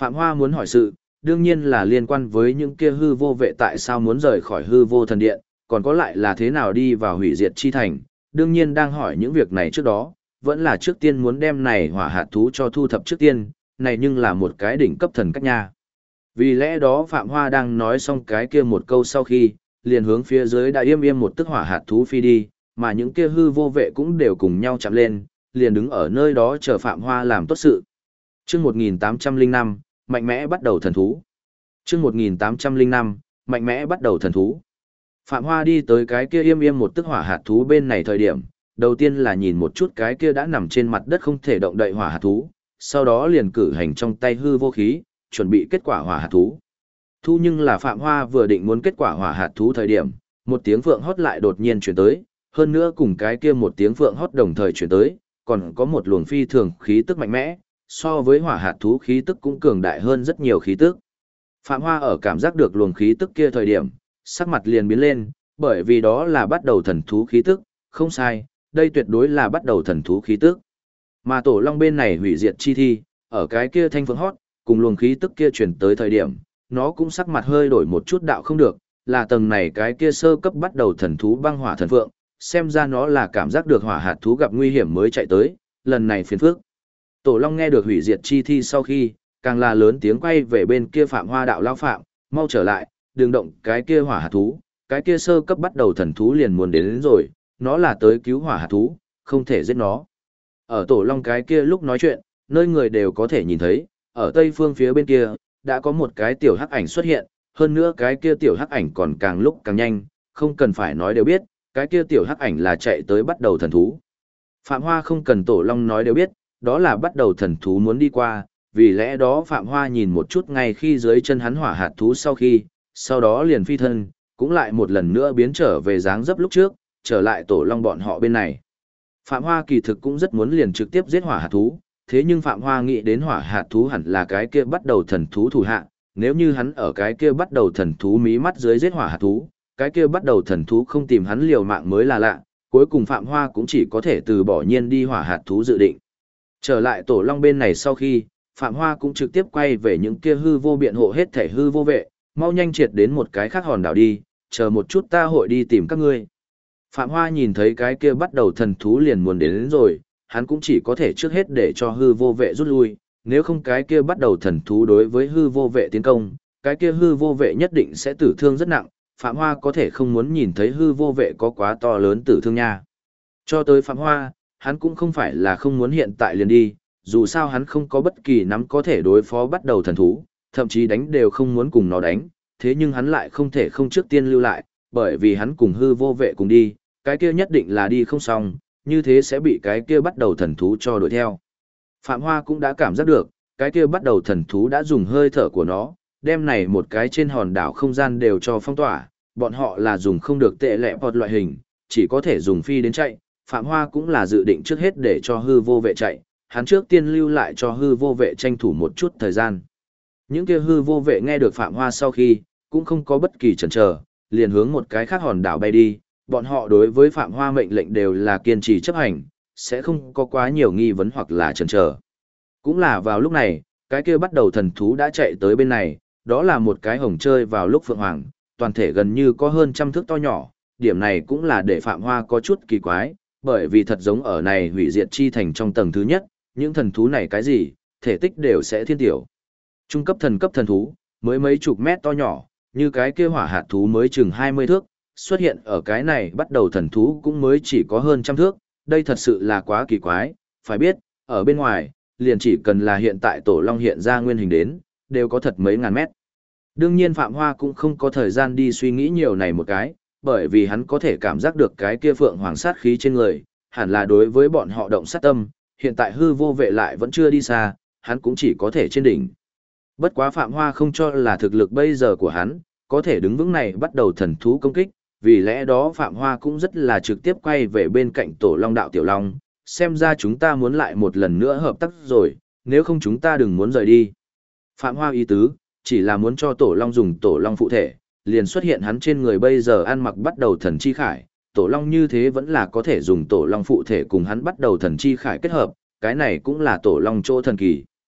Phạm Hoa muốn hỏi sự, đương nhiên là liên quan với những kia hư vô vệ tại sao muốn rời khỏi hư vô thần điện, còn có lại là thế nào đi vào hủy diệt chi thành. Đương nhiên đang hỏi những việc này trước đó, vẫn là trước tiên muốn đem này hỏa hạt thú cho thu thập trước tiên, này nhưng là một cái đỉnh cấp thần cách nha. Vì lẽ đó Phạm Hoa đang nói xong cái kia một câu sau khi, liền hướng phía dưới đã im một tức hỏa hạt thú phi đi, mà những kia hư vô vệ cũng đều cùng nhau chạm lên, liền đứng ở nơi đó chờ Phạm Hoa làm tốt sự. Chương 1805, mạnh mẽ bắt đầu thần thú. Chương 1805, mạnh mẽ bắt đầu thần thú. Phạm Hoa đi tới cái kia im một tức hỏa hạt thú bên này thời điểm, đầu tiên là nhìn một chút cái kia đã nằm trên mặt đất không thể động đậy hỏa hạt thú, sau đó liền cử hành trong tay hư vô khí, chuẩn bị kết quả hỏa hạt thú. Thu nhưng là Phạm Hoa vừa định muốn kết quả hỏa hạt thú thời điểm, một tiếng phượng hót lại đột nhiên chuyển tới, hơn nữa cùng cái kia một tiếng phượng hót đồng thời chuyển tới, còn có một luồng phi thường khí tức mạnh mẽ, so với hỏa hạt thú khí tức cũng cường đại hơn rất nhiều khí tức. Phạm Hoa ở cảm giác được luồng khí tức kia thời điểm, sắc mặt liền biến lên, bởi vì đó là bắt đầu thần thú khí tức, không sai, đây tuyệt đối là bắt đầu thần thú khí tức. Mà tổ long bên này hủy diệt chi thi, ở cái kia thanh phượng hót, cùng luồng khí tức kia chuyển tới thời điểm, nó cũng sắc mặt hơi đổi một chút đạo không được, là tầng này cái kia sơ cấp bắt đầu thần thú băng hỏa thần phượng, xem ra nó là cảm giác được hỏa hạt thú gặp nguy hiểm mới chạy tới, lần này phiền phức. Tổ long nghe được hủy diệt chi thi sau khi, càng là lớn tiếng quay về bên kia Phạm Hoa đạo lao phạm, mau trở lại, đừng động cái kia hỏa hạt thú, cái kia sơ cấp bắt đầu thần thú liền muốn đến rồi, nó là tới cứu hỏa hạt thú, không thể giết nó. Ở tổ long cái kia lúc nói chuyện, nơi người đều có thể nhìn thấy, ở tây phương phía bên kia, đã có một cái tiểu hắc ảnh xuất hiện, hơn nữa cái kia tiểu hắc ảnh còn càng lúc càng nhanh, không cần phải nói đều biết, cái kia tiểu hắc ảnh là chạy tới bắt đầu thần thú. Phạm Hoa không cần tổ long nói đều biết, đó là bắt đầu thần thú muốn đi qua, vì lẽ đó Phạm Hoa nhìn một chút ngay khi dưới chân hắn hỏa hạt thú sau đó liền phi thân, cũng lại một lần nữa biến trở về dáng dấp lúc trước, trở lại tổ long bọn họ bên này. Phạm Hoa kỳ thực cũng rất muốn liền trực tiếp giết hỏa hạt thú, thế nhưng Phạm Hoa nghĩ đến hỏa hạt thú hẳn là cái kia bắt đầu thần thú thủ hạ, nếu như hắn ở cái kia bắt đầu thần thú mí mắt dưới giết hỏa hạt thú, cái kia bắt đầu thần thú không tìm hắn liều mạng mới là lạ, cuối cùng Phạm Hoa cũng chỉ có thể từ bỏ nhiên đi hỏa hạt thú dự định. Trở lại tổ long bên này sau khi, Phạm Hoa cũng trực tiếp quay về những kia hư vô biện hộ hết thể hư vô vệ, mau nhanh triệt đến một cái khác hòn đảo đi, chờ một chút ta hội đi tìm các ngươi. Phạm Hoa nhìn thấy cái kia bắt đầu thần thú liền muốn đến rồi, hắn cũng chỉ có thể trước hết để cho hư vô vệ rút lui, nếu không cái kia bắt đầu thần thú đối với hư vô vệ tiến công, cái kia hư vô vệ nhất định sẽ tử thương rất nặng, Phạm Hoa có thể không muốn nhìn thấy hư vô vệ có quá to lớn tử thương nha. Cho tới Phạm Hoa, hắn cũng không phải là không muốn hiện tại liền đi, dù sao hắn không có bất kỳ nắm có thể đối phó bắt đầu thần thú, thậm chí đánh đều không muốn cùng nó đánh, thế nhưng hắn lại không thể không trước tiên lưu lại, bởi vì hắn cùng hư vô vệ cùng đi, cái kia nhất định là đi không xong, như thế sẽ bị cái kia bắt đầu thần thú cho đuổi theo. Phạm Hoa cũng đã cảm giác được, cái kia bắt đầu thần thú đã dùng hơi thở của nó, đem này một cái trên hòn đảo không gian đều cho phong tỏa, bọn họ là dùng không được tệ lẹ bọt loại hình, chỉ có thể dùng phi đến chạy, Phạm Hoa cũng là dự định trước hết để cho hư vô vệ chạy, hắn trước tiên lưu lại cho hư vô vệ tranh thủ một chút thời gian. Những kia hư vô vệ nghe được Phạm Hoa sau khi, cũng không có bất kỳ chần chờ, liền hướng một cái khác hòn đảo bay đi, bọn họ đối với Phạm Hoa mệnh lệnh đều là kiên trì chấp hành, sẽ không có quá nhiều nghi vấn hoặc là chần chờ. Cũng là vào lúc này, cái kia bắt đầu thần thú đã chạy tới bên này, đó là một cái hồng chơi vào lúc phượng hoàng, toàn thể gần như có hơn trăm thước to nhỏ, điểm này cũng là để Phạm Hoa có chút kỳ quái, bởi vì thật giống ở này hủy diệt chi thành trong tầng thứ nhất, những thần thú này cái gì, thể tích đều sẽ thiên tiểu. Trung cấp thần thú, mới mấy chục mét to nhỏ, như cái kia hỏa hạt thú mới chừng 20 thước, xuất hiện ở cái này bắt đầu thần thú cũng mới chỉ có hơn trăm thước, đây thật sự là quá kỳ quái, phải biết, ở bên ngoài, liền chỉ cần là hiện tại tổ long hiện ra nguyên hình đến, đều có thật mấy ngàn mét. Đương nhiên Phạm Hoa cũng không có thời gian đi suy nghĩ nhiều này một cái, bởi vì hắn có thể cảm giác được cái kia phượng hoàng sát khí trên người, hẳn là đối với bọn họ động sát tâm, hiện tại hư vô vệ lại vẫn chưa đi xa, hắn cũng chỉ có thể trên đỉnh. Bất quá Phạm Hoa không cho là thực lực bây giờ của hắn, có thể đứng vững này bắt đầu thần thú công kích, vì lẽ đó Phạm Hoa cũng rất là trực tiếp quay về bên cạnh tổ long đạo tiểu long, xem ra chúng ta muốn lại một lần nữa hợp tác rồi, nếu không chúng ta đừng muốn rời đi. Phạm Hoa ý tứ, chỉ là muốn cho tổ long dùng tổ long phụ thể, liền xuất hiện hắn trên người bây giờ ăn mặc bắt đầu thần chi khải, tổ long như thế vẫn là có thể dùng tổ long phụ thể cùng hắn bắt đầu thần chi khải kết hợp, cái này cũng là tổ long chỗ thần kỳ.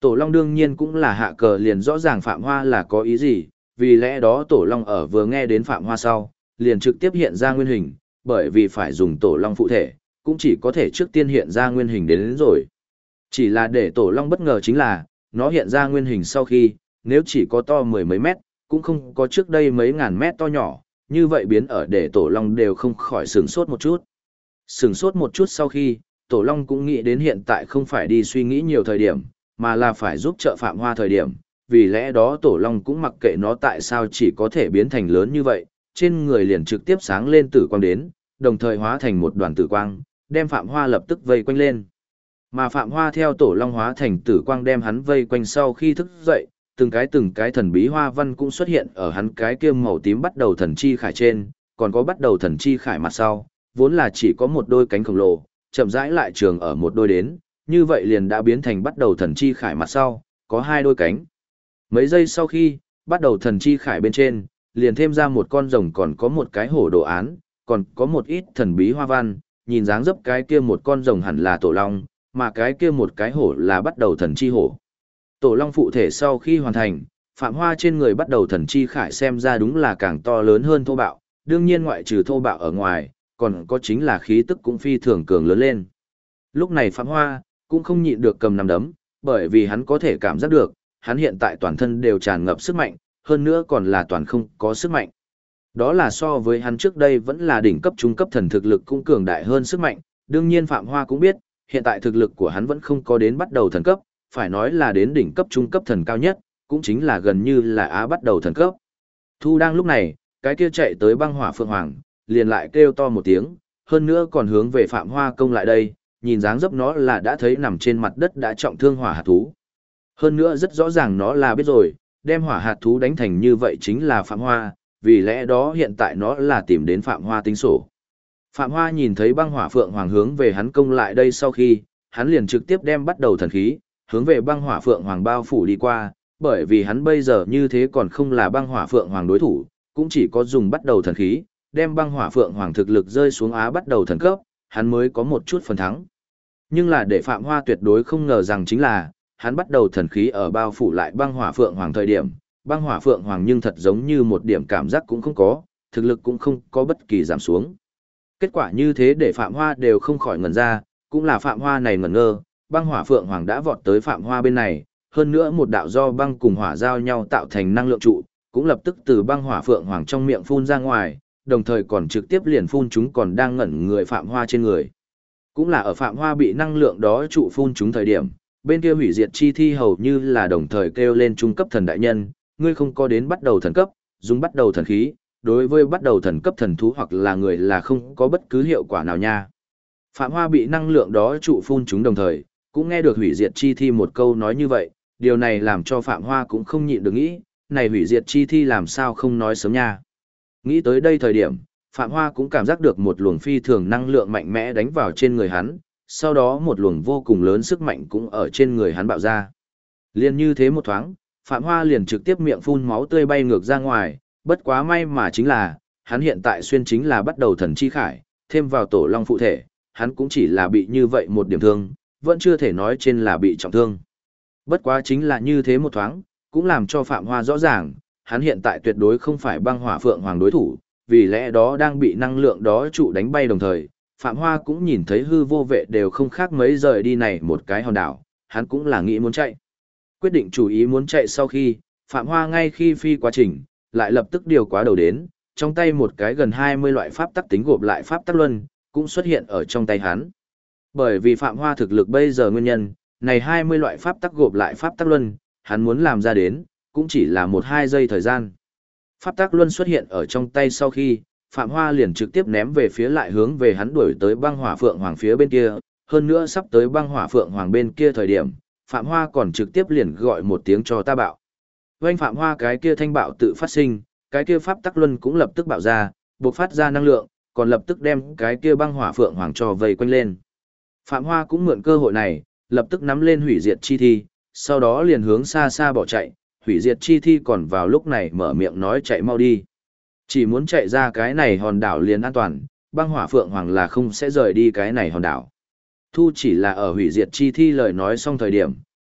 Tổ Long đương nhiên cũng là hạ cờ liền rõ ràng Phạm Hoa là có ý gì, vì lẽ đó Tổ Long ở vừa nghe đến Phạm Hoa sau, liền trực tiếp hiện ra nguyên hình, bởi vì phải dùng Tổ Long phụ thể, cũng chỉ có thể trước tiên hiện ra nguyên hình đến rồi. Chỉ là để Tổ Long bất ngờ chính là, nó hiện ra nguyên hình sau khi, nếu chỉ có to mười mấy mét, cũng không có trước đây mấy ngàn mét to nhỏ, như vậy biến ở để Tổ Long đều không khỏi sửng sốt một chút. Sửng sốt một chút sau khi, Tổ Long cũng nghĩ đến hiện tại không phải đi suy nghĩ nhiều thời điểm, mà là phải giúp trợ Phạm Hoa thời điểm, vì lẽ đó Tổ Long cũng mặc kệ nó tại sao chỉ có thể biến thành lớn như vậy, trên người liền trực tiếp sáng lên tử quang đến, đồng thời hóa thành một đoàn tử quang, đem Phạm Hoa lập tức vây quanh lên. Mà Phạm Hoa theo Tổ Long hóa thành tử quang đem hắn vây quanh sau khi thức dậy, từng cái thần bí hoa văn cũng xuất hiện ở hắn cái kia màu tím bắt đầu thần chi khải trên, còn có bắt đầu thần chi khải mặt sau, vốn là chỉ có một đôi cánh khổng lồ, chậm rãi lại trường ở một đôi đến, như vậy liền đã biến thành bắt đầu thần chi khải mặt sau, có hai đôi cánh. Mấy giây sau khi, bắt đầu thần chi khải bên trên, liền thêm ra một con rồng còn có một cái hổ đồ án, còn có một ít thần bí hoa văn, nhìn dáng dấp cái kia một con rồng hẳn là Tổ Long, mà cái kia một cái hổ là bắt đầu thần chi hổ. Tổ Long phụ thể sau khi hoàn thành, Phạm Hoa trên người bắt đầu thần chi khải xem ra đúng là càng to lớn hơn thô bạo, đương nhiên ngoại trừ thô bạo ở ngoài, còn có chính là khí tức cũng phi thường cường lớn lên. Lúc này Phạm Hoa cũng không nhịn được cầm nắm đấm, bởi vì hắn có thể cảm giác được, hắn hiện tại toàn thân đều tràn ngập sức mạnh, hơn nữa còn là toàn không có sức mạnh. Đó là so với hắn trước đây vẫn là đỉnh cấp trung cấp thần thực lực cũng cường đại hơn sức mạnh, đương nhiên Phạm Hoa cũng biết, hiện tại thực lực của hắn vẫn không có đến bắt đầu thần cấp, phải nói là đến đỉnh cấp trung cấp thần cao nhất, cũng chính là gần như là á bắt đầu thần cấp. Thu đang lúc này, cái kia chạy tới băng hỏa phượng hoàng, liền lại kêu to một tiếng, hơn nữa còn hướng về Phạm Hoa công lại đây, nhìn dáng dấp nó là đã thấy nằm trên mặt đất đã trọng thương hỏa hạt thú. Hơn nữa rất rõ ràng nó là biết rồi, đem hỏa hạt thú đánh thành như vậy chính là Phạm Hoa, vì lẽ đó hiện tại nó là tìm đến Phạm Hoa tính sổ. Phạm Hoa nhìn thấy băng hỏa phượng hoàng hướng về hắn công lại đây sau khi, hắn liền trực tiếp đem bắt đầu thần khí, hướng về băng hỏa phượng hoàng bao phủ đi qua, bởi vì hắn bây giờ như thế còn không là băng hỏa phượng hoàng đối thủ, cũng chỉ có dùng bắt đầu thần khí, đem băng hỏa phượng hoàng thực lực rơi xuống á bắt đầu thần cấp, hắn mới có một chút phần thắng. Nhưng là để Phạm Hoa tuyệt đối không ngờ rằng chính là, hắn bắt đầu thần khí ở bao phủ lại băng hỏa phượng hoàng thời điểm, băng hỏa phượng hoàng nhưng thật giống như một điểm cảm giác cũng không có, thực lực cũng không có bất kỳ giảm xuống. Kết quả như thế để Phạm Hoa đều không khỏi ngẩn ra, cũng là Phạm Hoa này ngẩn ngơ, băng hỏa phượng hoàng đã vọt tới Phạm Hoa bên này, hơn nữa một đạo do băng cùng hỏa giao nhau tạo thành năng lượng trụ, cũng lập tức từ băng hỏa phượng hoàng trong miệng phun ra ngoài, đồng thời còn trực tiếp liền phun chúng còn đang ngẩn người Phạm Hoa trên người. Cũng là ở Phạm Hoa bị năng lượng đó trụ phun chúng thời điểm, bên kia hủy diệt chi thi hầu như là đồng thời kêu lên trung cấp thần đại nhân, ngươi không có đến bắt đầu thần cấp, dùng bắt đầu thần khí, đối với bắt đầu thần cấp thần thú hoặc là người là không có bất cứ hiệu quả nào nha. Phạm Hoa bị năng lượng đó trụ phun chúng đồng thời, cũng nghe được hủy diệt chi thi một câu nói như vậy, điều này làm cho Phạm Hoa cũng không nhịn được nghĩ, này hủy diệt chi thi làm sao không nói sớm nha. Nghĩ tới đây thời điểm, Phạm Hoa cũng cảm giác được một luồng phi thường năng lượng mạnh mẽ đánh vào trên người hắn, sau đó một luồng vô cùng lớn sức mạnh cũng ở trên người hắn bạo ra. Liên như thế một thoáng, Phạm Hoa liền trực tiếp miệng phun máu tươi bay ngược ra ngoài, bất quá may mà chính là, hắn hiện tại xuyên chính là bắt đầu thần chi khải, thêm vào Tổ Long phụ thể, hắn cũng chỉ là bị như vậy một điểm thương, vẫn chưa thể nói trên là bị trọng thương. Bất quá chính là như thế một thoáng, cũng làm cho Phạm Hoa rõ ràng, hắn hiện tại tuyệt đối không phải băng hỏa phượng hoàng đối thủ, vì lẽ đó đang bị năng lượng đó trụ đánh bay đồng thời, Phạm Hoa cũng nhìn thấy hư vô vệ đều không khác mấy rời đi này một cái hòn đảo, hắn cũng là nghĩ muốn chạy. Quyết định chủ ý muốn chạy sau khi, Phạm Hoa ngay khi phi quá trình, lại lập tức điều quá đầu đến, trong tay một cái gần 20 loại pháp tắc tính gộp lại pháp tắc luân, cũng xuất hiện ở trong tay hắn. Bởi vì Phạm Hoa thực lực bây giờ nguyên nhân, này 20 loại pháp tắc gộp lại pháp tắc luân, hắn muốn làm ra đến, cũng chỉ là 1-2 giây thời gian. Pháp tắc luân xuất hiện ở trong tay sau khi, Phạm Hoa liền trực tiếp ném về phía lại hướng về hắn đuổi tới băng hỏa phượng hoàng phía bên kia, hơn nữa sắp tới băng hỏa phượng hoàng bên kia thời điểm, Phạm Hoa còn trực tiếp liền gọi một tiếng cho ta bạo. Vành Phạm Hoa cái kia thanh bạo tự phát sinh, cái kia pháp tắc luân cũng lập tức bạo ra, bộc phát ra năng lượng, còn lập tức đem cái kia băng hỏa phượng hoàng cho vây quanh lên. Phạm Hoa cũng mượn cơ hội này, lập tức nắm lên hủy diệt chi thi, sau đó liền hướng xa xa bỏ chạy, hủy diệt chi thi còn vào lúc này mở miệng nói chạy mau đi. Chỉ muốn chạy ra cái này hòn đảo liền an toàn, băng hỏa phượng hoàng là không sẽ rời đi cái này hòn đảo. Thu chỉ là ở hủy diệt chi thi lời nói xong thời điểm,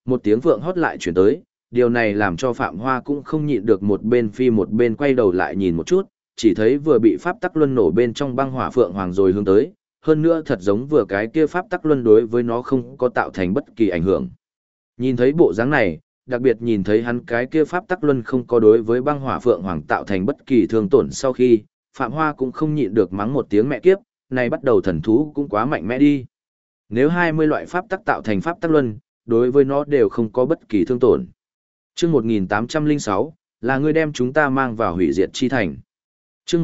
Một tiếng vượng hót lại chuyển tới, điều này làm cho Phạm Hoa cũng không nhịn được một bên phi một bên quay đầu lại nhìn một chút, chỉ thấy vừa bị pháp tắc luân nổ bên trong băng hỏa phượng hoàng rồi hướng tới, hơn nữa thật giống vừa cái kia pháp tắc luân đối với nó không có tạo thành bất kỳ ảnh hưởng. Nhìn thấy bộ dáng này, đặc biệt nhìn thấy hắn cái kia pháp tắc luân không có đối với băng hỏa phượng hoàng tạo thành bất kỳ thương tổn sau khi, Phạm Hoa cũng không nhịn được mắng một tiếng mẹ kiếp, này bắt đầu thần thú cũng quá mạnh mẽ đi. Nếu 20 loại pháp tắc tạo thành pháp tắc luân, đối với nó đều không có bất kỳ thương tổn. Chương 1806, là ngươi đem chúng ta mang vào hủy diệt chi thành. Chương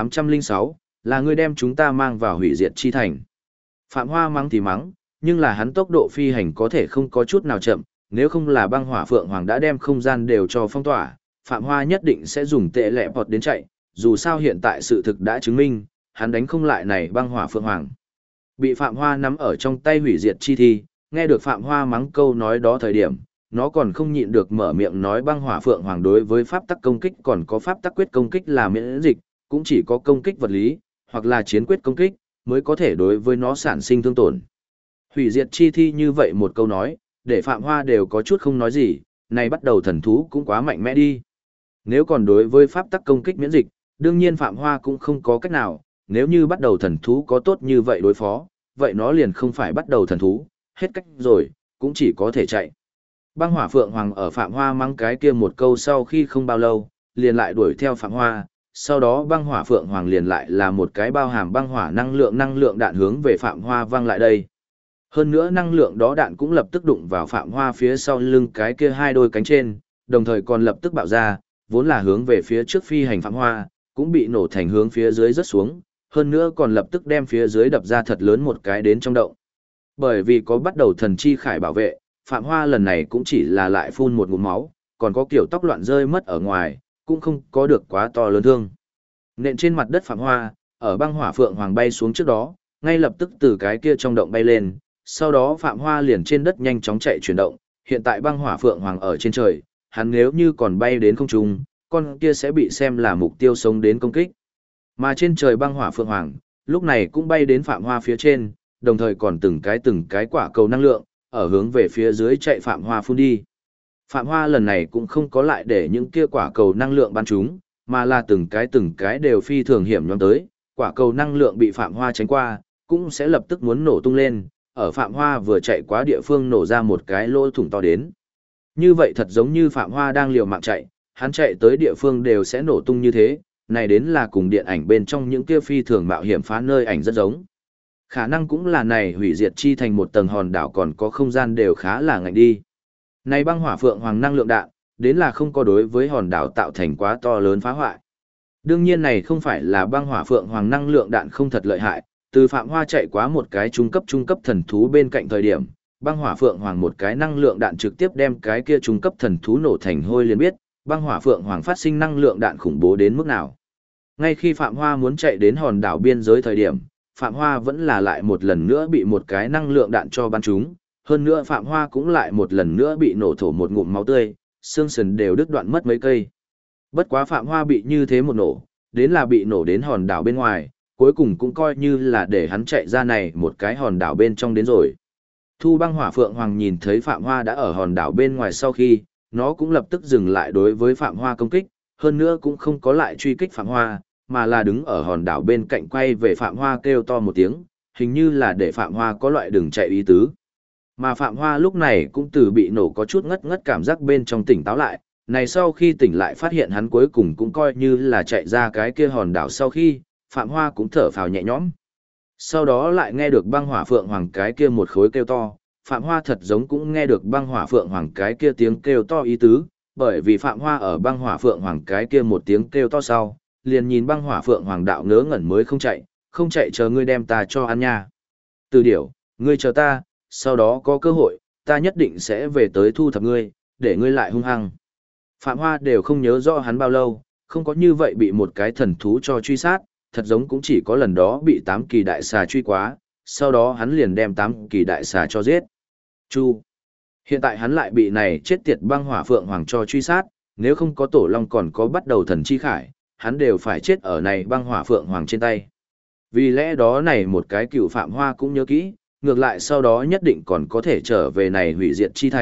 1806, là ngươi đem chúng ta mang vào hủy diệt chi thành. Phạm Hoa mắng thì mắng, nhưng là hắn tốc độ phi hành có thể không có chút nào chậm, nếu không là băng hỏa phượng hoàng đã đem không gian đều cho phong tỏa, Phạm Hoa nhất định sẽ dùng tệ lẹ bọt đến chạy, dù sao hiện tại sự thực đã chứng minh, hắn đánh không lại này băng hỏa phượng hoàng. Bị Phạm Hoa nắm ở trong tay hủy diệt chi thi, nghe được Phạm Hoa mắng câu nói đó thời điểm, nó còn không nhịn được mở miệng nói băng hỏa phượng hoàng đối với pháp tắc công kích còn có pháp tắc quyết công kích là miễn dịch, cũng chỉ có công kích vật lý, hoặc là chiến quyết công kích, mới có thể đối với nó sản sinh thương tổn. Hủy diệt chi thi như vậy một câu nói, để Phạm Hoa đều có chút không nói gì, này bắt đầu thần thú cũng quá mạnh mẽ đi. Nếu còn đối với pháp tắc công kích miễn dịch, đương nhiên Phạm Hoa cũng không có cách nào, nếu như bắt đầu thần thú có tốt như vậy đối phó, vậy nó liền không phải bắt đầu thần thú, hết cách rồi, cũng chỉ có thể chạy. Băng hỏa phượng hoàng ở Phạm Hoa mắng cái kia một câu sau khi không bao lâu, liền lại đuổi theo Phạm Hoa, sau đó băng hỏa phượng hoàng liền lại là một cái bao hàm băng hỏa năng lượng đạn hướng về Phạm Hoa văng lại đây. Hơn nữa năng lượng đó đạn cũng lập tức đụng vào Phạm Hoa phía sau lưng cái kia hai đôi cánh trên, đồng thời còn lập tức bạo ra, vốn là hướng về phía trước phi hành Phạm Hoa, cũng bị nổ thành hướng phía dưới rớt xuống, hơn nữa còn lập tức đem phía dưới đập ra thật lớn một cái đến trong động. Bởi vì có bắt đầu thần chi khải bảo vệ, Phạm Hoa lần này cũng chỉ là lại phun một ngụm máu, còn có kiểu tóc loạn rơi mất ở ngoài, cũng không có được quá to lớn thương. Nện trên mặt đất Phạm Hoa, ở băng hỏa phượng hoàng bay xuống trước đó, ngay lập tức từ cái kia trong động bay lên, sau đó Phạm Hoa liền trên đất nhanh chóng chạy chuyển động, hiện tại băng hỏa phượng hoàng ở trên trời, hắn nếu như còn bay đến không trung, con kia sẽ bị xem là mục tiêu sống đến công kích. Mà trên trời băng hỏa phượng hoàng, lúc này cũng bay đến Phạm Hoa phía trên, đồng thời còn từng cái quả cầu năng lượng, ở hướng về phía dưới chạy Phạm Hoa phun đi. Phạm Hoa lần này cũng không có lại để những kia quả cầu năng lượng bắn chúng, mà là từng cái đều phi thường hiểm nhóm tới, quả cầu năng lượng bị Phạm Hoa tránh qua, cũng sẽ lập tức muốn nổ tung lên, ở Phạm Hoa vừa chạy qua địa phương nổ ra một cái lỗ thủng to đến. Như vậy thật giống như Phạm Hoa đang liều mạng chạy, hắn chạy tới địa phương đều sẽ nổ tung như thế, này đến là cùng điện ảnh bên trong những kia phi thường mạo hiểm phá nơi ảnh rất giống. Khả năng cũng là này hủy diệt chi thành một tầng hòn đảo còn có không gian đều khá là ngạnh đi. Này băng hỏa phượng hoàng năng lượng đạn, đến là không có đối với hòn đảo tạo thành quá to lớn phá hoại. Đương nhiên này không phải là băng hỏa phượng hoàng năng lượng đạn không thật lợi hại, từ Phạm Hoa chạy quá một cái trung cấp thần thú bên cạnh thời điểm, băng hỏa phượng hoàng một cái năng lượng đạn trực tiếp đem cái kia trung cấp thần thú nổ thành hôi liền biết, băng hỏa phượng hoàng phát sinh năng lượng đạn khủng bố đến mức nào. Ngay khi Phạm Hoa muốn chạy đến hòn đảo biên giới thời điểm, Phạm Hoa vẫn là lại một lần nữa bị một cái năng lượng đạn cho bắn trúng, hơn nữa Phạm Hoa cũng lại một lần nữa bị nổ thổ một ngụm máu tươi, xương sườn đều đứt đoạn mất mấy cây. Bất quá Phạm Hoa bị như thế một nổ, đến là bị nổ đến hòn đảo bên ngoài, cuối cùng cũng coi như là để hắn chạy ra này một cái hòn đảo bên trong đến rồi. Thu băng hỏa phượng hoàng nhìn thấy Phạm Hoa đã ở hòn đảo bên ngoài sau khi, nó cũng lập tức dừng lại đối với Phạm Hoa công kích, hơn nữa cũng không có lại truy kích Phạm Hoa, mà là đứng ở hòn đảo bên cạnh quay về Phạm Hoa kêu to một tiếng, hình như là để Phạm Hoa có loại đừng chạy ý tứ. Mà Phạm Hoa lúc này cũng từ bị nổ có chút ngất ngất cảm giác bên trong tỉnh táo lại, này sau khi tỉnh lại phát hiện hắn cuối cùng cũng coi như là chạy ra cái kia hòn đảo sau khi, Phạm Hoa cũng thở phào nhẹ nhõm. Sau đó lại nghe được băng hỏa phượng hoàng cái kia một khối kêu to, Phạm Hoa thật giống cũng nghe được băng hỏa phượng hoàng cái kia tiếng kêu to ý tứ, bởi vì Phạm Hoa ở băng hỏa phượng hoàng cái kia một tiếng kêu to sau, liền nhìn băng hỏa phượng hoàng đạo ngớ ngẩn mới không chạy chờ ngươi đem ta cho ăn nha. Từ điểu, ngươi chờ ta, sau đó có cơ hội, ta nhất định sẽ về tới thu thập ngươi, để ngươi lại hung hăng. Phạm Hoa đều không nhớ rõ hắn bao lâu, không có như vậy bị một cái thần thú cho truy sát, thật giống cũng chỉ có lần đó bị 8 kỳ đại xà truy quá, sau đó hắn liền đem 8 kỳ đại xà cho giết. Chu. Hiện tại hắn lại bị này chết tiệt băng hỏa phượng hoàng cho truy sát, nếu không có tổ long còn có bắt đầu thần chi khải, hắn đều phải chết ở này băng hỏa phượng hoàng trên tay. Vì lẽ đó này một cái cựu Phạm Hoa cũng nhớ kỹ, ngược lại sau đó nhất định còn có thể trở về này hủy diệt chi thành,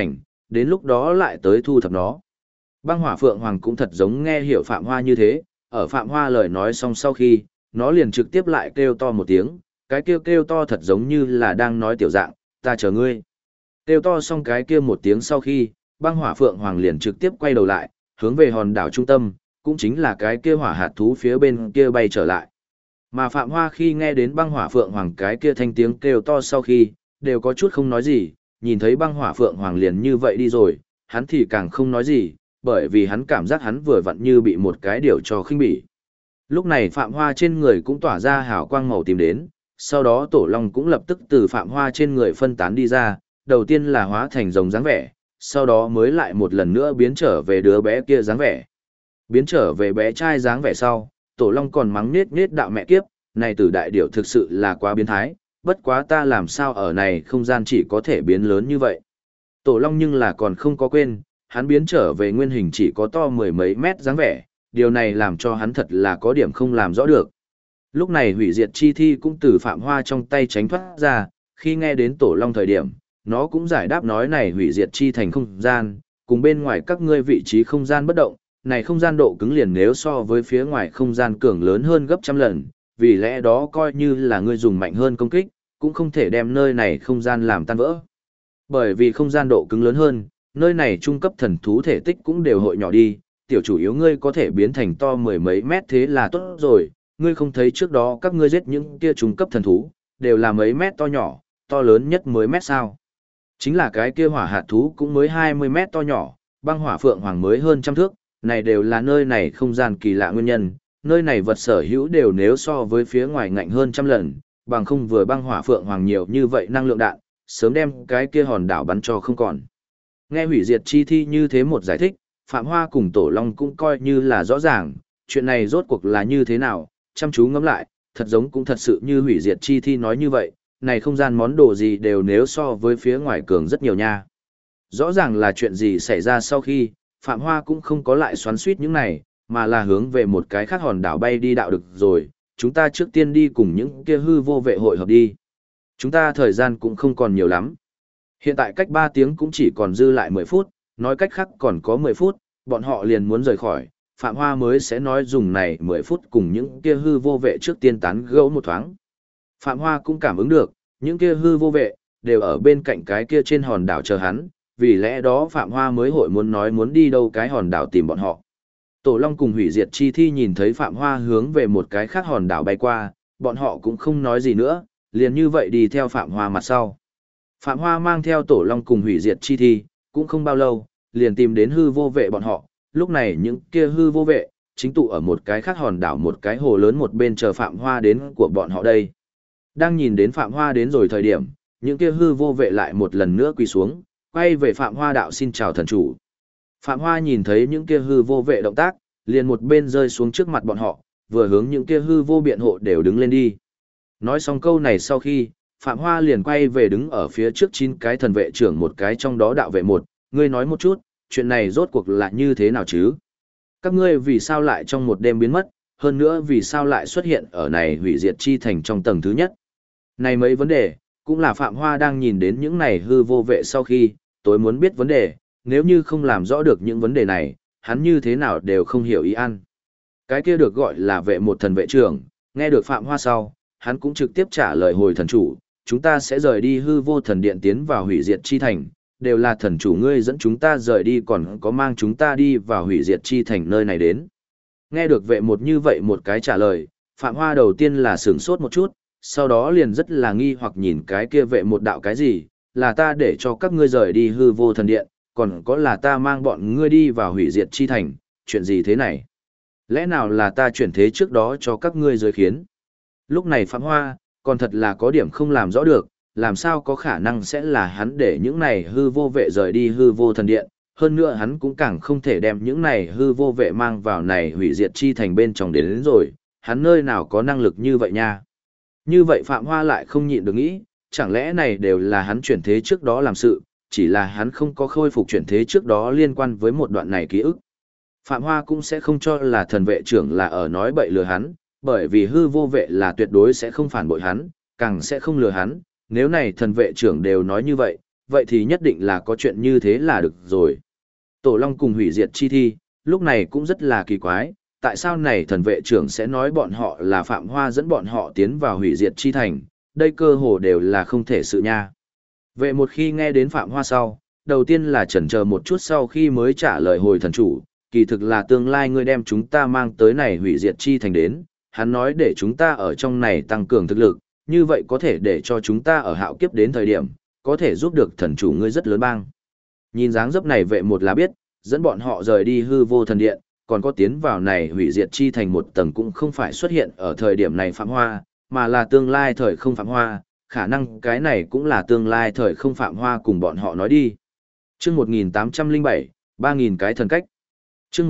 đến lúc đó lại tới thu thập nó. Băng hỏa phượng hoàng cũng thật giống nghe hiểu Phạm Hoa như thế, ở Phạm Hoa lời nói xong sau khi, nó liền trực tiếp lại kêu to một tiếng, cái kêu kêu to thật giống như là đang nói tiểu dạng, ta chờ ngươi. Kêu to xong cái kia một tiếng sau khi, băng hỏa phượng hoàng liền trực tiếp quay đầu lại, hướng về hòn đảo trung tâm, cũng chính là cái kia hỏa hạt thú phía bên kia bay trở lại. Mà Phạm Hoa khi nghe đến băng hỏa phượng hoàng cái kia thanh tiếng kêu to sau khi, đều có chút không nói gì, nhìn thấy băng hỏa phượng hoàng liền như vậy đi rồi, hắn thì càng không nói gì, bởi vì hắn cảm giác hắn vừa vặn như bị một cái điều cho khinh bỉ. Lúc này Phạm Hoa trên người cũng tỏa ra hào quang màu tím đến, sau đó Tổ Long cũng lập tức từ Phạm Hoa trên người phân tán đi ra, đầu tiên là hóa thành rồng dáng vẻ, sau đó mới lại một lần nữa biến trở về đứa bé kia dáng vẻ. Biến trở về bé trai dáng vẻ sau, Tổ Long còn mắng nết nết đạo mẹ kiếp, này tử đại điểu thực sự là quá biến thái, bất quá ta làm sao ở này không gian chỉ có thể biến lớn như vậy. Tổ Long nhưng là còn không có quên, hắn biến trở về nguyên hình chỉ có to mười mấy mét dáng vẻ, điều này làm cho hắn thật là có điểm không làm rõ được. Lúc này hủy diệt chi thi cũng từ Phạm Hoa trong tay tránh thoát ra, khi nghe đến Tổ Long thời điểm, nó cũng giải đáp nói này hủy diệt chi thành không gian, cùng bên ngoài các ngươi vị trí không gian bất động, này không gian độ cứng liền nếu so với phía ngoài không gian cường lớn hơn gấp trăm lần, vì lẽ đó coi như là ngươi dùng mạnh hơn công kích, cũng không thể đem nơi này không gian làm tan vỡ. Bởi vì không gian độ cứng lớn hơn, nơi này trung cấp thần thú thể tích cũng đều hội nhỏ đi, tiểu chủ yếu ngươi có thể biến thành to mười mấy mét thế là tốt rồi, ngươi không thấy trước đó các ngươi giết những kia trung cấp thần thú, đều là mấy mét to nhỏ, to lớn nhất mới mét sao. Chính là cái kia hỏa hạt thú cũng mới 20 mét to nhỏ, băng hỏa phượng hoàng mới hơn trăm thước, này đều là nơi này không gian kỳ lạ nguyên nhân, nơi này vật sở hữu đều nếu so với phía ngoài ngạnh hơn trăm lần, bằng không vừa băng hỏa phượng hoàng nhiều như vậy năng lượng đạn, sớm đem cái kia hòn đảo bắn cho không còn. Nghe hủy diệt chi thi như thế một giải thích, Phạm Hoa cùng Tổ Long cũng coi như là rõ ràng, chuyện này rốt cuộc là như thế nào, chăm chú ngẫm lại, thật giống cũng thật sự như hủy diệt chi thi nói như vậy, này không gian món đồ gì đều nếu so với phía ngoài cường rất nhiều nha. Rõ ràng là chuyện gì xảy ra sau khi, Phạm Hoa cũng không có lại xoắn suýt những này, mà là hướng về một cái khác hòn đảo bay đi đạo được rồi, chúng ta trước tiên đi cùng những kia hư vô vệ hội hợp đi. Chúng ta thời gian cũng không còn nhiều lắm. Hiện tại cách 3 tiếng cũng chỉ còn dư lại 10 phút, nói cách khác còn có 10 phút, bọn họ liền muốn rời khỏi, Phạm Hoa mới sẽ nói dùng này 10 phút cùng những kia hư vô vệ trước tiên tán gẫu một thoáng. Phạm Hoa cũng cảm ứng được, những kia hư vô vệ, đều ở bên cạnh cái kia trên hòn đảo chờ hắn, vì lẽ đó Phạm Hoa mới hội muốn nói muốn đi đâu cái hòn đảo tìm bọn họ. Tổ Long cùng hủy diệt chi thi nhìn thấy Phạm Hoa hướng về một cái khác hòn đảo bay qua, bọn họ cũng không nói gì nữa, liền như vậy đi theo Phạm Hoa mặt sau. Phạm Hoa mang theo Tổ Long cùng hủy diệt chi thi, cũng không bao lâu, liền tìm đến hư vô vệ bọn họ, lúc này những kia hư vô vệ, chính tụ ở một cái khác hòn đảo một cái hồ lớn một bên chờ Phạm Hoa đến của bọn họ đây. Đang nhìn đến Phạm Hoa đến rồi thời điểm, những kia hư vô vệ lại một lần nữa quỳ xuống, quay về Phạm Hoa đạo xin chào thần chủ. Phạm Hoa nhìn thấy những kia hư vô vệ động tác, liền một bên rơi xuống trước mặt bọn họ, vừa hướng những kia hư vô biện hộ đều đứng lên đi. Nói xong câu này sau khi, Phạm Hoa liền quay về đứng ở phía trước 9 cái thần vệ trưởng một cái trong đó đạo vệ một, ngươi nói một chút, chuyện này rốt cuộc là như thế nào chứ? Các ngươi vì sao lại trong một đêm biến mất, hơn nữa vì sao lại xuất hiện ở này hủy diệt chi thành trong tầng thứ nhất? Này mấy vấn đề, cũng là Phạm Hoa đang nhìn đến những này hư vô vệ sau khi, tôi muốn biết vấn đề, nếu như không làm rõ được những vấn đề này, hắn như thế nào đều không hiểu ý ăn. Cái kia được gọi là vệ một thần vệ trưởng, nghe được Phạm Hoa sau, hắn cũng trực tiếp trả lời hồi thần chủ, chúng ta sẽ rời đi hư vô thần điện tiến vào hủy diệt chi thành, đều là thần chủ ngươi dẫn chúng ta rời đi còn có mang chúng ta đi vào hủy diệt chi thành nơi này đến. Nghe được vệ một như vậy một cái trả lời, Phạm Hoa đầu tiên là sửng sốt một chút, sau đó liền rất là nghi hoặc nhìn cái kia vệ một đạo cái gì, là ta để cho các ngươi rời đi hư vô thần điện, còn có là ta mang bọn ngươi đi vào hủy diệt chi thành, chuyện gì thế này? Lẽ nào là ta chuyển thế trước đó cho các ngươi giới khiến? Lúc này Phạm Hoa, còn thật là có điểm không làm rõ được, làm sao có khả năng sẽ là hắn để những này hư vô vệ rời đi hư vô thần điện, hơn nữa hắn cũng càng không thể đem những này hư vô vệ mang vào này hủy diệt chi thành bên trong đến rồi, hắn nơi nào có năng lực như vậy nha. Như vậy Phạm Hoa lại không nhịn được nghĩ, chẳng lẽ này đều là hắn chuyển thế trước đó làm sự, chỉ là hắn không có khôi phục chuyển thế trước đó liên quan với một đoạn này ký ức. Phạm Hoa cũng sẽ không cho là thần vệ trưởng là ở nói bậy lừa hắn, bởi vì hư vô vệ là tuyệt đối sẽ không phản bội hắn, càng sẽ không lừa hắn, nếu này thần vệ trưởng đều nói như vậy, vậy thì nhất định là có chuyện như thế là được rồi. Tổ Long cùng hủy diệt chi thi, lúc này cũng rất là kỳ quái, tại sao này thần vệ trưởng sẽ nói bọn họ là Phạm Hoa dẫn bọn họ tiến vào hủy diệt chi thành, đây cơ hồ đều là không thể sự nha. Vệ một khi nghe đến Phạm Hoa sau, đầu tiên là chần chờ một chút sau khi mới trả lời hồi thần chủ, kỳ thực là tương lai ngươi đem chúng ta mang tới này hủy diệt chi thành đến, hắn nói để chúng ta ở trong này tăng cường thực lực, như vậy có thể để cho chúng ta ở hạo kiếp đến thời điểm, có thể giúp được thần chủ ngươi rất lớn bang. Nhìn dáng dấp này vệ một là biết, dẫn bọn họ rời đi hư vô thần điện, còn có tiến vào này hủy diệt chi thành một tầng cũng không phải xuất hiện ở thời điểm này Phạm Hoa, mà là tương lai thời không Phạm Hoa, khả năng cái này cũng là tương lai thời không Phạm Hoa cùng bọn họ nói đi. Chương 1807, 3.000 cái thần cách. Chương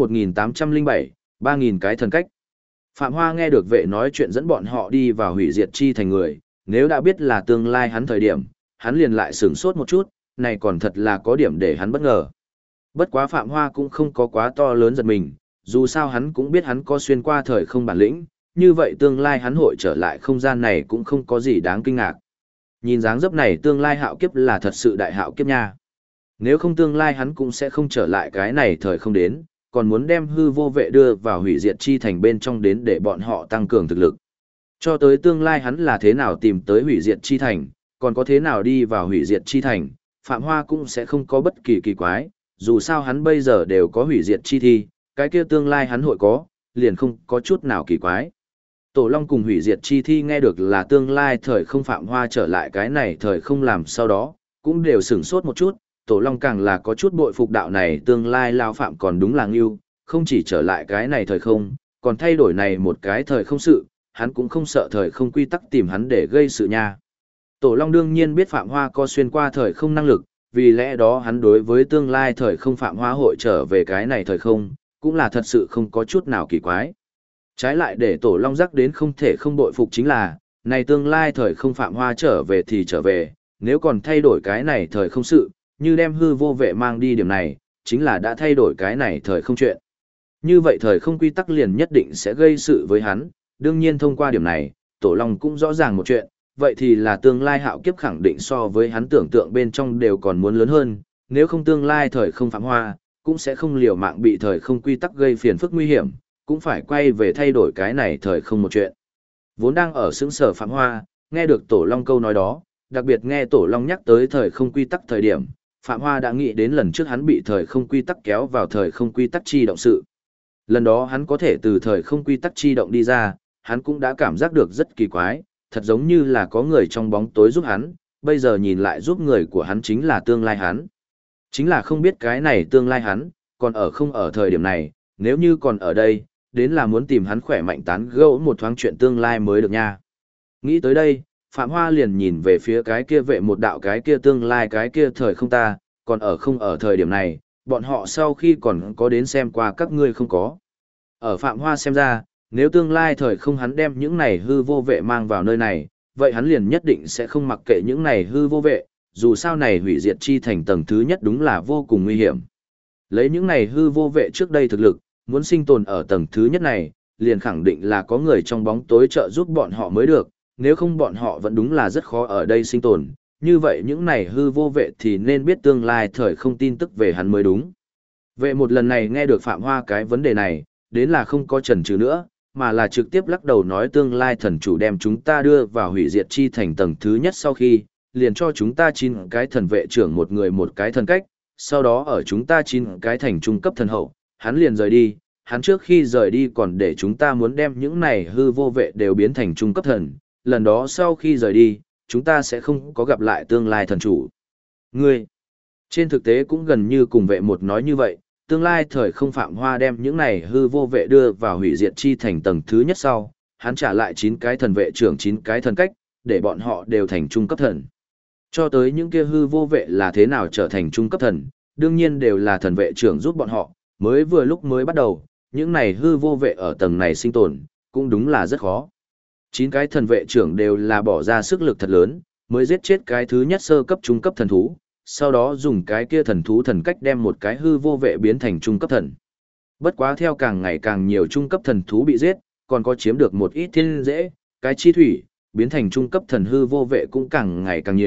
1807, 3.000 cái thần cách. Phạm Hoa nghe được vệ nói chuyện dẫn bọn họ đi vào hủy diệt chi thành người, nếu đã biết là tương lai hắn thời điểm, hắn liền lại sửng sốt một chút, này còn thật là có điểm để hắn bất ngờ. Bất quá Phạm Hoa cũng không có quá to lớn giật mình, dù sao hắn cũng biết hắn có xuyên qua thời không bản lĩnh, như vậy tương lai hắn hội trở lại không gian này cũng không có gì đáng kinh ngạc. Nhìn dáng dấp này tương lai hạo kiếp là thật sự đại hạo kiếp nha. Nếu không tương lai hắn cũng sẽ không trở lại cái này thời không đến, còn muốn đem hư vô vệ đưa vào hủy diệt chi thành bên trong đến để bọn họ tăng cường thực lực. Cho tới tương lai hắn là thế nào tìm tới hủy diệt chi thành, còn có thế nào đi vào hủy diệt chi thành, Phạm Hoa cũng sẽ không có bất kỳ kỳ quái, dù sao hắn bây giờ đều có hủy diệt chi thi, cái kia tương lai hắn hội có, liền không có chút nào kỳ quái. Tổ Long cùng hủy diệt chi thi nghe được là tương lai thời không Phạm Hoa trở lại cái này thời không làm sau đó, cũng đều sửng sốt một chút, Tổ Long càng là có chút bội phục đạo này tương lai lao Phạm còn đúng là ngưu, không chỉ trở lại cái này thời không, còn thay đổi này một cái thời không sự, hắn cũng không sợ thời không quy tắc tìm hắn để gây sự nha. Tổ Long đương nhiên biết Phạm Hoa có xuyên qua thời không năng lực, vì lẽ đó hắn đối với tương lai thời không Phạm Hoa hội trở về cái này thời không, cũng là thật sự không có chút nào kỳ quái. Trái lại để Tổ Long rắc đến không thể không bội phục chính là, này tương lai thời không Phạm Hoa trở về thì trở về, nếu còn thay đổi cái này thời không sự, như đem hư vô vệ mang đi điểm này, chính là đã thay đổi cái này thời không chuyện. Như vậy thời không quy tắc liền nhất định sẽ gây sự với hắn, đương nhiên thông qua điểm này, Tổ Long cũng rõ ràng một chuyện, vậy thì là tương lai hạo kiếp khẳng định so với hắn tưởng tượng bên trong đều còn muốn lớn hơn, nếu không tương lai thời không Phạm Hoa, cũng sẽ không liều mạng bị thời không quy tắc gây phiền phức nguy hiểm, cũng phải quay về thay đổi cái này thời không một chuyện. Vốn đang ở xứng sở Phạm Hoa, nghe được Tổ Long câu nói đó, đặc biệt nghe Tổ Long nhắc tới thời không quy tắc thời điểm, Phạm Hoa đã nghĩ đến lần trước hắn bị thời không quy tắc kéo vào thời không quy tắc chi động sự. Lần đó hắn có thể từ thời không quy tắc chi động đi ra, hắn cũng đã cảm giác được rất kỳ quái, thật giống như là có người trong bóng tối giúp hắn, bây giờ nhìn lại giúp người của hắn chính là tương lai hắn. Chính là không biết cái này tương lai hắn, còn ở không ở thời điểm này, nếu như còn ở đây, đến là muốn tìm hắn khỏe mạnh tán gẫu một thoáng chuyện tương lai mới được nha. Nghĩ tới đây, Phạm Hoa liền nhìn về phía cái kia vệ một đạo cái kia tương lai cái kia thời không ta, còn ở không ở thời điểm này, bọn họ sau khi còn có đến xem qua các ngươi không có. Ở Phạm Hoa xem ra, nếu tương lai thời không hắn đem những này hư vô vệ mang vào nơi này, vậy hắn liền nhất định sẽ không mặc kệ những này hư vô vệ, dù sao này hủy diệt chi thành tầng thứ nhất đúng là vô cùng nguy hiểm. Lấy những này hư vô vệ trước đây thực lực, muốn sinh tồn ở tầng thứ nhất này, liền khẳng định là có người trong bóng tối trợ giúp bọn họ mới được, nếu không bọn họ vẫn đúng là rất khó ở đây sinh tồn, như vậy những này hư vô vệ thì nên biết tương lai thời không tin tức về hắn mới đúng. Vệ một lần này nghe được Phạm Hoa cái vấn đề này, đến là không có chần chừ nữa, mà là trực tiếp lắc đầu nói tương lai thần chủ đem chúng ta đưa vào hủy diệt chi thành tầng thứ nhất sau khi, liền cho chúng ta 9 cái thần vệ trưởng một người một cái thần cách, sau đó ở chúng ta 9 cái thành trung cấp thần hậu, hắn liền rời đi, hắn trước khi rời đi còn để chúng ta muốn đem những này hư vô vệ đều biến thành trung cấp thần, lần đó sau khi rời đi, chúng ta sẽ không có gặp lại tương lai thần chủ. Ngươi, trên thực tế cũng gần như cùng vệ một nói như vậy, tương lai thời không Phạm Hoa đem những này hư vô vệ đưa vào hủy diệt chi thành tầng thứ nhất sau, hắn trả lại 9 cái thần vệ trưởng 9 cái thần cách, để bọn họ đều thành trung cấp thần. Cho tới những kia hư vô vệ là thế nào trở thành trung cấp thần, đương nhiên đều là thần vệ trưởng giúp bọn họ, mới vừa lúc mới bắt đầu, những này hư vô vệ ở tầng này sinh tồn, cũng đúng là rất khó. 9 cái thần vệ trưởng đều là bỏ ra sức lực thật lớn, mới giết chết cái thứ nhất sơ cấp trung cấp thần thú, sau đó dùng cái kia thần thú thần cách đem một cái hư vô vệ biến thành trung cấp thần. Bất quá theo càng ngày càng nhiều trung cấp thần thú bị giết, còn có chiếm được một ít thiên dễ, cái chi thủy, biến thành trung cấp thần hư vô vệ cũng càng ngày càng nhiều,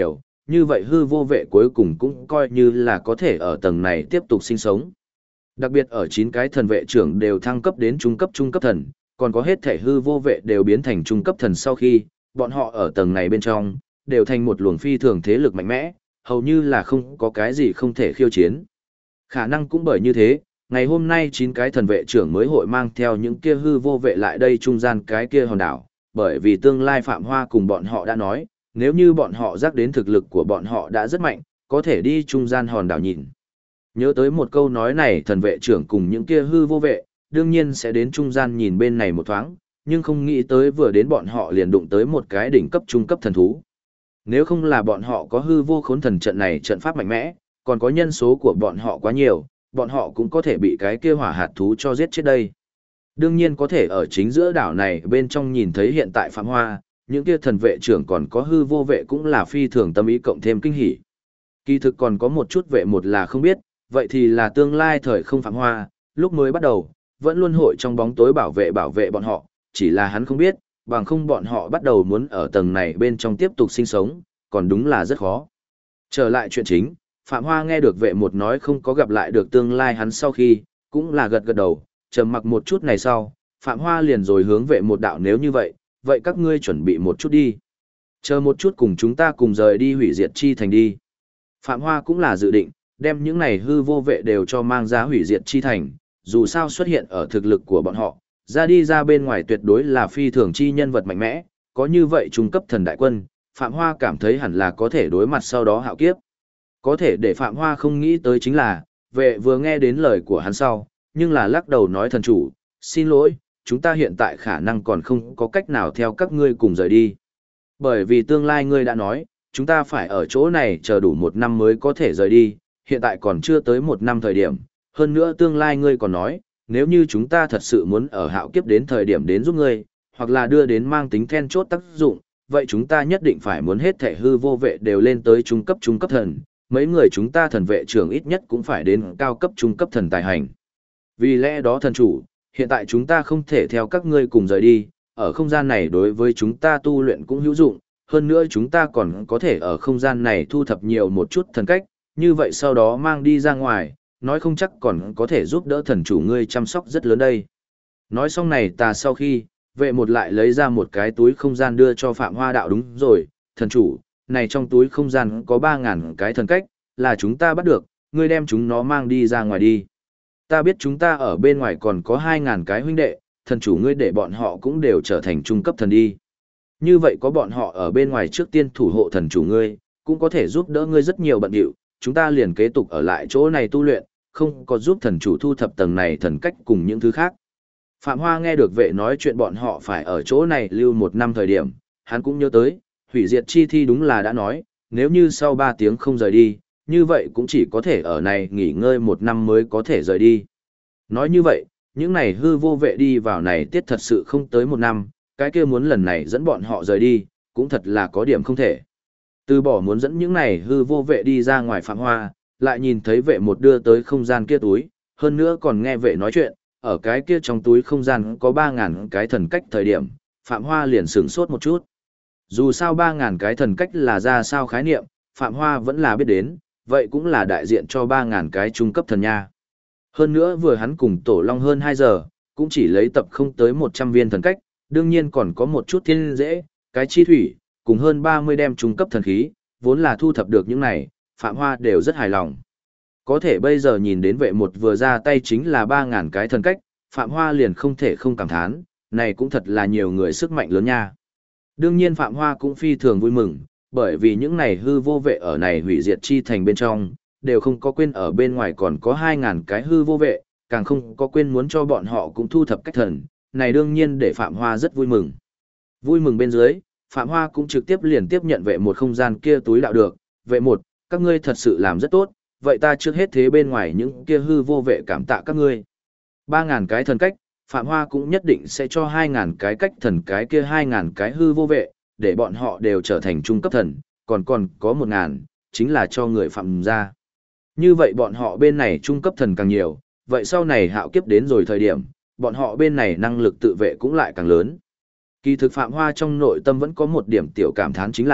như vậy hư vô vệ cuối cùng cũng coi như là có thể ở tầng này tiếp tục sinh sống. Đặc biệt ở 9 cái thần vệ trưởng đều thăng cấp đến trung cấp thần, còn có hết thể hư vô vệ đều biến thành trung cấp thần sau khi, bọn họ ở tầng này bên trong, đều thành một luồng phi thường thế lực mạnh mẽ, hầu như là không có cái gì không thể khiêu chiến. Khả năng cũng bởi như thế, ngày hôm nay 9 cái thần vệ trưởng mới hội mang theo những kia hư vô vệ lại đây trung gian cái kia hòn đảo, bởi vì tương lai Phạm Hoa cùng bọn họ đã nói, nếu như bọn họ giác đến thực lực của bọn họ đã rất mạnh, có thể đi trung gian hòn đảo nhìn. Nhớ tới một câu nói này, thần vệ trưởng cùng những kia hư vô vệ, đương nhiên sẽ đến trung gian nhìn bên này một thoáng, nhưng không nghĩ tới vừa đến bọn họ liền đụng tới một cái đỉnh cấp trung cấp thần thú. Nếu không là bọn họ có hư vô khốn thần trận này trận pháp mạnh mẽ, còn có nhân số của bọn họ quá nhiều, bọn họ cũng có thể bị cái kia hỏa hạt thú cho giết chết đây. Đương nhiên có thể ở chính giữa đảo này bên trong nhìn thấy hiện tại Phạm Hoa, những kia thần vệ trưởng còn có hư vô vệ cũng là phi thường tâm ý cộng thêm kinh hỉ. Kỳ thực còn có một chút vệ một là không biết, vậy thì là tương lai thời không Phạm Hoa, lúc mới bắt đầu, vẫn luôn hội trong bóng tối bảo vệ bọn họ, chỉ là hắn không biết, bằng không bọn họ bắt đầu muốn ở tầng này bên trong tiếp tục sinh sống, còn đúng là rất khó. Trở lại chuyện chính, Phạm Hoa nghe được vệ một nói không có gặp lại được tương lai hắn sau khi, cũng là gật gật đầu, trầm mặc một chút này sau, Phạm Hoa liền rồi hướng vệ một đạo nếu như vậy, vậy các ngươi chuẩn bị một chút đi. Chờ một chút cùng chúng ta cùng rời đi hủy diệt chi thành đi. Phạm Hoa cũng là dự định, đem những này hư vô vệ đều cho mang ra hủy diệt chi thành, dù sao xuất hiện ở thực lực của bọn họ, ra đi ra bên ngoài tuyệt đối là phi thường chi nhân vật mạnh mẽ, có như vậy trung cấp thần đại quân, Phạm Hoa cảm thấy hẳn là có thể đối mặt sau đó hạo kiếp. Có thể để Phạm Hoa không nghĩ tới chính là, vệ vừa nghe đến lời của hắn sau, nhưng là lắc đầu nói thần chủ, xin lỗi, chúng ta hiện tại khả năng còn không có cách nào theo các ngươi cùng rời đi. Bởi vì tương lai ngươi đã nói, chúng ta phải ở chỗ này chờ đủ 1 năm mới có thể rời đi, hiện tại còn chưa tới 1 năm thời điểm, hơn nữa tương lai ngươi còn nói, nếu như chúng ta thật sự muốn ở hạo kiếp đến thời điểm đến giúp ngươi, hoặc là đưa đến mang tính then chốt tác dụng, vậy chúng ta nhất định phải muốn hết thể hư vô vệ đều lên tới trung cấp thần, mấy người chúng ta thần vệ trưởng ít nhất cũng phải đến cao cấp trung cấp thần tài hành. Vì lẽ đó thần chủ, hiện tại chúng ta không thể theo các ngươi cùng rời đi, ở không gian này đối với chúng ta tu luyện cũng hữu dụng, hơn nữa chúng ta còn có thể ở không gian này thu thập nhiều một chút thần cách, như vậy sau đó mang đi ra ngoài, nói không chắc còn có thể giúp đỡ thần chủ ngươi chăm sóc rất lớn đây. Nói xong này ta sau khi, vệ một lại lấy ra một cái túi không gian đưa cho Phạm Hoa đạo đúng rồi, thần chủ, này trong túi không gian có 3.000 cái thần cách, là chúng ta bắt được, ngươi đem chúng nó mang đi ra ngoài đi. Ta biết chúng ta ở bên ngoài còn có 2.000 cái huynh đệ, thần chủ ngươi để bọn họ cũng đều trở thành trung cấp thần đi. Như vậy có bọn họ ở bên ngoài trước tiên thủ hộ thần chủ ngươi, cũng có thể giúp đỡ ngươi rất nhiều bận điệu, chúng ta liền kế tục ở lại chỗ này tu luyện, không có giúp thần chủ thu thập tầng này thần cách cùng những thứ khác. Phạm Hoa nghe được vệ nói chuyện bọn họ phải ở chỗ này lưu 1 năm thời điểm, hắn cũng nhớ tới, hủy diệt chi thi đúng là đã nói, nếu như sau 3 tiếng không rời đi, như vậy cũng chỉ có thể ở này nghỉ ngơi 1 năm mới có thể rời đi. Nói như vậy, những này hư vô vệ đi vào này tiết thật sự không tới 1 năm, cái kia muốn lần này dẫn bọn họ rời đi, cũng thật là có điểm không thể. Từ bỏ muốn dẫn những này hư vô vệ đi ra ngoài Phạm Hoa, lại nhìn thấy vệ một đưa tới không gian kia túi, hơn nữa còn nghe vệ nói chuyện, ở cái kia trong túi không gian có 3.000 cái thần cách thời điểm, Phạm Hoa liền sửng sốt một chút. Dù sao 3.000 cái thần cách là ra sao khái niệm, Phạm Hoa vẫn là biết đến, vậy cũng là đại diện cho 3.000 cái trung cấp thần nha. Hơn nữa vừa hắn cùng Tổ Long hơn 2 giờ, cũng chỉ lấy tập không tới 100 viên thần cách, đương nhiên còn có một chút thiên dễ, cái chi thủy, cùng hơn 30 đem trung cấp thần khí, vốn là thu thập được những này, Phạm Hoa đều rất hài lòng. Có thể bây giờ nhìn đến vệ một vừa ra tay chính là 3.000 cái thần cách, Phạm Hoa liền không thể không cảm thán, này cũng thật là nhiều người sức mạnh lớn nha. Đương nhiên Phạm Hoa cũng phi thường vui mừng, bởi vì những này hư vô vệ ở này hủy diệt chi thành bên trong, đều không có quên ở bên ngoài còn có 2.000 cái hư vô vệ, càng không có quên muốn cho bọn họ cũng thu thập cách thần, này đương nhiên để Phạm Hoa rất vui mừng. Vui mừng bên dưới, Phạm Hoa cũng trực tiếp liền tiếp nhận vệ một không gian kia túi đạo được, vệ một, các ngươi thật sự làm rất tốt, vậy ta trước hết thế bên ngoài những kia hư vô vệ cảm tạ các ngươi. 3.000 cái thần cách, Phạm Hoa cũng nhất định sẽ cho 2.000 cái cách thần cái kia 2.000 cái hư vô vệ, để bọn họ đều trở thành trung cấp thần, còn có 1.000, chính là cho người Phạm gia. Như vậy bọn họ bên này trung cấp thần càng nhiều, vậy sau này hạo kiếp đến rồi thời điểm, bọn họ bên này năng lực tự vệ cũng lại càng lớn. Kỳ thực Phạm Hoa trong nội tâm vẫn có một điểm tiểu cảm thán chính là,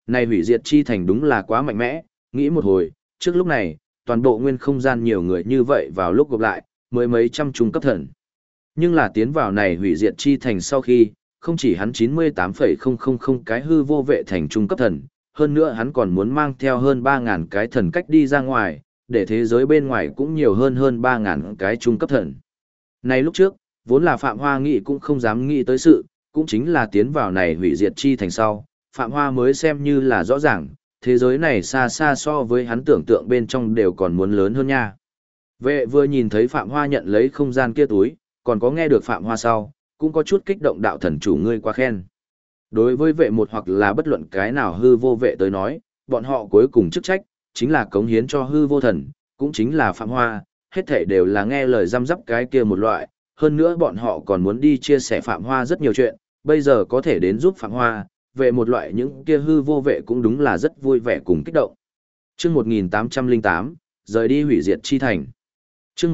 Này hủy diệt chi thành đúng là quá mạnh mẽ, nghĩ một hồi, trước lúc này, toàn bộ nguyên không gian nhiều người như vậy vào lúc gặp lại, mới mấy trăm trung cấp thần. Nhưng là tiến vào này hủy diệt chi thành sau khi, không chỉ hắn 98,000 cái hư vô vệ thành trung cấp thần, hơn nữa hắn còn muốn mang theo hơn 3.000 cái thần cách đi ra ngoài, để thế giới bên ngoài cũng nhiều hơn 3.000 cái trung cấp thần. Này lúc trước, vốn là Phạm Hoa nghĩ cũng không dám nghĩ tới sự, cũng chính là tiến vào này hủy diệt chi thành sau, Phạm Hoa mới xem như là rõ ràng, thế giới này xa xa so với hắn tưởng tượng bên trong đều còn muốn lớn hơn nha. Vệ vừa nhìn thấy Phạm Hoa nhận lấy không gian kia túi, còn có nghe được Phạm Hoa sau, cũng có chút kích động đạo thần chủ ngươi quá khen. Đối với vệ một hoặc là bất luận cái nào hư vô vệ tới nói, bọn họ cuối cùng chức trách, chính là cống hiến cho hư vô thần, cũng chính là Phạm Hoa, hết thể đều là nghe lời răm rắp cái kia một loại, hơn nữa bọn họ còn muốn đi chia sẻ Phạm Hoa rất nhiều chuyện, bây giờ có thể đến giúp Phạm Hoa, vệ một loại những kia hư vô vệ cũng đúng là rất vui vẻ cùng kích động. Chương 1808, rời đi hủy diệt chi thành. Chương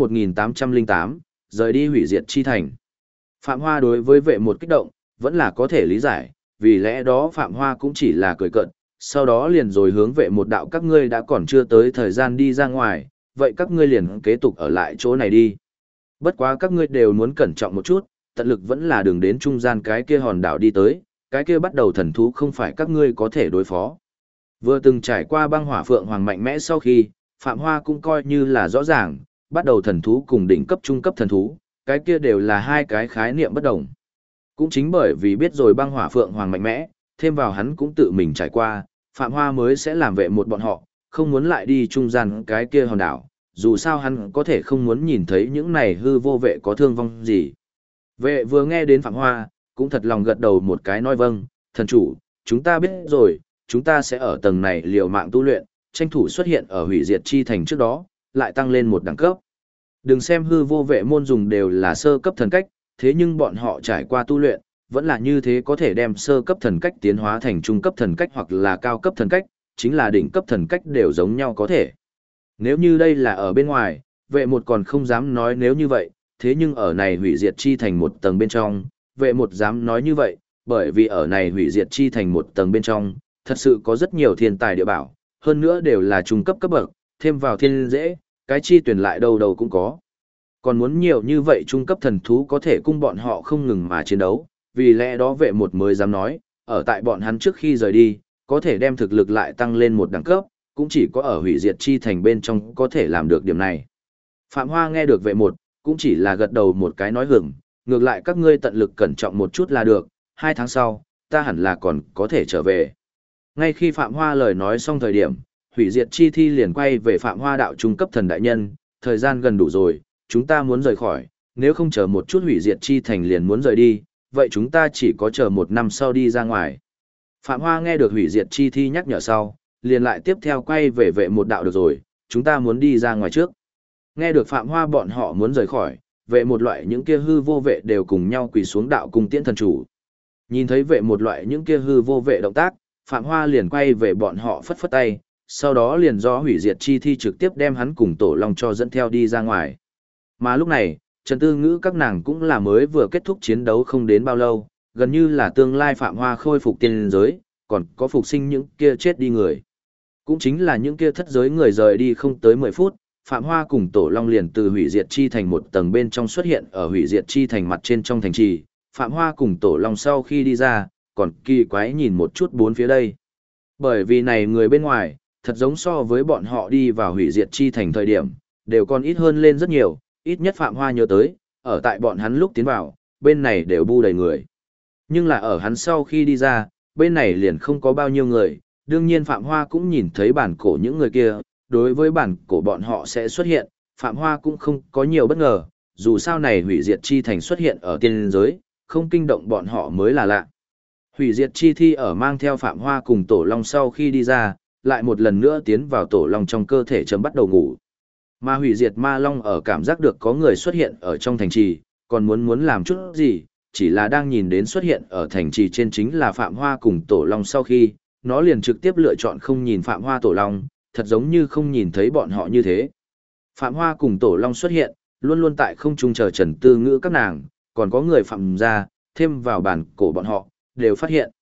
1808, rời đi hủy diệt chi thành. Phạm Hoa đối với vệ một kích động, vẫn là có thể lý giải, vì lẽ đó Phạm Hoa cũng chỉ là cười cợt, sau đó liền rồi hướng vệ một đạo các ngươi đã còn chưa tới thời gian đi ra ngoài, vậy các ngươi liền kế tục ở lại chỗ này đi. Bất quá các ngươi đều muốn cẩn trọng một chút, tận lực vẫn là đường đến trung gian cái kia hòn đảo đi tới, cái kia bắt đầu thần thú không phải các ngươi có thể đối phó. Vừa từng trải qua băng hỏa phượng hoàng mạnh mẽ sau khi, Phạm Hoa cũng coi như là rõ ràng, bắt đầu thần thú cùng đỉnh cấp trung cấp thần thú, cái kia đều là hai cái khái niệm bất đồng. Cũng chính bởi vì biết rồi băng hỏa phượng hoàng mạnh mẽ, thêm vào hắn cũng tự mình trải qua, Phạm Hoa mới sẽ làm vệ một bọn họ, không muốn lại đi trung gian cái kia hòn đảo, dù sao hắn có thể không muốn nhìn thấy những này hư vô vệ có thương vong gì. Vệ vừa nghe đến Phạm Hoa, cũng thật lòng gật đầu một cái nói vâng, thần chủ, chúng ta biết rồi, chúng ta sẽ ở tầng này liều mạng tu luyện, tranh thủ xuất hiện ở hủy diệt chi thành trước đó, lại tăng lên một đẳng cấp. Đừng xem hư vô vệ môn dùng đều là sơ cấp thần cách, thế nhưng bọn họ trải qua tu luyện, vẫn là như thế có thể đem sơ cấp thần cách tiến hóa thành trung cấp thần cách hoặc là cao cấp thần cách, chính là đỉnh cấp thần cách đều giống nhau có thể. Nếu như đây là ở bên ngoài, vệ một còn không dám nói nếu như vậy, thế nhưng ở này hủy diệt chi thành một tầng bên trong, vệ một dám nói như vậy, bởi vì ở này hủy diệt chi thành một tầng bên trong, thật sự có rất nhiều thiên tài địa bảo, hơn nữa đều là trung cấp cấp bậc, thêm vào thiên dễ, cái chi tuyển lại đâu đâu cũng có. Còn muốn nhiều như vậy trung cấp thần thú có thể cung bọn họ không ngừng mà chiến đấu, vì lẽ đó vệ một mới dám nói, ở tại bọn hắn trước khi rời đi, có thể đem thực lực lại tăng lên một đẳng cấp, cũng chỉ có ở hủy diệt chi thành bên trong có thể làm được điểm này. Phạm Hoa nghe được vệ một, cũng chỉ là gật đầu một cái nói hưởng, ngược lại các ngươi tận lực cẩn trọng một chút là được, 2 tháng sau, ta hẳn là còn có thể trở về. Ngay khi Phạm Hoa lời nói xong thời điểm, hủy diệt chi thi liền quay về Phạm Hoa đạo trung cấp thần đại nhân, thời gian gần đủ rồi, chúng ta muốn rời khỏi, nếu không chờ một chút hủy diệt chi thành liền muốn rời đi, vậy chúng ta chỉ có chờ 1 năm sau đi ra ngoài. Phạm Hoa nghe được hủy diệt chi thi nhắc nhở sau, liền lại tiếp theo quay về vệ một đạo được rồi, chúng ta muốn đi ra ngoài trước. Nghe được Phạm Hoa bọn họ muốn rời khỏi, vệ một loại những kia hư vô vệ đều cùng nhau quỳ xuống đạo cung tiễn thần chủ. Nhìn thấy vệ một loại những kia hư vô vệ động tác, Phạm Hoa liền quay về bọn họ phất phất tay, sau đó liền do hủy diệt chi thi trực tiếp đem hắn cùng Tổ Long cho dẫn theo đi ra ngoài. Mà lúc này, Trần Tư Ngữ các nàng cũng là mới vừa kết thúc chiến đấu không đến bao lâu, gần như là tương lai Phạm Hoa khôi phục tiên giới, còn có phục sinh những kia chết đi người. Cũng chính là những kia thất giới người rời đi không tới 10 phút, Phạm Hoa cùng Tổ Long liền từ hủy diệt chi thành một tầng bên trong xuất hiện ở hủy diệt chi thành mặt trên trong thành trì. Phạm Hoa cùng Tổ Long sau khi đi ra, còn kỳ quái nhìn một chút bốn phía đây. Bởi vì này người bên ngoài, thật giống so với bọn họ đi vào hủy diệt chi thành thời điểm, đều còn ít hơn lên rất nhiều, ít nhất Phạm Hoa nhớ tới, ở tại bọn hắn lúc tiến vào, bên này đều bu đầy người. Nhưng là ở hắn sau khi đi ra, bên này liền không có bao nhiêu người, đương nhiên Phạm Hoa cũng nhìn thấy bản cổ những người kia, đối với bản cổ bọn họ sẽ xuất hiện, Phạm Hoa cũng không có nhiều bất ngờ, dù sao này hủy diệt chi thành xuất hiện ở tiên giới, không kinh động bọn họ mới là lạ. Hủy diệt chi thi ở mang theo Phạm Hoa cùng Tổ Long sau khi đi ra, lại một lần nữa tiến vào Tổ Long trong cơ thể chấm bắt đầu ngủ. Mà hủy diệt ma Long ở cảm giác được có người xuất hiện ở trong thành trì, còn muốn làm chút gì, chỉ là đang nhìn đến xuất hiện ở thành trì trên chính là Phạm Hoa cùng Tổ Long sau khi, nó liền trực tiếp lựa chọn không nhìn Phạm Hoa Tổ Long, thật giống như không nhìn thấy bọn họ như thế. Phạm Hoa cùng Tổ Long xuất hiện, luôn luôn tại không trung chờ Trần Tư Ngữ các nàng, còn có người phạm gia, thêm vào bản cổ bọn họ, đều phát hiện.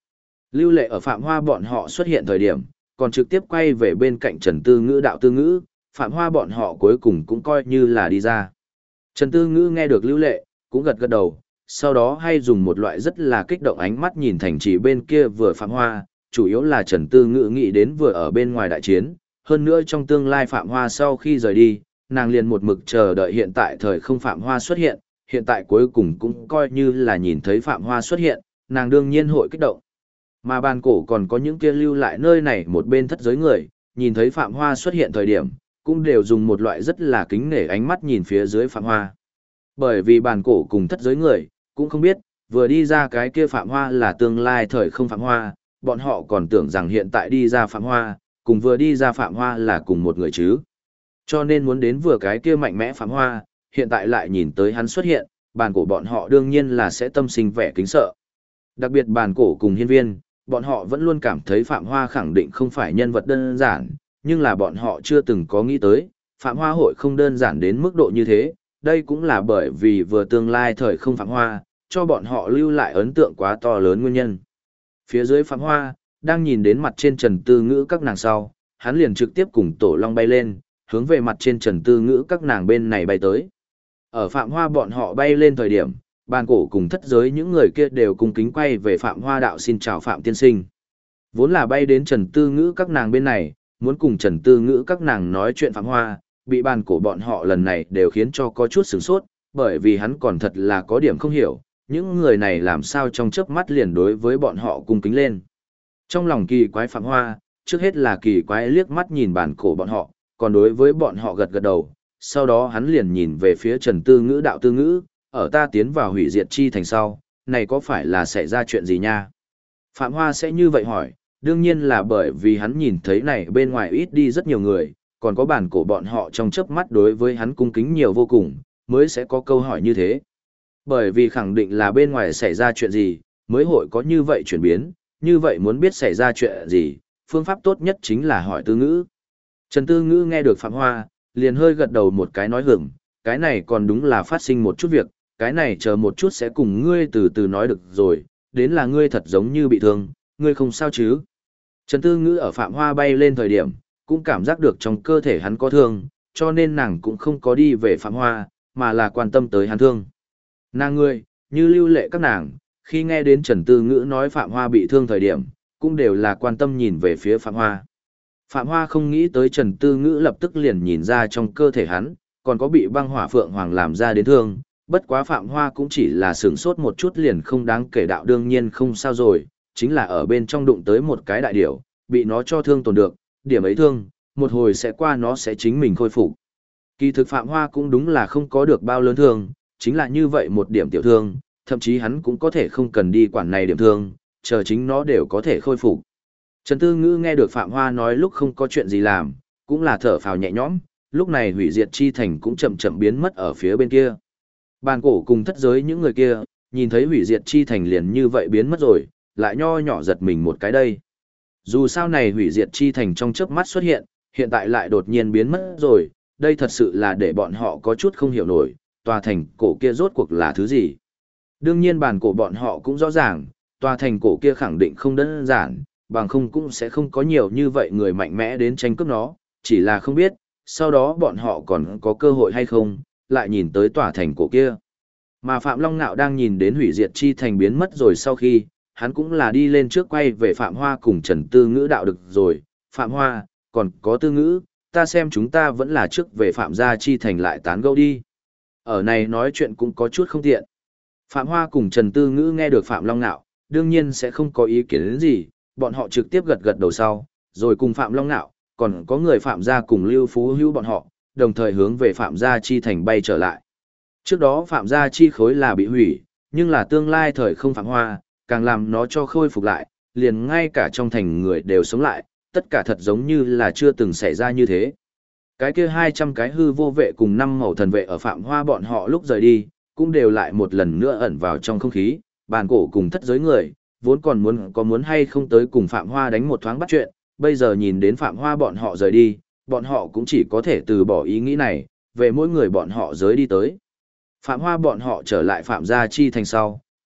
Lưu Lệ ở Phạm Hoa bọn họ xuất hiện thời điểm, còn trực tiếp quay về bên cạnh Trần Tư Ngữ đạo Tư Ngữ, Phạm Hoa bọn họ cuối cùng cũng coi như là đi ra. Trần Tư Ngữ nghe được Lưu Lệ, cũng gật gật đầu, sau đó hay dùng một loại rất là kích động ánh mắt nhìn thành trì bên kia vừa Phạm Hoa, chủ yếu là Trần Tư Ngữ nghĩ đến vừa ở bên ngoài đại chiến, hơn nữa trong tương lai Phạm Hoa sau khi rời đi, nàng liền một mực chờ đợi hiện tại thời không Phạm Hoa xuất hiện, hiện tại cuối cùng cũng coi như là nhìn thấy Phạm Hoa xuất hiện, nàng đương nhiên hội kích động. Mà bàn cổ còn có những kia lưu lại nơi này một bên thất giới người, nhìn thấy Phạm Hoa xuất hiện thời điểm, cũng đều dùng một loại rất là kính nể ánh mắt nhìn phía dưới Phạm Hoa. Bởi vì bàn cổ cùng thất giới người, cũng không biết, vừa đi ra cái kia Phạm Hoa là tương lai thời không Phạm Hoa, bọn họ còn tưởng rằng hiện tại đi ra Phạm Hoa, cùng vừa đi ra Phạm Hoa là cùng một người chứ. Cho nên muốn đến vừa cái kia mạnh mẽ Phạm Hoa, hiện tại lại nhìn tới hắn xuất hiện, bàn cổ bọn họ đương nhiên là sẽ tâm sinh vẻ kính sợ. Đặc biệt bàn cổ cùng hiên viên, bọn họ vẫn luôn cảm thấy Phạm Hoa khẳng định không phải nhân vật đơn giản, nhưng là bọn họ chưa từng có nghĩ tới, Phạm Hoa hội không đơn giản đến mức độ như thế, đây cũng là bởi vì vừa tương lai thời không Phạm Hoa, cho bọn họ lưu lại ấn tượng quá to lớn nguyên nhân. Phía dưới Phạm Hoa, đang nhìn đến mặt trên Trần Tư Ngữ các nàng sau, hắn liền trực tiếp cùng Tổ Long bay lên, hướng về mặt trên Trần Tư Ngữ các nàng bên này bay tới. Ở Phạm Hoa bọn họ bay lên thời điểm, bàn cổ cùng thất giới những người kia đều cung kính quay về Phạm Hoa đạo xin chào Phạm tiên sinh. Vốn là bay đến Trần Tư Ngữ các nàng bên này, muốn cùng Trần Tư Ngữ các nàng nói chuyện Phạm Hoa, bị bàn cổ bọn họ lần này đều khiến cho có chút sửng sốt, bởi vì hắn còn thật là có điểm không hiểu, những người này làm sao trong chớp mắt liền đối với bọn họ cung kính lên. Trong lòng kỳ quái Phạm Hoa, trước hết là kỳ quái liếc mắt nhìn bàn cổ bọn họ, còn đối với bọn họ gật gật đầu, sau đó hắn liền nhìn về phía Trần Tư Ngữ đạo Tư Ngữ, ở ta tiến vào hủy diệt chi thành sau, này có phải là xảy ra chuyện gì nha? Phạm Hoa sẽ như vậy hỏi, đương nhiên là bởi vì hắn nhìn thấy này bên ngoài ít đi rất nhiều người, còn có bản cổ bọn họ trong chớp mắt đối với hắn cung kính nhiều vô cùng, mới sẽ có câu hỏi như thế. Bởi vì khẳng định là bên ngoài xảy ra chuyện gì, mới hội có như vậy chuyển biến, như vậy muốn biết xảy ra chuyện gì, phương pháp tốt nhất chính là hỏi Tư Ngữ. Trần Tư Ngữ nghe được Phạm Hoa, liền hơi gật đầu một cái nói hửng, cái này còn đúng là phát sinh một chút việc, cái này chờ một chút sẽ cùng ngươi từ từ nói được rồi, đến là ngươi thật giống như bị thương, ngươi không sao chứ. Trần Tư Ngữ ở Phạm Hoa bay lên thời điểm, cũng cảm giác được trong cơ thể hắn có thương, cho nên nàng cũng không có đi về Phạm Hoa, mà là quan tâm tới hắn thương. Nàng ngươi, như Lưu Lệ các nàng, khi nghe đến Trần Tư Ngữ nói Phạm Hoa bị thương thời điểm, cũng đều là quan tâm nhìn về phía Phạm Hoa. Phạm Hoa không nghĩ tới Trần Tư Ngữ lập tức liền nhìn ra trong cơ thể hắn, còn có bị băng hỏa phượng hoàng làm ra đến thương, bất quá Phạm Hoa cũng chỉ là sửng sốt một chút liền không đáng kể đạo đương nhiên không sao rồi, chính là ở bên trong đụng tới một cái đại điểu, bị nó cho thương tổn được, điểm ấy thương, một hồi sẽ qua nó sẽ chính mình khôi phục. Kỳ thực Phạm Hoa cũng đúng là không có được bao lớn thương, chính là như vậy một điểm tiểu thương, thậm chí hắn cũng có thể không cần đi quản này điểm thương, chờ chính nó đều có thể khôi phục. Trần Tư Ngữ nghe được Phạm Hoa nói lúc không có chuyện gì làm, cũng là thở phào nhẹ nhõm, lúc này hủy diệt chi thành cũng chậm chậm biến mất ở phía bên kia. Bàn cổ cùng thất giới những người kia, nhìn thấy hủy diệt chi thành liền như vậy biến mất rồi, lại nho nhỏ giật mình một cái đây. Dù sao này hủy diệt chi thành trong chớp mắt xuất hiện, hiện tại lại đột nhiên biến mất rồi, đây thật sự là để bọn họ có chút không hiểu nổi, tòa thành cổ kia rốt cuộc là thứ gì. Đương nhiên bàn cổ bọn họ cũng rõ ràng, tòa thành cổ kia khẳng định không đơn giản, bằng không cũng sẽ không có nhiều như vậy người mạnh mẽ đến tranh cướp nó, chỉ là không biết, sau đó bọn họ còn có cơ hội hay không, lại nhìn tới tòa thành cổ kia. Mà Phạm Long Nạo đang nhìn đến hủy diệt chi thành biến mất rồi sau khi, hắn cũng là đi lên trước quay về Phạm Hoa cùng Trần Tư Ngữ đạo được rồi, Phạm Hoa, còn có Tư Ngữ, ta xem chúng ta vẫn là trước về Phạm gia chi thành lại tán gẫu đi. Ở này nói chuyện cũng có chút không tiện. Phạm Hoa cùng Trần Tư Ngữ nghe được Phạm Long Nạo, đương nhiên sẽ không có ý kiến đến gì, bọn họ trực tiếp gật gật đầu sau, rồi cùng Phạm Long Nạo, còn có người Phạm gia cùng Lưu Phú Hữu bọn họ, đồng thời hướng về Phạm gia chi thành bay trở lại. Trước đó Phạm gia chi khối là bị hủy, nhưng là tương lai thời không Phạm Hoa, càng làm nó cho khôi phục lại, liền ngay cả trong thành người đều sống lại, tất cả thật giống như là chưa từng xảy ra như thế. Cái kia 200 cái hư vô vệ cùng 5 màu thần vệ ở Phạm Hoa bọn họ lúc rời đi, cũng đều lại một lần nữa ẩn vào trong không khí, bàn cổ cùng thất giới người, vốn còn muốn hay không tới cùng Phạm Hoa đánh một thoáng bắt chuyện, bây giờ nhìn đến Phạm Hoa bọn họ rời đi, bọn họ cũng chỉ có thể từ bỏ ý nghĩ này, về mỗi người bọn họ rời đi tới. Phạm Hoa bọn họ trở lại Phạm gia chi thành sau,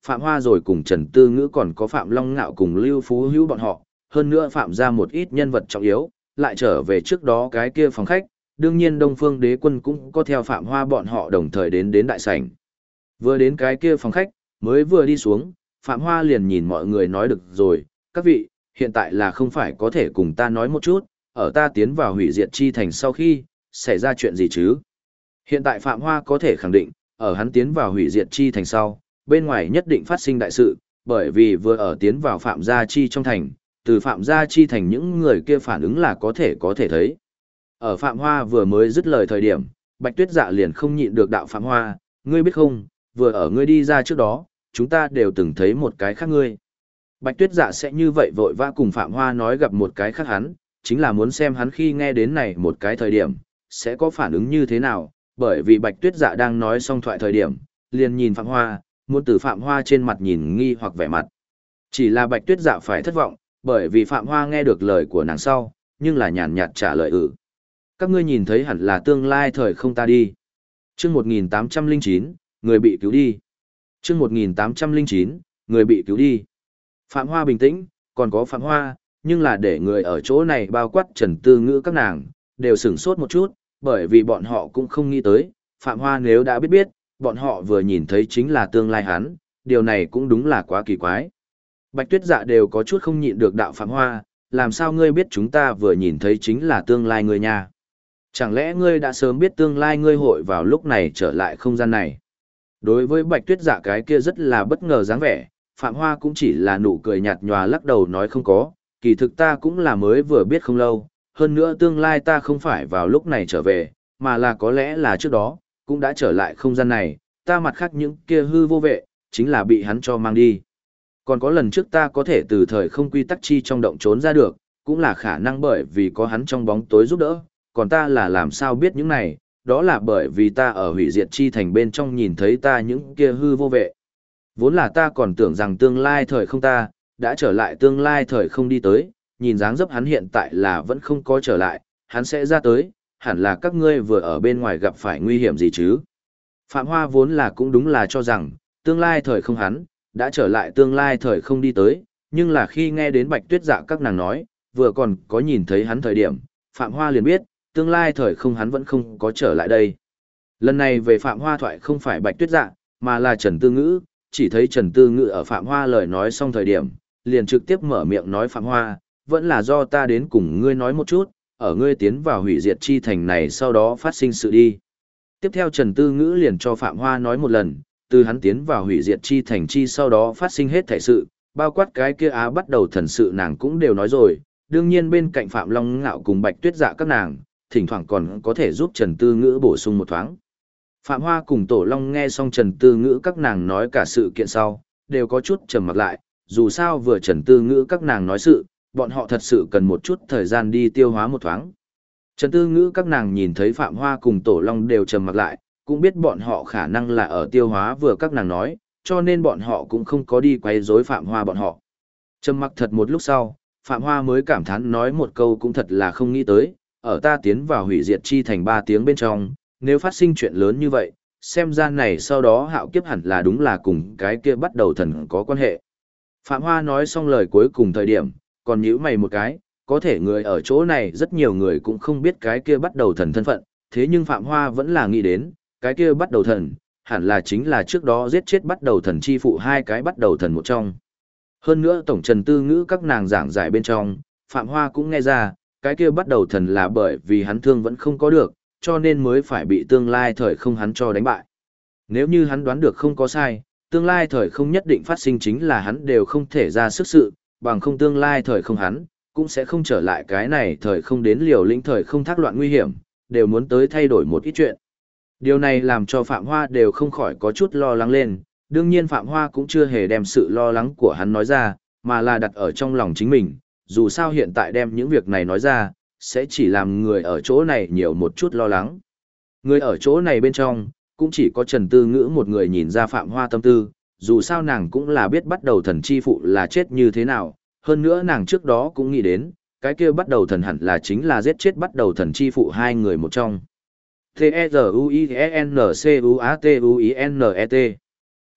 Phạm Hoa rồi cùng Trần Tư Ngữ còn có Phạm Long Ngạo cùng Lưu Phú Hữu bọn họ, hơn nữa Phạm ra một ít nhân vật trọng yếu, lại trở về trước đó cái kia phòng khách, đương nhiên Đông Phương Đế Quân cũng có theo Phạm Hoa bọn họ đồng thời đến đại sảnh. Vừa đến cái kia phòng khách, mới vừa đi xuống, Phạm Hoa liền nhìn mọi người nói được rồi, các vị, hiện tại là không phải có thể cùng ta nói một chút, ở ta tiến vào hủy diệt chi thành sau khi, xảy ra chuyện gì chứ? Hiện tại Phạm Hoa có thể khẳng định, ở hắn tiến vào hủy diệt chi thành sau, bên ngoài nhất định phát sinh đại sự, bởi vì vừa ở tiến vào Phạm Gia Chi trong thành, từ Phạm Gia Chi thành những người kia phản ứng là có thể thấy. Ở Phạm Hoa vừa mới dứt lời thời điểm, Bạch Tuyết Dạ liền không nhịn được đạo Phạm Hoa, ngươi biết không, vừa ở ngươi đi ra trước đó, chúng ta đều từng thấy một cái khác ngươi. Bạch Tuyết Dạ sẽ như vậy vội vã cùng Phạm Hoa nói gặp một cái khác hắn, chính là muốn xem hắn khi nghe đến này một cái thời điểm, sẽ có phản ứng như thế nào, bởi vì Bạch Tuyết Dạ đang nói xong thoại thời điểm, liền nhìn Phạm Hoa, muốn từ Phạm Hoa trên mặt nhìn nghi hoặc vẻ mặt. Chỉ là Bạch Tuyết Dạ phải thất vọng, bởi vì Phạm Hoa nghe được lời của nàng sau, nhưng là nhàn nhạt trả lời Các ngươi nhìn thấy hẳn là tương lai thời không ta đi. Chương 1809, người bị cứu đi. Chương 1809, người bị cứu đi. Phạm Hoa bình tĩnh, còn có Phạm Hoa, nhưng là để người ở chỗ này bao quát Trần Tư Ngữ các nàng, đều sửng sốt một chút, bởi vì bọn họ cũng không nghĩ tới, Phạm Hoa nếu đã biết, bọn họ vừa nhìn thấy chính là tương lai hắn, điều này cũng đúng là quá kỳ quái. Bạch Tuyết Dạ đều có chút không nhịn được đạo Phạm Hoa, làm sao ngươi biết chúng ta vừa nhìn thấy chính là tương lai ngươi nha? Chẳng lẽ ngươi đã sớm biết tương lai ngươi hội vào lúc này trở lại không gian này? Đối với Bạch Tuyết Dạ cái kia rất là bất ngờ dáng vẻ, Phạm Hoa cũng chỉ là nụ cười nhạt nhòa lắc đầu nói không có, kỳ thực ta cũng là mới vừa biết không lâu, hơn nữa tương lai ta không phải vào lúc này trở về, mà là có lẽ là trước đó, cũng đã trở lại không gian này, ta mặt khác những kia hư vô vệ, chính là bị hắn cho mang đi. Còn có lần trước ta có thể từ thời không quy tắc chi trong động trốn ra được, cũng là khả năng bởi vì có hắn trong bóng tối giúp đỡ, còn ta là làm sao biết những này, đó là bởi vì ta ở hủy diệt chi thành bên trong nhìn thấy ta những kia hư vô vệ. Vốn là ta còn tưởng rằng tương lai thời không ta, đã trở lại tương lai thời không đi tới, nhìn dáng dấp hắn hiện tại là vẫn không có trở lại, hắn sẽ ra tới, hẳn là các ngươi vừa ở bên ngoài gặp phải nguy hiểm gì chứ. Phạm Hoa vốn là cũng đúng là cho rằng, tương lai thời không hắn, đã trở lại tương lai thời không đi tới, nhưng là khi nghe đến Bạch Tuyết Dạ các nàng nói, vừa còn có nhìn thấy hắn thời điểm, Phạm Hoa liền biết, tương lai thời không hắn vẫn không có trở lại đây. Lần này về Phạm Hoa thoại không phải Bạch Tuyết Dạ, mà là Trần Tư Ngữ, chỉ thấy Trần Tư Ngữ ở Phạm Hoa lời nói xong thời điểm, liền trực tiếp mở miệng nói Phạm Hoa, vẫn là do ta đến cùng ngươi nói một chút, ở ngươi tiến vào hủy diệt chi thành này sau đó phát sinh sự đi. Tiếp theo Trần Tư Ngữ liền cho Phạm Hoa nói một lần, từ hắn tiến vào hủy diệt chi thành chi sau đó phát sinh hết thảy sự, bao quát cái kia bắt đầu thần sự nàng cũng đều nói rồi, đương nhiên bên cạnh Phạm Long Ngạo cùng Bạch Tuyết Dạ các nàng, thỉnh thoảng còn có thể giúp Trần Tư Ngữ bổ sung một thoáng. Phạm Hoa cùng Tổ Long nghe xong Trần Tư Ngữ các nàng nói cả sự kiện sau, đều có chút trầm mặc lại, dù sao vừa Trần Tư Ngữ các nàng nói sự, bọn họ thật sự cần một chút thời gian đi tiêu hóa một thoáng. Trần Tư Ngữ các nàng nhìn thấy Phạm Hoa cùng Tổ Long đều trầm mặc lại, cũng biết bọn họ khả năng là ở tiêu hóa vừa các nàng nói, cho nên bọn họ cũng không có đi quấy rối Phạm Hoa bọn họ. Trầm mặc thật một lúc sau, Phạm Hoa mới cảm thán nói một câu cũng thật là không nghĩ tới, ở ta tiến vào hủy diệt chi thành 3 tiếng bên trong, nếu phát sinh chuyện lớn như vậy, xem ra này sau đó hạo kiếp hẳn là đúng là cùng cái kia bắt đầu thần có quan hệ. Phạm Hoa nói xong lời cuối cùng thời điểm, còn nhíu mày một cái, có thể người ở chỗ này rất nhiều người cũng không biết cái kia bắt đầu thần thân phận, thế nhưng Phạm Hoa vẫn là nghĩ đến, cái kia bắt đầu thần, hẳn là chính là trước đó giết chết bắt đầu thần chi phụ 2 cái bắt đầu thần một trong. Hơn nữa tổng Trần Tư Ngữ các nàng giảng giải bên trong, Phạm Hoa cũng nghe ra, cái kia bắt đầu thần là bởi vì hắn thương vẫn không có được, cho nên mới phải bị tương lai thời không hắn cho đánh bại. Nếu như hắn đoán được không có sai, tương lai thời không nhất định phát sinh chính là hắn đều không thể ra sức sự, bằng không tương lai thời không hắn, cũng sẽ không trở lại cái này thời không đến liều lĩnh thời không thác loạn nguy hiểm, đều muốn tới thay đổi một ít chuyện. Điều này làm cho Phạm Hoa đều không khỏi có chút lo lắng lên, đương nhiên Phạm Hoa cũng chưa hề đem sự lo lắng của hắn nói ra, mà là đặt ở trong lòng chính mình, dù sao hiện tại đem những việc này nói ra, sẽ chỉ làm người ở chỗ này nhiều một chút lo lắng. Người ở chỗ này bên trong, cũng chỉ có Trần Tư Ngữ một người nhìn ra Phạm Hoa tâm tư, dù sao nàng cũng là biết bắt đầu thần chi phụ là chết như thế nào, hơn nữa nàng trước đó cũng nghĩ đến, cái kia bắt đầu thần hẳn là chính là giết chết bắt đầu thần chi phụ 2 người một trong. T-E-Z-U-I-N-C-U-A-T-U-I-N-E-T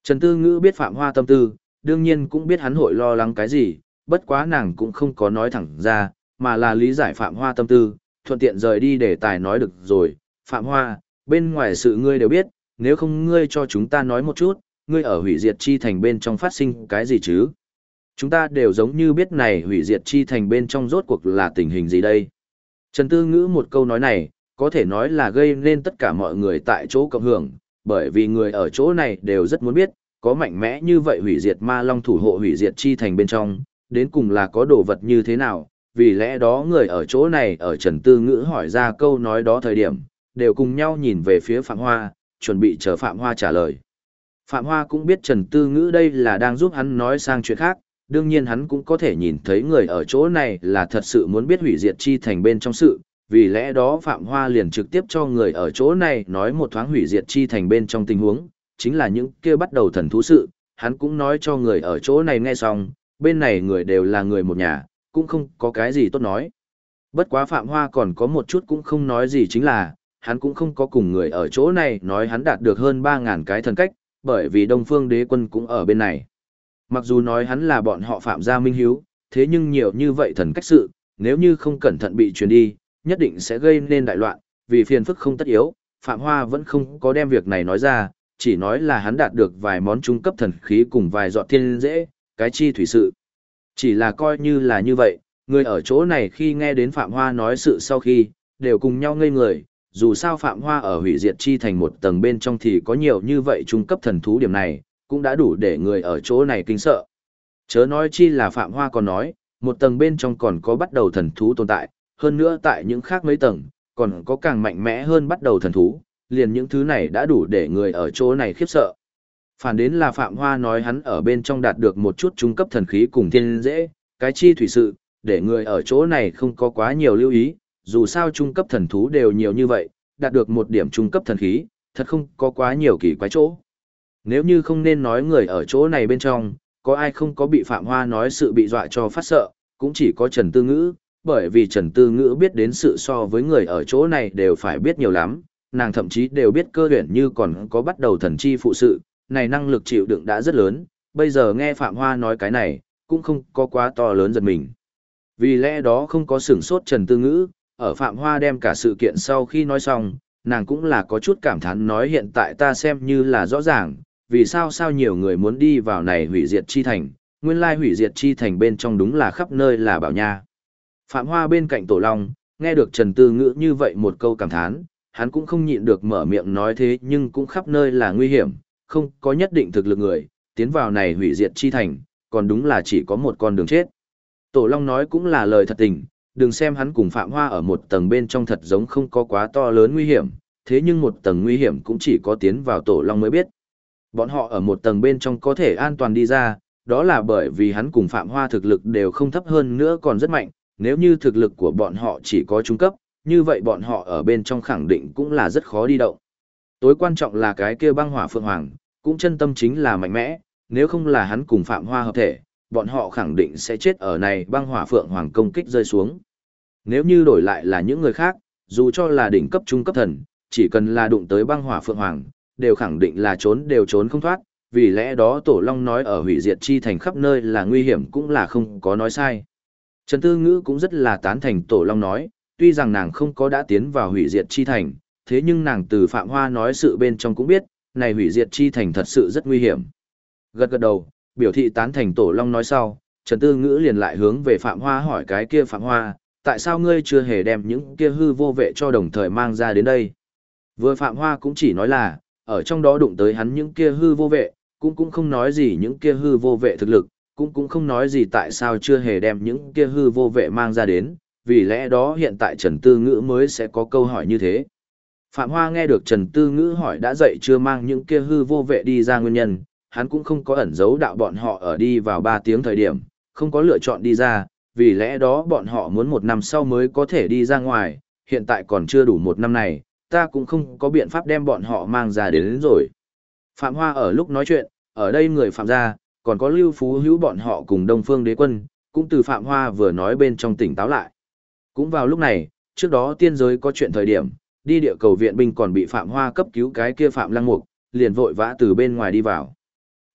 Trần Tư Ngữ biết Phạm Hoa tâm tư, đương nhiên cũng biết hắn hội lo lắng cái gì, bất quá nàng cũng không có nói thẳng ra, mà là lý giải Phạm Hoa tâm tư, thuận tiện rời đi để tài nói được rồi. Phạm Hoa, bên ngoài sự ngươi đều biết, nếu không ngươi cho chúng ta nói một chút, ngươi ở hủy diệt chi thành bên trong phát sinh cái gì chứ? Chúng ta đều giống như biết này hủy diệt chi thành bên trong rốt cuộc là tình hình gì đây? Trần Tư Ngữ một câu nói này, có thể nói là gây nên tất cả mọi người tại chỗ cộng hưởng, bởi vì người ở chỗ này đều rất muốn biết, có mạnh mẽ như vậy hủy diệt ma long thủ hộ hủy diệt chi thành bên trong, đến cùng là có đồ vật như thế nào, vì lẽ đó người ở chỗ này ở Trần Tư Ngữ hỏi ra câu nói đó thời điểm, đều cùng nhau nhìn về phía Phạm Hoa, chuẩn bị chờ Phạm Hoa trả lời. Phạm Hoa cũng biết Trần Tư Ngữ đây là đang giúp hắn nói sang chuyện khác, đương nhiên hắn cũng có thể nhìn thấy người ở chỗ này là thật sự muốn biết hủy diệt chi thành bên trong sự, vì lẽ đó Phạm Hoa liền trực tiếp cho người ở chỗ này nói một thoáng hủy diệt chi thành bên trong tình huống, chính là những kia bắt đầu thần thú sự, hắn cũng nói cho người ở chỗ này nghe xong, bên này người đều là người một nhà, cũng không có cái gì tốt nói. Bất quá Phạm Hoa còn có một chút cũng không nói gì chính là, hắn cũng không có cùng người ở chỗ này nói hắn đạt được hơn 3.000 cái thần cách, bởi vì Đông Phương Đế Quân cũng ở bên này. Mặc dù nói hắn là bọn họ Phạm gia minh hiếu, thế nhưng nhiều như vậy thần cách sự, nếu như không cẩn thận bị truyền đi, nhất định sẽ gây nên đại loạn, vì phiền phức không tất yếu, Phạm Hoa vẫn không có đem việc này nói ra, chỉ nói là hắn đạt được vài món trung cấp thần khí cùng vài giọt thiên dễ, cái chi thủy sự. Chỉ là coi như là như vậy, người ở chỗ này khi nghe đến Phạm Hoa nói sự sau khi, đều cùng nhau ngây người, dù sao Phạm Hoa ở hủy diệt chi thành một tầng bên trong thì có nhiều như vậy trung cấp thần thú điểm này, cũng đã đủ để người ở chỗ này kinh sợ. Chớ nói chi là Phạm Hoa còn nói, một tầng bên trong còn có bắt đầu thần thú tồn tại, hơn nữa tại những khác mấy tầng, còn có càng mạnh mẽ hơn bắt đầu thần thú, liền những thứ này đã đủ để người ở chỗ này khiếp sợ. Phản đến là Phạm Hoa nói hắn ở bên trong đạt được một chút trung cấp thần khí cùng thiên dễ, cái chi thủy sự, để người ở chỗ này không có quá nhiều lưu ý, dù sao trung cấp thần thú đều nhiều như vậy, đạt được một điểm trung cấp thần khí, thật không có quá nhiều kỳ quái chỗ. Nếu như không nên nói người ở chỗ này bên trong, có ai không có bị Phạm Hoa nói sự bị dọa cho phát sợ, cũng chỉ có Trần Tư Ngữ, bởi vì Trần Tư Ngữ biết đến sự so với người ở chỗ này đều phải biết nhiều lắm, nàng thậm chí đều biết cơ huyển như còn có bắt đầu thần chi phụ sự, này năng lực chịu đựng đã rất lớn, bây giờ nghe Phạm Hoa nói cái này, cũng không có quá to lớn giật mình. Vì lẽ đó không có sửng sốt Trần Tư Ngữ, ở Phạm Hoa đem cả sự kiện sau khi nói xong, nàng cũng là có chút cảm thán nói hiện tại ta xem như là rõ ràng, vì sao nhiều người muốn đi vào này hủy diệt chi thành, nguyên lai hủy diệt chi thành bên trong đúng là khắp nơi là bảo nha. Phạm Hoa bên cạnh Tổ Long, nghe được Trần Tư Ngữ như vậy một câu cảm thán, hắn cũng không nhịn được mở miệng nói thế nhưng cũng khắp nơi là nguy hiểm, không có nhất định thực lực người, tiến vào này hủy diệt chi thành, còn đúng là chỉ có một con đường chết. Tổ Long nói cũng là lời thật tình, đừng xem hắn cùng Phạm Hoa ở một tầng bên trong thật giống không có quá to lớn nguy hiểm, thế nhưng một tầng nguy hiểm cũng chỉ có tiến vào Tổ Long mới biết. Bọn họ ở một tầng bên trong có thể an toàn đi ra, đó là bởi vì hắn cùng Phạm Hoa thực lực đều không thấp hơn nữa còn rất mạnh, nếu như thực lực của bọn họ chỉ có trung cấp, như vậy bọn họ ở bên trong khẳng định cũng là rất khó đi động. Tối quan trọng là cái kia băng hỏa phượng hoàng, cũng chân tâm chính là mạnh mẽ, nếu không là hắn cùng Phạm Hoa hợp thể, bọn họ khẳng định sẽ chết ở này băng hỏa phượng hoàng công kích rơi xuống. Nếu như đổi lại là những người khác, dù cho là đỉnh cấp trung cấp thần, chỉ cần là đụng tới băng hỏa phượng hoàng, đều khẳng định là đều trốn không thoát, vì lẽ đó Tổ Long nói ở hủy diệt chi thành khắp nơi là nguy hiểm cũng là không có nói sai. Trần Tư Ngữ cũng rất là tán thành Tổ Long nói, tuy rằng nàng không có đã tiến vào hủy diệt chi thành, thế nhưng nàng từ Phạm Hoa nói sự bên trong cũng biết, này hủy diệt chi thành thật sự rất nguy hiểm. Gật gật đầu, biểu thị tán thành Tổ Long nói sau, Trần Tư Ngữ liền lại hướng về Phạm Hoa hỏi cái kia Phạm Hoa, tại sao ngươi chưa hề đem những kia hư vô vệ cho đồng thời mang ra đến đây? Vừa Phạm Hoa cũng chỉ nói là, ở trong đó đụng tới hắn những kia hư vô vệ, cũng không nói gì những kia hư vô vệ thực lực, cũng không nói gì tại sao chưa hề đem những kia hư vô vệ mang ra đến, vì lẽ đó hiện tại Trần Tư Ngữ mới sẽ có câu hỏi như thế. Phạm Hoa nghe được Trần Tư Ngữ hỏi đã dậy chưa mang những kia hư vô vệ đi ra nguyên nhân, hắn cũng không có ẩn giấu đạo bọn họ ở đi vào 3 tiếng thời điểm, không có lựa chọn đi ra, vì lẽ đó bọn họ muốn 1 năm sau mới có thể đi ra ngoài, hiện tại còn chưa đủ 1 năm này, ta cũng không có biện pháp đem bọn họ mang ra đến rồi. Phạm Hoa ở lúc nói chuyện, ở đây người Phạm gia, còn có Lưu Phú Hữu bọn họ cùng Đông Phương Đế Quân, cũng từ Phạm Hoa vừa nói bên trong tỉnh táo lại. Cũng vào lúc này, trước đó tiên giới có chuyện thời điểm, đi địa cầu viện binh còn bị Phạm Hoa cấp cứu cái kia Phạm Lăng Mục, liền vội vã từ bên ngoài đi vào.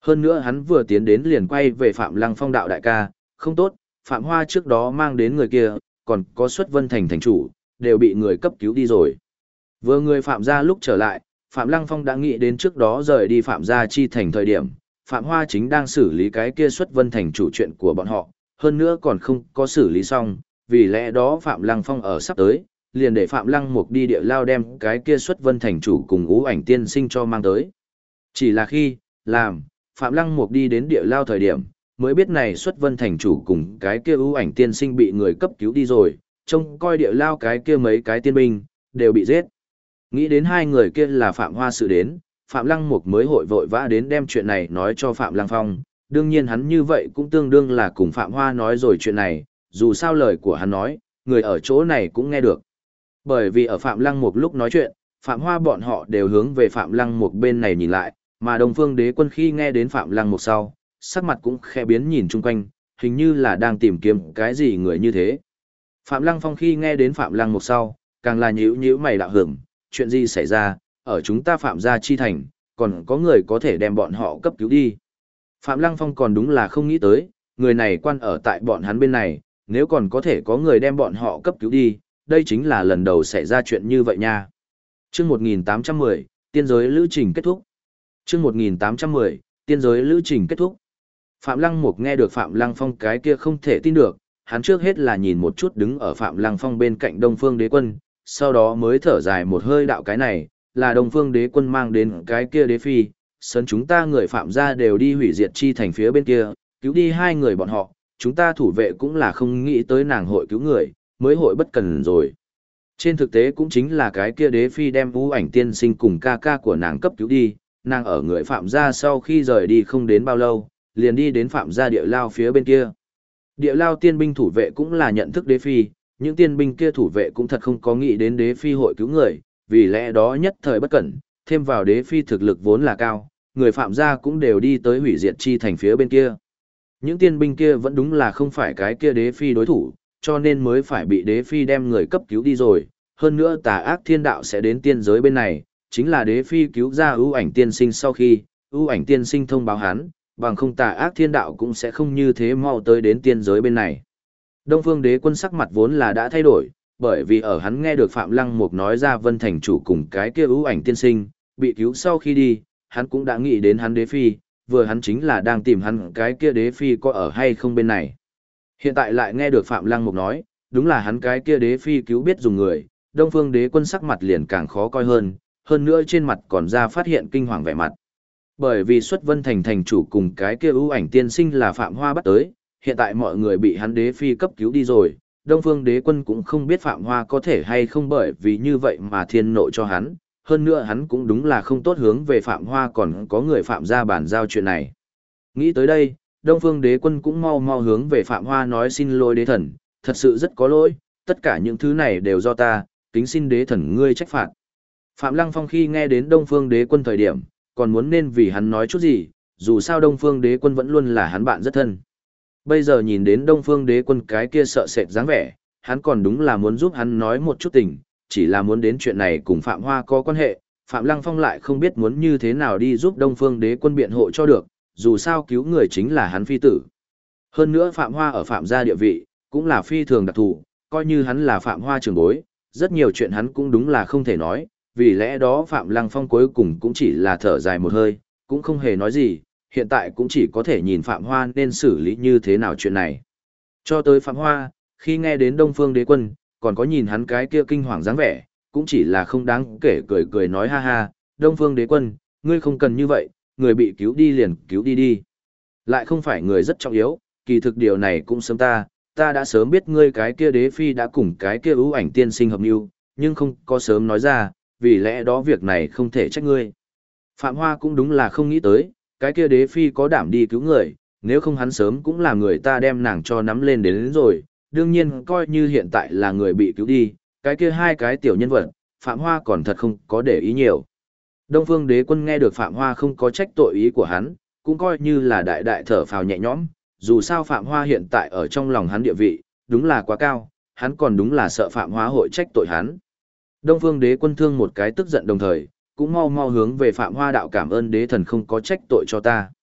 Hơn nữa hắn vừa tiến đến liền quay về Phạm Lăng Phong đạo đại ca, không tốt, Phạm Hoa trước đó mang đến người kia, còn có Xuất Vân Thành thành chủ, đều bị người cấp cứu đi rồi. Vừa người Phạm gia lúc trở lại, Phạm Lăng Phong đã nghĩ đến trước đó rời đi Phạm gia chi thành thời điểm, Phạm Hoa chính đang xử lý cái kia Xuất Vân Thành chủ chuyện của bọn họ, hơn nữa còn không có xử lý xong, vì lẽ đó Phạm Lăng Phong ở sắp tới, liền để Phạm Lăng Mục đi địa lao đem cái kia Xuất Vân Thành chủ cùng Ú Ảnh Tiên Sinh cho mang tới. Chỉ là khi làm Phạm Lăng Mục đi đến địa lao thời điểm, mới biết này Xuất Vân Thành chủ cùng cái kia Ú Ảnh Tiên Sinh bị người cấp cứu đi rồi, trông coi địa lao cái kia mấy cái tiên binh đều bị giết. Nghĩ đến hai người kia là Phạm Hoa sự đến, Phạm Lăng Mục mới vội vã đến đem chuyện này nói cho Phạm Lăng Phong. Đương nhiên hắn như vậy cũng tương đương là cùng Phạm Hoa nói rồi chuyện này, dù sao lời của hắn nói, người ở chỗ này cũng nghe được. Bởi vì ở Phạm Lăng Mục lúc nói chuyện, Phạm Hoa bọn họ đều hướng về Phạm Lăng Mục bên này nhìn lại, mà Đông Phương Đế Quân khi nghe đến Phạm Lăng Mục sau, sắc mặt cũng khẽ biến nhìn chung quanh, hình như là đang tìm kiếm cái gì người như thế. Phạm Lăng Phong khi nghe đến Phạm Lăng Mục sau, càng là nhíu mày đạo hưởng, chuyện gì xảy ra, ở chúng ta Phạm gia chi thành, còn có người có thể đem bọn họ cấp cứu đi. Phạm Lăng Phong còn đúng là không nghĩ tới, người này quan ở tại bọn hắn bên này, nếu còn có thể có người đem bọn họ cấp cứu đi, đây chính là lần đầu xảy ra chuyện như vậy nha. Chương 1810, tiên giới lữ trình kết thúc. Chương 1810, tiên giới lữ trình kết thúc. Phạm Lăng Mục nghe được Phạm Lăng Phong cái kia không thể tin được, hắn trước hết là nhìn một chút đứng ở Phạm Lăng Phong bên cạnh Đông Phương Đế Quân, sau đó mới thở dài một hơi đạo cái này, là Đông Phương Đế Quân mang đến cái kia đế phi, sớm chúng ta người Phạm gia đều đi hủy diệt chi thành phía bên kia, cứu đi hai người bọn họ, chúng ta thủ vệ cũng là không nghĩ tới nàng hội cứu người, mới hội bất cần rồi. Trên thực tế cũng chính là cái kia đế phi đem Vũ Ảnh Tiên Sinh cùng ca ca của nàng cấp cứu đi, nàng ở người Phạm gia sau khi rời đi không đến bao lâu, liền đi đến Phạm gia địa lao phía bên kia. Địa lao tiên binh thủ vệ cũng là nhận thức đế phi, những tiên binh kia thủ vệ cũng thật không có nghĩ đến đế phi hội cứu người, vì lẽ đó nhất thời bất cẩn, thêm vào đế phi thực lực vốn là cao, người Phạm gia cũng đều đi tới hủy diệt chi thành phía bên kia. Những tiên binh kia vẫn đúng là không phải cái kia đế phi đối thủ, cho nên mới phải bị đế phi đem người cấp cứu đi rồi. Hơn nữa tà ác thiên đạo sẽ đến tiên giới bên này, chính là đế phi cứu ra ưu ảnh tiên sinh sau khi, ưu ảnh tiên sinh thông báo hắn, bằng không tà ác thiên đạo cũng sẽ không như thế mau tới đến tiên giới bên này. Đông Phương Đế Quân sắc mặt vốn là đã thay đổi, bởi vì ở hắn nghe được Phạm Lăng Mục nói ra Vân Thành chủ cùng cái kia ưu ảnh tiên sinh, bị cứu sau khi đi, hắn cũng đã nghĩ đến hắn đế phi, vừa hắn chính là đang tìm hắn cái kia đế phi có ở hay không bên này. Hiện tại lại nghe được Phạm Lăng Mục nói, đúng là hắn cái kia đế phi cứu biết dùng người, Đông Phương Đế Quân sắc mặt liền càng khó coi hơn nữa trên mặt còn ra phát hiện kinh hoàng vẻ mặt. Bởi vì Xuất Vân Thành thành chủ cùng cái kia ưu ảnh tiên sinh là Phạm Hoa bắt tới, hiện tại mọi người bị hắn đế phi cấp cứu đi rồi, Đông Phương Đế Quân cũng không biết Phạm Hoa có thể hay không bởi vì như vậy mà thiên nộ cho hắn, hơn nữa hắn cũng đúng là không tốt hướng về Phạm Hoa còn có người Phạm gia bàn giao chuyện này. Nghĩ tới đây, Đông Phương Đế Quân cũng mau hướng về Phạm Hoa nói xin lỗi đế thần, thật sự rất có lỗi, tất cả những thứ này đều do ta, kính xin đế thần ngươi trách phạt. Phạm Lăng Phong khi nghe đến Đông Phương Đế Quân thời điểm, còn muốn nên vì hắn nói chút gì, dù sao Đông Phương Đế Quân vẫn luôn là hắn bạn rất thân. Bây giờ nhìn đến Đông Phương Đế Quân cái kia sợ sệt dáng vẻ, hắn còn đúng là muốn giúp hắn nói một chút tình, chỉ là muốn đến chuyện này cùng Phạm Hoa có quan hệ, Phạm Lăng Phong lại không biết muốn như thế nào đi giúp Đông Phương Đế Quân biện hộ cho được, dù sao cứu người chính là hắn phi tử. Hơn nữa Phạm Hoa ở Phạm gia địa vị, cũng là phi thường đặc thù, coi như hắn là Phạm Hoa trưởng bối, rất nhiều chuyện hắn cũng đúng là không thể nói, vì lẽ đó Phạm Lăng Phong cuối cùng cũng chỉ là thở dài một hơi, cũng không hề nói gì, hiện tại cũng chỉ có thể nhìn Phạm Hoa nên xử lý như thế nào chuyện này. Cho tới Phạm Hoa, khi nghe đến Đông Phương Đế Quân, còn có nhìn hắn cái kia kinh hoàng dáng vẻ, cũng chỉ là không đáng kể cười nói ha ha, Đông Phương Đế Quân, ngươi không cần như vậy, người bị cứu đi liền cứu đi đi. Lại không phải người rất trọng yếu, kỳ thực điều này cũng sớm ta đã sớm biết ngươi cái kia đế phi đã cùng cái kia ưu ảnh tiên sinh hợp mưu, nhưng không có sớm nói ra, vì lẽ đó việc này không thể trách ngươi. Phạm Hoa cũng đúng là không nghĩ tới, cái kia đế phi có đảm đi cứu người, nếu không hắn sớm cũng là người ta đem nàng cho nắm lên đến rồi, đương nhiên coi như hiện tại là người bị cứu đi, cái kia hai cái tiểu nhân vật, Phạm Hoa còn thật không có để ý nhiều. Đông Phương Đế Quân nghe được Phạm Hoa không có trách tội ý của hắn, cũng coi như là đại đại thở phào nhẹ nhõm, dù sao Phạm Hoa hiện tại ở trong lòng hắn địa vị, đúng là quá cao, hắn còn đúng là sợ Phạm Hoa hội trách tội hắn. Đông Phương Đế Quân thương một cái tức giận đồng thời, cũng mau hướng về Phạm Hoa đạo cảm ơn đế thần không có trách tội cho ta.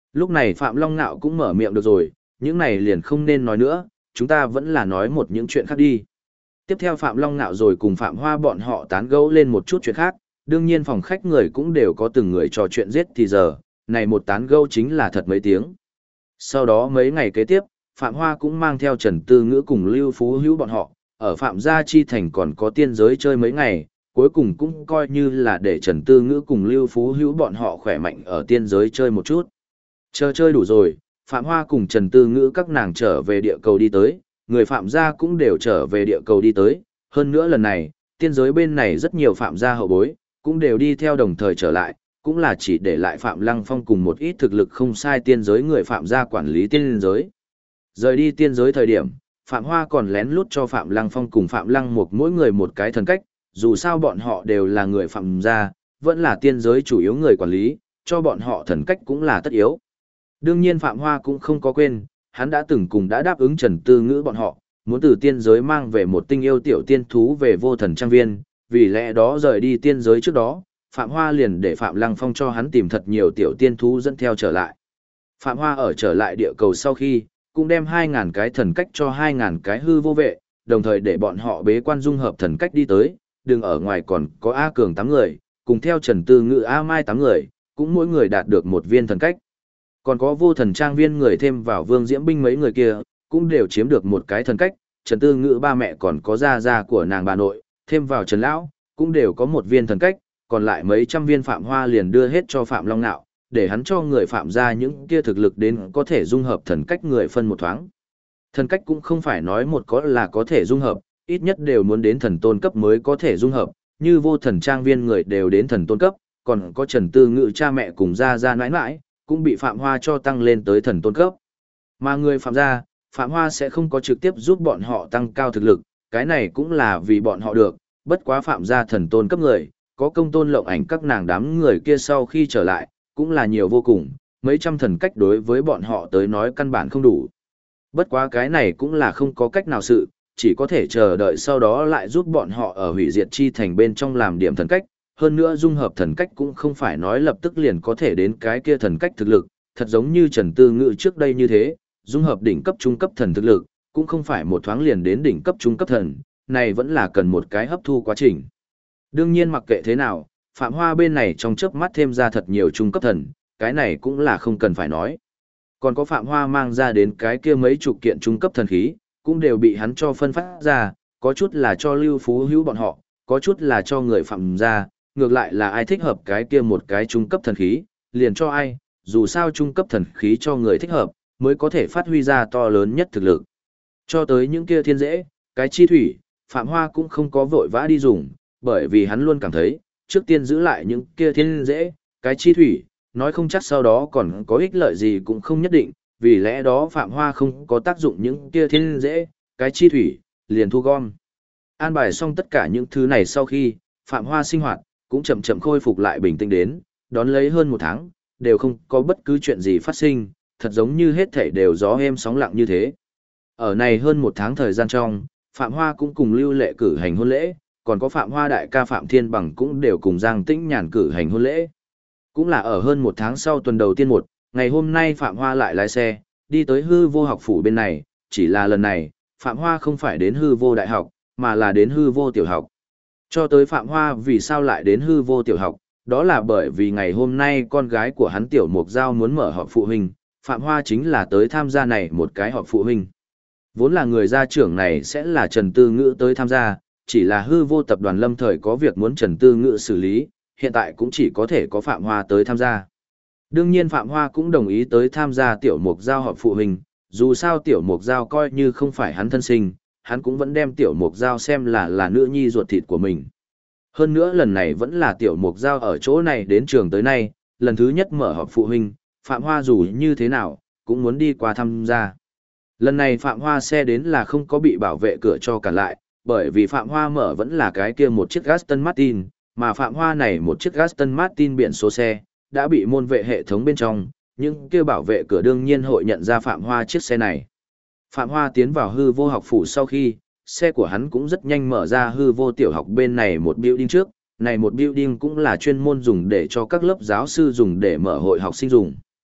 Lúc này Phạm Long Nạo cũng mở miệng được rồi, những này liền không nên nói nữa, chúng ta vẫn là nói một những chuyện khác đi. Tiếp theo Phạm Long Nạo rồi cùng Phạm Hoa bọn họ tán gẫu lên một chút chuyện khác, đương nhiên phòng khách người cũng đều có từng người trò chuyện giết thì giờ, này một tán gẫu chính là thật mấy tiếng. Sau đó mấy ngày kế tiếp, Phạm Hoa cũng mang theo Trần Tư Ngữ cùng Lưu Phú Hữu bọn họ, ở Phạm Gia Chi Thành còn có tiên giới chơi mấy ngày, cuối cùng cũng coi như là để Trần Tư Ngữ cùng Lưu Phú Hữu bọn họ khỏe mạnh ở tiên giới chơi một chút. Chờ chơi đủ rồi, Phạm Hoa cùng Trần Tư Ngữ các nàng trở về địa cầu đi tới, người Phạm Gia cũng đều trở về địa cầu đi tới, hơn nữa lần này, tiên giới bên này rất nhiều Phạm Gia hậu bối, cũng đều đi theo đồng thời trở lại, cũng là chỉ để lại Phạm Lăng Phong cùng một ít thực lực không sai tiên giới người Phạm Gia quản lý tiên giới. Rời đi tiên giới thời điểm, Phạm Hoa còn lén lút cho Phạm Lăng Phong cùng Phạm Lăng Mục mỗi người một cái thần cách, dù sao bọn họ đều là người Phạm Gia, vẫn là tiên giới chủ yếu người quản lý, cho bọn họ thần cách cũng là tất yếu. Đương nhiên Phạm Hoa cũng không có quên, hắn đã từng cùng đã đáp ứng Trần Tư Ngữ bọn họ, muốn từ tiên giới mang về một tinh yêu tiểu tiên thú về vô thần trang viên, vì lẽ đó rời đi tiên giới trước đó, Phạm Hoa liền để Phạm Lăng Phong cho hắn tìm thật nhiều tiểu tiên thú dẫn theo trở lại. Phạm Hoa ở trở lại địa cầu sau khi, cũng đem 2.000 cái thần cách cho 2.000 cái hư vô vệ, đồng thời để bọn họ bế quan dung hợp thần cách đi tới, đừng ở ngoài còn có A Cường 8 người, cùng theo Trần Tư Ngữ A Mai 8 người, cũng mỗi người đạt được một viên thần cách. Còn có vô thần trang viên người thêm vào Vương Diễm Binh mấy người kia, cũng đều chiếm được một cái thần cách, Trần Tư Ngữ ba mẹ còn có gia gia của nàng bà nội, thêm vào Trần Lão, cũng đều có một viên thần cách, còn lại mấy trăm viên Phạm Hoa liền đưa hết cho Phạm Long Nạo, để hắn cho người Phạm gia những kia thực lực đến có thể dung hợp thần cách người phân một thoáng. Thần cách cũng không phải nói một có là có thể dung hợp, ít nhất đều muốn đến thần tôn cấp mới có thể dung hợp, như vô thần trang viên người đều đến thần tôn cấp, còn có Trần Tư Ngữ cha mẹ cùng gia gia nãi nãi, cũng bị Phạm Hoa cho tăng lên tới thần tôn cấp. Mà người Phạm gia, Phạm Hoa sẽ không có trực tiếp giúp bọn họ tăng cao thực lực, cái này cũng là vì bọn họ được, bất quá Phạm gia thần tôn cấp người, có công tôn lộng ảnh các nàng đám người kia sau khi trở lại, cũng là nhiều vô cùng, mấy trăm thần cách đối với bọn họ tới nói căn bản không đủ. Bất quá cái này cũng là không có cách nào sự, chỉ có thể chờ đợi sau đó lại giúp bọn họ ở hủy diệt chi thành bên trong làm điểm thần cách, hơn nữa dung hợp thần cách cũng không phải nói lập tức liền có thể đến cái kia thần cách thực lực, thật giống như Trần Tư Ngữ trước đây như thế, dung hợp đỉnh cấp trung cấp thần thực lực, cũng không phải một thoáng liền đến đỉnh cấp trung cấp thần, này vẫn là cần một cái hấp thu quá trình. Đương nhiên mặc kệ thế nào, Phạm Hoa bên này trong chớp mắt thêm ra thật nhiều trung cấp thần, cái này cũng là không cần phải nói. Còn có Phạm Hoa mang ra đến cái kia mấy chục kiện trung cấp thần khí, cũng đều bị hắn cho phân phát ra, có chút là cho Lưu Phú Hữu bọn họ, có chút là cho người Phạm gia, ngược lại là ai thích hợp cái kia một cái trung cấp thần khí, liền cho ai, dù sao trung cấp thần khí cho người thích hợp, mới có thể phát huy ra to lớn nhất thực lực. Cho tới những kia thiên dễ, cái chi thủy, Phạm Hoa cũng không có vội vã đi dùng, bởi vì hắn luôn cảm thấy, trước tiên giữ lại những kia thiên dễ, cái chi thủy, nói không chắc sau đó còn có ích lợi gì cũng không nhất định, vì lẽ đó Phạm Hoa không có tác dụng những kia thiên dễ, cái chi thủy, liền thu gom. An bài xong tất cả những thứ này sau khi, Phạm Hoa sinh hoạt, cũng chậm chậm khôi phục lại bình tĩnh đến, đón lấy hơn một tháng, đều không có bất cứ chuyện gì phát sinh, thật giống như hết thảy đều gió êm sóng lặng như thế. Ở này hơn một tháng thời gian trong, Phạm Hoa cũng cùng Lưu Lệ cử hành hôn lễ, còn có Phạm Hoa đại ca Phạm Thiên Bằng cũng đều cùng Giang Tĩnh Nhàn cử hành hôn lễ. Cũng là ở hơn một tháng sau tuần đầu tiên một, ngày hôm nay Phạm Hoa lại lái xe, đi tới hư vô học phủ bên này, chỉ là lần này, Phạm Hoa không phải đến hư vô đại học, mà là đến hư vô tiểu học. Cho tới Phạm Hoa vì sao lại đến hư vô tiểu học, đó là bởi vì ngày hôm nay con gái của hắn Tiểu Mục Giao muốn mở họp phụ huynh, Phạm Hoa chính là tới tham gia này một cái họp phụ huynh. Vốn là người gia trưởng này sẽ là Trần Tư Ngữ tới tham gia, chỉ là hư vô tập đoàn lâm thời có việc muốn Trần Tư Ngữ xử lý, hiện tại cũng chỉ có thể có Phạm Hoa tới tham gia. Đương nhiên Phạm Hoa cũng đồng ý tới tham gia Tiểu Mục Giao họp phụ huynh, dù sao Tiểu Mục Giao coi như không phải hắn thân sinh, hắn cũng vẫn đem Tiểu Mục Giao xem là nữ nhi ruột thịt của mình. Hơn nữa lần này vẫn là Tiểu Mục Giao ở chỗ này đến trường tới nay, lần thứ nhất mở họp phụ huynh, Phạm Hoa dù như thế nào, cũng muốn đi qua tham gia. Lần này Phạm Hoa xe đến là không có bị bảo vệ cửa cho cản lại, bởi vì Phạm Hoa mở vẫn là cái kia một chiếc Aston Martin, mà Phạm Hoa này một chiếc Aston Martin biển số xe, đã bị môn vệ hệ thống bên trong, nhưng kia bảo vệ cửa đương nhiên hội nhận ra Phạm Hoa chiếc xe này. Phạm Hoa tiến vào hư vô học phủ sau khi, xe của hắn cũng rất nhanh mở ra hư vô tiểu học bên này một building trước, này một building cũng là chuyên môn dùng để cho các lớp giáo sư dùng để mở hội học sinh dùng.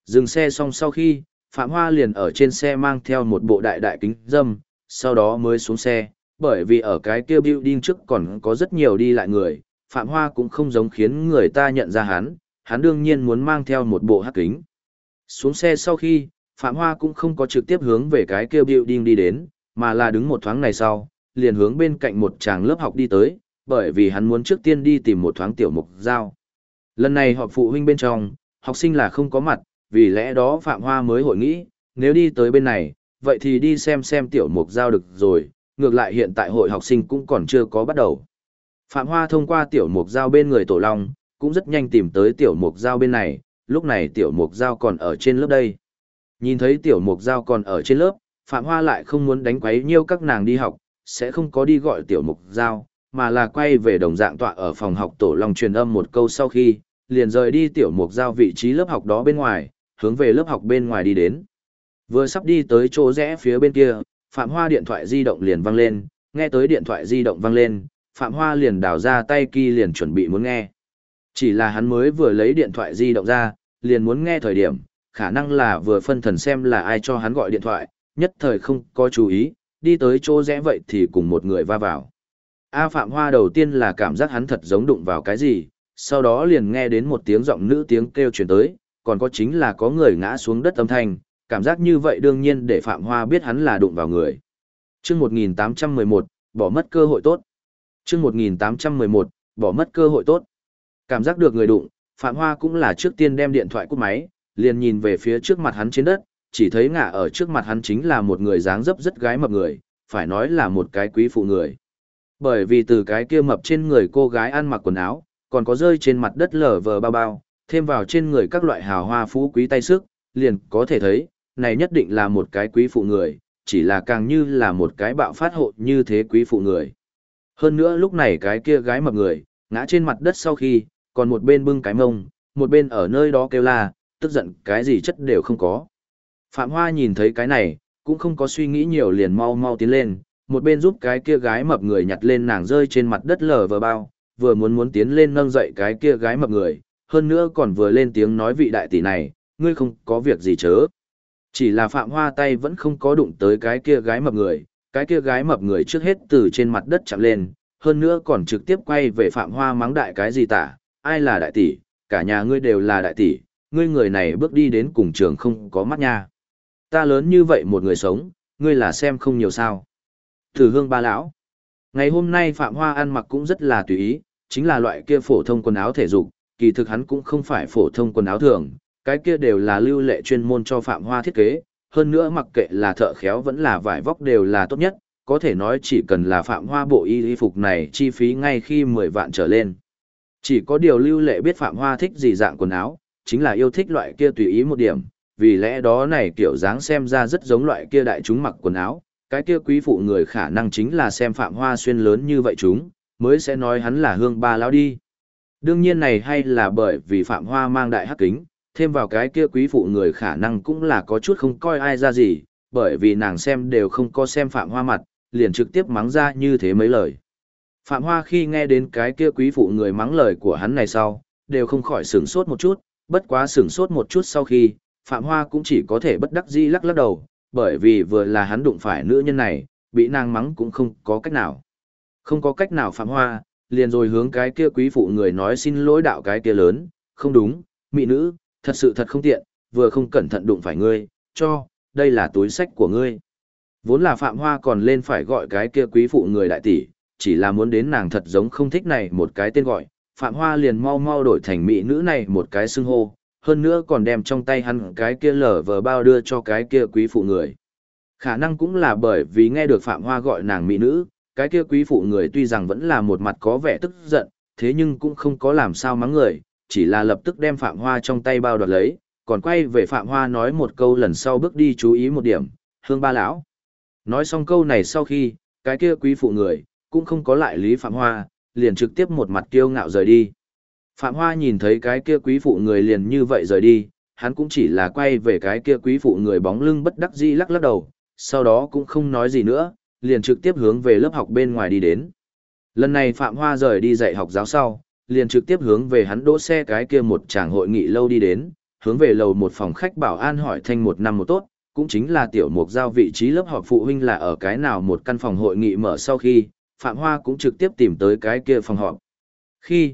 Dừng xe xong sau khi, Phạm Hoa liền ở trên xe mang theo một bộ đại đại kính dâm, sau đó mới xuống xe, bởi vì ở cái kia building trước còn có rất nhiều đi lại người, Phạm Hoa cũng không giống khiến người ta nhận ra hắn đương nhiên muốn mang theo một bộ hắc kính. Xuống xe sau khi, Phạm Hoa cũng không có trực tiếp hướng về cái kia building đi đến, mà là đứng một thoáng này sau, liền hướng bên cạnh một tràng lớp học đi tới, bởi vì hắn muốn trước tiên đi tìm một thoáng tiểu mục giao. Lần này họp phụ huynh bên trong, học sinh là không có mặt, vì lẽ đó Phạm Hoa mới hội nghĩ, nếu đi tới bên này, vậy thì đi xem tiểu mục giao được rồi, ngược lại hiện tại hội học sinh cũng còn chưa có bắt đầu. Phạm Hoa thông qua tiểu mục giao bên người Tổ Long, cũng rất nhanh tìm tới tiểu mục giao bên này, lúc này tiểu mục giao còn ở trên lớp đây. Nhìn thấy tiểu mục giao còn ở trên lớp, Phạm Hoa lại không muốn đánh quấy nhiêu các nàng đi học, sẽ không có đi gọi tiểu mục giao, mà là quay về đồng dạng tọa ở phòng học Tổ Long truyền âm một câu sau khi, liền rời đi tiểu mục giao vị trí lớp học đó bên ngoài, hướng về lớp học bên ngoài đi đến. Vừa sắp đi tới chỗ rẽ phía bên kia, Phạm Hoa điện thoại di động liền vang lên, nghe tới điện thoại di động vang lên, Phạm Hoa liền đào ra tay kia liền chuẩn bị muốn nghe. Chỉ là hắn mới vừa lấy điện thoại di động ra, liền muốn nghe thời điểm, khả năng là vừa phân thần xem là ai cho hắn gọi điện thoại, nhất thời không có chú ý, đi tới chỗ rẽ vậy thì cùng một người va vào. Phạm Hoa đầu tiên là cảm giác hắn thật giống đụng vào cái gì, sau đó liền nghe đến một tiếng giọng nữ tiếng kêu truyền tới, còn có chính là có người ngã xuống đất âm thanh, cảm giác như vậy đương nhiên để Phạm Hoa biết hắn là đụng vào người. Chương 1811, bỏ mất cơ hội tốt. Chương 1811, bỏ mất cơ hội tốt. Cảm giác được người đụng, Phạm Hoa cũng là trước tiên đem điện thoại cúp máy, liền nhìn về phía trước mặt hắn trên đất, chỉ thấy ngã ở trước mặt hắn chính là một người dáng dấp rất gái mập người, phải nói là một cái quý phụ người. Bởi vì từ cái kia mập trên người cô gái ăn mặc quần áo, còn có rơi trên mặt đất lở vờ bao bao, thêm vào trên người các loại hào hoa phú quý tay sức, liền có thể thấy, này nhất định là một cái quý phụ người, chỉ là càng như là một cái bạo phát hộ như thế quý phụ người. Hơn nữa lúc này cái kia gái mập người, ngã trên mặt đất sau khi, còn một bên bưng cái mông, một bên ở nơi đó kêu la, tức giận cái gì chất đều không có. Phạm Hoa nhìn thấy cái này, cũng không có suy nghĩ nhiều liền mau mau tiến lên, một bên giúp cái kia gái mập người nhặt lên nàng rơi trên mặt đất lở vờ bao, vừa muốn tiến lên nâng dậy cái kia gái mập người, hơn nữa còn vừa lên tiếng nói vị đại tỷ này, ngươi không có việc gì chớ. Chỉ là Phạm Hoa tay vẫn không có đụng tới cái kia gái mập người, cái kia gái mập người trước hết từ trên mặt đất chạm lên, hơn nữa còn trực tiếp quay về Phạm Hoa mắng đại cái gì tả, ai là đại tỷ, cả nhà ngươi đều là đại tỷ, ngươi người này bước đi đến cùng trường không có mắt nha. Ta lớn như vậy một người sống, ngươi là xem không nhiều sao. Thử hương ba lão. Ngày hôm nay Phạm Hoa ăn mặc cũng rất là tùy ý, chính là loại kia phổ thông quần áo thể dục, kỳ thực hắn cũng không phải phổ thông quần áo thường, cái kia đều là lưu lệ chuyên môn cho Phạm Hoa thiết kế, hơn nữa mặc kệ là thợ khéo vẫn là vải vóc đều là tốt nhất, có thể nói chỉ cần là Phạm Hoa bộ y phục này chi phí ngay khi 10 vạn trở lên. Chỉ có điều lưu lệ biết Phạm Hoa thích gì dạng quần áo, chính là yêu thích loại kia tùy ý một điểm, vì lẽ đó này kiểu dáng xem ra rất giống loại kia đại chúng mặc quần áo, cái kia quý phụ người khả năng chính là xem Phạm Hoa xuyên lớn như vậy chúng, mới sẽ nói hắn là hương ba lão đi. Đương nhiên này hay là bởi vì Phạm Hoa mang đại hắc kính, thêm vào cái kia quý phụ người khả năng cũng là có chút không coi ai ra gì, bởi vì nàng xem đều không có xem Phạm Hoa mặt, liền trực tiếp mắng ra như thế mấy lời. Phạm Hoa khi nghe đến cái kia quý phụ người mắng lời của hắn này sau, đều không khỏi sửng sốt một chút, bất quá sửng sốt một chút sau khi, Phạm Hoa cũng chỉ có thể bất đắc dĩ lắc lắc đầu, bởi vì vừa là hắn đụng phải nữ nhân này, bị nàng mắng cũng không có cách nào. Không có cách nào Phạm Hoa, liền rồi hướng cái kia quý phụ người nói xin lỗi đạo cái kia lớn, không đúng, mỹ nữ, thật sự thật không tiện, vừa không cẩn thận đụng phải ngươi, đây là túi sách của ngươi. Vốn là Phạm Hoa còn lên phải gọi cái kia quý phụ người đại tỷ, chỉ là muốn đến nàng thật giống không thích này một cái tên gọi, Phạm Hoa liền mau mau đổi thành mỹ nữ này một cái xưng hô, hơn nữa còn đem trong tay hắn cái kia lở vờ bao đưa cho cái kia quý phụ người. Khả năng cũng là bởi vì nghe được Phạm Hoa gọi nàng mỹ nữ, cái kia quý phụ người tuy rằng vẫn là một mặt có vẻ tức giận, thế nhưng cũng không có làm sao mắng người, chỉ là lập tức đem Phạm Hoa trong tay bao đoạt lấy, còn quay về Phạm Hoa nói một câu lần sau bước đi chú ý một điểm, hương ba lão. Nói xong câu này sau khi, cái kia quý phụ người, cũng không có lại lý Phạm Hoa, liền trực tiếp một mặt kiêu ngạo rời đi. Phạm Hoa nhìn thấy cái kia quý phụ người liền như vậy rời đi, hắn cũng chỉ là quay về cái kia quý phụ người bóng lưng bất đắc dĩ lắc lắc đầu, sau đó cũng không nói gì nữa, liền trực tiếp hướng về lớp học bên ngoài đi đến. Lần này Phạm Hoa rời đi dạy học giáo sau, liền trực tiếp hướng về hắn đỗ xe cái kia một tràng hội nghị lâu đi đến, hướng về lầu một phòng khách bảo an hỏi thanh một năm một tốt, cũng chính là tiểu mục giao vị trí lớp họp phụ huynh là ở cái nào một căn phòng hội nghị mở sau khi, Phạm Hoa cũng trực tiếp tìm tới cái kia phòng họp. Khi,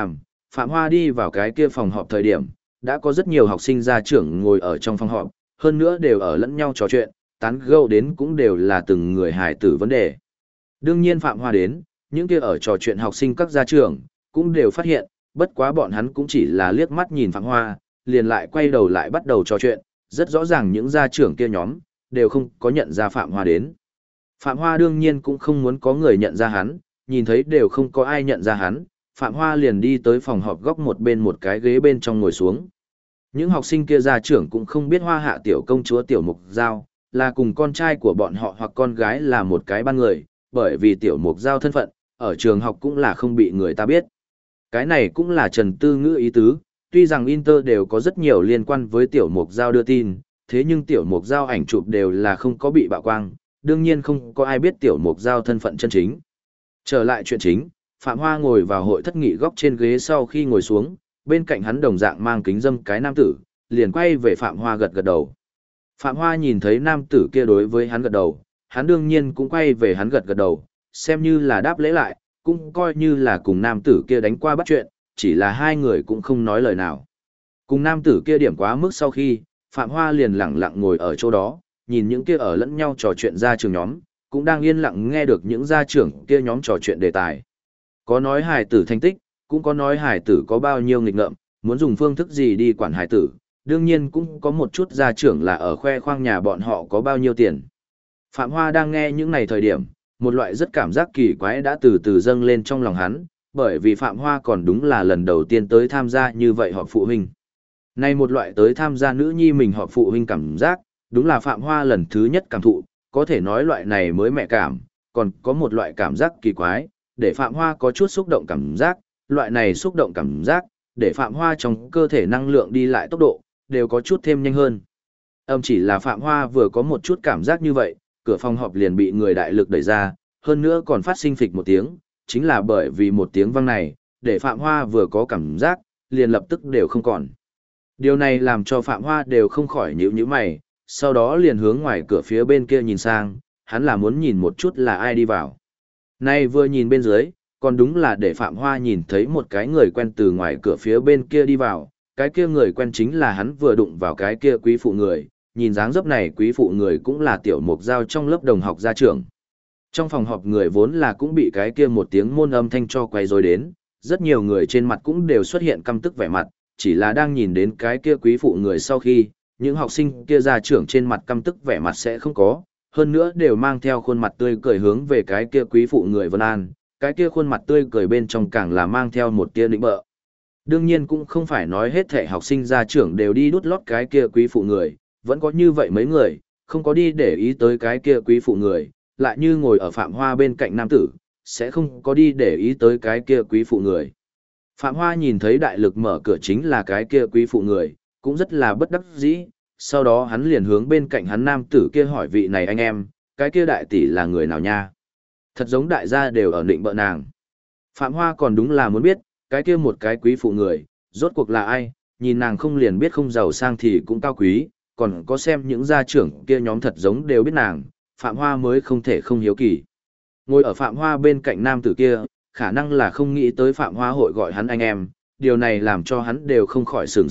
Phạm Hoa đi vào cái kia phòng họp thời điểm, đã có rất nhiều học sinh gia trưởng ngồi ở trong phòng họp, hơn nữa đều ở lẫn nhau trò chuyện, tán gẫu đến cũng đều là từng người hài tử vấn đề. Đương nhiên Phạm Hoa đến, những kia ở trò chuyện học sinh các gia trưởng, cũng đều phát hiện, bất quá bọn hắn cũng chỉ là liếc mắt nhìn Phạm Hoa, liền lại quay đầu lại bắt đầu trò chuyện, rất rõ ràng những gia trưởng kia nhóm, đều không có nhận ra Phạm Hoa đến. Phạm Hoa đương nhiên cũng không muốn có người nhận ra hắn, nhìn thấy đều không có ai nhận ra hắn, Phạm Hoa liền đi tới phòng họp góc một bên một cái ghế bên trong ngồi xuống. Những học sinh kia gia trưởng cũng không biết Hoa Hạ tiểu công chúa Tiểu Mục Giao, là cùng con trai của bọn họ hoặc con gái là một cái ban người, bởi vì Tiểu Mục Giao thân phận, ở trường học cũng là không bị người ta biết. Cái này cũng là Trần Tư Ngữ ý tứ, tuy rằng Inter đều có rất nhiều liên quan với Tiểu Mục Giao đưa tin, thế nhưng Tiểu Mục Giao ảnh chụp đều là không có bị bạo quang, đương nhiên không có ai biết Tiểu Mục Giao thân phận chân chính. Trở lại chuyện chính, Phạm Hoa ngồi vào hội thất nghị góc trên ghế sau khi ngồi xuống, bên cạnh hắn đồng dạng mang kính dâm cái nam tử, liền quay về Phạm Hoa gật gật đầu. Phạm Hoa nhìn thấy nam tử kia đối với hắn gật đầu, hắn đương nhiên cũng quay về hắn gật gật đầu, xem như là đáp lễ lại, cũng coi như là cùng nam tử kia đánh qua bắt chuyện, chỉ là hai người cũng không nói lời nào. Cùng nam tử kia điểm quá mức sau khi, Phạm Hoa liền lặng lặng ngồi ở chỗ đó, nhìn những kia ở lẫn nhau trò chuyện ra trường nhóm, cũng đang yên lặng nghe được những gia trưởng kia nhóm trò chuyện đề tài. Có nói hài tử thành tích, cũng có nói hài tử có bao nhiêu nghịch ngợm, muốn dùng phương thức gì đi quản hài tử, đương nhiên cũng có một chút gia trưởng là ở khoe khoang nhà bọn họ có bao nhiêu tiền. Phạm Hoa đang nghe những này thời điểm, một loại rất cảm giác kỳ quái đã từ từ dâng lên trong lòng hắn, bởi vì Phạm Hoa còn đúng là lần đầu tiên tới tham gia như vậy họp phụ huynh. Nay một loại tới tham gia nữ nhi mình họp phụ huynh cảm giác, đúng là Phạm Hoa lần thứ nhất cảm thụ, có thể nói loại này mới mẹ cảm, còn có một loại cảm giác kỳ quái, để Phạm Hoa có chút xúc động cảm giác, loại này xúc động cảm giác, để Phạm Hoa trong cơ thể năng lượng đi lại tốc độ, đều có chút thêm nhanh hơn. Chỉ là Phạm Hoa vừa có một chút cảm giác như vậy, cửa phòng họp liền bị người đại lực đẩy ra, hơn nữa còn phát sinh phịch một tiếng, chính là bởi vì một tiếng vang này, để Phạm Hoa vừa có cảm giác, liền lập tức đều không còn. Điều này làm cho Phạm Hoa đều không khỏi nhíu mày, sau đó liền hướng ngoài cửa phía bên kia nhìn sang, hắn là muốn nhìn một chút là ai đi vào. Nay vừa nhìn bên dưới, còn đúng là để Phạm Hoa nhìn thấy một cái người quen từ ngoài cửa phía bên kia đi vào, cái kia người quen chính là hắn vừa đụng vào cái kia quý phụ người, nhìn dáng dấp này quý phụ người cũng là Tiểu Mục Giao trong lớp đồng học gia trưởng. Trong phòng họp người vốn là cũng bị cái kia một tiếng môn âm thanh cho quay rối đến, rất nhiều người trên mặt cũng đều xuất hiện căm tức vẻ mặt, chỉ là đang nhìn đến cái kia quý phụ người sau khi, những học sinh kia gia trưởng trên mặt căm tức vẻ mặt sẽ không có, hơn nữa đều mang theo khuôn mặt tươi cười hướng về cái kia quý phụ người vân an, cái kia khuôn mặt tươi cười bên trong càng là mang theo một tia nịnh bợ. Đương nhiên cũng không phải nói hết thảy học sinh gia trưởng đều đi đút lót cái kia quý phụ người, vẫn có như vậy mấy người, không có đi để ý tới cái kia quý phụ người, lại như ngồi ở Phạm Hoa bên cạnh nam tử, sẽ không có đi để ý tới cái kia quý phụ người. Phạm Hoa nhìn thấy đại lực mở cửa chính là cái kia quý phụ người, cũng rất là bất đắc dĩ, sau đó hắn liền hướng bên cạnh hắn nam tử kia hỏi vị này anh em, cái kia đại tỷ là người nào nha? Thật giống đại gia đều ở định bợ nàng. Phạm Hoa còn đúng là muốn biết, cái kia một cái quý phụ người, rốt cuộc là ai, nhìn nàng không liền biết không giàu sang thì cũng cao quý, còn có xem những gia trưởng kia nhóm thật giống đều biết nàng, Phạm Hoa mới không thể không hiếu kỳ. Ngồi ở Phạm Hoa bên cạnh nam tử kia, khả năng là không nghĩ tới Phạm Hoa hội gọi hắn anh em, điều này làm cho hắn đều không khỏi sửng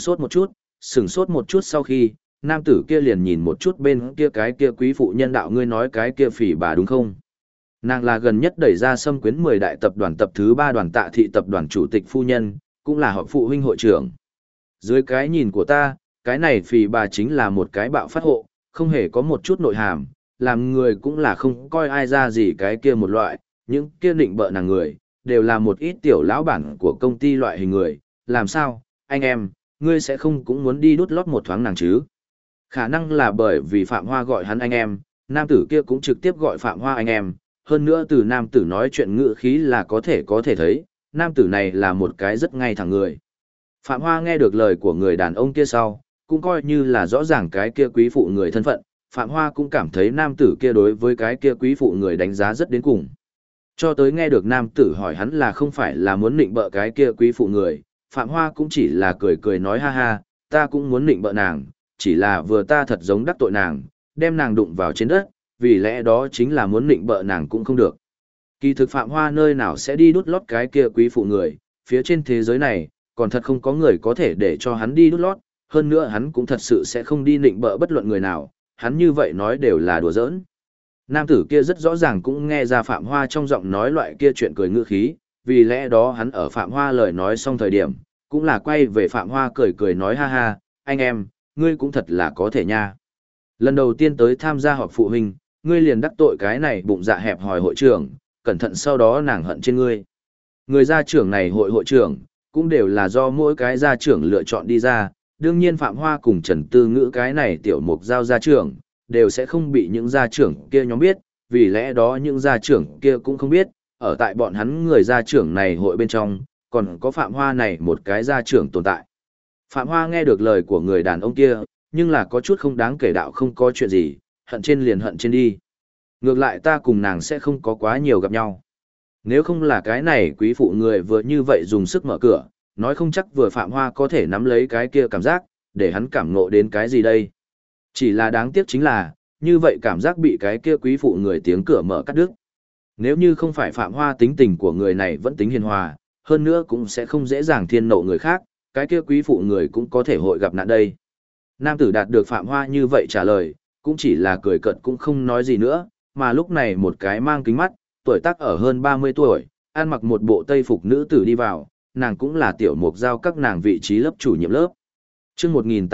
sốt một chút sau khi, nam tử kia liền nhìn một chút bên kia cái kia quý phụ nhân đạo ngươi nói cái kia phỉ bà đúng không? Nàng là gần nhất đẩy ra xâm quyến 10 đại tập đoàn tập thứ 3 đoàn Tạ thị tập đoàn chủ tịch phu nhân, cũng là họp phụ huynh hội trưởng. Dưới cái nhìn của ta, cái này phỉ bà chính là một cái bạo phát hộ, không hề có một chút nội hàm, làm người cũng là không coi ai ra gì cái kia một loại, những kia định bợ nàng người, đều là một ít tiểu lão bản của công ty loại hình người, làm sao, anh em, ngươi sẽ không cũng muốn đi đút lót một thoáng nàng chứ? Khả năng là bởi vì Phạm Hoa gọi hắn anh em, nam tử kia cũng trực tiếp gọi Phạm Hoa anh em, hơn nữa từ nam tử nói chuyện ngữ khí là có thể thấy, nam tử này là một cái rất ngay thẳng người. Phạm Hoa nghe được lời của người đàn ông kia sau, cũng coi như là rõ ràng cái kia quý phụ người thân phận, Phạm Hoa cũng cảm thấy nam tử kia đối với cái kia quý phụ người đánh giá rất đến cùng. Cho tới nghe được nam tử hỏi hắn là không phải là muốn nịnh bợ cái kia quý phụ người, Phạm Hoa cũng chỉ là cười cười nói ha ha, ta cũng muốn nịnh bợ nàng, chỉ là vừa ta thật giống đắc tội nàng, đem nàng đụng vào trên đất, vì lẽ đó chính là muốn nịnh bợ nàng cũng không được. Kỳ thực Phạm Hoa nơi nào sẽ đi đút lót cái kia quý phụ người, phía trên thế giới này, còn thật không có người có thể để cho hắn đi đút lót, hơn nữa hắn cũng thật sự sẽ không đi nịnh bợ bất luận người nào, hắn như vậy nói đều là đùa giỡn. Nam tử kia rất rõ ràng cũng nghe ra Phạm Hoa trong giọng nói loại kia chuyện cười ngữ khí, vì lẽ đó hắn ở Phạm Hoa lời nói xong thời điểm, cũng là quay về Phạm Hoa cười cười nói ha ha, anh em, ngươi cũng thật là có thể nha. Lần đầu tiên tới tham gia họp phụ huynh, ngươi liền đắc tội cái này bụng dạ hẹp hòi hội trưởng, cẩn thận sau đó nàng hận trên ngươi. Người gia trưởng này hội trưởng, cũng đều là do mỗi cái gia trưởng lựa chọn đi ra, đương nhiên Phạm Hoa cùng Trần Tư Ngữ cái này tiểu mục giao gia trưởng, đều sẽ không bị những gia trưởng kia nhóm biết, vì lẽ đó những gia trưởng kia cũng không biết, ở tại bọn hắn người gia trưởng này hội bên trong, còn có Phạm Hoa này một cái gia trưởng tồn tại. Phạm Hoa nghe được lời của người đàn ông kia, nhưng là có chút không đáng kể đạo không có chuyện gì, hận trên liền hận trên đi. Ngược lại ta cùng nàng sẽ không có quá nhiều gặp nhau. Nếu không là cái này quý phụ người vừa như vậy dùng sức mở cửa, nói không chắc vừa Phạm Hoa có thể nắm lấy cái kia cảm giác, để hắn cảm ngộ đến cái gì đây. Chỉ là đáng tiếc chính là, như vậy cảm giác bị cái kia quý phụ người tiếng cửa mở cắt đứt. Nếu như không phải Phạm Hoa tính tình của người này vẫn tính hiền hòa, hơn nữa cũng sẽ không dễ dàng thiên nộ người khác, cái kia quý phụ người cũng có thể hội gặp nạn đây. Nam tử đạt được Phạm Hoa như vậy trả lời, cũng chỉ là cười cợt cũng không nói gì nữa, mà lúc này một cái mang kính mắt, tuổi tác ở hơn 30 tuổi, ăn mặc một bộ tây phục nữ tử đi vào, nàng cũng là tiểu mục giao các nàng vị trí lớp chủ nhiệm lớp. Chương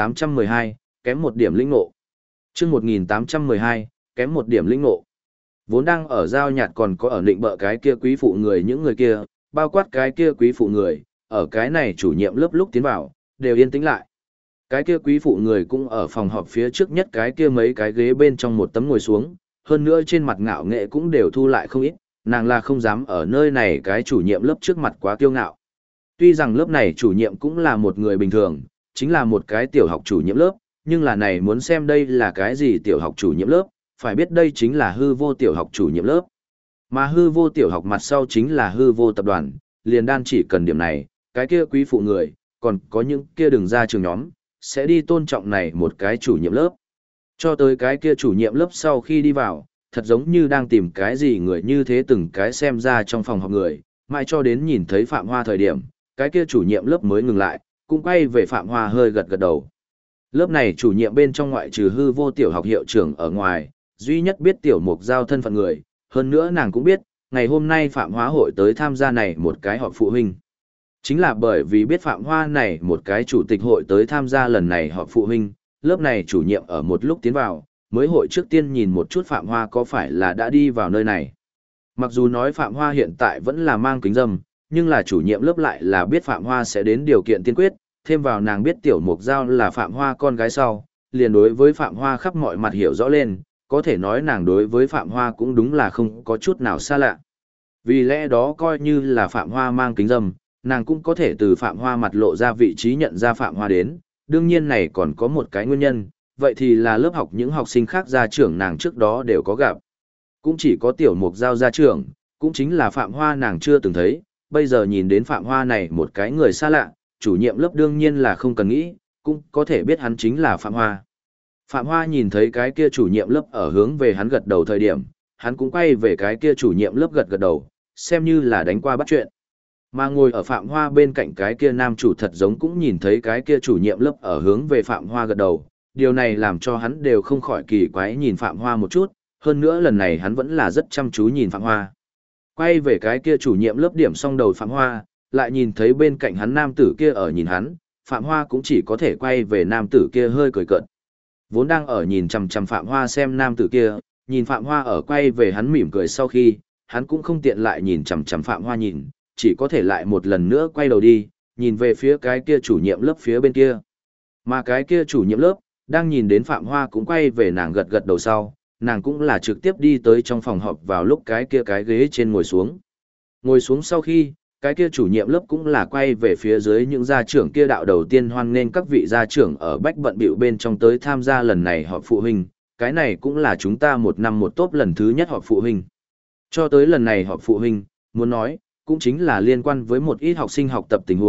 1812, kém một điểm lĩnh ngộ. Chương 1812, kém một điểm lĩnh ngộ. Vốn đang ở giao nhạt còn có ở định bợ cái kia quý phụ người những người kia, bao quát cái kia quý phụ người, ở cái này chủ nhiệm lớp lúc tiến vào, đều yên tĩnh lại. Cái kia quý phụ người cũng ở phòng họp phía trước nhất cái kia mấy cái ghế bên trong một tấm ngồi xuống, hơn nữa trên mặt ngạo nghệ cũng đều thu lại không ít, nàng là không dám ở nơi này cái chủ nhiệm lớp trước mặt quá kiêu ngạo. Tuy rằng lớp này chủ nhiệm cũng là một người bình thường, chính là một cái tiểu học chủ nhiệm lớp, nhưng là này muốn xem đây là cái gì tiểu học chủ nhiệm lớp, phải biết đây chính là hư vô tiểu học chủ nhiệm lớp. Mà hư vô tiểu học mặt sau chính là hư vô tập đoàn, liền đan chỉ cần điểm này, cái kia quý phụ người, còn có những kia đừng ra trường nhóm, sẽ đi tôn trọng này một cái chủ nhiệm lớp. Cho tới cái kia chủ nhiệm lớp sau khi đi vào, thật giống như đang tìm cái gì người như thế từng cái xem ra trong phòng họp người, mãi cho đến nhìn thấy Phạm Hoa thời điểm, cái kia chủ nhiệm lớp mới ngừng lại, cũng quay về Phạm Hoa hơi gật gật đầu. Lớp này chủ nhiệm bên trong ngoại trừ hư vô tiểu học hiệu trưởng ở ngoài, duy nhất biết tiểu mục giao thân phận người, hơn nữa nàng cũng biết, ngày hôm nay Phạm Hoa hội tới tham gia này một cái họp phụ huynh. Chính là bởi vì biết Phạm Hoa này một cái chủ tịch hội tới tham gia lần này họp phụ huynh, lớp này chủ nhiệm ở một lúc tiến vào, mới hội trước tiên nhìn một chút Phạm Hoa có phải là đã đi vào nơi này. Mặc dù nói Phạm Hoa hiện tại vẫn là mang kính dâm, nhưng là chủ nhiệm lớp lại là biết Phạm Hoa sẽ đến điều kiện tiên quyết, thêm vào nàng biết tiểu mục giao là Phạm Hoa con gái sau, liền đối với Phạm Hoa khắp mọi mặt hiểu rõ lên, có thể nói nàng đối với Phạm Hoa cũng đúng là không có chút nào xa lạ. Vì lẽ đó coi như là Phạm Hoa mang kính dâm, nàng cũng có thể từ Phạm Hoa mặt lộ ra vị trí nhận ra Phạm Hoa đến, đương nhiên này còn có một cái nguyên nhân, vậy thì là lớp học những học sinh khác gia trưởng nàng trước đó đều có gặp. Cũng chỉ có tiểu mục giao gia trưởng, cũng chính là Phạm Hoa nàng chưa từng thấy, bây giờ nhìn đến Phạm Hoa này một cái người xa lạ, chủ nhiệm lớp đương nhiên là không cần nghĩ, cũng có thể biết hắn chính là Phạm Hoa. Phạm Hoa nhìn thấy cái kia chủ nhiệm lớp ở hướng về hắn gật đầu thời điểm, hắn cũng quay về cái kia chủ nhiệm lớp gật gật đầu, xem như là đánh qua bắt chuyện. Mà ngồi ở Phạm Hoa bên cạnh cái kia nam chủ thật giống cũng nhìn thấy cái kia chủ nhiệm lớp ở hướng về Phạm Hoa gật đầu, điều này làm cho hắn đều không khỏi kỳ quái nhìn Phạm Hoa một chút, hơn nữa lần này hắn vẫn là rất chăm chú nhìn Phạm Hoa. Quay về cái kia chủ nhiệm lớp điểm xong đầu Phạm Hoa, lại nhìn thấy bên cạnh hắn nam tử kia ở nhìn hắn, Phạm Hoa cũng chỉ có thể quay về nam tử kia hơi cười cợt. Vốn đang ở nhìn chằm chằm Phạm Hoa xem nam tử kia, nhìn Phạm Hoa ở quay về hắn mỉm cười sau khi, hắn cũng không tiện lại nhìn chằm chằm Phạm Hoa nhìn, chỉ có thể lại một lần nữa quay đầu đi, nhìn về phía cái kia chủ nhiệm lớp phía bên kia. Mà cái kia chủ nhiệm lớp, đang nhìn đến Phạm Hoa cũng quay về nàng gật gật đầu sau, nàng cũng là trực tiếp đi tới trong phòng họp vào lúc cái kia cái ghế trên ngồi xuống. Ngồi xuống sau khi, cái kia chủ nhiệm lớp cũng là quay về phía dưới những gia trưởng kia đạo đầu tiên hoan nghênh các vị gia trưởng ở bách bận bịu bên trong tới tham gia lần này họp phụ huynh, cái này cũng là chúng ta một năm một tốt lần thứ nhất họp phụ huynh. Cho tới lần này họp phụ huynh, muốn nói, cũng chính là liên quan với một ít học sinh học tập tình huống,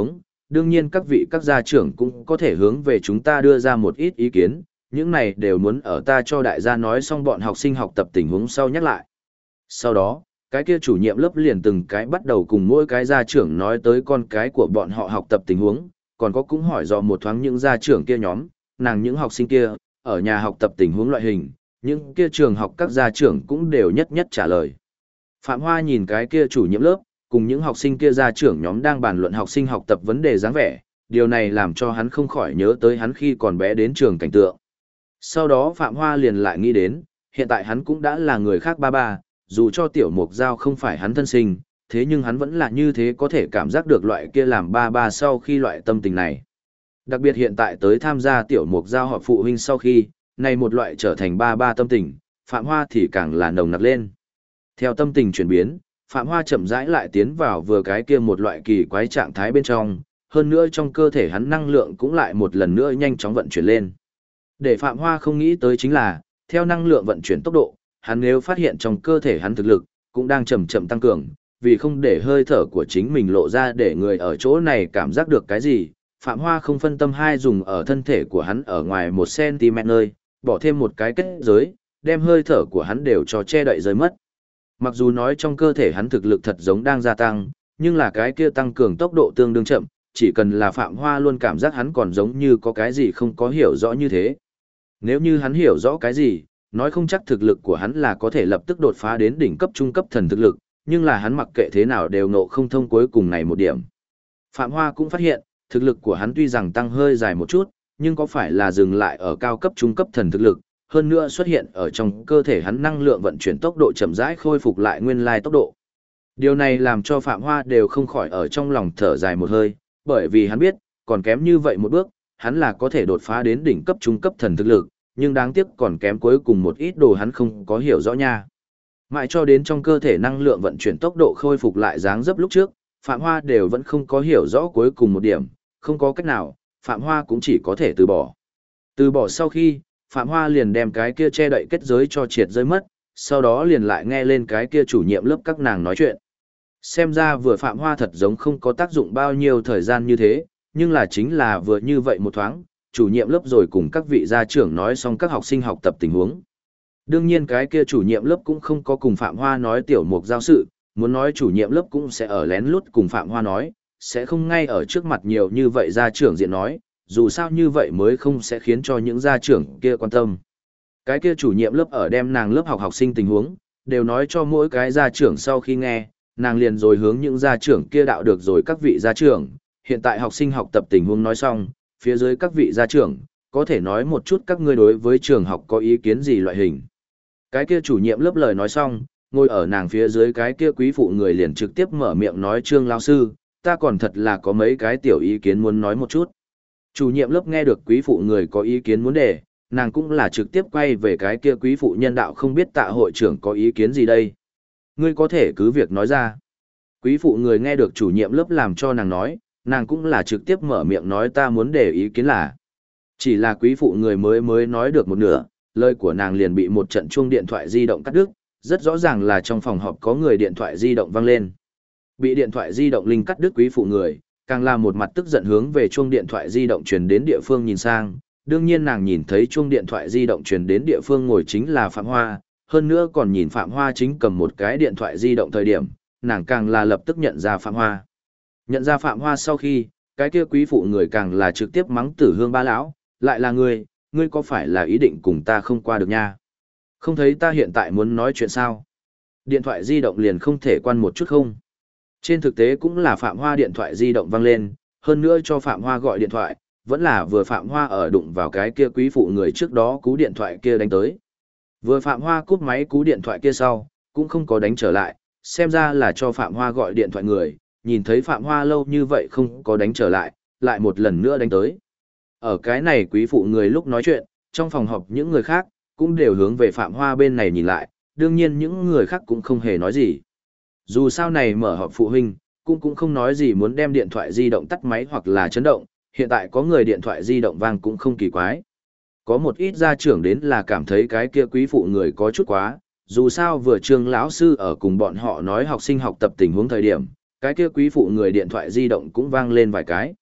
đương nhiên các vị các gia trưởng cũng có thể hướng về chúng ta đưa ra một ít ý kiến, những này đều muốn ở ta cho đại gia nói xong bọn học sinh học tập tình huống sau nhắc lại. Sau đó, cái kia chủ nhiệm lớp liền từng cái bắt đầu cùng mỗi cái gia trưởng nói tới con cái của bọn họ học tập tình huống, còn có cũng hỏi dò một thoáng những gia trưởng kia nhóm, nàng những học sinh kia, ở nhà học tập tình huống loại hình, những kia trường học các gia trưởng cũng đều nhất nhất trả lời. Phạm Hoa nhìn cái kia chủ nhiệm lớp, cùng những học sinh kia gia trưởng nhóm đang bàn luận học sinh học tập vấn đề dáng vẻ, điều này làm cho hắn không khỏi nhớ tới hắn khi còn bé đến trường cảnh tượng. Sau đó Phạm Hoa liền lại nghĩ đến, hiện tại hắn cũng đã là người khác ba ba, dù cho Tiểu Mục Giao không phải hắn thân sinh, thế nhưng hắn vẫn là như thế có thể cảm giác được loại kia làm ba ba sau khi loại tâm tình này. Đặc biệt hiện tại tới tham gia Tiểu Mục Giao họp phụ huynh sau khi, này một loại trở thành ba ba tâm tình, Phạm Hoa thì càng là nồng nặc lên. Theo tâm tình chuyển biến, Phạm Hoa chậm rãi lại tiến vào vừa cái kia một loại kỳ quái trạng thái bên trong, hơn nữa trong cơ thể hắn năng lượng cũng lại một lần nữa nhanh chóng vận chuyển lên. Để Phạm Hoa không nghĩ tới chính là, theo năng lượng vận chuyển tốc độ, hắn nếu phát hiện trong cơ thể hắn thực lực, cũng đang chậm chậm tăng cường, vì không để hơi thở của chính mình lộ ra để người ở chỗ này cảm giác được cái gì, Phạm Hoa không phân tâm hai dùng ở thân thể của hắn ở ngoài 1 cm nơi, bỏ thêm một cái kết giới, đem hơi thở của hắn đều cho che đậy rơi mất. Mặc dù nói trong cơ thể hắn thực lực thật giống đang gia tăng, nhưng là cái kia tăng cường tốc độ tương đương chậm, chỉ cần là Phạm Hoa luôn cảm giác hắn còn giống như có cái gì không có hiểu rõ như thế. Nếu như hắn hiểu rõ cái gì, nói không chắc thực lực của hắn là có thể lập tức đột phá đến đỉnh cấp trung cấp thần thực lực, nhưng là hắn mặc kệ thế nào đều ngộ không thông cuối cùng này một điểm. Phạm Hoa cũng phát hiện, thực lực của hắn tuy rằng tăng hơi dài một chút, nhưng có phải là dừng lại ở cao cấp trung cấp thần thực lực, hơn nữa xuất hiện ở trong cơ thể hắn năng lượng vận chuyển tốc độ chậm rãi khôi phục lại nguyên lai tốc độ. Điều này làm cho Phạm Hoa đều không khỏi ở trong lòng thở dài một hơi, bởi vì hắn biết, còn kém như vậy một bước, hắn là có thể đột phá đến đỉnh cấp trung cấp thần thực lực, nhưng đáng tiếc còn kém cuối cùng một ít đồ hắn không có hiểu rõ nha. Mãi cho đến trong cơ thể năng lượng vận chuyển tốc độ khôi phục lại dáng dấp lúc trước, Phạm Hoa đều vẫn không có hiểu rõ cuối cùng một điểm, không có cách nào, Phạm Hoa cũng chỉ có thể từ bỏ. Từ bỏ sau khi, Phạm Hoa liền đem cái kia che đậy kết giới cho triệt rơi mất, sau đó liền lại nghe lên cái kia chủ nhiệm lớp các nàng nói chuyện. Xem ra vừa Phạm Hoa thật giống không có tác dụng bao nhiêu thời gian như thế, nhưng là chính là vừa như vậy một thoáng, chủ nhiệm lớp rồi cùng các vị gia trưởng nói xong các học sinh học tập tình huống. Đương nhiên cái kia chủ nhiệm lớp cũng không có cùng Phạm Hoa nói Tiểu Mục Giao sự, muốn nói chủ nhiệm lớp cũng sẽ ở lén lút cùng Phạm Hoa nói, sẽ không ngay ở trước mặt nhiều như vậy gia trưởng diện nói, dù sao như vậy mới không sẽ khiến cho những gia trưởng kia quan tâm. Cái kia chủ nhiệm lớp ở đem nàng lớp học học sinh tình huống, đều nói cho mỗi cái gia trưởng sau khi nghe, nàng liền rồi hướng những gia trưởng kia đạo được rồi các vị gia trưởng, hiện tại học sinh học tập tình huống nói xong, phía dưới các vị gia trưởng, có thể nói một chút các ngươi đối với trường học có ý kiến gì loại hình. Cái kia chủ nhiệm lớp lời nói xong, ngồi ở nàng phía dưới cái kia quý phụ người liền trực tiếp mở miệng nói Trương lão sư, ta còn thật là có mấy cái tiểu ý kiến muốn nói một chút. Chủ nhiệm lớp nghe được quý phụ người có ý kiến muốn đề, nàng cũng là trực tiếp quay về cái kia quý phụ nhân đạo không biết Tạ hội trưởng có ý kiến gì đây. Ngươi có thể cứ việc nói ra. Quý phụ người nghe được chủ nhiệm lớp làm cho nàng nói, nàng cũng là trực tiếp mở miệng nói ta muốn đề ý kiến là. Chỉ là quý phụ người mới nói được một nửa, lời của nàng liền bị một trận chuông điện thoại di động cắt đứt, rất rõ ràng là trong phòng họp có người điện thoại di động vang lên. Bị điện thoại di động linh cắt đứt quý phụ người, càng là một mặt tức giận hướng về chuông điện thoại di động truyền đến địa phương nhìn sang, đương nhiên nàng nhìn thấy chuông điện thoại di động truyền đến địa phương ngồi chính là Phạm Hoa, hơn nữa còn nhìn Phạm Hoa chính cầm một cái điện thoại di động thời điểm, nàng càng là lập tức nhận ra Phạm Hoa. Nhận ra Phạm Hoa sau khi, cái kia quý phụ người càng là trực tiếp mắng Tử Hương ba lão, lại là ngươi có phải là ý định cùng ta không qua được nha? Không thấy ta hiện tại muốn nói chuyện sao? Điện thoại di động liền không thể quan một chút không? Trên thực tế cũng là Phạm Hoa điện thoại di động vang lên, hơn nữa cho Phạm Hoa gọi điện thoại, vẫn là vừa Phạm Hoa ở đụng vào cái kia quý phụ người trước đó cú điện thoại kia đánh tới. Vừa Phạm Hoa cúp máy cú điện thoại kia sau, cũng không có đánh trở lại, xem ra là cho Phạm Hoa gọi điện thoại người, nhìn thấy Phạm Hoa lâu như vậy không có đánh trở lại, lại một lần nữa đánh tới. Ở cái này quý phụ người lúc nói chuyện, trong phòng họp những người khác, cũng đều hướng về Phạm Hoa bên này nhìn lại, đương nhiên những người khác cũng không hề nói gì. Dù sao này mở họp phụ huynh, cũng không nói gì muốn đem điện thoại di động tắt máy hoặc là chấn động, hiện tại có người điện thoại di động vang cũng không kỳ quái. Có một ít gia trưởng đến là cảm thấy cái kia quý phụ người có chút quá, dù sao vừa Trương lão sư ở cùng bọn họ nói học sinh học tập tình huống thời điểm, cái kia quý phụ người điện thoại di động cũng vang lên vài cái.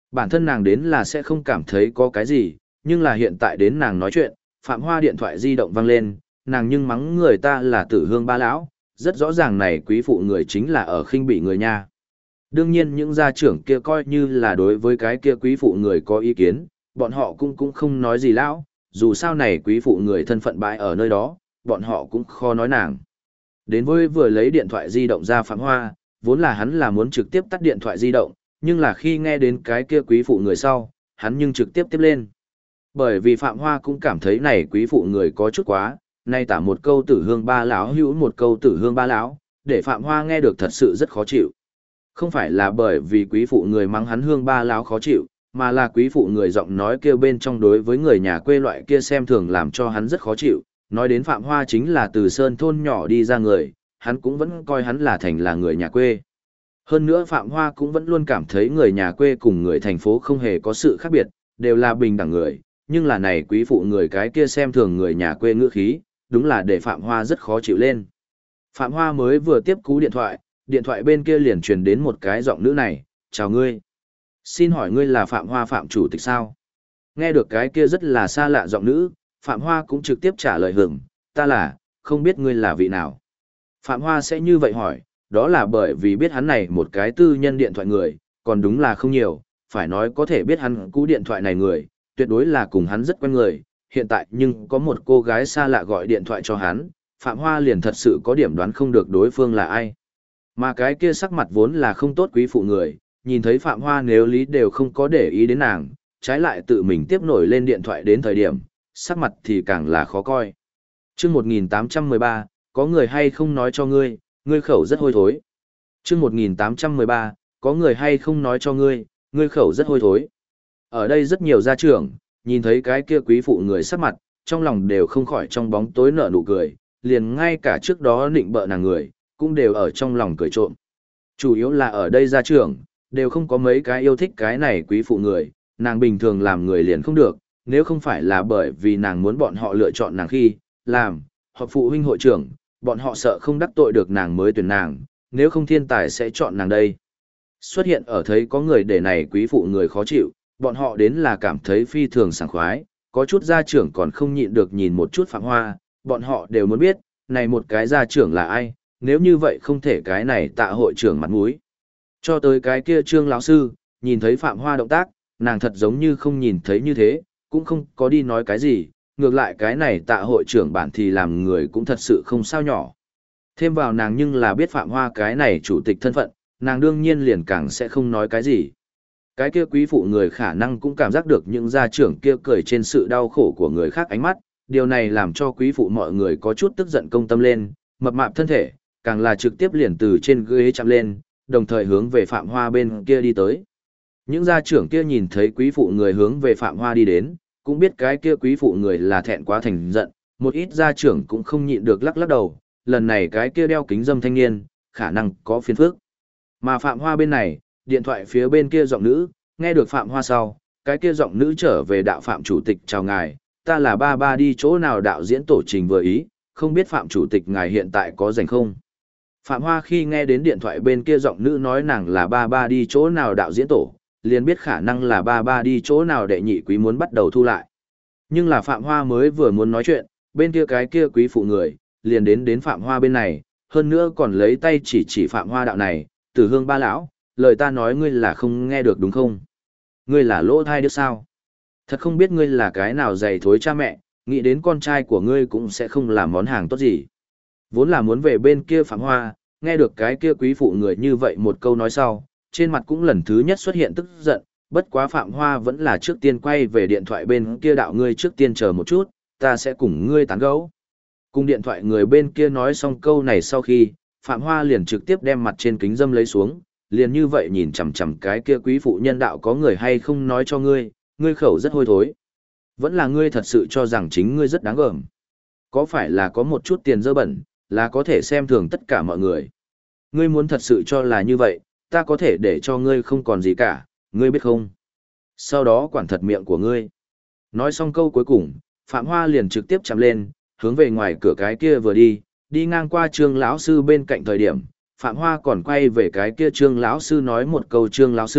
Bản thân nàng đến là sẽ không cảm thấy có cái gì, nhưng là hiện tại đến nàng nói chuyện, Phạm Hoa điện thoại di động vang lên, nàng nhưng mắng người ta là Tử Hương ba lão, rất rõ ràng này quý phụ người chính là ở khinh bị người nha. Đương nhiên những gia trưởng kia coi như là đối với cái kia quý phụ người có ý kiến, bọn họ cũng không nói gì lão, dù sao này quý phụ người thân phận bãi ở nơi đó, bọn họ cũng khó nói nàng. Đến với vừa lấy điện thoại di động ra Phạm Hoa, vốn là hắn là muốn trực tiếp tắt điện thoại di động, nhưng là khi nghe đến cái kia quý phụ người sau, hắn nhưng trực tiếp tiếp lên. Bởi vì Phạm Hoa cũng cảm thấy này quý phụ người có chút quá, nay tả một câu Tử Hương ba lão hữu một câu Tử Hương ba lão, để Phạm Hoa nghe được thật sự rất khó chịu. Không phải là bởi vì quý phụ người mắng hắn Hương ba lão khó chịu, mà là quý phụ người giọng nói kêu bên trong đối với người nhà quê loại kia xem thường làm cho hắn rất khó chịu. Nói đến Phạm Hoa chính là từ sơn thôn nhỏ đi ra người, hắn cũng vẫn coi hắn là thành là người nhà quê. Hơn nữa Phạm Hoa cũng vẫn luôn cảm thấy người nhà quê cùng người thành phố không hề có sự khác biệt, đều là bình đẳng người, nhưng là này quý phụ người cái kia xem thường người nhà quê ngữ khí, đúng là để Phạm Hoa rất khó chịu lên. Phạm Hoa mới vừa tiếp cú điện thoại bên kia liền truyền đến một cái giọng nữ này, chào ngươi. Xin hỏi ngươi là Phạm Hoa Phạm chủ tịch sao? Nghe được cái kia rất là xa lạ giọng nữ, Phạm Hoa cũng trực tiếp trả lời hửng, ta là, không biết ngươi là vị nào. Phạm Hoa sẽ như vậy hỏi, đó là bởi vì biết hắn này một cái tư nhân điện thoại người, còn đúng là không nhiều, phải nói có thể biết hắn cú điện thoại này người, tuyệt đối là cùng hắn rất quen người, hiện tại nhưng có một cô gái xa lạ gọi điện thoại cho hắn, Phạm Hoa liền thật sự có điểm đoán không được đối phương là ai. Mà cái kia sắc mặt vốn là không tốt quý phụ người, nhìn thấy Phạm Hoa nếu lý đều không có để ý đến nàng, trái lại tự mình tiếp nổi lên điện thoại đến thời điểm, sắc mặt thì càng là khó coi. Chương 1813, có người hay không nói cho ngươi, ngươi khẩu rất hôi thối. Chương 1813, có người hay không nói cho ngươi, ngươi khẩu rất hôi thối. Ở đây rất nhiều gia trưởng, nhìn thấy cái kia quý phụ người sắc mặt, trong lòng đều không khỏi trong bóng tối nở nụ cười, liền ngay cả trước đó nịnh bợ nàng người, cũng đều ở trong lòng cười trộm. Chủ yếu là ở đây gia trưởng, đều không có mấy cái yêu thích cái này quý phụ người, nàng bình thường làm người liền không được, nếu không phải là bởi vì nàng muốn bọn họ lựa chọn nàng khi, làm, hoặc phụ huynh hội trưởng, bọn họ sợ không đắc tội được nàng mới tuyển nàng, nếu không thiên tài sẽ chọn nàng đây. Xuất hiện ở thấy có người để này quý phụ người khó chịu, bọn họ đến là cảm thấy phi thường sảng khoái, có chút gia trưởng còn không nhịn được nhìn một chút Phạm Hoa, bọn họ đều muốn biết, này một cái gia trưởng là ai, nếu như vậy không thể cái này tạ hội trưởng mặt mũi. Cho tới cái kia Trương lão sư, nhìn thấy Phạm Hoa động tác, nàng thật giống như không nhìn thấy như thế, cũng không có đi nói cái gì, ngược lại cái này tạ hội trưởng bản thì làm người cũng thật sự không sao nhỏ. Thêm vào nàng nhưng là biết Phạm Hoa cái này chủ tịch thân phận, nàng đương nhiên liền càng sẽ không nói cái gì. Cái kia quý phụ người khả năng cũng cảm giác được những gia trưởng kia cười trên sự đau khổ của người khác ánh mắt, điều này làm cho quý phụ mọi người có chút tức giận công tâm lên, mập mạp thân thể, càng là trực tiếp liền từ trên ghế chạm lên, đồng thời hướng về Phạm Hoa bên kia đi tới. Những gia trưởng kia nhìn thấy quý phụ người hướng về Phạm Hoa đi đến, cũng biết cái kia quý phụ người là thẹn quá thành giận, một ít gia trưởng cũng không nhịn được lắc lắc đầu, lần này cái kia đeo kính dâm thanh niên, khả năng có phiền phức. Mà Phạm Hoa bên này, điện thoại phía bên kia giọng nữ, nghe được Phạm Hoa sau, cái kia giọng nữ trở về đạo Phạm chủ tịch chào ngài, ta là ba ba đi chỗ nào đạo diễn tổ trình vừa ý, không biết Phạm chủ tịch ngài hiện tại có rảnh không? Phạm Hoa khi nghe đến điện thoại bên kia giọng nữ nói nàng là ba ba đi chỗ nào đạo diễn tổ, liền biết khả năng là ba ba đi chỗ nào đệ nhị quý muốn bắt đầu thu lại. Nhưng là Phạm Hoa mới vừa muốn nói chuyện, bên kia cái kia quý phụ người, liền đến Phạm Hoa bên này, hơn nữa còn lấy tay chỉ Phạm Hoa đạo này, Tử Hương ba lão, lời ta nói ngươi là không nghe được đúng không? Ngươi là lỗ thai đứa sao? Thật không biết ngươi là cái nào dày thối cha mẹ, nghĩ đến con trai của ngươi cũng sẽ không làm món hàng tốt gì. Vốn là muốn về bên kia Phạm Hoa, nghe được cái kia quý phụ người như vậy một câu nói sau, trên mặt cũng lần thứ nhất xuất hiện tức giận, bất quá Phạm Hoa vẫn là trước tiên quay về điện thoại bên kia đạo ngươi trước tiên chờ một chút, ta sẽ cùng ngươi tán gẫu. Cùng điện thoại người bên kia nói xong câu này sau khi, Phạm Hoa liền trực tiếp đem mặt trên kính dâm lấy xuống, liền như vậy nhìn chằm chằm cái kia quý phụ nhân đạo có người hay không nói cho ngươi, ngươi khẩu rất hôi thối. Vẫn là ngươi thật sự cho rằng chính ngươi rất đáng gờm. Có phải là có một chút tiền dơ bẩn, là có thể xem thường tất cả mọi người. Ngươi muốn thật sự cho là như vậy, ta có thể để cho ngươi không còn gì cả, ngươi biết không? Sau đó quản thật miệng của ngươi. Nói xong câu cuối cùng, Phạm Hoa liền trực tiếp chạm lên, hướng về ngoài cửa cái kia vừa đi ngang qua Trương lão sư bên cạnh thời điểm, Phạm Hoa còn quay về cái kia Trương lão sư nói một câu Trương lão sư,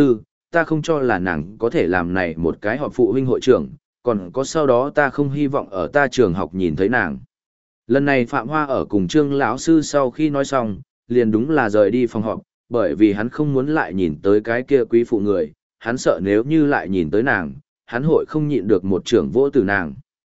ta không cho là nàng có thể làm này một cái họp phụ huynh hội trưởng, còn có sau đó ta không hy vọng ở ta trường học nhìn thấy nàng. Lần này Phạm Hoa ở cùng Trương lão sư sau khi nói xong, liền đúng là rời đi phòng họp, bởi vì hắn không muốn lại nhìn tới cái kia quý phụ người, hắn sợ nếu như lại nhìn tới nàng, hắn hội không nhịn được một trưởng vỗ từ nàng.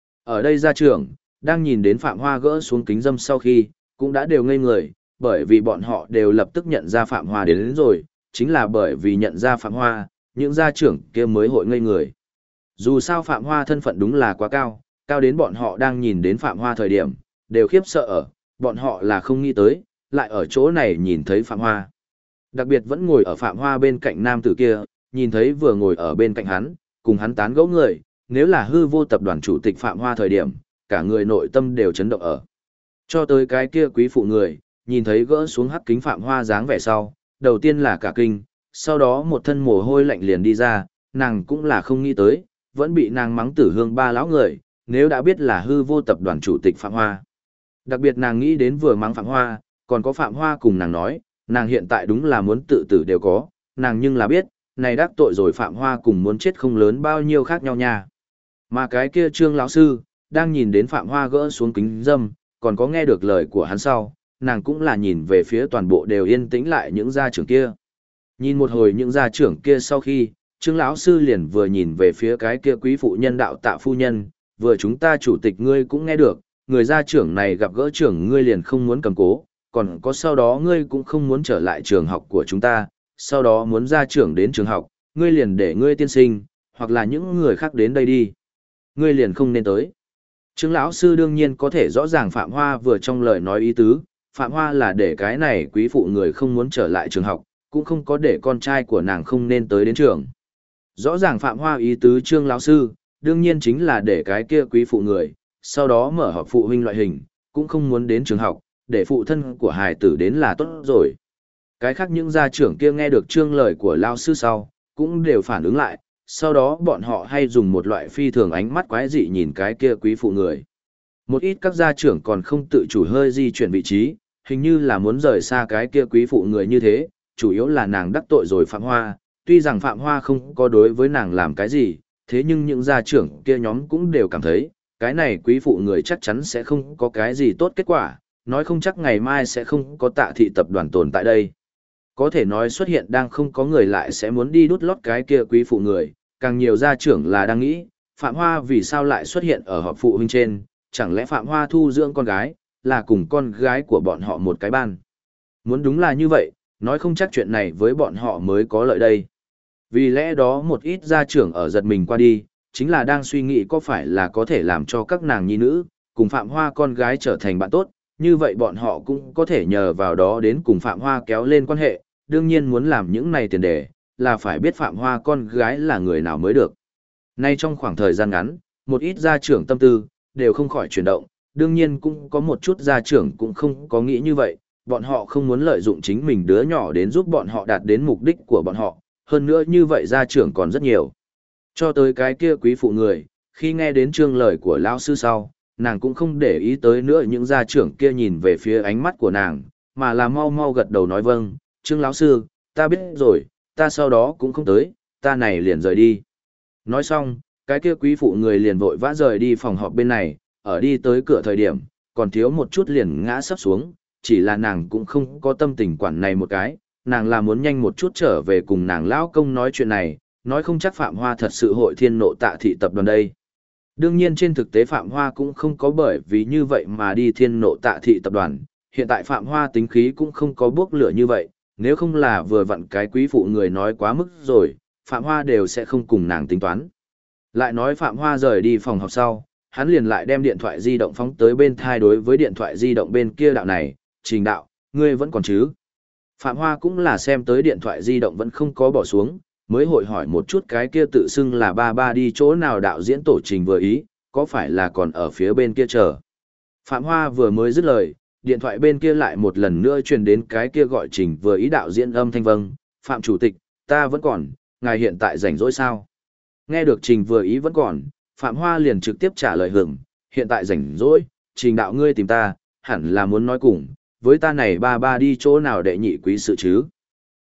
Ở đây gia trưởng, đang nhìn đến Phạm Hoa gỡ xuống kính dâm sau khi, cũng đã đều ngây người, bởi vì bọn họ đều lập tức nhận ra Phạm Hoa đến rồi, chính là bởi vì nhận ra Phạm Hoa, những gia trưởng kia mới hội ngây người. Dù sao Phạm Hoa thân phận đúng là quá cao, cao đến bọn họ đang nhìn đến Phạm Hoa thời điểm, đều khiếp sợ ở, bọn họ là không nghĩ tới, lại ở chỗ này nhìn thấy Phạm Hoa. Đặc biệt vẫn ngồi ở Phạm Hoa bên cạnh nam tử kia, nhìn thấy vừa ngồi ở bên cạnh hắn, cùng hắn tán gẫu người, nếu là hư vô tập đoàn chủ tịch Phạm Hoa thời điểm, cả người nội tâm đều chấn động ở. Cho tới cái kia quý phụ người, nhìn thấy gỡ xuống hắc kính Phạm Hoa dáng vẻ sau, đầu tiên là cả kinh, sau đó một thân mồ hôi lạnh liền đi ra, nàng cũng là không nghĩ tới, vẫn bị nàng mắng tử hương ba lão người, nếu đã biết là hư vô tập đoàn chủ tịch Phạm Hoa. Đặc biệt nàng nghĩ đến vừa mắng Phạm Hoa, còn có Phạm Hoa cùng nàng nói, nàng hiện tại đúng là muốn tự tử đều có, nàng nhưng là biết, này đắc tội rồi Phạm Hoa cùng muốn chết không lớn bao nhiêu khác nhau nha. Mà cái kia Trương lão sư, đang nhìn đến Phạm Hoa gỡ xuống kính dâm, còn có nghe được lời của hắn sau, nàng cũng là nhìn về phía toàn bộ đều yên tĩnh lại những gia trưởng kia. Nhìn một hồi những gia trưởng kia sau khi, Trương lão sư liền vừa nhìn về phía cái kia quý phụ nhân đạo tạ phu nhân, vừa chúng ta chủ tịch ngươi cũng nghe được, người gia trưởng này gặp gỡ trưởng ngươi liền không muốn cầm cố, còn có sau đó ngươi cũng không muốn trở lại trường học của chúng ta, sau đó muốn gia trưởng đến trường học, ngươi liền để ngươi tiên sinh, hoặc là những người khác đến đây đi. Ngươi liền không nên tới. Trương lão sư đương nhiên có thể rõ ràng Phạm Hoa vừa trong lời nói ý tứ, Phạm Hoa là để cái này quý phụ người không muốn trở lại trường học, cũng không có để con trai của nàng không nên tới đến trường. Rõ ràng Phạm Hoa ý tứ Trương lão sư, đương nhiên chính là để cái kia quý phụ người, sau đó mở họp phụ huynh loại hình, cũng không muốn đến trường học, để phụ thân của hài tử đến là tốt rồi. Cái khác những gia trưởng kia nghe được Trương lời của lão sư sau, cũng đều phản ứng lại, sau đó bọn họ hay dùng một loại phi thường ánh mắt quái dị nhìn cái kia quý phụ người. Một ít các gia trưởng còn không tự chủ hơi di chuyển vị trí, hình như là muốn rời xa cái kia quý phụ người như thế, chủ yếu là nàng đắc tội rồi Phạm Hoa, tuy rằng Phạm Hoa không có đối với nàng làm cái gì, thế nhưng những gia trưởng kia nhóm cũng đều cảm thấy, cái này quý phụ người chắc chắn sẽ không có cái gì tốt kết quả, nói không chắc ngày mai sẽ không có Tạ thị tập đoàn tồn tại đây. Có thể nói xuất hiện đang không có người lại sẽ muốn đi đút lót cái kia quý phụ người, càng nhiều gia trưởng là đang nghĩ, Phạm Hoa vì sao lại xuất hiện ở họp phụ huynh trên, chẳng lẽ Phạm Hoa thu dưỡng con gái, là cùng con gái của bọn họ một cái ban. Muốn đúng là như vậy, nói không chắc chuyện này với bọn họ mới có lợi đây. Vì lẽ đó một ít gia trưởng ở giật mình qua đi, chính là đang suy nghĩ có phải là có thể làm cho các nàng nhi nữ, cùng Phạm Hoa con gái trở thành bạn tốt, như vậy bọn họ cũng có thể nhờ vào đó đến cùng Phạm Hoa kéo lên quan hệ, đương nhiên muốn làm những này tiền đề, là phải biết Phạm Hoa con gái là người nào mới được. Nay trong khoảng thời gian ngắn, một ít gia trưởng tâm tư, đều không khỏi chuyển động, đương nhiên cũng có một chút gia trưởng cũng không có nghĩ như vậy, bọn họ không muốn lợi dụng chính mình đứa nhỏ đến giúp bọn họ đạt đến mục đích của bọn họ, hơn nữa như vậy gia trưởng còn rất nhiều. Cho tới cái kia quý phụ người, khi nghe đến Trương lời của lão sư sau, nàng cũng không để ý tới nữa những gia trưởng kia nhìn về phía ánh mắt của nàng, mà là mau mau gật đầu nói vâng, Trương lão sư, ta biết rồi, ta sau đó cũng không tới, ta này liền rời đi. Nói xong, cái kia quý phụ người liền vội vã rời đi phòng họp bên này, ở đi tới cửa thời điểm, còn thiếu một chút liền ngã sắp xuống, chỉ là nàng cũng không có tâm tình quản này một cái, nàng là muốn nhanh một chút trở về cùng nàng lão công nói chuyện này, nói không chắc Phạm Hoa thật sự hội thiên nộ Tạ thị tập đoàn đây. Đương nhiên trên thực tế Phạm Hoa cũng không có bởi vì như vậy mà đi thiên nộ Tạ thị tập đoàn, hiện tại Phạm Hoa tính khí cũng không có bước lửa như vậy, nếu không là vừa vặn cái quý phụ người nói quá mức rồi, Phạm Hoa đều sẽ không cùng nàng tính toán. Lại nói Phạm Hoa rời đi phòng học sau, hắn liền lại đem điện thoại di động phóng tới bên thai đối với điện thoại di động bên kia đạo này, Trình đạo, ngươi vẫn còn chứ? Phạm Hoa cũng là xem tới điện thoại di động vẫn không có bỏ xuống, mới hội hỏi một chút cái kia tự xưng là ba ba đi chỗ nào đạo diễn tổ Trình vừa ý, có phải là còn ở phía bên kia chờ. Phạm Hoa vừa mới dứt lời, điện thoại bên kia lại một lần nữa truyền đến cái kia gọi Trình vừa ý đạo diễn âm thanh vâng, Phạm Chủ tịch, ta vẫn còn, ngài hiện tại rảnh rỗi sao? Nghe được Trình vừa ý vẫn còn, Phạm Hoa liền trực tiếp trả lời hưởng, hiện tại rảnh rỗi, Trình đạo ngươi tìm ta, hẳn là muốn nói cùng, với ta này ba ba đi chỗ nào đệ nhị quý sự chứ?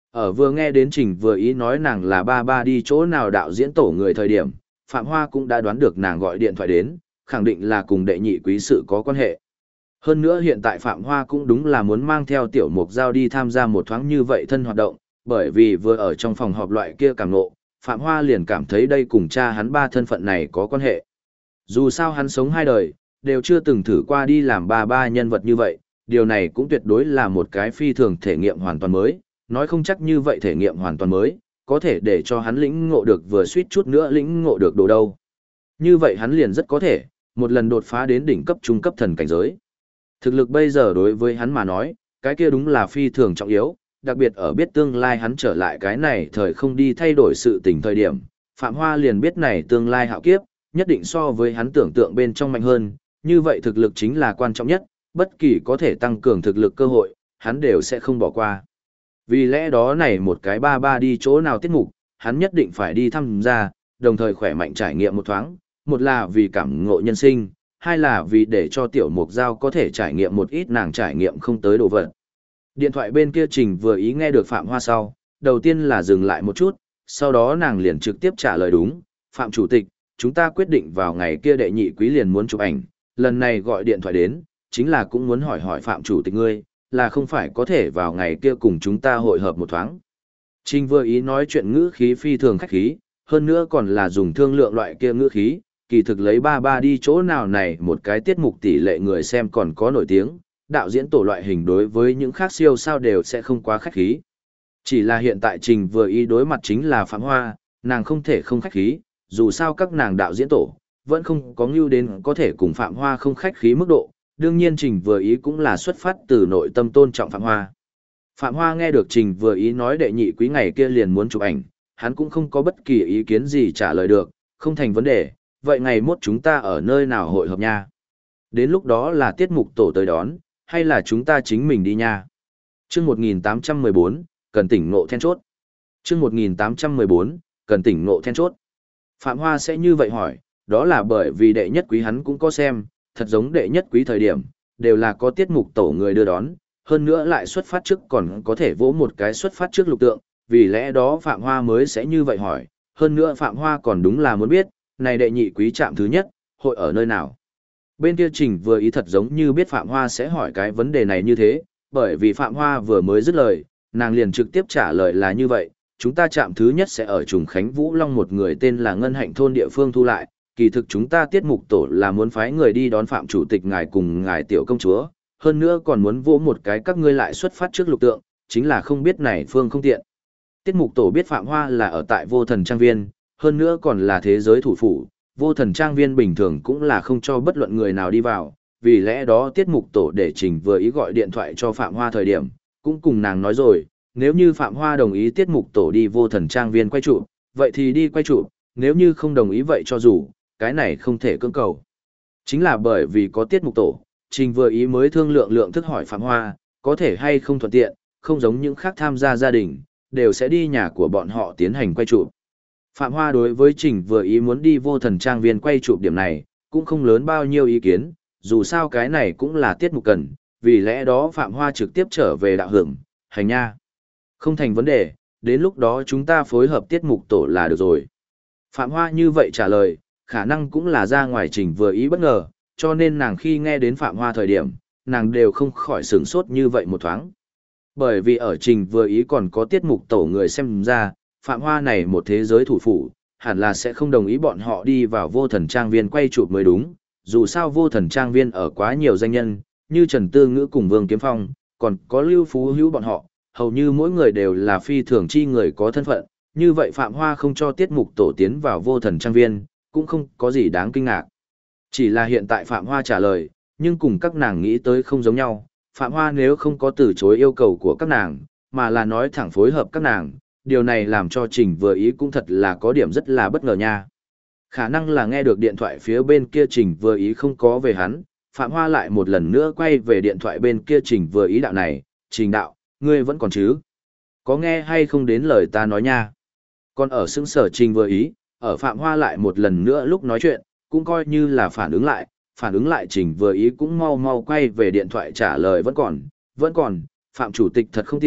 Ở vừa nghe đến Trình Vừa Ý nói nàng là ba ba đi chỗ nào đạo diễn tổ người thời điểm, Phạm Hoa cũng đã đoán được nàng gọi điện thoại đến, khẳng định là cùng đệ nhị quý sự có quan hệ. Hơn nữa hiện tại Phạm Hoa cũng đúng là muốn mang theo Tiểu Mục Giao đi tham gia một thoáng như vậy thân hoạt động, bởi vì vừa ở trong phòng họp loại kia càng ngộ, Phạm Hoa liền cảm thấy đây cùng cha hắn ba thân phận này có quan hệ. Dù sao hắn sống hai đời, đều chưa từng thử qua đi làm ba ba nhân vật như vậy, điều này cũng tuyệt đối là một cái phi thường thể nghiệm hoàn toàn mới, nói không chắc như vậy thể nghiệm hoàn toàn mới, có thể để cho hắn lĩnh ngộ được vừa suýt chút nữa lĩnh ngộ được đồ đâu. Như vậy hắn liền rất có thể, một lần đột phá đến đỉnh cấp trung cấp thần cảnh giới. Thực lực bây giờ đối với hắn mà nói, cái kia đúng là phi thường trọng yếu, đặc biệt ở biết tương lai hắn trở lại cái này thời không đi thay đổi sự tình thời điểm, Phạm Hoa liền biết này tương lai hạo kiếp, nhất định so với hắn tưởng tượng bên trong mạnh hơn, như vậy thực lực chính là quan trọng nhất, bất kỳ có thể tăng cường thực lực cơ hội, hắn đều sẽ không bỏ qua. Vì lẽ đó này một cái ba ba đi chỗ nào tiết mục, hắn nhất định phải đi tham gia, đồng thời khỏe mạnh trải nghiệm một thoáng, một là vì cảm ngộ nhân sinh, hai là vì để cho Tiểu Mục Giao có thể trải nghiệm một ít nàng trải nghiệm không tới đồ vật. Điện thoại bên kia Trình Vừa Ý nghe được Phạm Hoa sau, đầu tiên là dừng lại một chút, sau đó nàng liền trực tiếp trả lời đúng, Phạm Chủ tịch, chúng ta quyết định vào ngày kia đệ nhị quý liền muốn chụp ảnh, lần này gọi điện thoại đến, chính là cũng muốn hỏi hỏi Phạm Chủ tịch ngươi, là không phải có thể vào ngày kia cùng chúng ta hội hợp một thoáng. Trình Vừa Ý nói chuyện ngữ khí phi thường khách khí, hơn nữa còn là dùng thương lượng loại kia ngữ khí, kỳ thực lấy ba ba đi chỗ nào này một cái tiết mục tỷ lệ người xem còn có nổi tiếng, đạo diễn tổ loại hình đối với những khác siêu sao đều sẽ không quá khách khí. Chỉ là hiện tại Trình Vừa Ý đối mặt chính là Phạm Hoa, nàng không thể không khách khí, dù sao các nàng đạo diễn tổ, vẫn không có ngưu đến có thể cùng Phạm Hoa không khách khí mức độ, đương nhiên Trình Vừa Ý cũng là xuất phát từ nội tâm tôn trọng Phạm Hoa. Phạm Hoa nghe được Trình Vừa Ý nói đệ nhị quý ngày kia liền muốn chụp ảnh, hắn cũng không có bất kỳ ý kiến gì trả lời được, không thành vấn đề, vậy ngày mốt chúng ta ở nơi nào hội hợp nha? Đến lúc đó là tiết mục tổ tới đón, hay là chúng ta chính mình đi nha? Chương 1814, cần tỉnh ngộ then chốt. Chương 1814, cần tỉnh ngộ then chốt. Phạm Hoa sẽ như vậy hỏi, đó là bởi vì đệ nhất quý hắn cũng có xem, thật giống đệ nhất quý thời điểm, đều là có tiết mục tổ người đưa đón, hơn nữa lại xuất phát trước còn có thể vỗ một cái xuất phát trước lục tượng, vì lẽ đó Phạm Hoa mới sẽ như vậy hỏi, hơn nữa Phạm Hoa còn đúng là muốn biết, này đệ nhị quý trạm thứ nhất, hội ở nơi nào. Bên kia Trình Vừa Ý thật giống như biết Phạm Hoa sẽ hỏi cái vấn đề này như thế, bởi vì Phạm Hoa vừa mới dứt lời, nàng liền trực tiếp trả lời là như vậy, chúng ta trạm thứ nhất sẽ ở Trùng Khánh Vũ Long một người tên là Ngân Hạnh thôn địa phương thu lại, kỳ thực chúng ta tiết mục tổ là muốn phái người đi đón Phạm Chủ tịch ngài cùng ngài tiểu công chúa, hơn nữa còn muốn vỗ một cái các ngươi lại xuất phát trước lục tượng, chính là không biết này phương không tiện. Tiết mục tổ biết Phạm Hoa là ở tại Vô Thần Trang Viên, hơn nữa còn là thế giới thủ phủ, Vô Thần Trang Viên bình thường cũng là không cho bất luận người nào đi vào, vì lẽ đó tiết mục tổ để Trình Vừa Ý gọi điện thoại cho Phạm Hoa thời điểm, cũng cùng nàng nói rồi, nếu như Phạm Hoa đồng ý tiết mục tổ đi Vô Thần Trang Viên quay chụp, vậy thì đi quay chụp, nếu như không đồng ý vậy cho dù, cái này không thể cưỡng cầu. Chính là bởi vì có tiết mục tổ, Trình Vừa Ý mới thương lượng thức hỏi Phạm Hoa, có thể hay không thuận tiện, không giống những khác tham gia gia đình, đều sẽ đi nhà của bọn họ tiến hành quay chụp. Phạm Hoa đối với Trình Vừa Ý muốn đi Vô Thần Trang Viên quay chụp điểm này, cũng không lớn bao nhiêu ý kiến, dù sao cái này cũng là tiết mục cần, vì lẽ đó Phạm Hoa trực tiếp trở về đạo hưởng, hành nha. Không thành vấn đề, đến lúc đó chúng ta phối hợp tiết mục tổ là được rồi. Phạm Hoa như vậy trả lời, khả năng cũng là ra ngoài Trình Vừa Ý bất ngờ, cho nên nàng khi nghe đến Phạm Hoa thời điểm, nàng đều không khỏi sửng sốt như vậy một thoáng. Bởi vì ở Trình Vừa Ý còn có tiết mục tổ người xem ra, Phạm Hoa này một thế giới thủ phủ, hẳn là sẽ không đồng ý bọn họ đi vào Vô Thần Trang Viên quay chụp mới đúng, dù sao Vô Thần Trang Viên ở quá nhiều danh nhân, như Trần Tư Ngữ cùng Vương Kiếm Phong, còn có Lưu Phú Hữu bọn họ, hầu như mỗi người đều là phi thường chi người có thân phận, như vậy Phạm Hoa không cho tiết mục tổ tiến vào Vô Thần Trang Viên, cũng không có gì đáng kinh ngạc. Chỉ là hiện tại Phạm Hoa trả lời, nhưng cùng các nàng nghĩ tới không giống nhau, Phạm Hoa nếu không có từ chối yêu cầu của các nàng, mà là nói thẳng phối hợp các nàng, điều này làm cho Trình Vừa Ý cũng thật là có điểm rất là bất ngờ nha. Khả năng là nghe được điện thoại phía bên kia Trình Vừa Ý không có về hắn, Phạm Hoa lại một lần nữa quay về điện thoại bên kia Trình Vừa Ý đạo này, Trình đạo, ngươi vẫn còn chứ? Có nghe hay không đến lời ta nói nha? Còn ở xứng sở Trình Vừa Ý, ở Phạm Hoa lại một lần nữa lúc nói chuyện, cũng coi như là phản ứng lại Trình Vừa Ý cũng mau mau quay về điện thoại trả lời vẫn còn, Phạm Chủ tịch thật không tiện,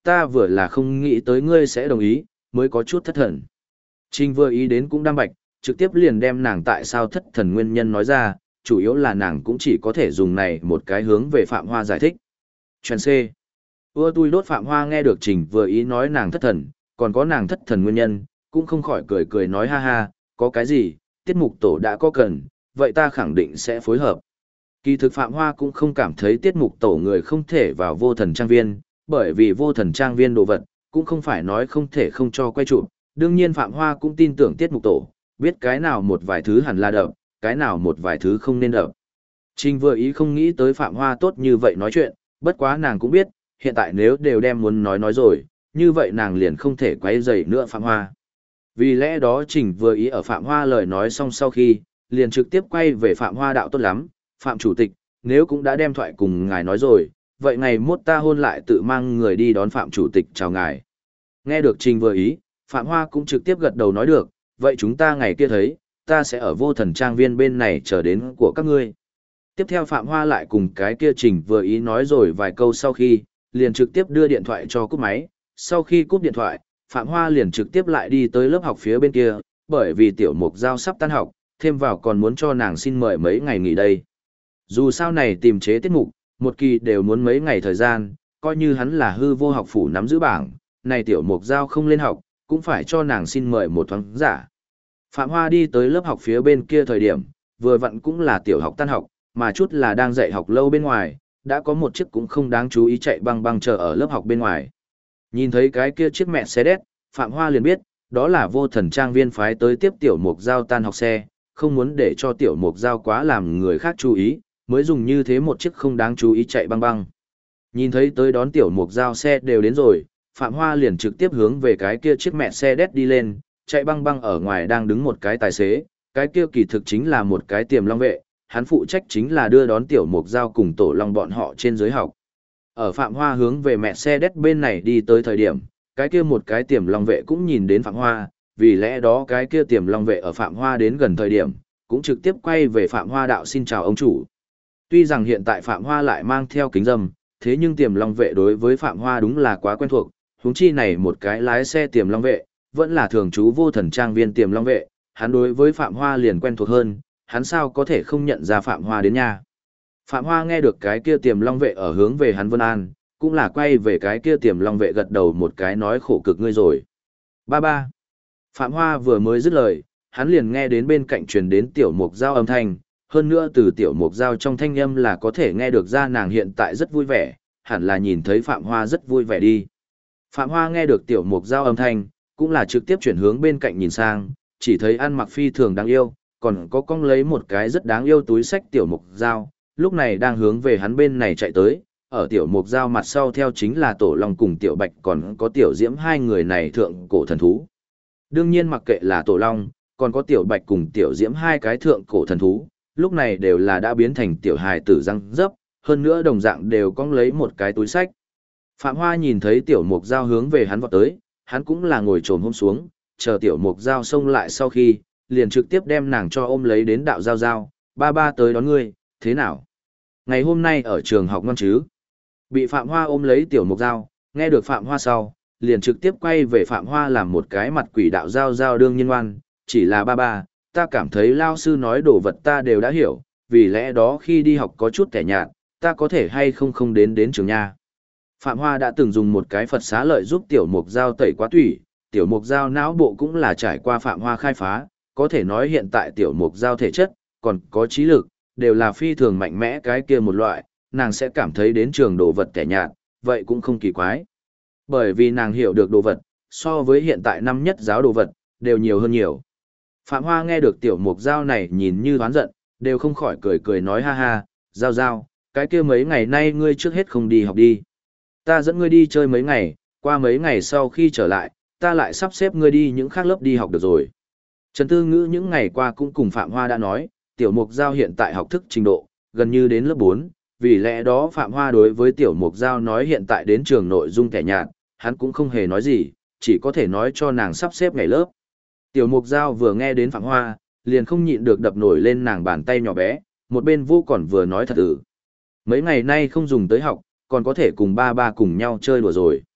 ta vừa là không nghĩ tới ngươi sẽ đồng ý, mới có chút thất thần. Trình vừa ý đến cũng đam bạch, trực tiếp liền đem nàng tại sao thất thần nguyên nhân nói ra, chủ yếu là nàng cũng chỉ có thể dùng này một cái hướng về Phạm Hoa giải thích. Chuyện C. Ưa tui đốt Phạm Hoa nghe được Trình vừa ý nói nàng thất thần, còn có nàng thất thần nguyên nhân, cũng không khỏi cười cười nói ha ha, có cái gì, tiết mục tổ đã có cần, vậy ta khẳng định sẽ phối hợp. Kỳ thực Phạm Hoa cũng không cảm thấy tiết mục tổ người không thể vào vô thần trang viên, bởi vì vô thần trang viên đồ vật, cũng không phải nói không thể không cho quay chụp. Đương nhiên Phạm Hoa cũng tin tưởng tiết mục tổ, biết cái nào một vài thứ hẳn là đập, cái nào một vài thứ không nên đập. Trình vừa ý không nghĩ tới Phạm Hoa tốt như vậy nói chuyện, bất quá nàng cũng biết, hiện tại nếu đều đem muốn nói rồi, như vậy nàng liền không thể quấy rầy nữa Phạm Hoa. Vì lẽ đó Trình vừa ý ở Phạm Hoa lời nói xong sau khi, liền trực tiếp quay về Phạm Hoa đạo tốt lắm, Phạm Chủ tịch, nếu cũng đã đem thoại cùng ngài nói rồi, vậy ngày mốt ta hôn lại tự mang người đi đón Phạm Chủ tịch chào ngài. Nghe được Trình vừa ý, Phạm Hoa cũng trực tiếp gật đầu nói được, vậy chúng ta ngày kia thấy, ta sẽ ở vô thần trang viên bên này chờ đến của các ngươi. Tiếp theo Phạm Hoa lại cùng cái kia Trình vừa ý nói rồi vài câu sau khi, liền trực tiếp đưa điện thoại cho cúp máy, sau khi cúp điện thoại, Phạm Hoa liền trực tiếp lại đi tới lớp học phía bên kia, bởi vì tiểu mục giao sắp tan học, thêm vào còn muốn cho nàng xin mời mấy ngày nghỉ đây. Dù sao này tìm chế tiết mục, một kỳ đều muốn mấy ngày thời gian, coi như hắn là hư vô học phủ nắm giữ bảng, này tiểu mục giao không lên học, cũng phải cho nàng xin mời một thoáng giả. Phạm Hoa đi tới lớp học phía bên kia thời điểm, vừa vặn cũng là tiểu học tan học, mà chút là đang dạy học lâu bên ngoài, đã có một chiếc cũng không đáng chú ý chạy băng băng chờ ở lớp học bên ngoài. Nhìn thấy cái kia chiếc mẹ xe đét, Phạm Hoa liền biết, đó là vô thần trang viên phái tới tiếp tiểu mục giao tan học xe, không muốn để cho tiểu mục giao quá làm người khác chú ý, mới dùng như thế một chiếc không đáng chú ý chạy băng băng. Nhìn thấy tới đón tiểu mục giao xe đều đến rồi, Phạm Hoa liền trực tiếp hướng về cái kia chiếc mẹ xe đét đi lên, chạy băng băng ở ngoài đang đứng một cái tài xế, cái kia kỳ thực chính là một cái tiềm long vệ, hắn phụ trách chính là đưa đón tiểu mục giao cùng tổ long bọn họ trên dưới học. Ở Phạm Hoa hướng về mẹ xe đét bên này đi tới thời điểm, cái kia một cái tiềm long vệ cũng nhìn đến Phạm Hoa, vì lẽ đó cái kia tiềm long vệ ở Phạm Hoa đến gần thời điểm, cũng trực tiếp quay về Phạm Hoa đạo xin chào ông chủ. Tuy rằng hiện tại Phạm Hoa lại mang theo kính râm, thế nhưng tiềm long vệ đối với Phạm Hoa đúng là quá quen thuộc, huống chi này một cái lái xe tiềm long vệ, vẫn là thường trú vô thần trang viên tiềm long vệ, hắn đối với Phạm Hoa liền quen thuộc hơn, hắn sao có thể không nhận ra Phạm Hoa đến nha. Phạm Hoa nghe được cái kia tiềm long vệ ở hướng về hắn Vân An, cũng là quay về cái kia tiềm long vệ gật đầu một cái nói khổ cực ngươi rồi. Ba ba. Phạm Hoa vừa mới dứt lời, hắn liền nghe đến bên cạnh truyền đến tiểu mục giao âm thanh, hơn nữa từ tiểu mục giao trong thanh âm là có thể nghe được ra nàng hiện tại rất vui vẻ, hẳn là nhìn thấy Phạm Hoa rất vui vẻ đi. Phạm Hoa nghe được tiểu mục giao âm thanh, cũng là trực tiếp chuyển hướng bên cạnh nhìn sang, chỉ thấy ăn mặc phi thường đáng yêu, còn có cong lấy một cái rất đáng yêu túi sách tiểu mục giao, lúc này đang hướng về hắn bên này chạy tới, ở tiểu mục giao mặt sau theo chính là tổ long cùng tiểu bạch còn có tiểu diễm hai người này thượng cổ thần thú. Đương nhiên mặc kệ là tổ long, còn có tiểu bạch cùng tiểu diễm hai cái thượng cổ thần thú, lúc này đều là đã biến thành tiểu hài tử răng dấp, hơn nữa đồng dạng đều cong lấy một cái túi sách. Phạm Hoa nhìn thấy tiểu mục giao hướng về hắn vọt tới, hắn cũng là ngồi trồm hôm xuống, chờ tiểu mục giao xông lại sau khi, liền trực tiếp đem nàng cho ôm lấy đến đạo giao giao, ba ba tới đón ngươi, thế nào? Ngày hôm nay ở trường học ngon chứ? Bị Phạm Hoa ôm lấy tiểu mục giao, nghe được Phạm Hoa sau, liền trực tiếp quay về Phạm Hoa làm một cái mặt quỷ đạo giao giao đương nhiên ngoan, chỉ là ba ba, ta cảm thấy lao sư nói đồ vật ta đều đã hiểu, vì lẽ đó khi đi học có chút kẻ nhạt, ta có thể hay không đến trường nha. Phạm Hoa đã từng dùng một cái Phật xá lợi giúp tiểu mục giao tẩy quá tủy, tiểu mục giao não bộ cũng là trải qua Phạm Hoa khai phá, có thể nói hiện tại tiểu mục giao thể chất, còn có trí lực, đều là phi thường mạnh mẽ cái kia một loại, nàng sẽ cảm thấy đến trường đồ vật kẻ nhạt, vậy cũng không kỳ quái. Bởi vì nàng hiểu được đồ vật, so với hiện tại năm nhất giáo đồ vật, đều nhiều hơn nhiều. Phạm Hoa nghe được tiểu mục giao này nhìn như hoán giận, đều không khỏi cười cười nói ha ha, giao giao, cái kia mấy ngày nay ngươi trước hết không đi học đi. Ta dẫn ngươi đi chơi mấy ngày, qua mấy ngày sau khi trở lại, ta lại sắp xếp ngươi đi những khác lớp đi học được rồi. Trần Tư Ngữ những ngày qua cũng cùng Phạm Hoa đã nói, tiểu mục giao hiện tại học thức trình độ, gần như đến lớp 4, vì lẽ đó Phạm Hoa đối với tiểu mục giao nói hiện tại đến trường nội dung kẻ nhạt, hắn cũng không hề nói gì, chỉ có thể nói cho nàng sắp xếp ngày lớp. Tiểu mục giao vừa nghe đến Phạm Hoa, liền không nhịn được đập nổi lên nàng bàn tay nhỏ bé, một bên vô còn vừa nói thật mấy ngày nay không dùng tới học, còn có thể cùng ba ba cùng nhau chơi đùa rồi.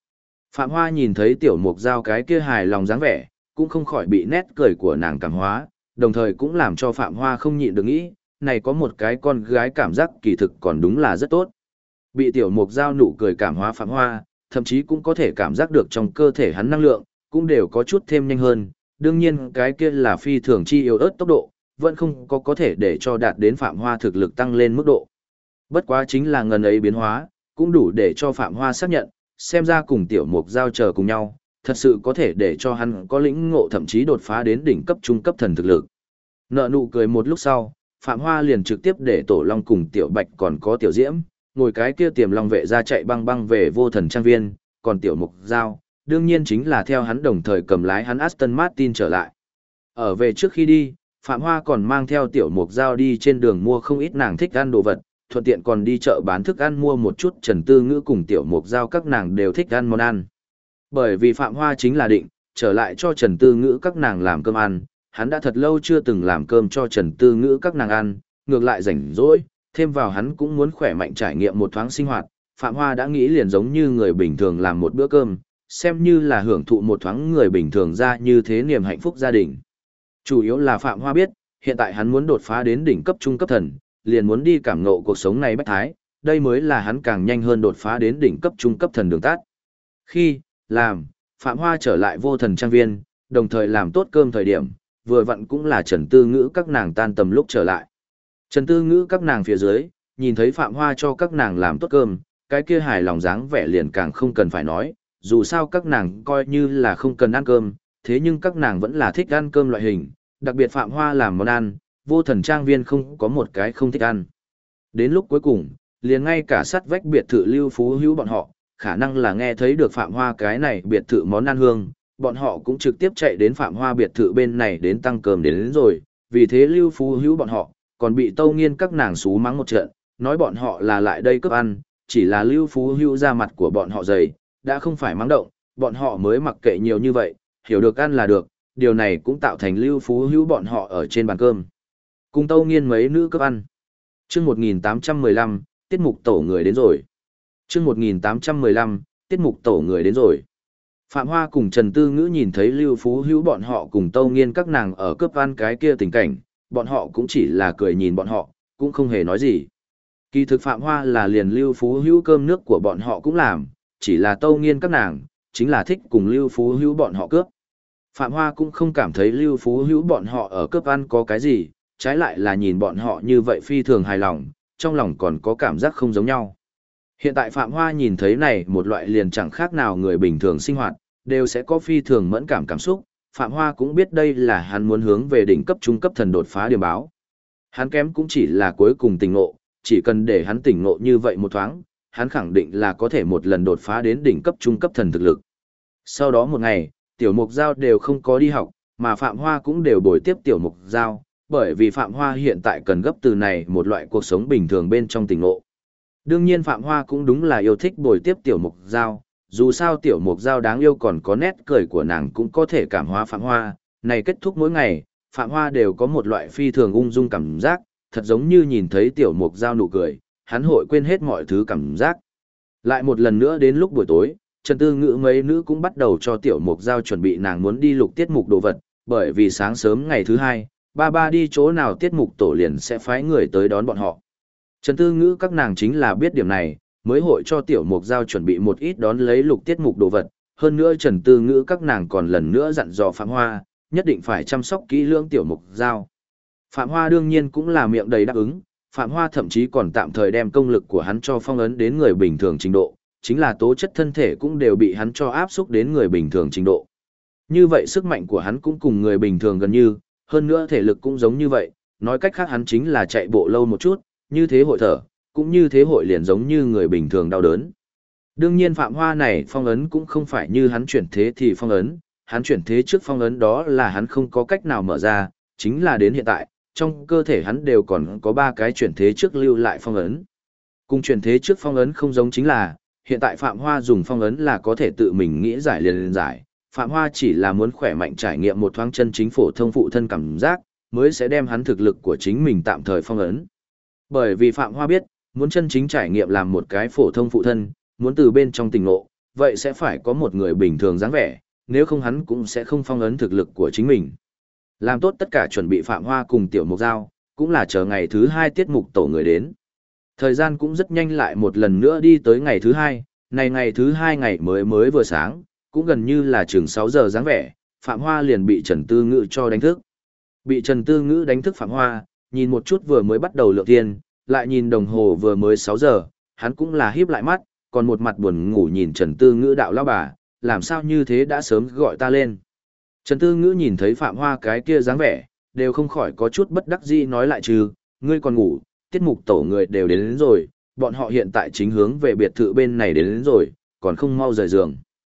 Phạm Hoa nhìn thấy tiểu mục giao cái kia hài lòng dáng vẻ, cũng không khỏi bị nét cười của nàng cảm hóa, đồng thời cũng làm cho Phạm Hoa không nhịn được nghĩ, này có một cái con gái cảm giác kỳ thực còn đúng là rất tốt. Bị tiểu mục giao nụ cười cảm hóa Phạm Hoa, thậm chí cũng có thể cảm giác được trong cơ thể hắn năng lượng, cũng đều có chút thêm nhanh hơn, đương nhiên cái kia là phi thường chi yếu ớt tốc độ, vẫn không có thể để cho đạt đến Phạm Hoa thực lực tăng lên mức độ. Bất quá chính là ngần ấy biến hóa, cũng đủ để cho Phạm Hoa xác nhận, xem ra cùng tiểu mục giao chờ cùng nhau, thật sự có thể để cho hắn có lĩnh ngộ thậm chí đột phá đến đỉnh cấp trung cấp thần thực lực. Nợ nụ cười một lúc sau, Phạm Hoa liền trực tiếp để Tổ Long cùng Tiểu Bạch còn có Tiểu Diễm, ngồi cái kia Tiềm Long vệ ra chạy băng băng về Vô Thần Trang Viên, còn Tiểu Mục Giao, đương nhiên chính là theo hắn đồng thời cầm lái hắn Aston Martin trở lại. Ở về trước khi đi, Phạm Hoa còn mang theo Tiểu Mục Giao đi trên đường mua không ít nàng thích ăn đồ vật, thuận tiện còn đi chợ bán thức ăn mua một chút Trần Tư Ngữ cùng Tiểu Mục Giao các nàng đều thích ăn món ăn. Bởi vì Phạm Hoa chính là định, trở lại cho Trần Tư Ngữ các nàng làm cơm ăn, hắn đã thật lâu chưa từng làm cơm cho Trần Tư Ngữ các nàng ăn, ngược lại rảnh rỗi, thêm vào hắn cũng muốn khỏe mạnh trải nghiệm một thoáng sinh hoạt, Phạm Hoa đã nghĩ liền giống như người bình thường làm một bữa cơm, xem như là hưởng thụ một thoáng người bình thường ra như thế niềm hạnh phúc gia đình. Chủ yếu là Phạm Hoa biết, hiện tại hắn muốn đột phá đến đỉnh cấp trung cấp thần, liền muốn đi cảm ngộ cuộc sống này bách thái, đây mới là hắn càng nhanh hơn đột phá đến đỉnh cấp trung cấp thần đường tắt. Khi làm, Phạm Hoa trở lại Vô Thần Trang Viên, đồng thời làm tốt cơm thời điểm, vừa vặn cũng là Trần Tư Ngữ các nàng tan tầm lúc trở lại. Trần Tư Ngữ các nàng phía dưới, nhìn thấy Phạm Hoa cho các nàng làm tốt cơm, cái kia hài lòng dáng vẻ liền càng không cần phải nói, dù sao các nàng coi như là không cần ăn cơm, thế nhưng các nàng vẫn là thích ăn cơm loại hình, đặc biệt Phạm Hoa làm món ăn, Vô Thần Trang Viên không có một cái không thích ăn. Đến lúc cuối cùng, liền ngay cả sát vách biệt thự Lưu Phú Hữu bọn họ, khả năng là nghe thấy được Phạm Hoa cái này biệt thự món ăn hương, bọn họ cũng trực tiếp chạy đến Phạm Hoa biệt thự bên này đến tăng cơm đến rồi, vì thế Lưu Phú Hữu bọn họ, còn bị Tâu Nghiên các nàng xú mắng một trận, nói bọn họ là lại đây cướp ăn, chỉ là Lưu Phú Hữu ra mặt của bọn họ dày, đã không phải mắng động, bọn họ mới mặc kệ nhiều như vậy, hiểu được ăn là được, điều này cũng tạo thành Lưu Phú Hữu bọn họ ở trên bàn cơm. Cùng Tâu Nghiên mấy nữ cướp ăn. Chương 1815, tiết mục tổ người đến rồi. Chương 1815, tiết mục tổ người đến rồi. Phạm Hoa cùng Trần Tư Ngữ nhìn thấy Lưu Phú Hữu bọn họ cùng Tâu Nghiên các nàng ở cướp ăn cái kia tình cảnh, bọn họ cũng chỉ là cười nhìn bọn họ, cũng không hề nói gì. Kỳ thực Phạm Hoa là liền Lưu Phú Hữu cơm nước của bọn họ cũng làm, chỉ là Tâu Nghiên các nàng, chính là thích cùng Lưu Phú Hữu bọn họ cướp. Phạm Hoa cũng không cảm thấy Lưu Phú Hữu bọn họ ở cướp ăn có cái gì, trái lại là nhìn bọn họ như vậy phi thường hài lòng, trong lòng còn có cảm giác không giống nhau. Hiện tại Phạm Hoa nhìn thấy này một loại liền chẳng khác nào người bình thường sinh hoạt, đều sẽ có phi thường mẫn cảm cảm xúc, Phạm Hoa cũng biết đây là hắn muốn hướng về đỉnh cấp trung cấp thần đột phá điểm báo. Hắn kém cũng chỉ là cuối cùng tỉnh ngộ, chỉ cần để hắn tỉnh ngộ như vậy một thoáng, hắn khẳng định là có thể một lần đột phá đến đỉnh cấp trung cấp thần thực lực. Sau đó một ngày, Tiểu Mục Giao đều không có đi học, mà Phạm Hoa cũng đều bồi tiếp Tiểu Mục Giao, bởi vì Phạm Hoa hiện tại cần gấp từ này một loại cuộc sống bình thường bên trong tỉnh ngộ. Đương nhiên Phạm Hoa cũng đúng là yêu thích bồi tiếp Tiểu Mục Giao, dù sao Tiểu Mục Giao đáng yêu còn có nét cười của nàng cũng có thể cảm hóa Phạm Hoa, này kết thúc mỗi ngày, Phạm Hoa đều có một loại phi thường ung dung cảm giác, thật giống như nhìn thấy Tiểu Mục Giao nụ cười, hắn hội quên hết mọi thứ cảm giác. Lại một lần nữa đến lúc buổi tối, Trần Tư Ngữ mấy nữ cũng bắt đầu cho Tiểu Mục Giao chuẩn bị nàng muốn đi lục tiết mục đồ vật, bởi vì sáng sớm ngày thứ hai, ba đi chỗ nào tiết mục tổ liền sẽ phái người tới đón bọn họ. Trần Tư Ngữ các nàng chính là biết điểm này, mới hội cho Tiểu Mục Giao chuẩn bị một ít đón lấy lục tiết mục đồ vật, hơn nữa Trần Tư Ngữ các nàng còn lần nữa dặn dò Phạm Hoa, nhất định phải chăm sóc kỹ lưỡng Tiểu Mục Giao. Phạm Hoa đương nhiên cũng là miệng đầy đáp ứng, Phạm Hoa thậm chí còn tạm thời đem công lực của hắn cho phong ấn đến người bình thường trình độ, chính là tố chất thân thể cũng đều bị hắn cho áp xúc đến người bình thường trình độ. Như vậy sức mạnh của hắn cũng cùng người bình thường gần như, hơn nữa thể lực cũng giống như vậy, nói cách khác hắn chính là chạy bộ lâu một chút, như thế hội thở, cũng như thế hội liền giống như người bình thường đau đớn. Đương nhiên Phạm Hoa này phong ấn cũng không phải như hắn chuyển thế thì phong ấn, hắn chuyển thế trước phong ấn đó là hắn không có cách nào mở ra, chính là đến hiện tại, trong cơ thể hắn đều còn có 3 cái chuyển thế trước lưu lại phong ấn. Cùng chuyển thế trước phong ấn không giống chính là, hiện tại Phạm Hoa dùng phong ấn là có thể tự mình nghĩ giải liền giải, Phạm Hoa chỉ là muốn khỏe mạnh trải nghiệm một thoáng chân chính phổ thông phụ thân cảm giác, mới sẽ đem hắn thực lực của chính mình tạm thời phong ấn. Bởi vì Phạm Hoa biết, muốn chân chính trải nghiệm làm một cái phổ thông phụ thân, muốn từ bên trong tình ngộ, vậy sẽ phải có một người bình thường dáng vẻ, nếu không hắn cũng sẽ không phong ấn thực lực của chính mình. Làm tốt tất cả chuẩn bị, Phạm Hoa cùng Tiểu Mục Giao, cũng là chờ ngày thứ 2 tiết mục tổ người đến. Thời gian cũng rất nhanh lại một lần nữa đi tới ngày thứ 2, này ngày thứ 2 ngày mới vừa sáng, cũng gần như là chừng 6 giờ dáng vẻ, Phạm Hoa liền bị Trần Tư Ngữ cho đánh thức. Bị Trần Tư Ngữ đánh thức Phạm Hoa, nhìn một chút vừa mới bắt đầu lượng tiền, lại nhìn đồng hồ vừa mới 6 giờ, hắn cũng là híp lại mắt, còn một mặt buồn ngủ nhìn Trần Tư Ngữ đạo lão bà, làm sao như thế đã sớm gọi ta lên. Trần Tư Ngữ nhìn thấy Phạm Hoa cái kia dáng vẻ, đều không khỏi có chút bất đắc dĩ nói lại trừ, ngươi còn ngủ, tiết mục tổ người đều đến rồi, bọn họ hiện tại chính hướng về biệt thự bên này đến rồi, còn không mau rời giường.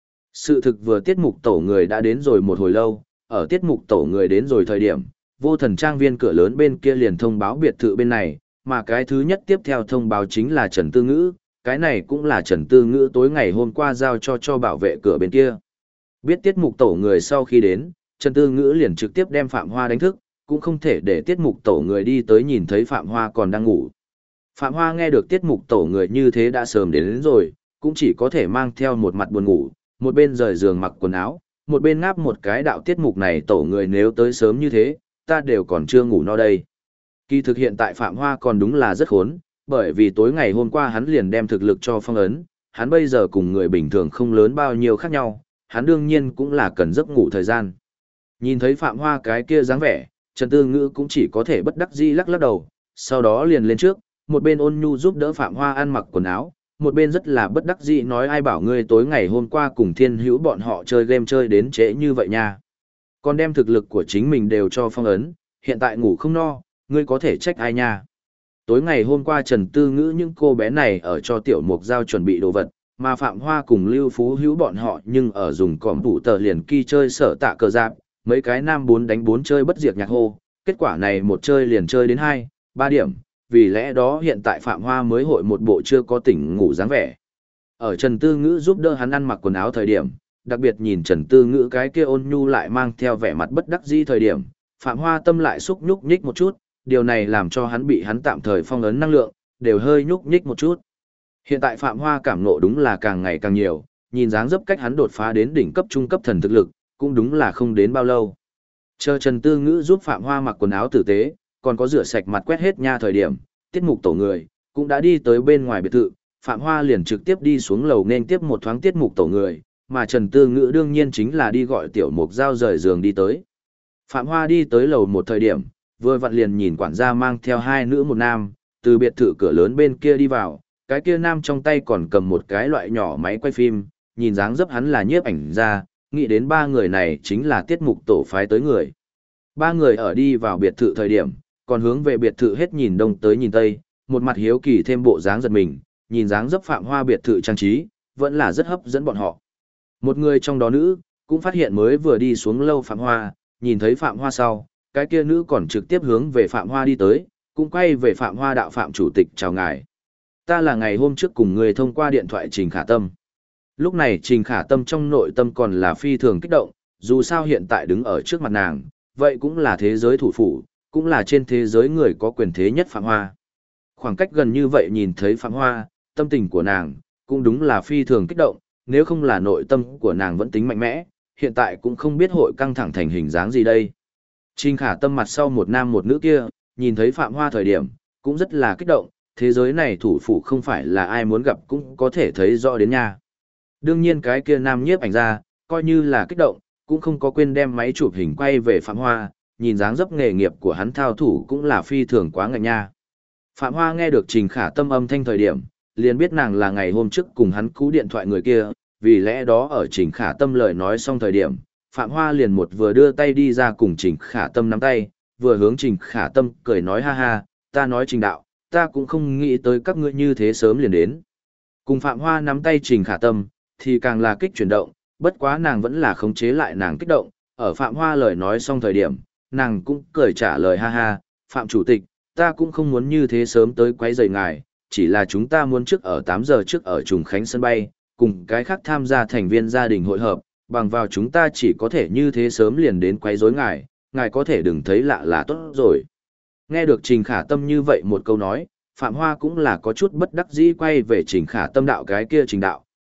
Sự thực vừa tiết mục tổ người đã đến rồi một hồi lâu, ở tiết mục tổ người đến rồi thời điểm, Vô Thần trang viên cửa lớn bên kia liền thông báo biệt thự bên này, mà cái thứ nhất tiếp theo thông báo chính là Trần Tư Ngữ, cái này cũng là Trần Tư Ngữ tối ngày hôm qua giao cho bảo vệ cửa bên kia. Biết tiết mục tổ người sau khi đến, Trần Tư Ngữ liền trực tiếp đem Phạm Hoa đánh thức, cũng không thể để tiết mục tổ người đi tới nhìn thấy Phạm Hoa còn đang ngủ. Phạm Hoa nghe được tiết mục tổ người như thế đã sớm đến rồi, cũng chỉ có thể mang theo một mặt buồn ngủ, một bên rời giường mặc quần áo, một bên ngáp một cái đạo tiết mục này tổ người nếu tới sớm như thế, ta đều còn chưa ngủ no đây. Kỳ thực hiện tại Phạm Hoa còn đúng là rất khốn, bởi vì tối ngày hôm qua hắn liền đem thực lực cho phong ấn, hắn bây giờ cùng người bình thường không lớn bao nhiêu khác nhau, hắn đương nhiên cũng là cần giấc ngủ thời gian. Nhìn thấy Phạm Hoa cái kia dáng vẻ, Trần Tư Ngữ cũng chỉ có thể bất đắc dĩ lắc lắc đầu, sau đó liền lên trước, một bên ôn nhu giúp đỡ Phạm Hoa ăn mặc quần áo, một bên rất là bất đắc dĩ nói ai bảo ngươi tối ngày hôm qua cùng Thiên Hữu bọn họ chơi game chơi đến trễ như vậy nha. Còn đem thực lực của chính mình đều cho phong ấn, hiện tại ngủ không no, ngươi có thể trách ai nha. Tối ngày hôm qua Trần Tư Ngữ những cô bé này ở cho Tiểu Mục Giao chuẩn bị đồ vật, mà Phạm Hoa cùng Lưu Phú Hữu bọn họ nhưng ở dùng cỏm tủ tờ liền kỳ chơi sở tạ cờ giáp, mấy cái nam 4 đánh 4 chơi bất diệt nhạc hô, kết quả này một chơi liền chơi đến 2, 3 điểm, vì lẽ đó hiện tại Phạm Hoa mới hội một bộ chưa có tỉnh ngủ dáng vẻ. Ở Trần Tư Ngữ giúp đỡ hắn ăn mặc quần áo thời điểm, đặc biệt nhìn Trần Tư Ngữ cái kia ôn nhu lại mang theo vẻ mặt bất đắc dĩ thời điểm, Phạm Hoa tâm lại xúc nhúc nhích một chút, điều này làm cho hắn bị hắn tạm thời phong ấn năng lượng, đều hơi nhúc nhích một chút. Hiện tại Phạm Hoa cảm ngộ đúng là càng ngày càng nhiều, nhìn dáng dấp cách hắn đột phá đến đỉnh cấp trung cấp thần thực lực, cũng đúng là không đến bao lâu. Chờ Trần Tư Ngữ giúp Phạm Hoa mặc quần áo tử tế, còn có rửa sạch mặt quét hết nha thời điểm, tiết mục tổ người cũng đã đi tới bên ngoài biệt thự, Phạm Hoa liền trực tiếp đi xuống lầu nên tiếp một thoáng tiết mục tổ người, mà Trần Tư Ngữ đương nhiên chính là đi gọi Tiểu Mục Giao rời giường đi tới. Phạm Hoa đi tới lầu một thời điểm, vừa vặn liền nhìn quản gia mang theo 2 nữ một nam, từ biệt thự cửa lớn bên kia đi vào, cái kia nam trong tay còn cầm một cái loại nhỏ máy quay phim, nhìn dáng dấp hắn là nhiếp ảnh gia, nghĩ đến 3 người này chính là tiết mục tổ phái tới người. 3 người ở đi vào biệt thự thời điểm, còn hướng về biệt thự hết nhìn đông tới nhìn tây, một mặt hiếu kỳ thêm bộ dáng giật mình, nhìn dáng dấp Phạm Hoa biệt thự trang trí, vẫn là rất hấp dẫn bọn họ. Một người trong đó nữ, cũng phát hiện mới vừa đi xuống lâu Phạm Hoa, nhìn thấy Phạm Hoa sau, cái kia nữ còn trực tiếp hướng về Phạm Hoa đi tới, cũng quay về Phạm Hoa đạo Phạm chủ tịch chào ngài. Ta là ngày hôm trước cùng người thông qua điện thoại Trình Khả Tâm. Lúc này Trình Khả Tâm trong nội tâm còn là phi thường kích động, dù sao hiện tại đứng ở trước mặt nàng, vậy cũng là thế giới thủ phủ, cũng là trên thế giới người có quyền thế nhất Phạm Hoa. Khoảng cách gần như vậy nhìn thấy Phạm Hoa, tâm tình của nàng, cũng đúng là phi thường kích động, nếu không là nội tâm của nàng vẫn tính mạnh mẽ, hiện tại cũng không biết hội căng thẳng thành hình dáng gì đây. Trình Khả Tâm mặt sau một nam một nữ kia, nhìn thấy Phạm Hoa thời điểm, cũng rất là kích động, thế giới này thủ phủ không phải là ai muốn gặp cũng có thể thấy rõ đến nha. Đương nhiên cái kia nam nhiếp ảnh ra, coi như là kích động, cũng không có quên đem máy chụp hình quay về Phạm Hoa, nhìn dáng dấp nghề nghiệp của hắn thao thủ cũng là phi thường quá ngạnh nha. Phạm Hoa nghe được Trình Khả Tâm âm thanh thời điểm, liền biết nàng là ngày hôm trước cùng hắn cú điện thoại người kia, vì lẽ đó ở Trình Khả Tâm lời nói xong thời điểm, Phạm Hoa liền một vừa đưa tay đi ra cùng Trình Khả Tâm nắm tay, vừa hướng Trình Khả Tâm cười nói ha ha, ta nói Trình đạo, ta cũng không nghĩ tới các ngươi như thế sớm liền đến. Cùng Phạm Hoa nắm tay Trình Khả Tâm, thì càng là kích chuyển động, bất quá nàng vẫn là khống chế lại nàng kích động, ở Phạm Hoa lời nói xong thời điểm, nàng cũng cười trả lời ha ha, Phạm Chủ tịch, ta cũng không muốn như thế sớm tới quấy rầy ngài, chỉ là chúng ta muốn trước ở 8 giờ trước ở Trùng Khánh sân bay, cùng cái khác tham gia thành viên gia đình hội hợp, bằng vào chúng ta chỉ có thể như thế sớm liền đến quấy rối ngài, ngài có thể đừng thấy lạ là tốt rồi. Nghe được Trình Khả Tâm như vậy một câu nói, Phạm Hoa cũng là có chút bất đắc dĩ quay về Trình Khả Tâm đạo cái kia Trình đạo,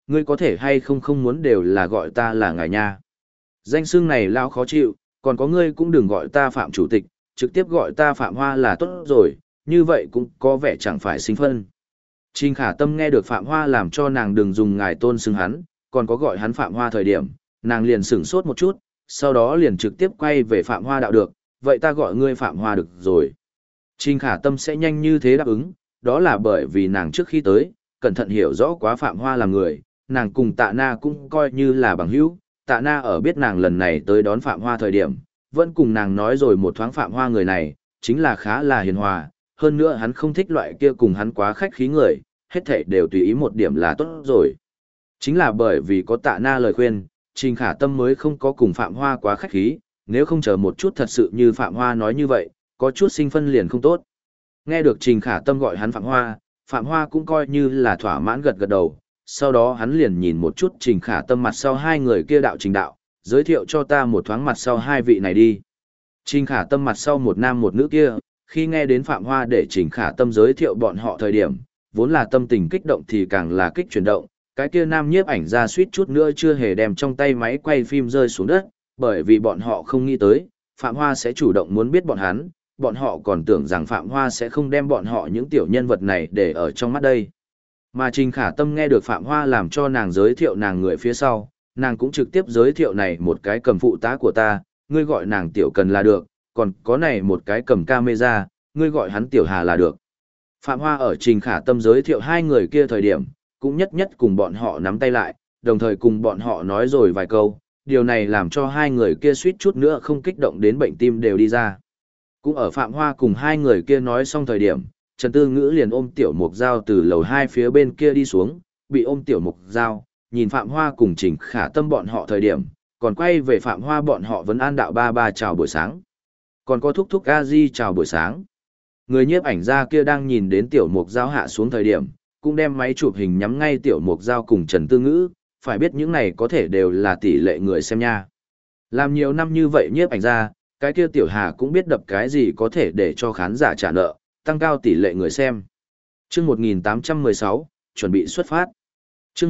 ngươi có thể hay không không muốn đều là gọi ta là ngài nha. Danh xưng này lao khó chịu, còn có ngươi cũng đừng gọi ta Phạm Chủ tịch, trực tiếp gọi ta Phạm Hoa là tốt rồi, như vậy cũng có vẻ chẳng phải sinh phân. Trình Khả Tâm nghe được Phạm Hoa làm cho nàng đừng dùng ngài tôn xưng hắn, còn có gọi hắn Phạm Hoa thời điểm, nàng liền sửng sốt một chút, sau đó liền trực tiếp quay về Phạm Hoa đạo được, vậy ta gọi ngươi Phạm Hoa được rồi. Trình Khả Tâm sẽ nhanh như thế đáp ứng, đó là bởi vì nàng trước khi tới, cẩn thận hiểu rõ quá Phạm Hoa là người, nàng cùng Tạ Na cũng coi như là bằng hữu. Tạ Na ở biết nàng lần này tới đón Phạm Hoa thời điểm, vẫn cùng nàng nói rồi một thoáng Phạm Hoa người này, chính là khá là hiền hòa, hơn nữa hắn không thích loại kia cùng hắn quá khách khí người, hết thảy đều tùy ý một điểm là tốt rồi. Chính là bởi vì có Tạ Na lời khuyên, Trình Khả Tâm mới không có cùng Phạm Hoa quá khách khí, nếu không chờ một chút thật sự như Phạm Hoa nói như vậy, có chút sinh phân liền không tốt. Nghe được Trình Khả Tâm gọi hắn Phạm Hoa cũng coi như là thỏa mãn gật gật đầu, sau đó hắn liền nhìn một chút Trình Khả Tâm mặt sau hai người kia đạo Trình đạo, giới thiệu cho ta một thoáng mặt sau hai vị này đi. Trình Khả Tâm mặt sau một nam một nữ kia, khi nghe đến Phạm Hoa để Trình Khả Tâm giới thiệu bọn họ thời điểm, vốn là tâm tình kích động thì càng là kích chuyển động, cái kia nam nhiếp ảnh ra suýt chút nữa chưa hề đem trong tay máy quay phim rơi xuống đất, bởi vì bọn họ không nghĩ tới, Phạm Hoa sẽ chủ động muốn biết bọn họ còn tưởng rằng Phạm Hoa sẽ không đem bọn họ những tiểu nhân vật này để ở trong mắt đây. Mà Trình Khả Tâm nghe được Phạm Hoa làm cho nàng giới thiệu nàng người phía sau, nàng cũng trực tiếp giới thiệu này một cái cầm phụ tá của ta, ngươi gọi nàng Tiểu Cần là được, còn có này một cái cầm camera, ngươi gọi hắn Tiểu Hà là được. Phạm Hoa ở Trình Khả Tâm giới thiệu hai người kia thời điểm, cũng nhất nhất cùng bọn họ nắm tay lại, đồng thời cùng bọn họ nói rồi vài câu, điều này làm cho hai người kia suýt chút nữa không kích động đến bệnh tim đều đi ra. Cũng ở Phạm Hoa cùng hai người kia nói xong thời điểm, Trần Tư Ngữ liền ôm Tiểu Mục Dao từ lầu 2 phía bên kia đi xuống, bị ôm Tiểu Mục Dao, nhìn Phạm Hoa cùng Trình Khả Tâm bọn họ thời điểm, còn quay về Phạm Hoa bọn họ vẫn an đạo ba ba chào buổi sáng. Còn có thúc thúc a di chào buổi sáng. Người nhiếp ảnh gia kia đang nhìn đến Tiểu Mục Dao hạ xuống thời điểm, cũng đem máy chụp hình nhắm ngay Tiểu Mục Dao cùng Trần Tư Ngữ, phải biết những này có thể đều là tỷ lệ người xem nha. Làm nhiều năm như vậy nhiếp ảnh gia, cái kia Tiểu Hà cũng biết đập cái gì có thể để cho khán giả trả nợ, tăng cao tỷ lệ người xem. Chương 1816, chuẩn bị xuất phát. Chương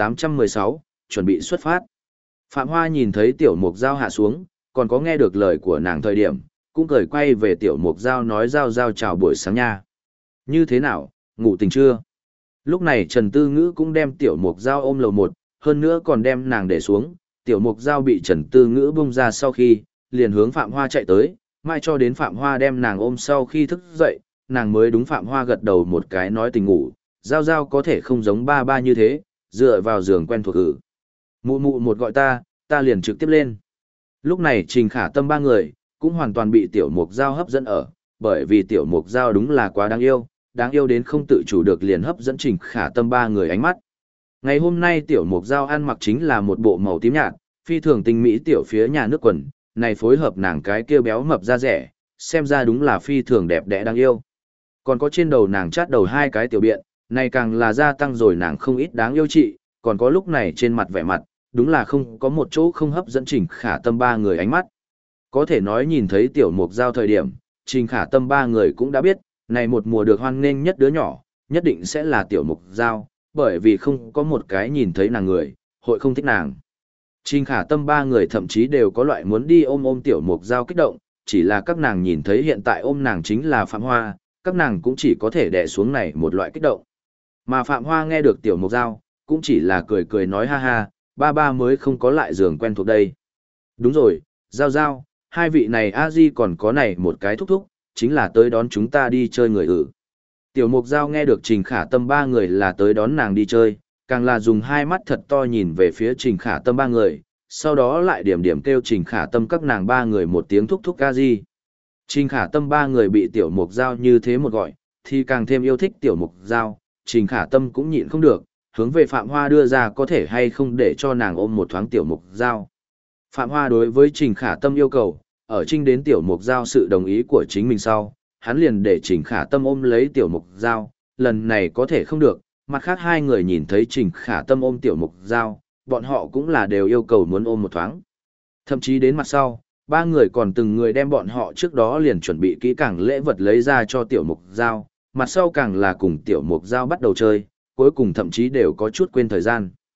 1816, chuẩn bị xuất phát. Phạm Hoa nhìn thấy Tiểu Mục Dao hạ xuống, còn có nghe được lời của nàng thời điểm, cũng cười quay về Tiểu Mục Dao nói Dao chào buổi sáng nha. Như thế nào, ngủ tỉnh chưa? Lúc này Trần Tư Ngữ cũng đem Tiểu Mục Dao ôm lầu một, hơn nữa còn đem nàng để xuống. Tiểu Mục Dao bị Trần Tư Ngữ bung ra sau khi, liền hướng Phạm Hoa chạy tới, mai cho đến Phạm Hoa đem nàng ôm sau khi thức dậy, nàng mới đúng Phạm Hoa gật đầu một cái nói tình ngủ, Dao có thể không giống ba ba như thế, dựa vào giường quen thuộc Mụ một gọi ta liền trực tiếp lên. Lúc này Trình Khả Tâm ba người, cũng hoàn toàn bị Tiểu Mục Dao hấp dẫn ở, bởi vì Tiểu Mục Dao đúng là quá đáng yêu đến không tự chủ được liền hấp dẫn Trình Khả Tâm ba người ánh mắt. Ngày hôm nay Tiểu Mục Dao ăn mặc chính là một bộ màu tím nhạt, phi thường tinh mỹ tiểu phía nhà nước quần, này phối hợp nàng cái kia béo mập da rẻ, xem ra đúng là phi thường đẹp đẽ đáng yêu. Còn có trên đầu nàng chát đầu hai cái tiểu biện, này càng là gia tăng rồi nàng không ít đáng yêu chị, còn có lúc này trên mặt vẻ mặt, đúng là không có một chỗ không hấp dẫn Trình Khả Tâm ba người ánh mắt. Có thể nói nhìn thấy Tiểu Mục Dao thời điểm, Trình Khả Tâm ba người cũng đã biết, này một mùa được hoan nghênh nhất đứa nhỏ, nhất định sẽ là Tiểu Mục Dao, bởi vì không có một cái nhìn thấy nàng người, hội không thích nàng. Trình Khả Tâm ba người thậm chí đều có loại muốn đi ôm Tiểu Mục Dao kích động, chỉ là các nàng nhìn thấy hiện tại ôm nàng chính là Phạm Hoa, các nàng cũng chỉ có thể đè xuống này một loại kích động. Mà Phạm Hoa nghe được Tiểu Mục Dao, cũng chỉ là cười nói ha ha, ba mới không có lại giường quen thuộc đây. Đúng rồi, Dao, hai vị này a di còn có này một cái thúc, chính là tới đón chúng ta đi chơi người Tiểu Mục Dao nghe được Trình Khả Tâm ba người là tới đón nàng đi chơi, càng là dùng hai mắt thật to nhìn về phía Trình Khả Tâm ba người, sau đó lại điểm kêu Trình Khả Tâm các nàng ba người một tiếng thúc a di. Trình Khả Tâm ba người bị Tiểu Mục Dao như thế một gọi, thì càng thêm yêu thích Tiểu Mục Dao, Trình Khả Tâm cũng nhịn không được, hướng về Phạm Hoa đưa ra có thể hay không để cho nàng ôm một thoáng Tiểu Mục Dao. Phạm Hoa đối với Trình Khả Tâm yêu cầu, ở trinh đến Tiểu Mục Dao sự đồng ý của chính mình sau, hắn liền để Trình Khả Tâm ôm lấy Tiểu Mục Dao, lần này có thể không được, mặt khác hai người nhìn thấy Trình Khả Tâm ôm Tiểu Mục Dao, bọn họ cũng là đều yêu cầu muốn ôm một thoáng. Thậm chí đến mặt sau, ba người còn từng người đem bọn họ trước đó liền chuẩn bị kỹ càng lễ vật lấy ra cho Tiểu Mục Dao, mặt sau càng là cùng Tiểu Mục Dao bắt đầu chơi, cuối cùng thậm chí đều có chút quên thời gian.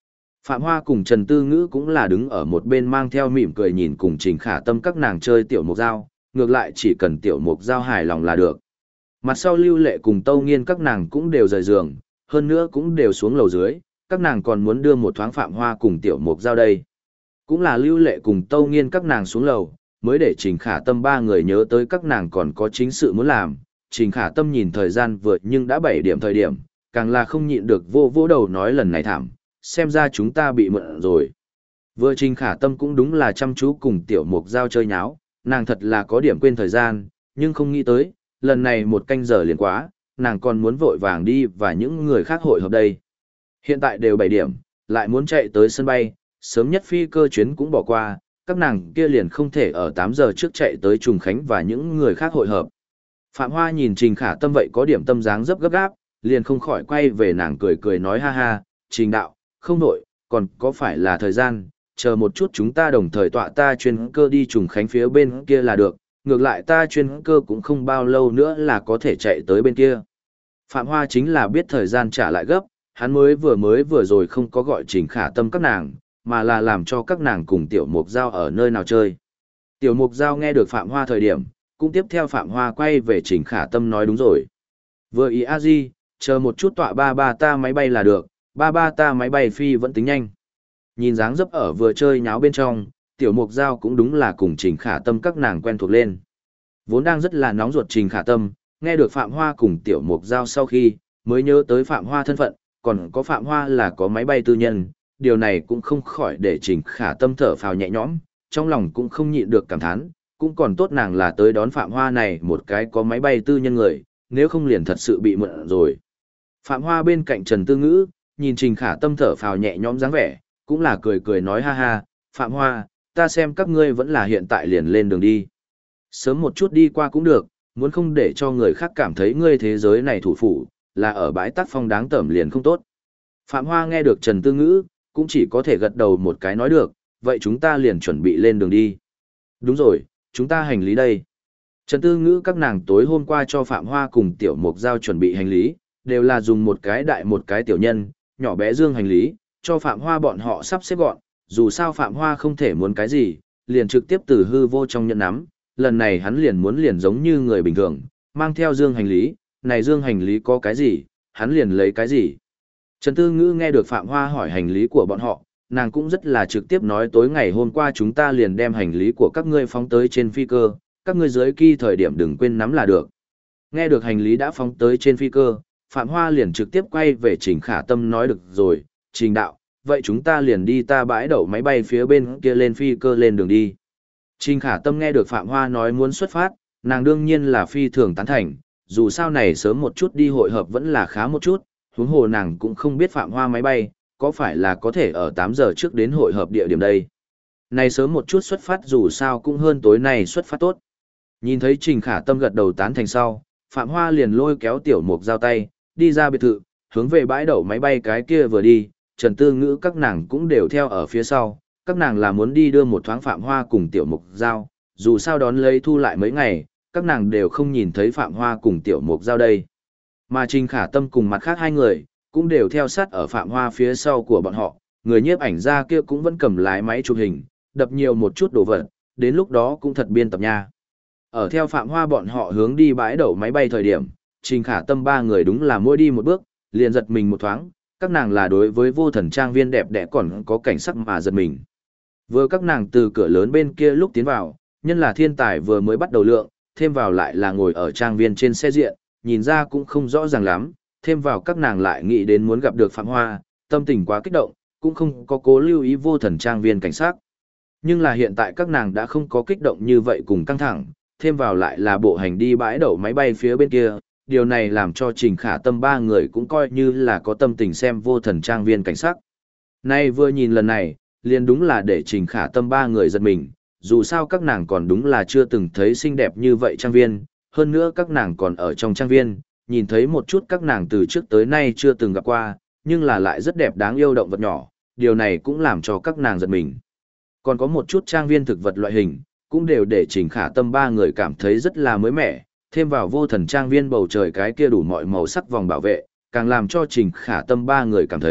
Phạm Hoa cùng Trần Tư Ngữ cũng là đứng ở một bên mang theo mỉm cười nhìn cùng Trình Khả Tâm các nàng chơi tiểu mục dao, ngược lại chỉ cần tiểu mục dao hài lòng là được. Mặt sau Lưu Lệ cùng Tâu Nghiên các nàng cũng đều rời giường, hơn nữa cũng đều xuống lầu dưới, các nàng còn muốn đưa một thoáng Phạm Hoa cùng tiểu mục dao đây. Cũng là Lưu Lệ cùng Tâu Nghiên các nàng xuống lầu, mới để Trình Khả Tâm ba người nhớ tới các nàng còn có chính sự muốn làm. Trình Khả Tâm nhìn thời gian vượt nhưng đã 7 điểm thời điểm, càng là không nhịn được vô vô đầu nói lần này thảm, xem ra chúng ta bị mượn rồi. Vừa Trình Khả Tâm cũng đúng là chăm chú cùng tiểu mục dao chơi nháo, nàng thật là có điểm quên thời gian, nhưng không nghĩ tới, lần này một canh giờ liền quá, nàng còn muốn vội vàng đi và những người khác hội hợp đây. Hiện tại đều 7 điểm, lại muốn chạy tới sân bay, sớm nhất phi cơ chuyến cũng bỏ qua, các nàng kia liền không thể ở 8 giờ trước chạy tới Trùng Khánh và những người khác hội hợp. Phạm Hoa nhìn Trình Khả Tâm vậy có điểm tâm dáng rất gấp gáp, liền không khỏi quay về nàng cười cười nói ha ha, Trình đạo, không nổi, còn có phải là thời gian, chờ một chút chúng ta đồng thời tọa ta chuyên cơ đi Trùng Khánh phía bên kia là được, ngược lại ta chuyên cơ cũng không bao lâu nữa là có thể chạy tới bên kia. Phạm Hoa chính là biết thời gian trả lại gấp, hắn mới vừa rồi không có gọi Trình Khả Tâm các nàng, mà là làm cho các nàng cùng Tiểu Mục Giao ở nơi nào chơi. Tiểu Mục Giao nghe được Phạm Hoa thời điểm, cũng tiếp theo Phạm Hoa quay về Trình Khả Tâm nói đúng rồi. Vừa ý a di, chờ một chút tọa ba ba ta máy bay là được, ba ba ta máy bay phi vẫn tính nhanh. Nhìn dáng dấp ở vừa chơi nháo bên trong, Tiểu Mục Giao cũng đúng là cùng Trình Khả Tâm các nàng quen thuộc lên. Vốn đang rất là nóng ruột Trình Khả Tâm, nghe được Phạm Hoa cùng Tiểu Mục Giao sau khi, mới nhớ tới Phạm Hoa thân phận, còn có Phạm Hoa là có máy bay tư nhân, điều này cũng không khỏi để Trình Khả Tâm thở phào nhẹ nhõm, trong lòng cũng không nhịn được cảm thán, cũng còn tốt nàng là tới đón Phạm Hoa này một cái có máy bay tư nhân người, nếu không liền thật sự bị mượn rồi. Phạm Hoa bên cạnh Trần Tư Ngữ, nhìn Trình Khả Tâm thở phào nhẹ nhõm dáng vẻ, cũng là cười cười nói ha ha, Phạm Hoa, ta xem các ngươi vẫn là hiện tại liền lên đường đi. Sớm một chút đi qua cũng được, muốn không để cho người khác cảm thấy ngươi thế giới này thủ phủ, là ở bãi tác phong đáng tởm liền không tốt. Phạm Hoa nghe được Trần Tư Ngữ, cũng chỉ có thể gật đầu một cái nói được, vậy chúng ta liền chuẩn bị lên đường đi. Đúng rồi, chúng ta hành lý đây. Trần Tư Ngữ các nàng tối hôm qua cho Phạm Hoa cùng Tiểu Mục Giao chuẩn bị hành lý, đều là dùng một cái đại một cái tiểu nhân, nhỏ bé dương hành lý, cho Phạm Hoa bọn họ sắp xếp gọn, dù sao Phạm Hoa không thể muốn cái gì, liền trực tiếp từ hư vô trong nhận nắm, lần này hắn liền muốn liền giống như người bình thường, mang theo dương hành lý, này dương hành lý có cái gì, hắn liền lấy cái gì. Trần Tư Ngữ nghe được Phạm Hoa hỏi hành lý của bọn họ, nàng cũng rất là trực tiếp nói tối ngày hôm qua chúng ta liền đem hành lý của các ngươi phóng tới trên phi cơ, các ngươi dưới kỳ thời điểm đừng quên nắm là được. Nghe được hành lý đã phóng tới trên phi cơ, Phạm Hoa liền trực tiếp quay về Trình Khả Tâm nói được rồi, Trình đạo, vậy chúng ta liền đi ta bãi đậu máy bay phía bên kia lên phi cơ lên đường đi. Trình Khả Tâm nghe được Phạm Hoa nói muốn xuất phát, nàng đương nhiên là phi thường tán thành, dù sao này sớm một chút đi hội hợp vẫn là khá một chút, huống hồ nàng cũng không biết Phạm Hoa máy bay, có phải là có thể ở 8 giờ trước đến hội hợp địa điểm đây. Này sớm một chút xuất phát dù sao cũng hơn tối nay xuất phát tốt. Nhìn thấy Trình Khả Tâm gật đầu tán thành sau, Phạm Hoa liền lôi kéo Tiểu Mục Giao tay, đi ra biệt thự, hướng về bãi đậu máy bay cái kia vừa đi, Trần Tư Ngữ các nàng cũng đều theo ở phía sau, các nàng là muốn đi đưa một thoáng Phạm Hoa cùng Tiểu Mục Giao, dù sao đón lấy thu lại mấy ngày, các nàng đều không nhìn thấy Phạm Hoa cùng Tiểu Mục Giao đây. Mà Trình Khả Tâm cùng mặt khác hai người, cũng đều theo sát ở Phạm Hoa phía sau của bọn họ, người nhiếp ảnh gia kia cũng vẫn cầm lái máy chụp hình, đập nhiều một chút đồ vật, đến lúc đó cũng thật biên tập nha. Ở theo Phạm Hoa bọn họ hướng đi bãi đậu máy bay thời điểm, Trình Khả Tâm ba người đúng là mỗi đi một bước, liền giật mình một thoáng, các nàng là đối với vô thần trang viên đẹp đẽ còn có cảnh sắc mà giật mình. Vừa các nàng từ cửa lớn bên kia lúc tiến vào, nhân là thiên tài vừa mới bắt đầu lượng, thêm vào lại là ngồi ở trang viên trên xe diện, nhìn ra cũng không rõ ràng lắm, thêm vào các nàng lại nghĩ đến muốn gặp được Phạm Hoa, tâm tình quá kích động, cũng không có cố lưu ý vô thần trang viên cảnh sát. Nhưng là hiện tại các nàng đã không có kích động như vậy cùng căng thẳng, thêm vào lại là bộ hành đi bãi đậu máy bay phía bên kia, điều này làm cho Trình Khả Tâm ba người cũng coi như là có tâm tình xem vô thần trang viên cảnh sát. Nay vừa nhìn lần này, liền đúng là để Trình Khả Tâm ba người giật mình, dù sao các nàng còn đúng là chưa từng thấy xinh đẹp như vậy trang viên, hơn nữa các nàng còn ở trong trang viên, nhìn thấy một chút các nàng từ trước tới nay chưa từng gặp qua, nhưng là lại rất đẹp đáng yêu động vật nhỏ, điều này cũng làm cho các nàng giật mình. Còn có một chút trang viên thực vật loại hình, cũng đều để Trình Khả Tâm ba người cảm thấy rất là mới mẻ, thêm vào vô thần trang viên bầu trời cái kia đủ mọi màu sắc vòng bảo vệ, càng làm cho Trình Khả Tâm ba người cảm thấy,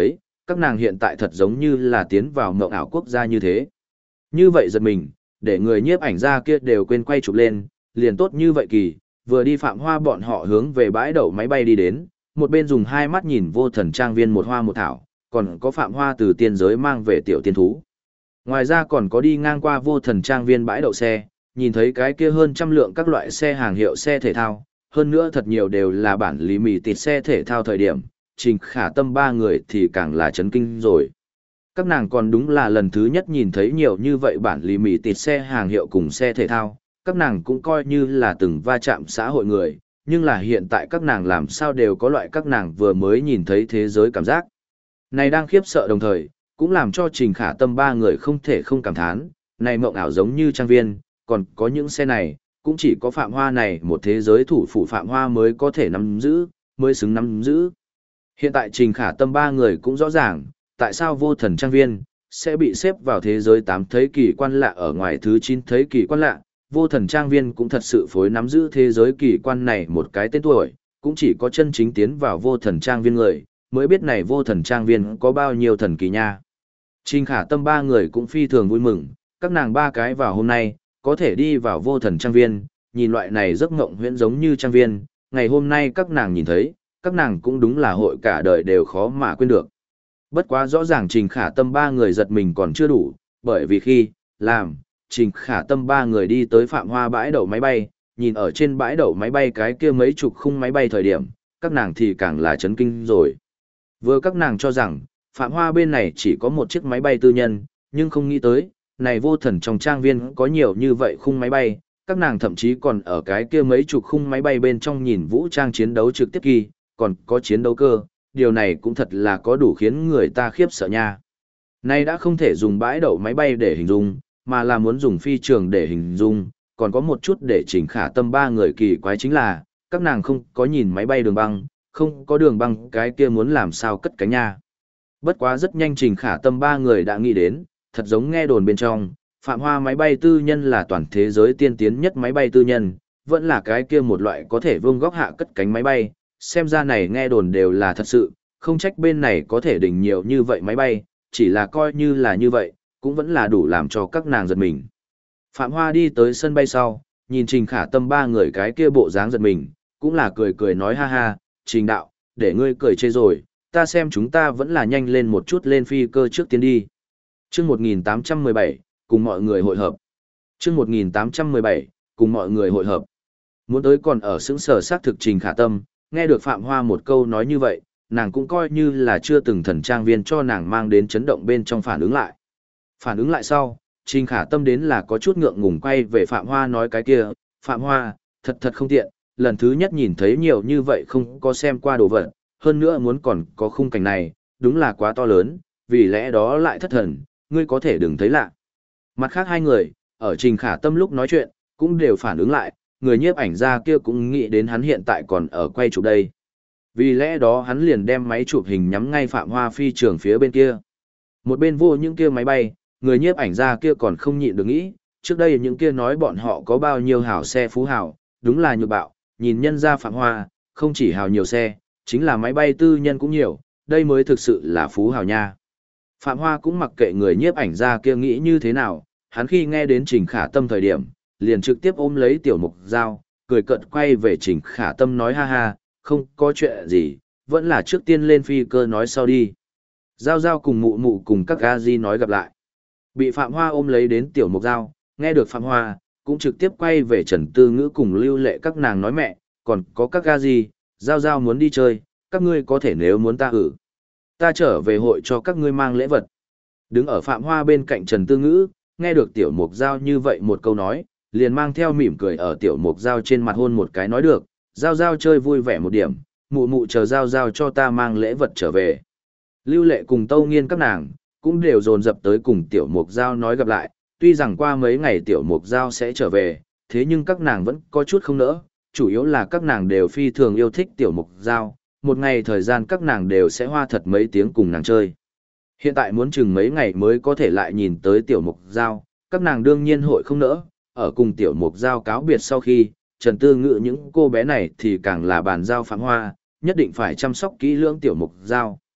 các nàng hiện tại thật giống như là tiến vào mộng ảo quốc gia như thế. Như vậy giật mình, để người nhiếp ảnh ra kia đều quên quay chụp lên, liền tốt như vậy kỳ, vừa đi Phạm Hoa bọn họ hướng về bãi đậu máy bay đi đến, một bên dùng hai mắt nhìn Vô Thần trang viên một hoa một thảo, còn có Phạm Hoa từ tiên giới mang về tiểu tiên thú. Ngoài ra còn có đi ngang qua Vô Thần trang viên bãi đậu xe, nhìn thấy cái kia hơn trăm lượng các loại xe hàng hiệu xe thể thao, hơn nữa thật nhiều đều là bản lý mì tịt xe thể thao thời điểm, Trình Khả Tâm ba người thì càng là chấn kinh rồi. Các nàng còn đúng là lần thứ nhất nhìn thấy nhiều như vậy bản lý mì tịt xe hàng hiệu cùng xe thể thao, các nàng cũng coi như là từng va chạm xã hội người, nhưng là hiện tại các nàng làm sao đều có loại các nàng vừa mới nhìn thấy thế giới cảm giác. Này đang khiếp sợ đồng thời, cũng làm cho Trình Khả Tâm ba người không thể không cảm thán, này mộng ảo giống như trang viên, còn có những xe này, cũng chỉ có Phạm Hoa này một thế giới thủ phủ Phạm Hoa mới có thể nắm giữ, mới xứng nắm giữ. Hiện tại Trình Khả Tâm ba người cũng rõ ràng, tại sao Vô Thần trang viên sẽ bị xếp vào thế giới 8 thấy kỳ quan lạ ở ngoài thứ 9 thấy kỳ quan lạ. Vô Thần trang viên cũng thật sự phối nắm giữ thế giới kỳ quan này một cái tên tuổi, cũng chỉ có chân chính tiến vào Vô Thần trang viên người, mới biết này Vô Thần trang viên có bao nhiêu thần kỳ nha. Trình Khả Tâm ba người cũng phi thường vui mừng, các nàng ba cái vào hôm nay, có thể đi vào Vô Thần trang viên, nhìn loại này giấc mộng huyễn giống như trang viên, ngày hôm nay các nàng nhìn thấy, các nàng cũng đúng là hội cả đời đều khó mà quên được. Bất quá rõ ràng Trình Khả Tâm ba người giật mình còn chưa đủ, bởi vì khi Trình Khả Tâm ba người đi tới Phạm Hoa bãi đậu máy bay, nhìn ở trên bãi đậu máy bay cái kia mấy chục khung máy bay thời điểm, các nàng thì càng là chấn kinh rồi. Vừa các nàng cho rằng, Phạm Hoa bên này chỉ có một chiếc máy bay tư nhân, nhưng không nghĩ tới, này Vô Thần trong trang viên có nhiều như vậy khung máy bay, các nàng thậm chí còn ở cái kia mấy chục khung máy bay bên trong nhìn vũ trang chiến đấu trực tiếp kỳ, còn có chiến đấu cơ, điều này cũng thật là có đủ khiến người ta khiếp sợ nha. Nay đã không thể dùng bãi đậu máy bay để hình dung, mà là muốn dùng phi trường để hình dung, còn có một chút để Trình Khả Tâm ba người kỳ quái chính là, các nàng không có nhìn máy bay đường băng, không có đường băng cái kia muốn làm sao cất cánh nha. Bất quá rất nhanh Trình Khả Tâm ba người đã nghĩ đến, thật giống nghe đồn bên trong, Phạm Hoa máy bay tư nhân là toàn thế giới tiên tiến nhất máy bay tư nhân, vẫn là cái kia một loại có thể vương góc hạ cất cánh máy bay, xem ra này nghe đồn đều là thật sự, không trách bên này có thể đỉnh nhiều như vậy máy bay, chỉ là coi như là như vậy, cũng vẫn là đủ làm cho các nàng giật mình. Phạm Hoa đi tới sân bay sau, nhìn Trình Khả Tâm ba người cái kia bộ dáng giật mình, cũng là cười cười nói ha ha, Trình đạo, để ngươi cười chê rồi, ta xem chúng ta vẫn là nhanh lên một chút lên phi cơ trước tiên đi. Chương 1817, cùng mọi người hội hợp. Chương 1817, cùng mọi người hội hợp. Muốn tới còn ở xứng sở xác thực Trình Khả Tâm, nghe được Phạm Hoa một câu nói như vậy, nàng cũng coi như là chưa từng thần trang viên cho nàng mang đến chấn động bên trong phản ứng lại. Phản ứng lại sau, Trình Khả Tâm đến là có chút ngượng ngùng quay về Phạm Hoa nói cái kia, Phạm Hoa, thật không tiện, lần thứ nhất nhìn thấy nhiều như vậy không có xem qua đồ vật, hơn nữa muốn còn có khung cảnh này, đúng là quá to lớn, vì lẽ đó lại thất thần, ngươi có thể đừng thấy lạ. Mặt khác hai người, ở Trình Khả Tâm lúc nói chuyện, cũng đều phản ứng lại, người nhiếp ảnh gia kia cũng nghĩ đến hắn hiện tại còn ở quay chụp đây. Vì lẽ đó hắn liền đem máy chụp hình nhắm ngay Phạm Hoa phi trường phía bên kia. Một bên vô những kia máy bay, người nhiếp ảnh gia kia còn không nhịn được nghĩ, trước đây những kia nói bọn họ có bao nhiêu hào xe phú hào, đúng là nhược bạo, nhìn nhân gia Phạm Hoa, không chỉ hào nhiều xe, chính là máy bay tư nhân cũng nhiều, đây mới thực sự là phú hào nha. Phạm Hoa cũng mặc kệ người nhiếp ảnh gia kia nghĩ như thế nào, hắn khi nghe đến Trình Khả Tâm thời điểm, liền trực tiếp ôm lấy tiểu mục dao, cười cợt quay về Trình Khả Tâm nói ha ha, không có chuyện gì, vẫn là trước tiên lên phi cơ nói sau đi. Giao giao cùng mụ mụ cùng các gazi nói gặp lại. Bị Phạm Hoa ôm lấy đến tiểu mục dao, nghe được Phạm Hoa, cũng trực tiếp quay về Trần Tư Ngữ cùng Lưu Lệ các nàng nói mẹ, còn có các gazi, giao giao muốn đi chơi, các ngươi có thể nếu muốn ta trở về hội cho các ngươi mang lễ vật. Đứng ở Phạm Hoa bên cạnh Trần Tư Ngữ, nghe được tiểu mục dao như vậy một câu nói, liền mang theo mỉm cười ở tiểu mục dao trên mặt hôn một cái nói được, giao giao chơi vui vẻ một điểm, mụ mụ chờ giao giao cho ta mang lễ vật trở về. Lưu Lệ cùng Tâu Nghiên các nàng, cũng đều dồn dập tới cùng tiểu mục dao nói gặp lại, tuy rằng qua mấy ngày tiểu mục dao sẽ trở về, thế nhưng các nàng vẫn có chút không nỡ, chủ yếu là các nàng đều phi thường yêu thích tiểu mục dao, một ngày thời gian các nàng đều sẽ hoa thật mấy tiếng cùng nàng chơi. Hiện tại muốn chừng mấy ngày mới có thể lại nhìn tới tiểu mục dao, các nàng đương nhiên hội không nỡ, ở cùng tiểu mục dao cáo biệt sau khi, Trần Tư Ngữ những cô bé này thì càng là bàn giao Phạm Hoa, nhất định phải chăm sóc kỹ lưỡng tiểu mục dao.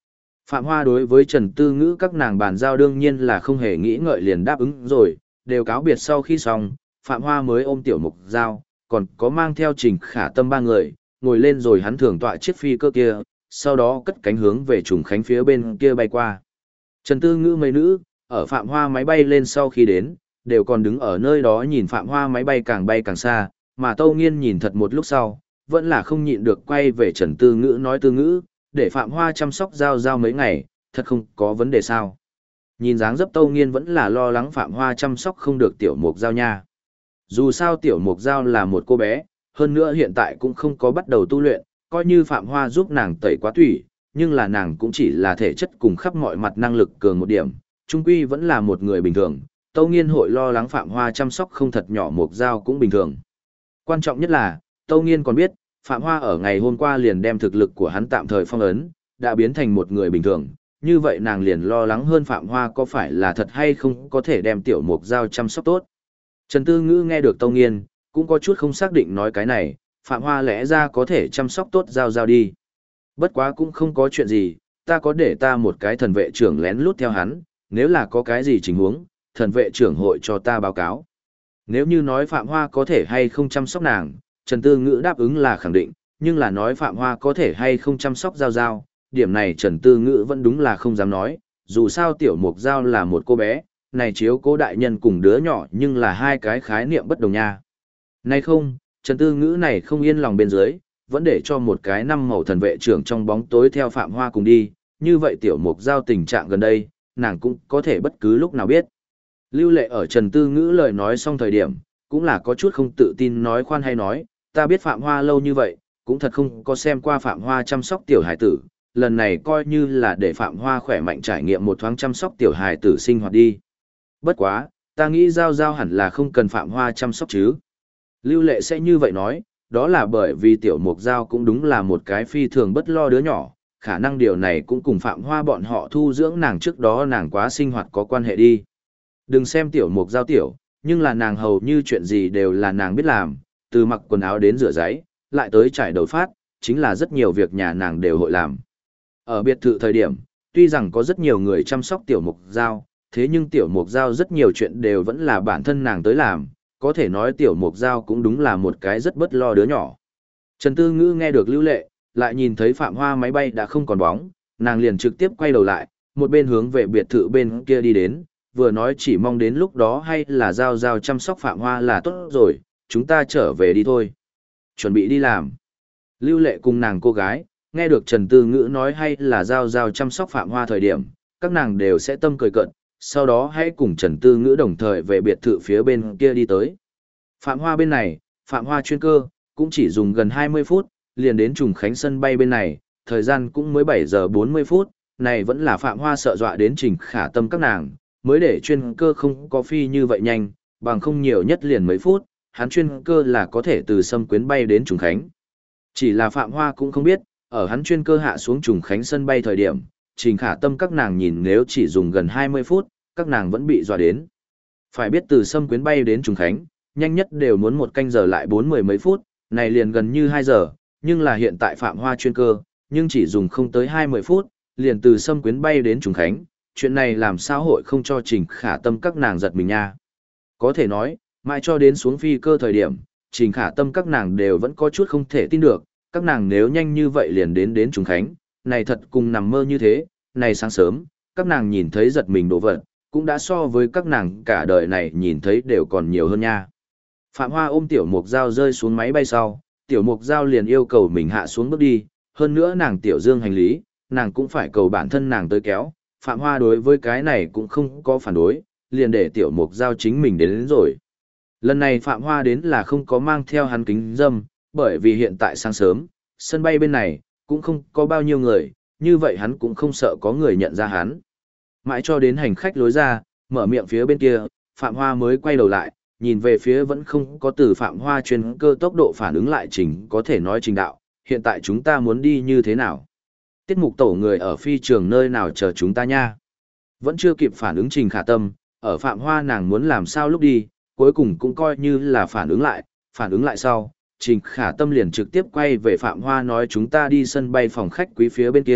Phạm Hoa đối với Trần Tư Ngữ các nàng bàn giao đương nhiên là không hề nghĩ ngợi liền đáp ứng rồi, đều cáo biệt sau khi xong, Phạm Hoa mới ôm Tiểu Mục Giao, còn có mang theo Trình Khả Tâm ba người, ngồi lên rồi hắn thường tọa chiếc phi cơ kia, sau đó cất cánh hướng về Trùng Khánh phía bên kia bay qua. Trần Tư Ngữ mấy nữ, ở Phạm Hoa máy bay lên sau khi đến, đều còn đứng ở nơi đó nhìn Phạm Hoa máy bay càng xa, mà Tâu Nghiên nhìn thật một lúc sau, vẫn là không nhịn được quay về Trần Tư Ngữ nói Tư Ngữ, để Phạm Hoa chăm sóc Giao Giao mấy ngày, thật không có vấn đề sao. Nhìn dáng dấp Tâu Nghiên vẫn là lo lắng Phạm Hoa chăm sóc không được Tiểu Mục Giao nha. Dù sao Tiểu Mục Giao là một cô bé, hơn nữa hiện tại cũng không có bắt đầu tu luyện, coi như Phạm Hoa giúp nàng tẩy quá tủy, nhưng là nàng cũng chỉ là thể chất cùng khắp mọi mặt năng lực cường một điểm, trung quy vẫn là một người bình thường. Tâu Nghiên hội lo lắng Phạm Hoa chăm sóc không thật nhỏ Mục Giao cũng bình thường. Quan trọng nhất là, Tâu Nghiên còn biết, Phạm Hoa ở ngày hôm qua liền đem thực lực của hắn tạm thời phong ấn, đã biến thành một người bình thường, như vậy nàng liền lo lắng hơn Phạm Hoa có phải là thật hay không có thể đem Tiểu Mục Giao chăm sóc tốt. Trần Tư Ngữ nghe được Tâu Nghiên, cũng có chút không xác định nói cái này, Phạm Hoa lẽ ra có thể chăm sóc tốt Giao Giao đi. Bất quá cũng không có chuyện gì, ta có để ta một cái thần vệ trưởng lén lút theo hắn, nếu là có cái gì tình huống, thần vệ trưởng hội cho ta báo cáo. Nếu như nói Phạm Hoa có thể hay không chăm sóc nàng, Trần Tư Ngữ đáp ứng là khẳng định, nhưng là nói Phạm Hoa có thể hay không chăm sóc Giao Giao, điểm này Trần Tư Ngữ vẫn đúng là không dám nói, dù sao Tiểu Mục Giao là một cô bé, này chiếu cố đại nhân cùng đứa nhỏ nhưng là hai cái khái niệm bất đồng nha. Này không, Trần Tư Ngữ này không yên lòng bên dưới, vẫn để cho một cái năm màu thần vệ trưởng trong bóng tối theo Phạm Hoa cùng đi, như vậy Tiểu Mục Giao tình trạng gần đây, nàng cũng có thể bất cứ lúc nào biết. Lưu Lệ ở Trần Tư Ngữ lời nói xong thời điểm, cũng là có chút không tự tin nói khoan hay nói, ta biết Phạm Hoa lâu như vậy, cũng thật không có xem qua Phạm Hoa chăm sóc tiểu hài tử, lần này coi như là để Phạm Hoa khỏe mạnh trải nghiệm một thoáng chăm sóc tiểu hài tử sinh hoạt đi. Bất quá, ta nghĩ Giao Giao hẳn là không cần Phạm Hoa chăm sóc chứ. Lưu Lệ sẽ như vậy nói, đó là bởi vì Tiểu Mục Giao cũng đúng là một cái phi thường bất lo đứa nhỏ, khả năng điều này cũng cùng Phạm Hoa bọn họ thu dưỡng nàng trước đó nàng quá sinh hoạt có quan hệ đi. Đừng xem Tiểu Mục Giao tiểu, nhưng là nàng hầu như chuyện gì đều là nàng biết làm, từ mặc quần áo đến rửa giấy, lại tới trải đầu phát, chính là rất nhiều việc nhà nàng đều hội làm. Ở biệt thự thời điểm, tuy rằng có rất nhiều người chăm sóc Tiểu Mục Giao, thế nhưng Tiểu Mục Giao rất nhiều chuyện đều vẫn là bản thân nàng tới làm, có thể nói Tiểu Mục Giao cũng đúng là một cái rất bất lo đứa nhỏ. Trần Tư Ngữ nghe được Lưu Lệ, lại nhìn thấy Phạm Hoa máy bay đã không còn bóng, nàng liền trực tiếp quay đầu lại, một bên hướng về biệt thự bên kia đi đến, vừa nói chỉ mong đến lúc đó hay là Giao Giao chăm sóc Phạm Hoa là tốt rồi, chúng ta trở về đi thôi. Chuẩn bị đi làm. Lưu Lệ cùng nàng cô gái, nghe được Trần Tư Ngữ nói hay là Giao Giao chăm sóc Phạm Hoa thời điểm, các nàng đều sẽ tâm cười cợt, sau đó hãy cùng Trần Tư Ngữ đồng thời về biệt thự phía bên kia đi tới. Phạm Hoa bên này, Phạm Hoa chuyên cơ, cũng chỉ dùng gần 20 phút, liền đến Trùng Khánh sân bay bên này, thời gian cũng mới 7 giờ 40 phút, này vẫn là Phạm Hoa sợ dọa đến Trình Khả Tâm các nàng, mới để chuyên cơ không có phi như vậy nhanh, bằng không nhiều nhất liền mấy phút, hắn chuyên cơ là có thể từ Sâm Quyến bay đến Trùng Khánh. Chỉ là Phạm Hoa cũng không biết, ở hắn chuyên cơ hạ xuống Trùng Khánh sân bay thời điểm, Trình Khả Tâm các nàng nhìn nếu chỉ dùng gần 20 phút, các nàng vẫn bị dọa đến. Phải biết từ Sâm Quyến bay đến Trùng Khánh, nhanh nhất đều muốn một canh giờ lại 40 mấy phút, này liền gần như 2 giờ, nhưng là hiện tại Phạm Hoa chuyên cơ, nhưng chỉ dùng không tới 20 phút, liền từ Sâm Quyến bay đến Trùng Khánh, chuyện này làm sao hội không cho Trình Khả Tâm các nàng giật mình nha. Có thể nói, mãi cho đến xuống phi cơ thời điểm, Trình Khả Tâm các nàng đều vẫn có chút không thể tin được, các nàng nếu nhanh như vậy liền đến Trùng Khánh, này thật cùng nằm mơ như thế, này sáng sớm, các nàng nhìn thấy giật mình đồ vật, cũng đã so với các nàng cả đời này nhìn thấy đều còn nhiều hơn nha. Phạm Hoa ôm Tiểu Mục Giao rơi xuống máy bay sau, Tiểu Mục Giao liền yêu cầu mình hạ xuống bước đi, hơn nữa nàng Tiểu Dương hành lý, nàng cũng phải cầu bản thân nàng tới kéo, Phạm Hoa đối với cái này cũng không có phản đối, liền để Tiểu Mục Giao chính mình đến rồi. Lần này Phạm Hoa đến là không có mang theo hắn kính dâm, bởi vì hiện tại sáng sớm, sân bay bên này, cũng không có bao nhiêu người, như vậy hắn cũng không sợ có người nhận ra hắn. Mãi cho đến hành khách lối ra, mở miệng phía bên kia, Phạm Hoa mới quay đầu lại, nhìn về phía vẫn không có từ Phạm Hoa chuyên cơ tốc độ phản ứng lại trình có thể nói trình đạo, hiện tại chúng ta muốn đi như thế nào? Tiết mục tổ người ở phi trường nơi nào chờ chúng ta nha? Vẫn chưa kịp phản ứng Trình Khả Tâm, ở Phạm Hoa nàng muốn làm sao lúc đi, cuối cùng cũng coi như là phản ứng lại sau, Trình Khả Tâm liền trực tiếp quay về Phạm Hoa nói chúng ta đi sân bay phòng khách quý phía bên kia,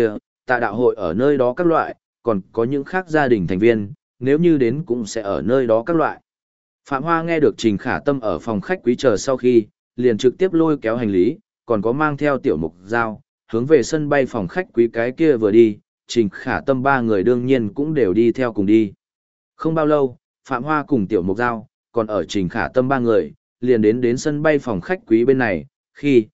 tạ đạo hội ở nơi đó các loại, còn có những khác gia đình thành viên, nếu như đến cũng sẽ ở nơi đó các loại. Phạm Hoa nghe được Trình Khả Tâm ở phòng khách quý chờ sau khi, liền trực tiếp lôi kéo hành lý, còn có mang theo tiểu mục dao, hướng về sân bay phòng khách quý cái kia vừa đi, Trình Khả Tâm ba người đương nhiên cũng đều đi theo cùng đi. Không bao lâu, Phạm Hoa cùng tiểu mục dao, còn ở Trình Khả Tâm ba người, liền đến sân bay phòng khách quý bên này, khi,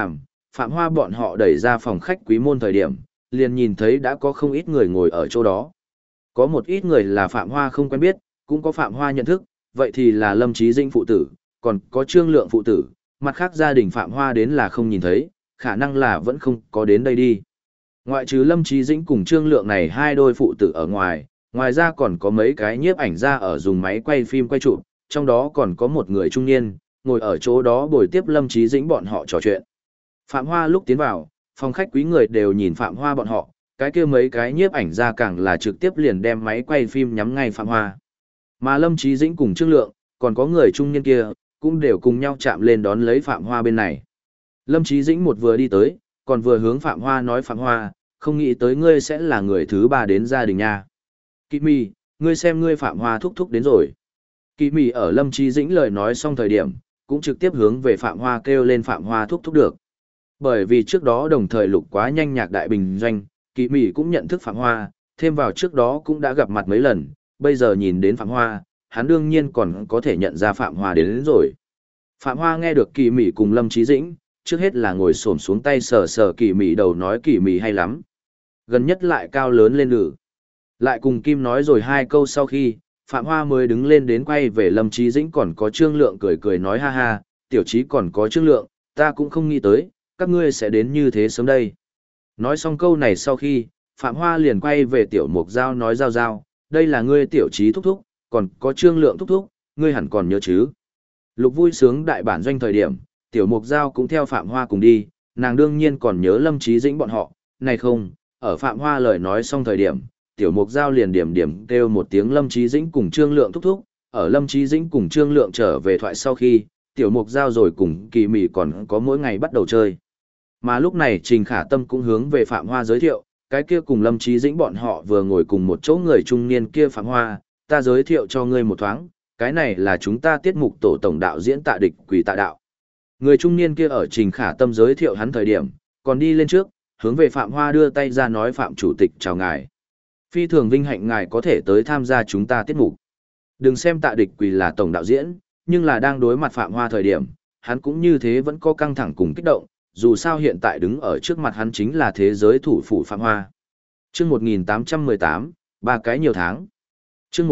Phạm Hoa bọn họ đẩy ra phòng khách quý môn thời điểm, liền nhìn thấy đã có không ít người ngồi ở chỗ đó. Có một ít người là Phạm Hoa không quen biết, cũng có Phạm Hoa nhận thức, vậy thì là Lâm Chí Dĩnh phụ tử, còn có Trương Lượng phụ tử, mặt khác gia đình Phạm Hoa đến là không nhìn thấy, khả năng là vẫn không có đến đây đi. Ngoại trừ Lâm Chí Dĩnh cùng Trương Lượng này hai đôi phụ tử ở ngoài ra còn có mấy cái nhiếp ảnh gia ở dùng máy quay phim quay chụp, trong đó còn có một người trung niên, ngồi ở chỗ đó bồi tiếp Lâm Chí Dĩnh bọn họ trò chuyện. Phạm Hoa lúc tiến vào, phòng khách quý người đều nhìn Phạm Hoa bọn họ, cái kia mấy cái nhiếp ảnh gia càng là trực tiếp liền đem máy quay phim nhắm ngay Phạm Hoa. Mà Lâm Chí Dĩnh cùng Trương Lượng, còn có người trung niên kia, cũng đều cùng nhau chạm lên đón lấy Phạm Hoa bên này. Lâm Chí Dĩnh một vừa đi tới, còn vừa hướng Phạm Hoa nói Phạm Hoa, không nghĩ tới ngươi sẽ là người thứ ba đến gia đình nha. Kỵ mì, ngươi xem ngươi Phạm Hoa thúc thúc đến rồi. Kỵ mì ở Lâm Chí Dĩnh lời nói xong thời điểm, cũng trực tiếp hướng về Phạm Hoa kêu lên Phạm Hoa thúc thúc được. Bởi vì trước đó đồng thời lục quá nhanh nhạc đại bình doanh, Kỵ mì cũng nhận thức Phạm Hoa, thêm vào trước đó cũng đã gặp mặt mấy lần, bây giờ nhìn đến Phạm Hoa, hắn đương nhiên còn có thể nhận ra Phạm Hoa đến rồi. Phạm Hoa nghe được Kỵ mì cùng Lâm Chí Dĩnh, trước hết là ngồi xổm xuống tay sờ sờ Kỵ mì đầu nói Kỵ mì hay lắm. Gần nhất lại cao lớn lên lử. Lại cùng Kim nói rồi hai câu sau khi, Phạm Hoa mới đứng lên đến quay về Lâm Chí Dĩnh còn có Trương Lượng cười cười nói ha ha, tiểu chí còn có Trương Lượng, ta cũng không nghĩ tới, các ngươi sẽ đến như thế sớm đây. Nói xong câu này sau khi, Phạm Hoa liền quay về tiểu mục giao nói giao giao, đây là ngươi tiểu chí thúc thúc, còn có Trương Lượng thúc thúc, ngươi hẳn còn nhớ chứ. Lục vui sướng đại bản doanh thời điểm, tiểu mục giao cũng theo Phạm Hoa cùng đi, nàng đương nhiên còn nhớ Lâm Chí Dĩnh bọn họ, này không, ở Phạm Hoa lời nói xong thời điểm, tiểu mục giao liền điểm kêu một tiếng Lâm Chí Dĩnh cùng Trương Lượng thúc thúc, ở Lâm Chí Dĩnh cùng Trương Lượng trở về thoại sau khi, tiểu mục giao rồi cùng Kỳ Mị còn có mỗi ngày bắt đầu chơi. Mà lúc này Trình Khả Tâm cũng hướng về Phạm Hoa giới thiệu, cái kia cùng Lâm Chí Dĩnh bọn họ vừa ngồi cùng một chỗ người trung niên kia Phạm Hoa, ta giới thiệu cho ngươi một thoáng, cái này là chúng ta tiết mục tổ tổng đạo diễn Tạ Địch Quỳ Tạ Đạo. Người trung niên kia ở Trình Khả Tâm giới thiệu hắn thời điểm, còn đi lên trước, hướng về Phạm Hoa đưa tay ra nói Phạm Chủ tịch chào ngài. Phi thường vinh hạnh ngài có thể tới tham gia chúng ta tiết mục. Đừng xem Tạ Địch Quỳ là tổng đạo diễn, nhưng là đang đối mặt Phạm Hoa thời điểm, hắn cũng như thế vẫn có căng thẳng cùng kích động, dù sao hiện tại đứng ở trước mặt hắn chính là thế giới thủ phủ Phạm Hoa. Chương 1818, ba cái nhiều tháng. Chương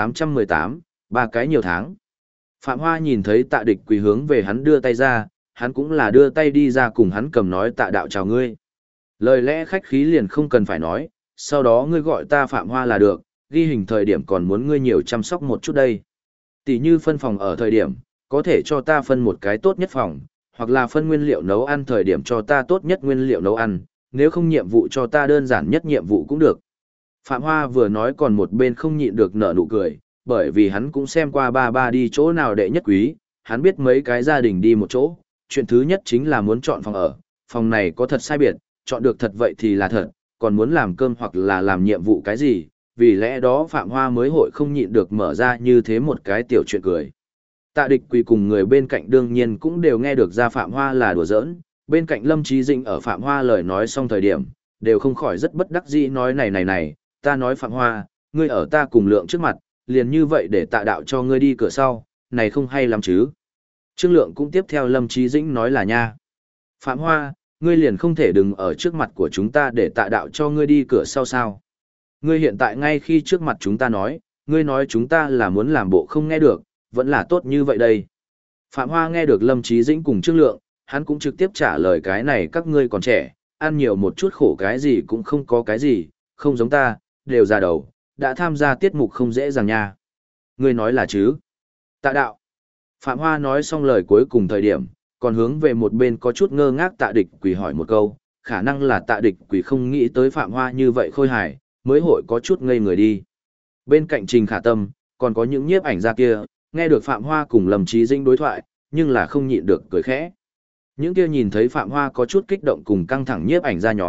1818, ba cái nhiều tháng. Phạm Hoa nhìn thấy Tạ Địch Quỳ hướng về hắn đưa tay ra, hắn cũng là đưa tay đi ra cùng hắn cầm nói Tạ đạo chào ngươi. Lời lẽ khách khí liền không cần phải nói, sau đó ngươi gọi ta Phạm Hoa là được, ghi hình thời điểm còn muốn ngươi nhiều chăm sóc một chút đây. Tỷ như phân phòng ở thời điểm, có thể cho ta phân một cái tốt nhất phòng, hoặc là phân nguyên liệu nấu ăn thời điểm cho ta tốt nhất nguyên liệu nấu ăn, nếu không nhiệm vụ cho ta đơn giản nhất nhiệm vụ cũng được. Phạm Hoa vừa nói còn một bên không nhịn được nở nụ cười, bởi vì hắn cũng xem qua ba đi chỗ nào đệ nhất quý, hắn biết mấy cái gia đình đi một chỗ, chuyện thứ nhất chính là muốn chọn phòng ở, phòng này có thật sai biệt, chọn được thật vậy thì là thật, còn muốn làm cơm hoặc là làm nhiệm vụ cái gì, vì lẽ đó Phạm Hoa mới hội không nhịn được mở ra như thế một cái tiểu chuyện cười. Tạ Địch Quỳ cùng người bên cạnh đương nhiên cũng đều nghe được ra Phạm Hoa là đùa giỡn, bên cạnh Lâm Chí Dĩnh ở Phạm Hoa lời nói xong thời điểm, đều không khỏi rất bất đắc dĩ nói này, ta nói Phạm Hoa, ngươi ở ta cùng Lượng trước mặt, liền như vậy để Tạ đạo cho ngươi đi cửa sau, này không hay lắm chứ. Trương Lượng cũng tiếp theo Lâm Chí Dĩnh nói là nha. Phạm Hoa, ngươi liền không thể đừng ở trước mặt của chúng ta để Tạ đạo cho ngươi đi cửa sau sao. Ngươi hiện tại ngay khi trước mặt chúng ta nói, ngươi nói chúng ta là muốn làm bộ không nghe được, vẫn là tốt như vậy đây. Phạm Hoa nghe được Lâm Chí Dĩnh cùng Trương Lượng, hắn cũng trực tiếp trả lời cái này các ngươi còn trẻ, ăn nhiều một chút khổ cái gì cũng không có cái gì, không giống ta, đều già đầu, đã tham gia tiết mục không dễ dàng nha. Ngươi nói là chứ? Tạ đạo. Phạm Hoa nói xong lời cuối cùng thời điểm, còn hướng về một bên có chút ngơ ngác Tạ Địch Quỳ hỏi một câu, khả năng là Tạ Địch Quỳ không nghĩ tới Phạm Hoa như vậy khôi hài, mới hội có chút ngây người đi. Bên cạnh Trình Khả Tâm, còn có những nhiếp ảnh gia kia, nghe được Phạm Hoa cùng Lâm Chí Dĩnh đối thoại, nhưng là không nhịn được cười khẽ. Những kia nhìn thấy Phạm Hoa có chút kích động cùng căng thẳng nhiếp ảnh gia nhóm,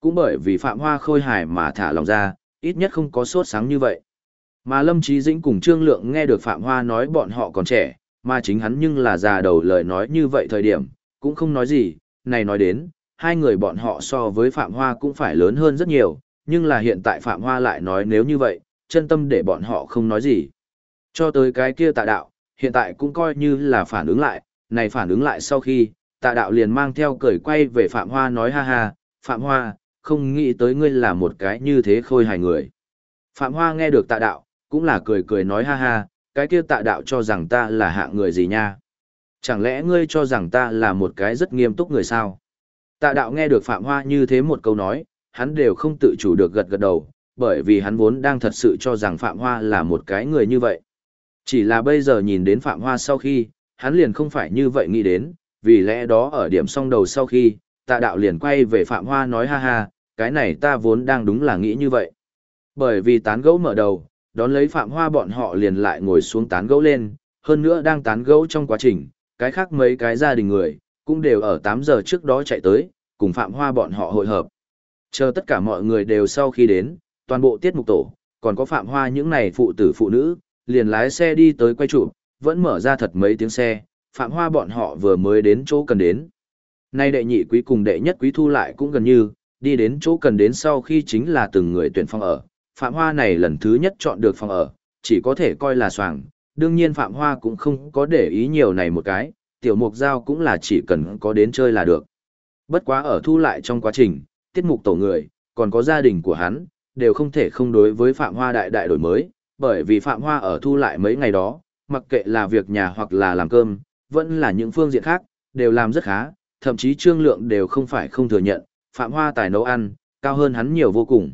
cũng bởi vì Phạm Hoa khôi hài mà thả lòng ra, ít nhất không có sốt sáng như vậy. Mà Lâm Chí Dĩnh cùng Trương Lượng nghe được Phạm Hoa nói bọn họ còn trẻ, mà chính hắn nhưng là già đầu lời nói như vậy thời điểm, cũng không nói gì, này nói đến, hai người bọn họ so với Phạm Hoa cũng phải lớn hơn rất nhiều, nhưng là hiện tại Phạm Hoa lại nói nếu như vậy, chân tâm để bọn họ không nói gì. Cho tới cái kia Tạ Đạo, hiện tại cũng coi như là phản ứng lại, này phản ứng lại sau khi, Tạ Đạo liền mang theo cười quay về Phạm Hoa nói ha ha, Phạm Hoa, không nghĩ tới ngươi là một cái như thế khôi hài người. Phạm Hoa nghe được Tạ Đạo, cũng là cười cười nói ha ha, cái kia Tạ Đạo cho rằng ta là hạng người gì nha? Chẳng lẽ ngươi cho rằng ta là một cái rất nghiêm túc người sao? Tạ Đạo nghe được Phạm Hoa như thế một câu nói, hắn đều không tự chủ được gật gật đầu, bởi vì hắn vốn đang thật sự cho rằng Phạm Hoa là một cái người như vậy. Chỉ là bây giờ nhìn đến Phạm Hoa sau khi, hắn liền không phải như vậy nghĩ đến, vì lẽ đó ở điểm song đầu sau khi, Tạ Đạo liền quay về Phạm Hoa nói ha ha, cái này ta vốn đang đúng là nghĩ như vậy. Bởi vì tán gẫu mở đầu, đón lấy Phạm Hoa bọn họ liền lại ngồi xuống tán gẫu lên, hơn nữa đang tán gẫu trong quá trình, cái khác mấy cái gia đình người, cũng đều ở 8 giờ trước đó chạy tới, cùng Phạm Hoa bọn họ hội hợp. Chờ tất cả mọi người đều sau khi đến, toàn bộ tiết mục tổ, còn có Phạm Hoa những này phụ tử phụ nữ, liền lái xe đi tới quay chụp, vẫn mở ra thật mấy tiếng xe, Phạm Hoa bọn họ vừa mới đến chỗ cần đến. Nay đệ nhị quý cùng đệ nhất quý thu lại cũng gần như, đi đến chỗ cần đến sau khi chính là từng người tuyển phòng ở. Phạm Hoa này lần thứ nhất chọn được phòng ở, chỉ có thể coi là xoàng. Đương nhiên Phạm Hoa cũng không có để ý nhiều này một cái, tiểu mục giao cũng là chỉ cần có đến chơi là được. Bất quá ở thu lại trong quá trình, tiết mục tổ người, còn có gia đình của hắn, đều không thể không đối với Phạm Hoa đại đại đổi mới, bởi vì Phạm Hoa ở thu lại mấy ngày đó, mặc kệ là việc nhà hoặc là làm cơm, vẫn là những phương diện khác, đều làm rất khá, thậm chí Trương Lượng đều không phải không thừa nhận, Phạm Hoa tài nấu ăn, cao hơn hắn nhiều vô cùng.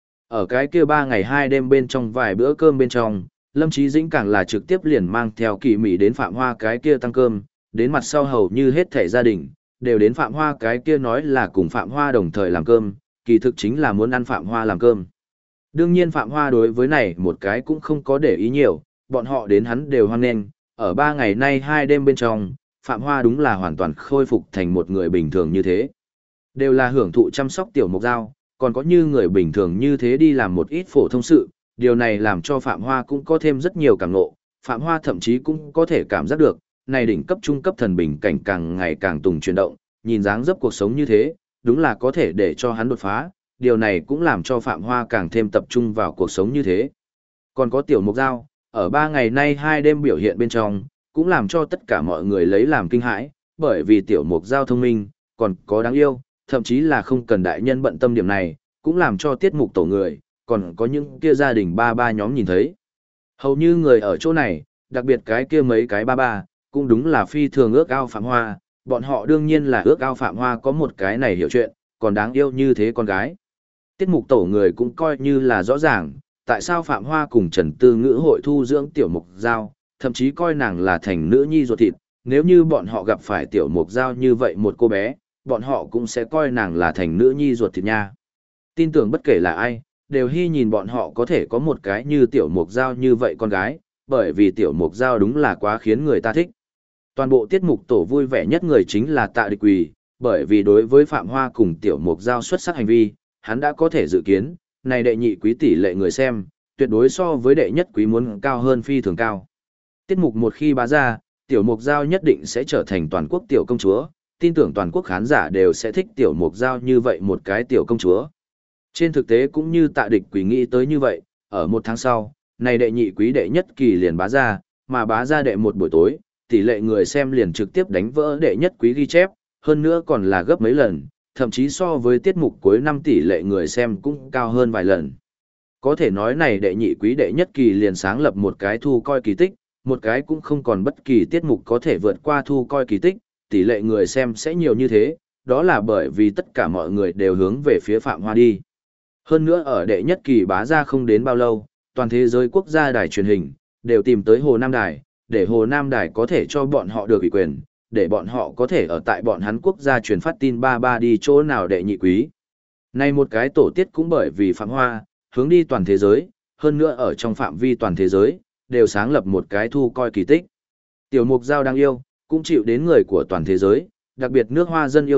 Ở cái kia 3 ngày 2 đêm bên trong vài bữa cơm bên trong, Lâm Chí Dĩnh càng là trực tiếp liền mang theo Kỳ Mỹ đến Phạm Hoa cái kia tăng cơm, đến mặt sau hầu như hết thảy gia đình, đều đến Phạm Hoa cái kia nói là cùng Phạm Hoa đồng thời làm cơm, kỳ thực chính là muốn ăn Phạm Hoa làm cơm. Đương nhiên Phạm Hoa đối với này một cái cũng không có để ý nhiều, bọn họ đến hắn đều hoan nghênh, ở 3 ngày nay 2 đêm bên trong, Phạm Hoa đúng là hoàn toàn khôi phục thành một người bình thường như thế. Đều là hưởng thụ chăm sóc tiểu mục giao, còn có như người bình thường như thế đi làm một ít phổ thông sự, điều này làm cho Phạm Hoa cũng có thêm rất nhiều cảm ngộ, Phạm Hoa thậm chí cũng có thể cảm giác được, này đỉnh cấp trung cấp thần bình cảnh càng ngày càng tùng chuyển động, nhìn dáng dấp cuộc sống như thế, đúng là có thể để cho hắn đột phá, điều này cũng làm cho Phạm Hoa càng thêm tập trung vào cuộc sống như thế. Còn có tiểu mục giao, ở 3 ngày nay 2 đêm biểu hiện bên trong, cũng làm cho tất cả mọi người lấy làm kinh hãi, bởi vì tiểu mục giao thông minh, còn có đáng yêu, thậm chí là không cần đại nhân bận tâm điểm này, cũng làm cho tiết mục tổ người, còn có những kia gia đình ba ba nhóm nhìn thấy. Hầu như người ở chỗ này, đặc biệt cái kia mấy cái ba ba, cũng đúng là phi thường ước ao Phạm Hoa, bọn họ đương nhiên là ước ao Phạm Hoa có một cái này hiểu chuyện, còn đáng yêu như thế con gái. Tiết mục tổ người cũng coi như là rõ ràng, tại sao Phạm Hoa cùng Trần Tư Ngữ hội thu dưỡng tiểu mục giao, thậm chí coi nàng là thành nữ nhi ruột thịt, nếu như bọn họ gặp phải tiểu mục giao như vậy một cô bé, bọn họ cũng sẽ coi nàng là thành nữ nhi ruột thịt nha. Tin tưởng bất kể là ai, đều hy nhìn bọn họ có thể có một cái như tiểu mục giao như vậy con gái, bởi vì tiểu mục giao đúng là quá khiến người ta thích. Toàn bộ tiết mục tổ vui vẻ nhất người chính là Tạ Địch Quỳ, bởi vì đối với Phạm Hoa cùng tiểu mục giao xuất sắc hành vi, hắn đã có thể dự kiến, này đệ nhị quý tỷ lệ người xem, tuyệt đối so với đệ nhất quý muốn cao hơn phi thường cao. Tiết mục một khi bá ra, tiểu mục giao nhất định sẽ trở thành toàn quốc tiểu công chúa, tin tưởng toàn quốc khán giả đều sẽ thích tiểu mục giao như vậy một cái tiểu công chúa. Trên thực tế cũng như Tạ Địch Quỳ nghĩ tới như vậy, ở 1 tháng sau, này đệ nhị quý đệ nhất kỳ liền bá ra, mà bá ra đệ một buổi tối, tỷ lệ người xem liền trực tiếp đánh vỡ đệ nhất quý ghi chép, hơn nữa còn là gấp mấy lần, thậm chí so với tiết mục cuối năm tỷ lệ người xem cũng cao hơn vài lần. Có thể nói này đệ nhị quý đệ nhất kỳ liền sáng lập một cái thu coi kỳ tích, một cái cũng không còn bất kỳ tiết mục có thể vượt qua thu coi kỳ tích, tỷ lệ người xem sẽ nhiều như thế, đó là bởi vì tất cả mọi người đều hướng về phía Phạm Hoa đi. Hơn nữa ở đệ nhất kỳ bá ra không đến bao lâu, toàn thế giới quốc gia đài truyền hình, đều tìm tới Hồ Nam Đài, để Hồ Nam Đài có thể cho bọn họ được ủy quyền, để bọn họ có thể ở tại bọn hắn quốc gia truyền phát tin ba ba đi chỗ nào đệ nhị quý. Này một cái tổ tiết cũng bởi vì Phạm Hoa, hướng đi toàn thế giới, hơn nữa ở trong phạm vi toàn thế giới, đều sáng lập một cái thu coi kỳ tích. Tiểu mục giao đang yêu, cũng chịu đến người của toàn thế giới, đặc biệt nước Hoa dân yêu thích,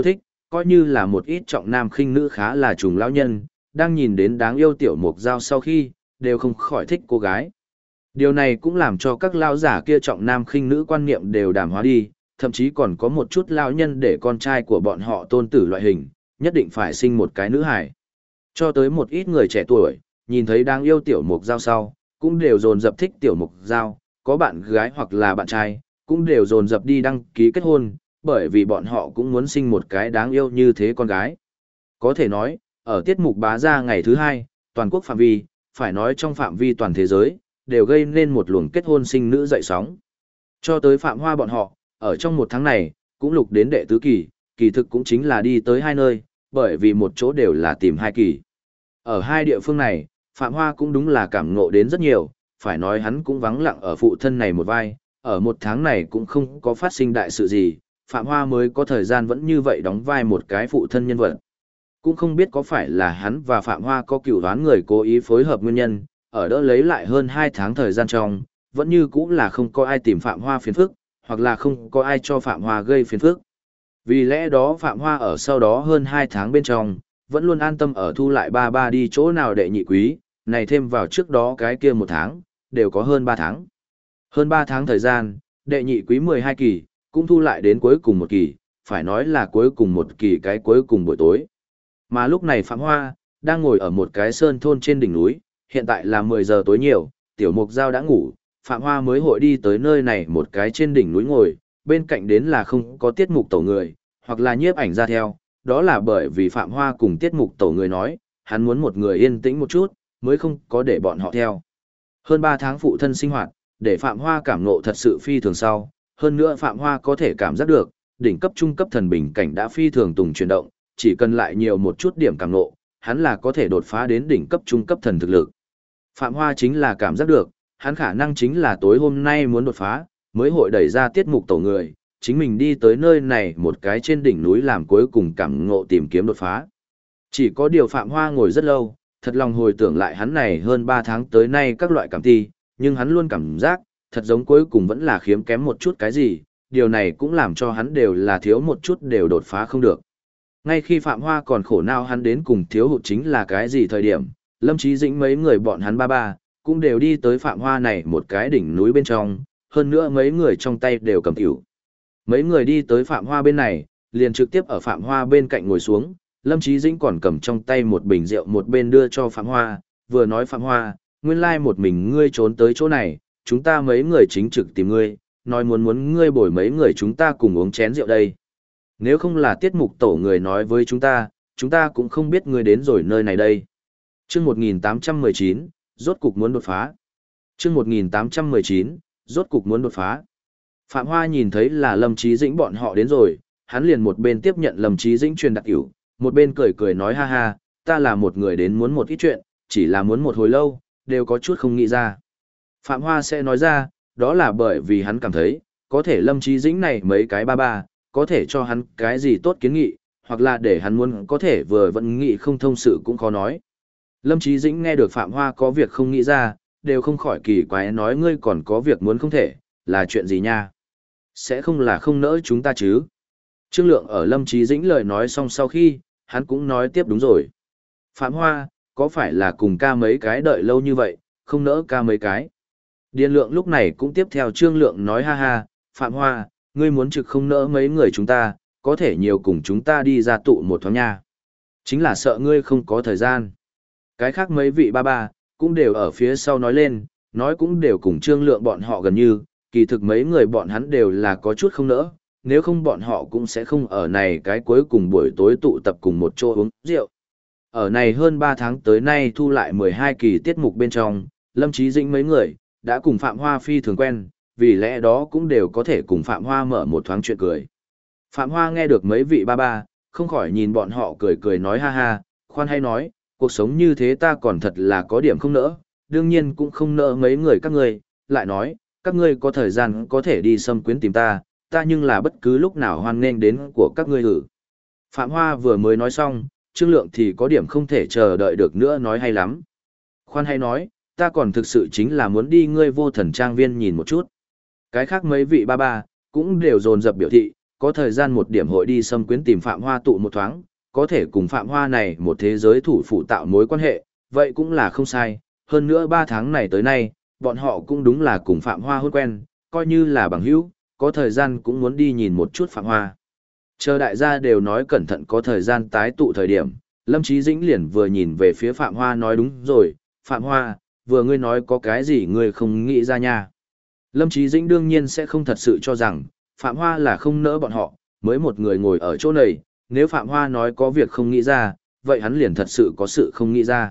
coi như là một ít trọng nam khinh nữ khá là trùng lão nhân, đang nhìn đến đáng yêu tiểu mục dao sau khi, đều không khỏi thích cô gái. Điều này cũng làm cho các lão giả kia trọng nam khinh nữ quan niệm đều đàm hóa đi, thậm chí còn có một chút lão nhân để con trai của bọn họ tôn tử loại hình, nhất định phải sinh một cái nữ hài. Cho tới một ít người trẻ tuổi, nhìn thấy đáng yêu tiểu mục dao sau, cũng đều dồn dập thích tiểu mục dao, có bạn gái hoặc là bạn trai, cũng đều dồn dập đi đăng ký kết hôn, bởi vì bọn họ cũng muốn sinh một cái đáng yêu như thế con gái. Có thể nói, ở tiết mục bá ra ngày thứ 2, toàn quốc phạm vi, phải nói trong phạm vi toàn thế giới, đều gây nên một luồng kết hôn sinh nữ dậy sóng. Cho tới Phạm Hoa bọn họ, ở trong một tháng này, cũng lục đến đệ tứ kỳ, kỳ thực cũng chính là đi tới hai nơi, bởi vì một chỗ đều là tìm hai kỳ. Ở hai địa phương này, Phạm Hoa cũng đúng là cảm ngộ đến rất nhiều, phải nói hắn cũng vắng lặng ở phụ thân này một vai, ở một tháng này cũng không có phát sinh đại sự gì, Phạm Hoa mới có thời gian vẫn như vậy đóng vai một cái phụ thân nhân vật. Cũng không biết có phải là hắn và Phạm Hoa có cựu đoán người cố ý phối hợp nguyên nhân, ở đỡ lấy lại hơn 2 tháng thời gian trong, vẫn như cũng là không có ai tìm Phạm Hoa phiền phức, hoặc là không có ai cho Phạm Hoa gây phiền phức. Vì lẽ đó Phạm Hoa ở sau đó hơn 2 tháng bên trong, vẫn luôn an tâm ở thu lại ba đi chỗ nào đệ nhị quý, này thêm vào trước đó cái kia một tháng, đều có hơn 3 tháng. Hơn 3 tháng thời gian, đệ nhị quý 12 kỳ, cũng thu lại đến cuối cùng một kỳ, phải nói là cuối cùng một kỳ cái cuối cùng buổi tối. Mà lúc này Phạm Hoa, đang ngồi ở một cái sơn thôn trên đỉnh núi, hiện tại là 10 giờ tối nhiều, tiểu mục giao đã ngủ, Phạm Hoa mới hội đi tới nơi này một cái trên đỉnh núi ngồi, bên cạnh đến là không có tiết mục tổ người, hoặc là nhiếp ảnh ra theo, đó là bởi vì Phạm Hoa cùng tiết mục tổ người nói, hắn muốn một người yên tĩnh một chút, mới không có để bọn họ theo. Hơn 3 tháng phụ thân sinh hoạt, để Phạm Hoa cảm ngộ thật sự phi thường sau, hơn nữa Phạm Hoa có thể cảm giác được, đỉnh cấp trung cấp thần bình cảnh đã phi thường tùng chuyển động, chỉ cần lại nhiều một chút điểm cảm ngộ, hắn là có thể đột phá đến đỉnh cấp trung cấp thần thực lực. Phạm Hoa chính là cảm giác được, hắn khả năng chính là tối hôm nay muốn đột phá, mới hội đẩy ra tiết mục tổ người, chính mình đi tới nơi này một cái trên đỉnh núi làm cuối cùng cảm ngộ tìm kiếm đột phá. Chỉ có điều Phạm Hoa ngồi rất lâu, thật lòng hồi tưởng lại hắn này hơn 3 tháng tới nay các loại cảm thi, nhưng hắn luôn cảm giác, thật giống cuối cùng vẫn là khiếm kém một chút cái gì, điều này cũng làm cho hắn đều là thiếu một chút đều đột phá không được. Ngay khi Phạm Hoa còn khổ não hắn đến cùng thiếu hụt chính là cái gì thời điểm, Lâm Chí Dĩnh mấy người bọn hắn ba cũng đều đi tới Phạm Hoa này một cái đỉnh núi bên trong, hơn nữa mấy người trong tay đều cầm tiểu. Mấy người đi tới Phạm Hoa bên này, liền trực tiếp ở Phạm Hoa bên cạnh ngồi xuống, Lâm Chí Dĩnh còn cầm trong tay một bình rượu một bên đưa cho Phạm Hoa, vừa nói Phạm Hoa, nguyên lai một mình ngươi trốn tới chỗ này, chúng ta mấy người chính trực tìm ngươi, nói muốn ngươi bồi mấy người chúng ta cùng uống chén rượu đây. Nếu không là tiết mục tổ người nói với chúng ta cũng không biết ngươi đến rồi nơi này đây. Chương 1819, rốt cục muốn đột phá. Chương 1819, rốt cục muốn đột phá. Phạm Hoa nhìn thấy là Lâm Chí Dĩnh bọn họ đến rồi, hắn liền một bên tiếp nhận Lâm Chí Dĩnh truyền đặc ỉu, một bên cười cười nói ha ha, ta là một người đến muốn một ít chuyện, chỉ là muốn một hồi lâu, đều có chút không nghĩ ra. Phạm Hoa sẽ nói ra, đó là bởi vì hắn cảm thấy, có thể Lâm Chí Dĩnh này mấy cái ba, có thể cho hắn cái gì tốt kiến nghị, hoặc là để hắn muốn có thể vừa vẫn nghĩ không thông sự cũng khó nói. Lâm Chí Dĩnh nghe được Phạm Hoa có việc không nghĩ ra, đều không khỏi kỳ quái nói ngươi còn có việc muốn không thể, là chuyện gì nha? Sẽ không là không nỡ chúng ta chứ? Trương Lượng ở Lâm Chí Dĩnh lời nói xong sau khi, hắn cũng nói tiếp đúng rồi. Phạm Hoa, có phải là cùng ca mấy cái đợi lâu như vậy, không nỡ ca mấy cái? Điền Lượng lúc này cũng tiếp theo Trương Lượng nói ha ha, Phạm Hoa, ngươi muốn trực không nỡ mấy người chúng ta, có thể nhiều cùng chúng ta đi ra tụ một thoáng nha. Chính là sợ ngươi không có thời gian. Cái khác mấy vị ba, cũng đều ở phía sau nói lên, nói cũng đều cùng Trương Lượng bọn họ gần như, kỳ thực mấy người bọn hắn đều là có chút không nỡ, nếu không bọn họ cũng sẽ không ở này cái cuối cùng buổi tối tụ tập cùng một chỗ uống rượu. Ở này hơn 3 tháng tới nay thu lại 12 kỳ tiết mục bên trong, Lâm Chí Dĩnh mấy người, đã cùng Phạm Hoa phi thường quen, vì lẽ đó cũng đều có thể cùng Phạm Hoa mở một thoáng chuyện cười. Phạm Hoa nghe được mấy vị ba, không khỏi nhìn bọn họ cười cười nói ha ha, khoan hay nói, cuộc sống như thế ta còn thật là có điểm không nỡ, đương nhiên cũng không nỡ mấy người các ngươi, lại nói, các ngươi có thời gian có thể đi xâm quyến tìm ta nhưng là bất cứ lúc nào hoan nghênh đến của các ngươi hử. Phạm Hoa vừa mới nói xong, Trương Lượng thì có điểm không thể chờ đợi được nữa nói hay lắm. Khoan hay nói, ta còn thực sự chính là muốn đi ngươi vô thần trang viên nhìn một chút. Cái khác mấy vị ba cũng đều dồn dập biểu thị, có thời gian một điểm hội đi xâm quyến tìm Phạm Hoa tụ một thoáng, có thể cùng Phạm Hoa này một thế giới thủ phủ tạo mối quan hệ, vậy cũng là không sai. Hơn nữa 3 tháng này tới nay, bọn họ cũng đúng là cùng Phạm Hoa hôn quen, coi như là bằng hữu, có thời gian cũng muốn đi nhìn một chút Phạm Hoa. Chờ đại gia đều nói cẩn thận có thời gian tái tụ thời điểm, Lâm Chí Dĩnh liền vừa nhìn về phía Phạm Hoa nói đúng rồi, Phạm Hoa, vừa ngươi nói có cái gì ngươi không nghĩ ra nha. Lâm Chí Dĩnh đương nhiên sẽ không thật sự cho rằng, Phạm Hoa là không nỡ bọn họ, mới một người ngồi ở chỗ này, nếu Phạm Hoa nói có việc không nghĩ ra, vậy hắn liền thật sự có sự không nghĩ ra.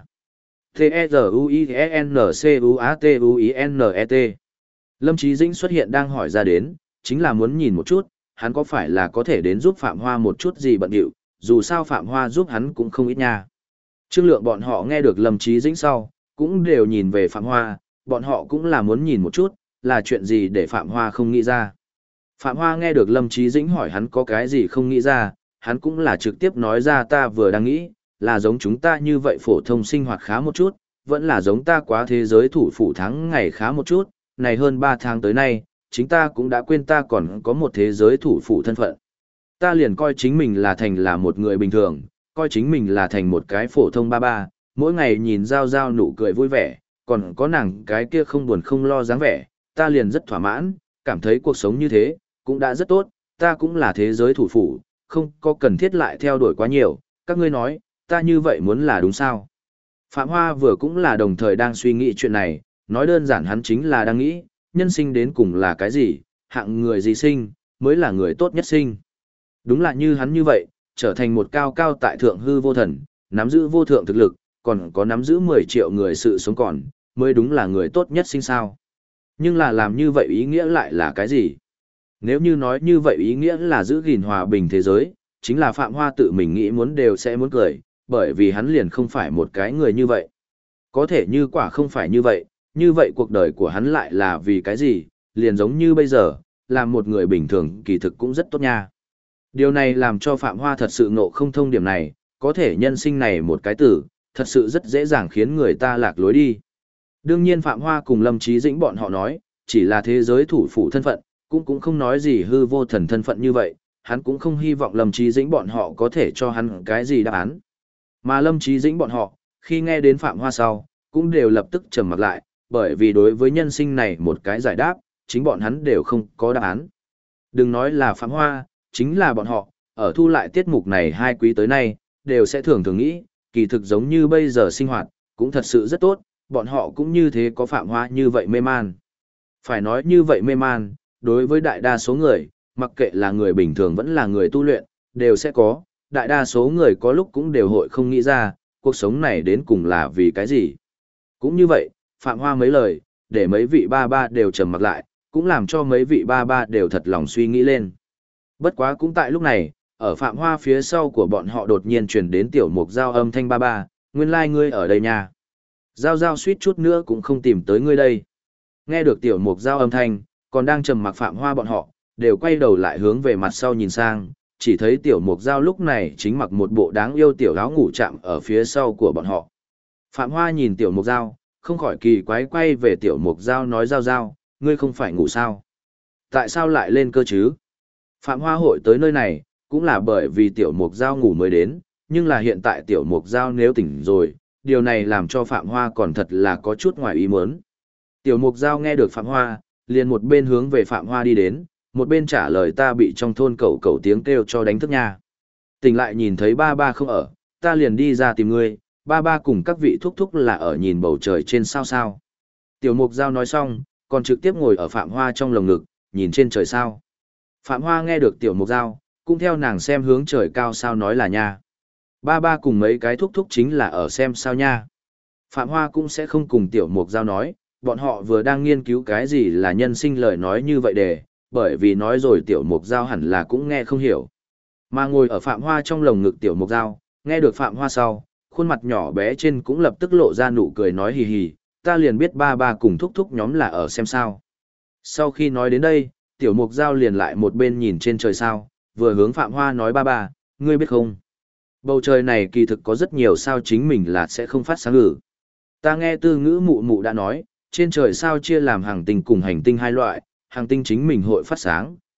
T-E-Z-U-I-N-C-U-A-T-U-I-N-E-T Lâm Chí Dĩnh xuất hiện đang hỏi ra đến, chính là muốn nhìn một chút, hắn có phải là có thể đến giúp Phạm Hoa một chút gì bận điệu, dù sao Phạm Hoa giúp hắn cũng không ít nha. Trương Lượng bọn họ nghe được Lâm Chí Dĩnh sau, cũng đều nhìn về Phạm Hoa, bọn họ cũng là muốn nhìn một chút, là chuyện gì để Phạm Hoa không nghĩ ra. Phạm Hoa nghe được Lâm Chí Dĩnh hỏi hắn có cái gì không nghĩ ra, hắn cũng là trực tiếp nói ra ta vừa đang nghĩ, là giống chúng ta như vậy phổ thông sinh hoạt khá một chút, vẫn là giống ta quá thế giới thủ phủ tháng ngày khá một chút, này hơn 3 tháng tới nay, chính ta cũng đã quên ta còn có một thế giới thủ phủ thân phận. Ta liền coi chính mình là thành là một người bình thường, coi chính mình là thành một cái phổ thông ba ba, mỗi ngày nhìn Giao Giao nụ cười vui vẻ, còn có nàng cái kia không buồn không lo dáng vẻ, ta liền rất thỏa mãn, cảm thấy cuộc sống như thế, cũng đã rất tốt, ta cũng là thế giới thủ phủ, không có cần thiết lại theo đuổi quá nhiều, các ngươi nói, ta như vậy muốn là đúng sao? Phạm Hoa vừa cũng là đồng thời đang suy nghĩ chuyện này, nói đơn giản hắn chính là đang nghĩ, nhân sinh đến cùng là cái gì, hạng người gì sinh, mới là người tốt nhất sinh. Đúng là như hắn như vậy, trở thành một cao cao tại thượng hư vô thần, nắm giữ vô thượng thực lực, còn có nắm giữ 10 triệu người sự sống còn, mới đúng là người tốt nhất sinh sao. Nhưng là làm như vậy ý nghĩa lại là cái gì? Nếu như nói như vậy ý nghĩa là giữ gìn hòa bình thế giới, chính là Phạm Hoa tự mình nghĩ muốn đều sẽ muốn cười, bởi vì hắn liền không phải một cái người như vậy. Có thể như quả không phải như vậy cuộc đời của hắn lại là vì cái gì, liền giống như bây giờ, làm một người bình thường kỳ thực cũng rất tốt nha. Điều này làm cho Phạm Hoa thật sự ngộ không thông điểm này, có thể nhân sinh này một cái từ, thật sự rất dễ dàng khiến người ta lạc lối đi. Đương nhiên Phạm Hoa cùng Lâm Chí Dĩnh bọn họ nói, chỉ là thế giới thủ phủ thân phận, cũng không nói gì hư vô thần thân phận như vậy, hắn cũng không hy vọng Lâm Chí Dĩnh bọn họ có thể cho hắn cái gì đáp án. Mà Lâm Chí Dĩnh bọn họ, khi nghe đến Phạm Hoa sau, cũng đều lập tức trầm mặc lại, bởi vì đối với nhân sinh này một cái giải đáp, chính bọn hắn đều không có đáp án. Đừng nói là Phạm Hoa, chính là bọn họ, ở thu lại tiết mục này 2 quý tới nay, đều sẽ thường thường nghĩ, kỳ thực giống như bây giờ sinh hoạt, cũng thật sự rất tốt, bọn họ cũng như thế có Phạm Hoa như vậy mê man. Phải nói như vậy mê man, đối với đại đa số người, mặc kệ là người bình thường vẫn là người tu luyện, đều sẽ có, đại đa số người có lúc cũng đều hội không nghĩ ra, cuộc sống này đến cùng là vì cái gì. Cũng như vậy, Phạm Hoa mấy lời, để mấy vị ba ba đều trầm mặc lại, cũng làm cho mấy vị ba ba đều thật lòng suy nghĩ lên. Bất quá cũng tại lúc này, ở Phạm Hoa phía sau của bọn họ đột nhiên truyền đến tiểu mục giao âm thanh ba ba, nguyên lai ngươi ở đây nha. Giao giao suýt chút nữa cũng không tìm tới ngươi đây. Nghe được tiểu mục giao âm thanh, còn đang trầm mặc Phạm Hoa bọn họ, đều quay đầu lại hướng về mặt sau nhìn sang, chỉ thấy tiểu mục giao lúc này chính mặc một bộ đáng yêu tiểu áo ngủ chạm ở phía sau của bọn họ. Phạm Hoa nhìn tiểu mục giao, không khỏi kỳ quái quay về tiểu mục giao nói giao giao, ngươi không phải ngủ sao? Tại sao lại lên cơ chứ? Phạm Hoa hội tới nơi này, cũng là bởi vì tiểu mục giao ngủ mới đến, nhưng là hiện tại tiểu mục giao nếu tỉnh rồi, điều này làm cho Phạm Hoa còn thật là có chút ngoài ý muốn. Tiểu mục giao nghe được Phạm Hoa, liền một bên hướng về Phạm Hoa đi đến, một bên trả lời ta bị trong thôn cậu cậu tiếng kêu cho đánh thức nha. Tỉnh lại nhìn thấy ba ba không ở, ta liền đi ra tìm ngươi, ba ba cùng các vị thúc thúc là ở nhìn bầu trời trên sao sao. Tiểu mục giao nói xong, còn trực tiếp ngồi ở Phạm Hoa trong lồng ngực, nhìn trên trời sao. Phạm Hoa nghe được tiểu mục giao, cũng theo nàng xem hướng trời cao sao nói là nha. Ba ba cùng mấy cái thúc thúc chính là ở xem sao nha. Phạm Hoa cũng sẽ không cùng tiểu mục giao nói, bọn họ vừa đang nghiên cứu cái gì là nhân sinh lời nói như vậy để, bởi vì nói rồi tiểu mục giao hẳn là cũng nghe không hiểu. Mà ngồi ở Phạm Hoa trong lồng ngực tiểu mục giao, nghe được Phạm Hoa sau, khuôn mặt nhỏ bé trên cũng lập tức lộ ra nụ cười nói hì hì, ta liền biết ba ba cùng thúc thúc nhóm là ở xem sao. Sau khi nói đến đây, tiểu mục giao liền lại một bên nhìn trên trời sao, vừa hướng Phạm Hoa nói ba ba, ngươi biết không? Bầu trời này kỳ thực có rất nhiều sao chính mình là sẽ không phát sáng ngử. Ta nghe tư ngữ mụ mụ đã nói, trên trời sao chia làm hàng tinh cùng hành tinh 2 loại, hàng tinh chính mình hội phát sáng,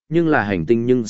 nhưng là hành tinh nhưng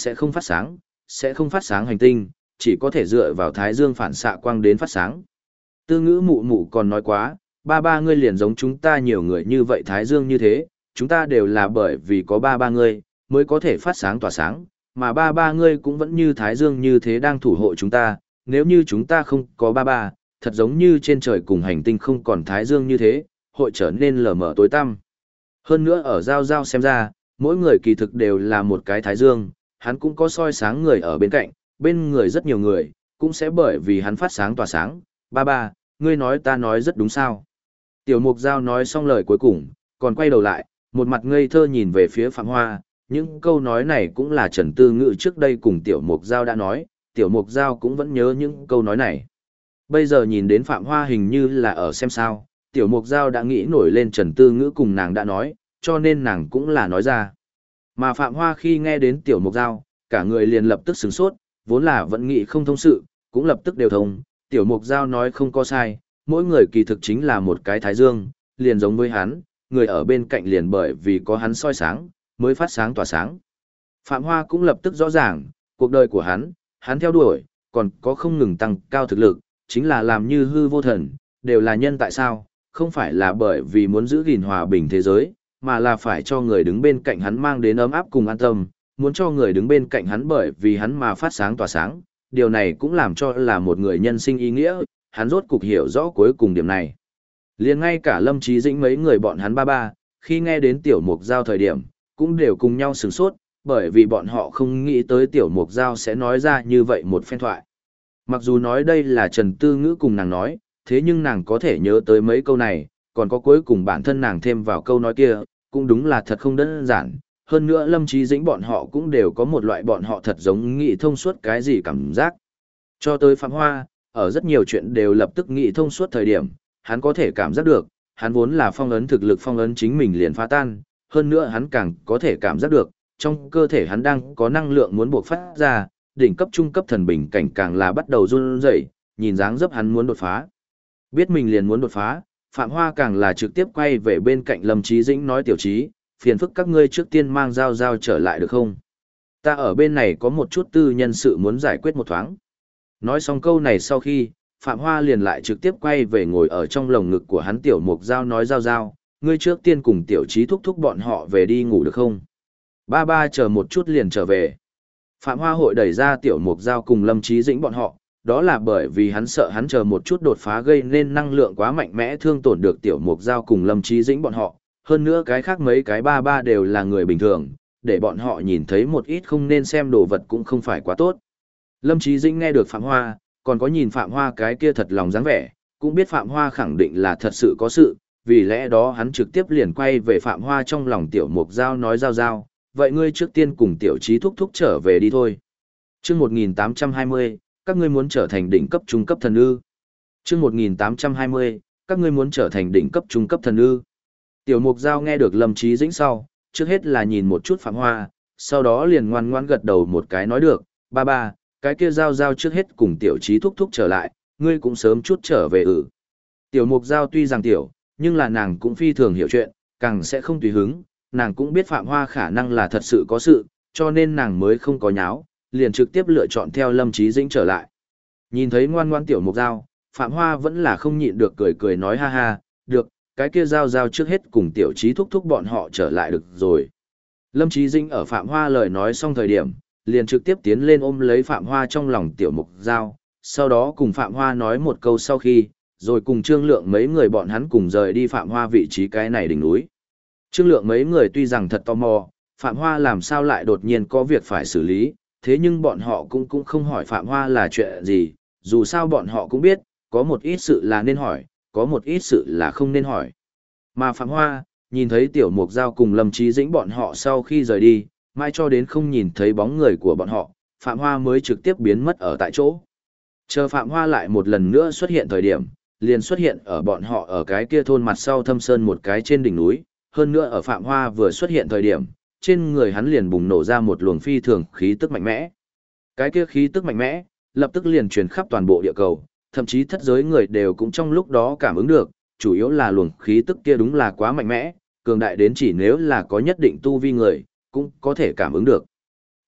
sẽ không phát sáng hành tinh, chỉ có thể dựa vào thái dương phản xạ quang đến phát sáng. Tư ngữ mụ mụ còn nói quá, ba ba ngươi liền giống chúng ta nhiều người như vậy thái dương như thế, chúng ta đều là bởi vì có ba ba ngươi, mới có thể phát sáng tỏa sáng, mà ba ba ngươi cũng vẫn như thái dương như thế đang thủ hộ chúng ta, nếu như chúng ta không có ba ba, thật giống như trên trời cùng hành tinh không còn thái dương như thế, hội trở nên lờ mờ tối tăm. Hơn nữa ở Giao Giao xem ra, mỗi người kỳ thực đều là một cái thái dương, hắn cũng có soi sáng người ở bên cạnh, bên người rất nhiều người, cũng sẽ bởi vì hắn phát sáng tỏa sáng. Ba ba, ngươi nói ta nói rất đúng sao. Tiểu Mục Giao nói xong lời cuối cùng, còn quay đầu lại, một mặt ngây thơ nhìn về phía Phạm Hoa, những câu nói này cũng là Trần Tư Ngữ trước đây cùng Tiểu Mục Giao đã nói, Tiểu Mục Giao cũng vẫn nhớ những câu nói này. Bây giờ nhìn đến Phạm Hoa hình như là ở xem sao, Tiểu Mục Giao đã nghĩ nổi lên Trần Tư Ngữ cùng nàng đã nói, cho nên nàng cũng là nói ra. Mà Phạm Hoa khi nghe đến Tiểu Mục Giao, cả người liền lập tức sửng sốt, vốn là vẫn nghĩ không thông sự, cũng lập tức đều thông. Tiểu Mục Giao nói không có sai, mỗi người kỳ thực chính là một cái thái dương, liền giống với hắn, người ở bên cạnh liền bởi vì có hắn soi sáng, mới phát sáng tỏa sáng. Phạm Hoa cũng lập tức rõ ràng, cuộc đời của hắn theo đuổi, còn có không ngừng tăng cao thực lực, chính là làm như hư vô thần, đều là nhân tại sao, không phải là bởi vì muốn giữ gìn hòa bình thế giới, mà là phải cho người đứng bên cạnh hắn mang đến ấm áp cùng an tâm, muốn cho người đứng bên cạnh hắn bởi vì hắn mà phát sáng tỏa sáng, điều này cũng làm cho là một người nhân sinh ý nghĩa, hắn rốt cục hiểu rõ cuối cùng điểm này. Liền ngay cả Lâm Chí Dĩnh mấy người bọn hắn ba ba, khi nghe đến Tiểu Mục Giao thời điểm, cũng đều cùng nhau sửng sốt, bởi vì bọn họ không nghĩ tới Tiểu Mục Giao sẽ nói ra như vậy một phen thoại. Mặc dù nói đây là Trần Tư Ngữ cùng nàng nói, thế nhưng nàng có thể nhớ tới mấy câu này, còn có cuối cùng bản thân nàng thêm vào câu nói kia, cũng đúng là thật không đơn giản. Hơn nữa Lâm Chí Dĩnh bọn họ cũng đều có một loại bọn họ thật giống nghĩ thông suốt cái gì cảm giác. Cho tới Phạm Hoa, ở rất nhiều chuyện đều lập tức nghĩ thông suốt thời điểm, hắn có thể cảm giác được, hắn vốn là phong ấn thực lực phong ấn chính mình liền phá tan, hơn nữa hắn càng có thể cảm giác được, trong cơ thể hắn đang có năng lượng muốn buộc phát ra, đỉnh cấp trung cấp thần bình cảnh càng là bắt đầu run rẩy, nhìn dáng dấp hắn muốn đột phá. Biết mình liền muốn đột phá, Phạm Hoa càng là trực tiếp quay về bên cạnh Lâm Chí Dĩnh nói Tiểu Chí, phiền phức các ngươi trước tiên mang Giao Giao trở lại được không? Ta ở bên này có một chút tư nhân sự muốn giải quyết một thoáng. Nói xong câu này sau khi, Phạm Hoa liền lại trực tiếp quay về ngồi ở trong lồng ngực của hắn Tiểu Mục Giao nói Giao Giao, ngươi trước tiên cùng Tiểu Chí thúc thúc bọn họ về đi ngủ được không? Ba ba chờ một chút liền trở về. Phạm Hoa hội đẩy ra Tiểu Mục Giao cùng Lâm Chí Dĩnh bọn họ, đó là bởi vì hắn sợ hắn chờ một chút đột phá gây nên năng lượng quá mạnh mẽ thương tổn được Tiểu Mục Giao cùng Lâm Chí Dĩnh bọn họ, hơn nữa cái khác mấy cái ba ba đều là người bình thường, để bọn họ nhìn thấy một ít không nên xem đồ vật cũng không phải quá tốt. Lâm Chí Dĩnh nghe được Phạm Hoa, còn có nhìn Phạm Hoa cái kia thật lòng dáng vẻ, cũng biết Phạm Hoa khẳng định là thật sự có sự, vì lẽ đó hắn trực tiếp liền quay về Phạm Hoa trong lòng Tiểu Mục Giao nói Giao Giao, vậy ngươi trước tiên cùng Tiểu Chí thúc thúc trở về đi thôi. Chương 1820, các ngươi muốn trở thành đỉnh cấp trung cấp thần ư? Chương 1820, các ngươi muốn trở thành đỉnh cấp trung cấp thần ư? Tiểu Mục Giao nghe được Lâm Chí Dĩnh sau, trước hết là nhìn một chút Phạm Hoa, sau đó liền ngoan ngoãn gật đầu một cái nói được, ba ba, cái kia Giao Giao trước hết cùng Tiểu Chí thúc thúc trở lại, ngươi cũng sớm chút trở về ư. Tiểu Mục Giao tuy rằng tiểu, nhưng là nàng cũng phi thường hiểu chuyện, càng sẽ không tùy hứng, nàng cũng biết Phạm Hoa khả năng là thật sự có sự, cho nên nàng mới không có nháo, liền trực tiếp lựa chọn theo Lâm Chí Dĩnh trở lại. Nhìn thấy ngoan ngoan Tiểu Mục Giao, Phạm Hoa vẫn là không nhịn được cười cười nói ha ha, được, cái kia Giao Giao trước hết cùng Tiểu Chí thúc thúc bọn họ trở lại được rồi. Lâm Chí Dĩnh ở Phạm Hoa lời nói xong thời điểm, liền trực tiếp tiến lên ôm lấy Phạm Hoa trong lòng Tiểu Mục Giao, sau đó cùng Phạm Hoa nói một câu sau khi, rồi cùng Trương Lượng mấy người bọn hắn cùng rời đi Phạm Hoa vị trí cái này đỉnh núi. Trương Lượng mấy người tuy rằng thật tò mò, Phạm Hoa làm sao lại đột nhiên có việc phải xử lý, thế nhưng bọn họ cũng không hỏi Phạm Hoa là chuyện gì, dù sao bọn họ cũng biết, có một ít sự là nên hỏi, có một ít sự là không nên hỏi. Mà Phạm Hoa, nhìn thấy Tiểu Mục Giao cùng Lâm Chí Dĩnh bọn họ sau khi rời đi, mãi cho đến không nhìn thấy bóng người của bọn họ, Phạm Hoa mới trực tiếp biến mất ở tại chỗ. Chờ Phạm Hoa lại một lần nữa xuất hiện thời điểm, liền xuất hiện ở bọn họ ở cái kia thôn mặt sau thâm sơn một cái trên đỉnh núi, hơn nữa ở Phạm Hoa vừa xuất hiện thời điểm, trên người hắn liền bùng nổ ra một luồng phi thường khí tức mạnh mẽ. Cái kia khí tức mạnh mẽ, lập tức liền truyền khắp toàn bộ địa cầu, thậm chí thất giới người đều cũng trong lúc đó cảm ứng được, chủ yếu là luồng khí tức kia đúng là quá mạnh mẽ, cường đại đến chỉ nếu là có nhất định tu vi người, cũng có thể cảm ứng được.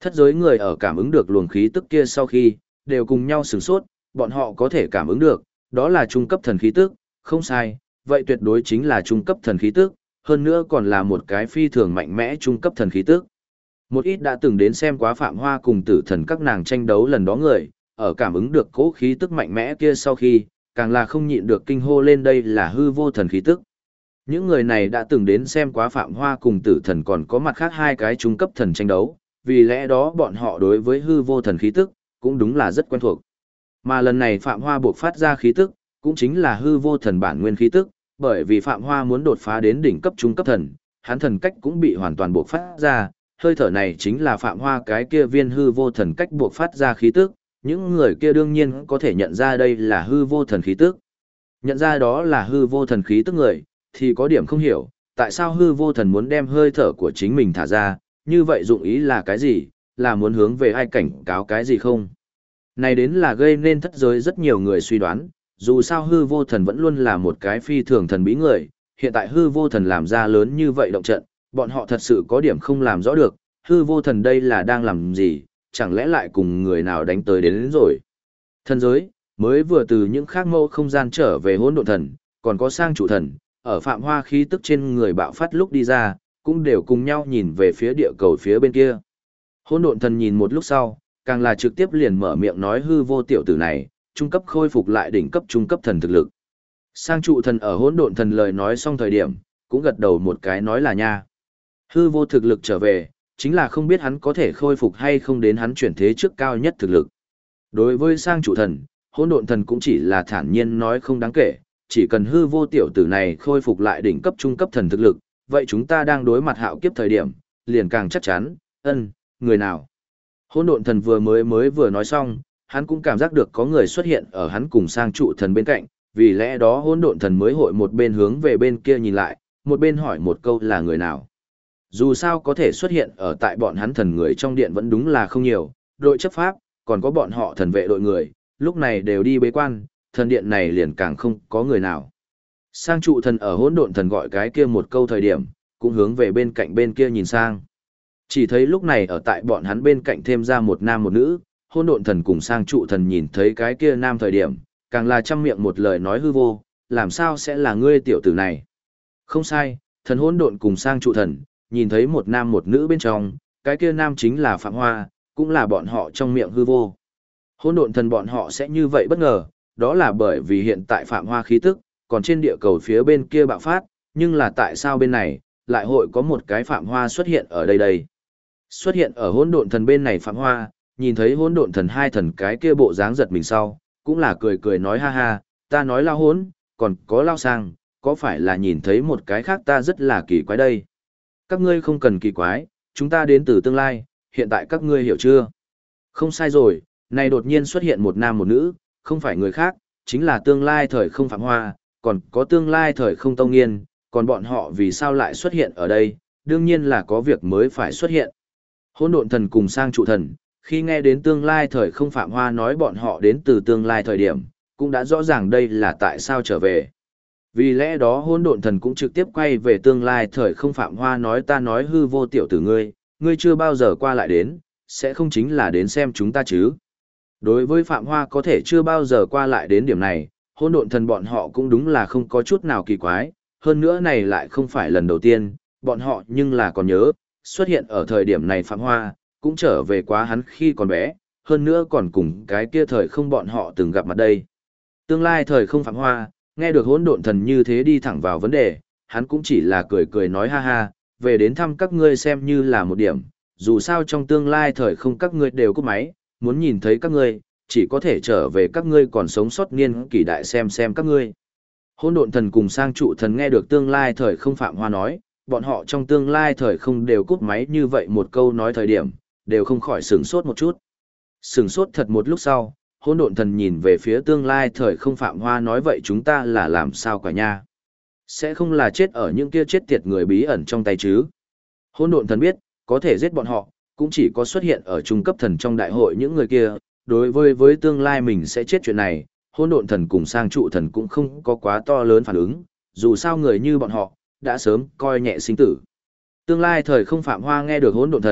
Thất giới người ở cảm ứng được luồng khí tức kia sau khi, đều cùng nhau sửng sốt, bọn họ có thể cảm ứng được, đó là trung cấp thần khí tức, không sai, vậy tuyệt đối chính là trung cấp thần khí tức, hơn nữa còn là một cái phi thường mạnh mẽ trung cấp thần khí tức. Một ít đã từng đến xem quá Phạm Hoa cùng tử thần các nàng tranh đấu lần đó người, ở cảm ứng được cỗ khí tức mạnh mẽ kia sau khi, càng là không nhịn được kinh hô lên đây là hư vô thần khí tức. Những người này đã từng đến xem quá Phạm Hoa cùng tử thần còn có mặt khác hai cái trung cấp thần tranh đấu, vì lẽ đó bọn họ đối với hư vô thần khí tức, cũng đúng là rất quen thuộc. Mà lần này Phạm Hoa buộc phát ra khí tức, cũng chính là hư vô thần bản nguyên khí tức, bởi vì Phạm Hoa muốn đột phá đến đỉnh cấp trung cấp thần, hắn thần cách cũng bị hoàn toàn buộc phát ra, hơi thở này chính là Phạm Hoa cái kia viên hư vô thần cách buộc phát ra khí tức, những người kia đương nhiên có thể nhận ra đây là hư vô thần khí tức. Nhận ra đó là hư vô thần khí tức người, thì có điểm không hiểu, tại sao hư vô thần muốn đem hơi thở của chính mình thả ra, như vậy dụng ý là cái gì, là muốn hướng về ai cảnh cáo cái gì không? Này đến là gây nên thất giới rất nhiều người suy đoán, dù sao hư vô thần vẫn luôn là một cái phi thường thần bí người, hiện tại hư vô thần làm ra lớn như vậy động trận, bọn họ thật sự có điểm không làm rõ được, hư vô thần đây là đang làm gì, chẳng lẽ lại cùng người nào đánh tới đến rồi. Thần giới, mới vừa từ những khác mâu không gian trở về hỗn độn thần, còn có sang chủ thần, ở Phạm Hoa khí tức trên người bạo phát lúc đi ra, cũng đều cùng nhau nhìn về phía địa cầu phía bên kia. Hỗn độn thần nhìn một lúc sau, càng là trực tiếp liền mở miệng nói hư vô tiểu tử này, trung cấp khôi phục lại đỉnh cấp trung cấp thần thực lực. Sang trụ thần ở hỗn độn thần lời nói xong thời điểm, cũng gật đầu một cái nói là nha. Hư vô thực lực trở về, chính là không biết hắn có thể khôi phục hay không đến hắn chuyển thế trước cao nhất thực lực. Đối với sang trụ thần, hỗn độn thần cũng chỉ là thản nhiên nói không đáng kể, chỉ cần hư vô tiểu tử này khôi phục lại đỉnh cấp trung cấp thần thực lực, vậy chúng ta đang đối mặt hạo kiếp thời điểm, liền càng chắc chắn, người nào. Hỗn độn thần vừa vừa nói xong, hắn cũng cảm giác được có người xuất hiện ở hắn cùng sang trụ thần bên cạnh, vì lẽ đó hỗn độn thần mới hội một bên hướng về bên kia nhìn lại, một bên hỏi một câu là người nào. Dù sao có thể xuất hiện ở tại bọn hắn thần người trong điện vẫn đúng là không nhiều, đội chấp pháp, còn có bọn họ thần vệ đội người, lúc này đều đi bế quan, thần điện này liền càng không có người nào. Sang trụ thần ở hỗn độn thần gọi cái kia một câu thời điểm, cũng hướng về bên cạnh bên kia nhìn sang. Chỉ thấy lúc này ở tại bọn hắn bên cạnh thêm ra một nam một nữ, hỗn độn thần cùng sang trụ thần nhìn thấy cái kia nam thời điểm, càng là trăm miệng một lời nói hư vô, làm sao sẽ là ngươi tiểu tử này. Không sai, thần hỗn độn cùng sang trụ thần, nhìn thấy một nam một nữ bên trong, cái kia nam chính là Phạm Hoa, cũng là bọn họ trong miệng hư vô. Hỗn độn thần bọn họ sẽ như vậy bất ngờ, đó là bởi vì hiện tại Phạm Hoa khí tức, còn trên địa cầu phía bên kia bạo phát, nhưng là tại sao bên này, lại hội có một cái Phạm Hoa xuất hiện ở đây đây. Xuất hiện ở hỗn độn thần bên này Phạm Hoa, nhìn thấy hỗn độn thần hai thần cái kia bộ dáng giật mình sau, cũng là cười cười nói ha ha, ta nói lao hỗn, còn có lao sang, có phải là nhìn thấy một cái khác ta rất là kỳ quái đây. Các ngươi không cần kỳ quái, chúng ta đến từ tương lai, hiện tại các ngươi hiểu chưa? Không sai rồi, này đột nhiên xuất hiện một nam một nữ, không phải người khác, chính là tương lai thời không Phạm Hoa, còn có tương lai thời không Tông Nghiên, còn bọn họ vì sao lại xuất hiện ở đây, đương nhiên là có việc mới phải xuất hiện. Hỗn độn thần cùng sang trụ thần, khi nghe đến tương lai thời không Phạm Hoa nói bọn họ đến từ tương lai thời điểm, cũng đã rõ ràng đây là tại sao trở về. Vì lẽ đó hỗn độn thần cũng trực tiếp quay về tương lai thời không Phạm Hoa nói ta nói hư vô tiểu tử ngươi chưa bao giờ qua lại đến, sẽ không chính là đến xem chúng ta chứ. Đối với Phạm Hoa có thể chưa bao giờ qua lại đến điểm này, hỗn độn thần bọn họ cũng đúng là không có chút nào kỳ quái, hơn nữa này lại không phải lần đầu tiên, bọn họ nhưng là còn nhớ, xuất hiện ở thời điểm này Phạm Hoa, cũng trở về quá hắn khi còn bé, hơn nữa còn cùng cái kia thời không bọn họ từng gặp mặt đây. Tương lai thời không Phạm Hoa, nghe được hỗn độn thần như thế đi thẳng vào vấn đề, hắn cũng chỉ là cười cười nói ha ha, về đến thăm các ngươi xem như là một điểm, dù sao trong tương lai thời không các ngươi đều có máy, muốn nhìn thấy các ngươi, chỉ có thể trở về các ngươi còn sống sót niên kỷ đại xem các ngươi. Hỗn độn thần cùng sang trụ thần nghe được tương lai thời không Phạm Hoa nói, bọn họ trong tương lai thời không đều cúp máy như vậy một câu nói thời điểm, đều không khỏi sửng sốt một chút. Sửng sốt thật một lúc sau, hỗn độn thần nhìn về phía tương lai thời không Phạm Hoa nói vậy chúng ta là làm sao cả nha. Sẽ không là chết ở những kia chết tiệt người bí ẩn trong tay chứ. Hỗn độn thần biết, có thể giết bọn họ, cũng chỉ có xuất hiện ở trung cấp thần trong đại hội những người kia, đối với tương lai mình sẽ chết chuyện này, hỗn độn thần cùng sang trụ thần cũng không có quá to lớn phản ứng, dù sao người như bọn họ, đã sớm coi nhẹ sinh tử. Tương lai thời không Phạm Hoa nghe được hỗn độn thần,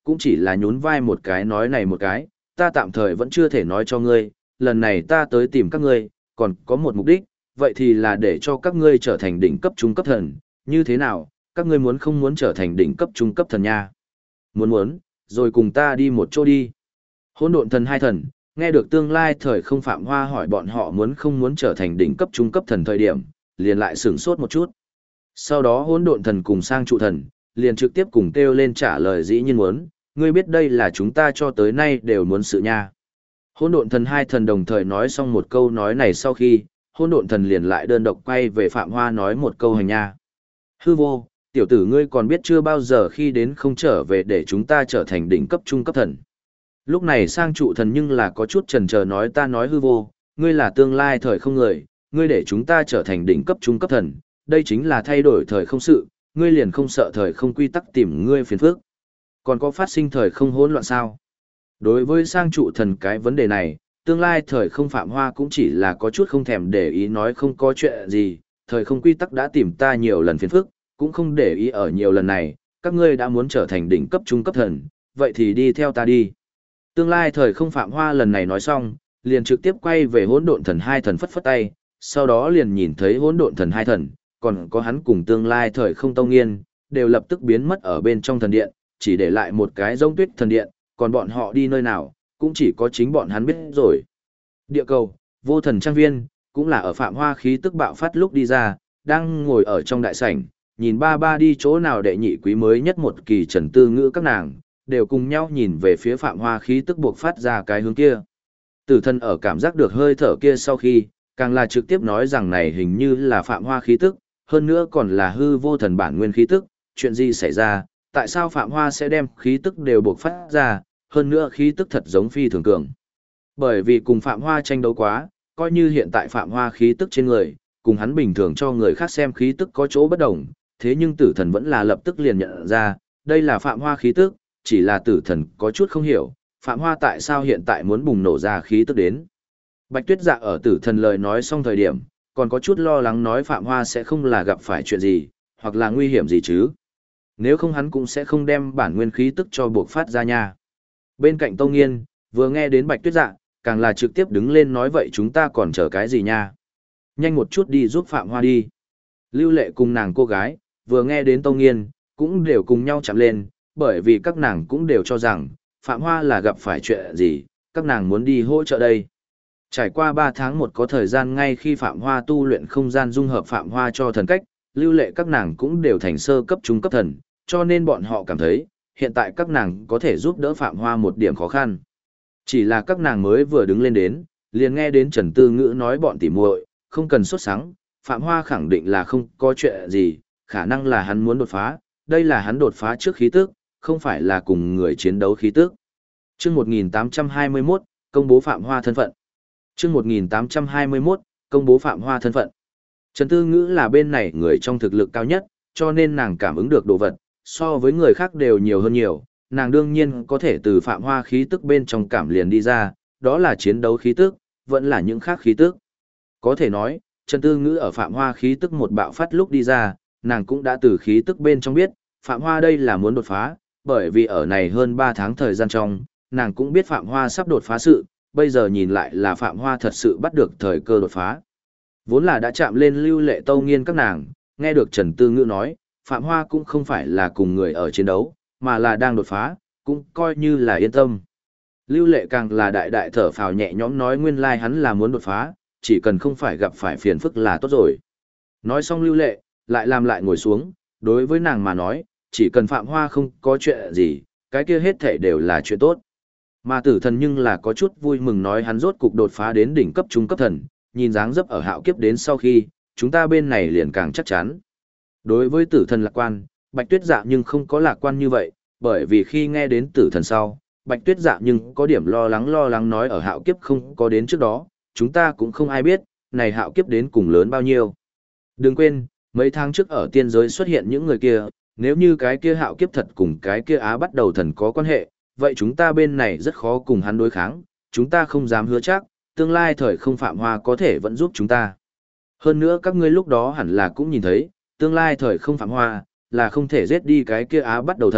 cũng chỉ là nhún vai một cái nói này một cái, ta tạm thời vẫn chưa thể nói cho ngươi, lần này ta tới tìm các ngươi, còn có một mục đích, vậy thì là để cho các ngươi trở thành đỉnh cấp trung cấp thần, như thế nào, các ngươi muốn không muốn trở thành đỉnh cấp trung cấp thần nha? Muốn, rồi cùng ta đi một chỗ đi. Hỗn độn thần hai thần, nghe được tương lai thời không Phạm Hoa hỏi bọn họ muốn không muốn trở thành đỉnh cấp trung cấp thần thời điểm, liền lại sửng sốt một chút. Sau đó hỗn độn thần cùng sang trụ thần, liền trực tiếp cùng kêu lên trả lời dĩ nhiên muốn, ngươi biết đây là chúng ta cho tới nay đều muốn sự nha. Hỗn độn thần hai thần đồng thời nói xong một câu nói này sau khi, hỗn độn thần liền lại đơn độc quay về Phạm Hoa nói một câu hành nha. Hư vô, tiểu tử ngươi còn biết chưa bao giờ khi đến không trở về để chúng ta trở thành đỉnh cấp trung cấp thần. Lúc này sang trụ thần nhưng là có chút chần chờ nói ta nói hư vô, ngươi là tương lai thời không người, ngươi để chúng ta trở thành đỉnh cấp trung cấp thần, đây chính là thay đổi thời không sự, ngươi liền không sợ thời không quy tắc tìm ngươi phiền phức. Còn có phát sinh thời không hỗn loạn sao? Đối với sang trụ thần cái vấn đề này, tương lai thời không Phạm Hoa cũng chỉ là có chút không thèm để ý nói không có chuyện gì, thời không quy tắc đã tìm ta nhiều lần phiền phức, cũng không để ý ở nhiều lần này, các ngươi đã muốn trở thành đỉnh cấp trung cấp thần, vậy thì đi theo ta đi. Tương lai thời không Phạm Hoa lần này nói xong, liền trực tiếp quay về hỗn độn thần hai thần phất phất tay, sau đó liền nhìn thấy hỗn độn thần hai thần, còn có hắn cùng tương lai thời không Tông Nghiên, đều lập tức biến mất ở bên trong thần điện, chỉ để lại một cái giống tuyết thần điện, còn bọn họ đi nơi nào, cũng chỉ có chính bọn hắn biết rồi. Địa cầu, vô thần trang viên, cũng là ở Phạm Hoa khí tức bạo phát lúc đi ra, đang ngồi ở trong đại sảnh, nhìn ba ba đi chỗ nào đệ nhị quý mới nhất một kỳ Trần Tư Ngữ các nàng, đều cùng nhau nhìn về phía Phạm Hoa khí tức buộc phát ra cái hướng kia. Tử thân ở cảm giác được hơi thở kia sau khi, càng là trực tiếp nói rằng này hình như là Phạm Hoa khí tức, hơn nữa còn là hư vô thần bản nguyên khí tức, chuyện gì xảy ra, tại sao Phạm Hoa sẽ đem khí tức đều buộc phát ra, hơn nữa khí tức thật giống phi thường cường. Bởi vì cùng Phạm Hoa tranh đấu quá, coi như hiện tại Phạm Hoa khí tức trên người, cùng hắn bình thường cho người khác xem khí tức có chỗ bất đồng, thế nhưng tử thần vẫn là lập tức liền nhận ra, đây là Phạm Hoa khí tức, chỉ là tử thần có chút không hiểu, Phạm Hoa tại sao hiện tại muốn bùng nổ ra khí tức đến. Bạch Tuyết Dạ ở tử thần lời nói xong thời điểm, còn có chút lo lắng nói Phạm Hoa sẽ không là gặp phải chuyện gì, hoặc là nguy hiểm gì chứ. Nếu không hắn cũng sẽ không đem bản nguyên khí tức cho buộc phát ra nha. Bên cạnh Tông Nghiên, vừa nghe đến Bạch Tuyết Dạ, càng là trực tiếp đứng lên nói vậy chúng ta còn chờ cái gì nha. Nhanh một chút đi giúp Phạm Hoa đi. Lưu Lệ cùng nàng cô gái, vừa nghe đến Tông Nghiên, cũng đều cùng nhau chạm lên, bởi vì các nàng cũng đều cho rằng, Phạm Hoa là gặp phải chuyện gì, các nàng muốn đi hỗ trợ đây. Trải qua 3 tháng một có thời gian ngay khi Phạm Hoa tu luyện không gian dung hợp Phạm Hoa cho thần cách, Lưu Lệ các nàng cũng đều thành sơ cấp trung cấp thần, cho nên bọn họ cảm thấy, hiện tại các nàng có thể giúp đỡ Phạm Hoa một điểm khó khăn. Chỉ là các nàng mới vừa đứng lên đến, liền nghe đến Trần Tư Ngữ nói bọn tỉ muội, không cần sốt sắng, Phạm Hoa khẳng định là không có chuyện gì, khả năng là hắn muốn đột phá, đây là hắn đột phá trước khí tức, không phải là cùng người chiến đấu khí tức. Chương 1821, công bố Phạm Hoa thân phận. Chương 1821, công bố Phạm Hoa thân phận. Trần Tư Ngữ là bên này người trong thực lực cao nhất, cho nên nàng cảm ứng được đồ vật, so với người khác đều nhiều hơn nhiều, nàng đương nhiên có thể từ Phạm Hoa khí tức bên trong cảm liền đi ra, đó là chiến đấu khí tức, vẫn là những khác khí tức. Có thể nói, Trần Tư Ngữ ở Phạm Hoa khí tức một bạo phát lúc đi ra, nàng cũng đã từ khí tức bên trong biết, Phạm Hoa đây là muốn đột phá, bởi vì ở này hơn 3 tháng thời gian trong, nàng cũng biết Phạm Hoa sắp đột phá sự, bây giờ nhìn lại là Phạm Hoa thật sự bắt được thời cơ đột phá. Vốn là đã chạm lên Lưu Lệ Tâu Nghiên các nàng, nghe được Trần Tư Ngữ nói, Phạm Hoa cũng không phải là cùng người ở chiến đấu, mà là đang đột phá, cũng coi như là yên tâm. Lưu Lệ càng là đại đại thở phào nhẹ nhõm nói nguyên lai hắn là muốn đột phá, chỉ cần không phải gặp phải phiền phức là tốt rồi. Nói xong Lưu Lệ, lại làm lại ngồi xuống, đối với nàng mà nói, chỉ cần Phạm Hoa không có chuyện gì, cái kia hết thể đều là chuyện tốt. Mà tử thần nhưng là có chút vui mừng nói hắn rốt cục đột phá đến đỉnh cấp trung cấp thần, nhìn dáng dấp ở hạo kiếp đến sau khi, chúng ta bên này liền càng chắc chắn. Đối với tử thần lạc quan, Bạch Tuyết Dạ nhưng không có lạc quan như vậy, bởi vì khi nghe đến tử thần sau, Bạch Tuyết Dạ nhưng có điểm lo lắng nói ở hạo kiếp không có đến trước đó, chúng ta cũng không ai biết, này hạo kiếp đến cùng lớn bao nhiêu. Đừng quên, mấy tháng trước ở tiên giới xuất hiện những người kia, nếu như cái kia hạo kiếp thật cùng cái kia Á bắt đầu thần có quan hệ, vậy chúng ta bên này rất khó cùng hắn đối kháng, chúng ta không dám hứa chắc, tương lai thời không Phạm Hoa có thể vẫn giúp chúng ta. Hơn nữa các ngươi lúc đó hẳn là cũng nhìn thấy, tương lai thời không Phạm Hoa, là không thể giết đi cái kia Á bắt đầu thần,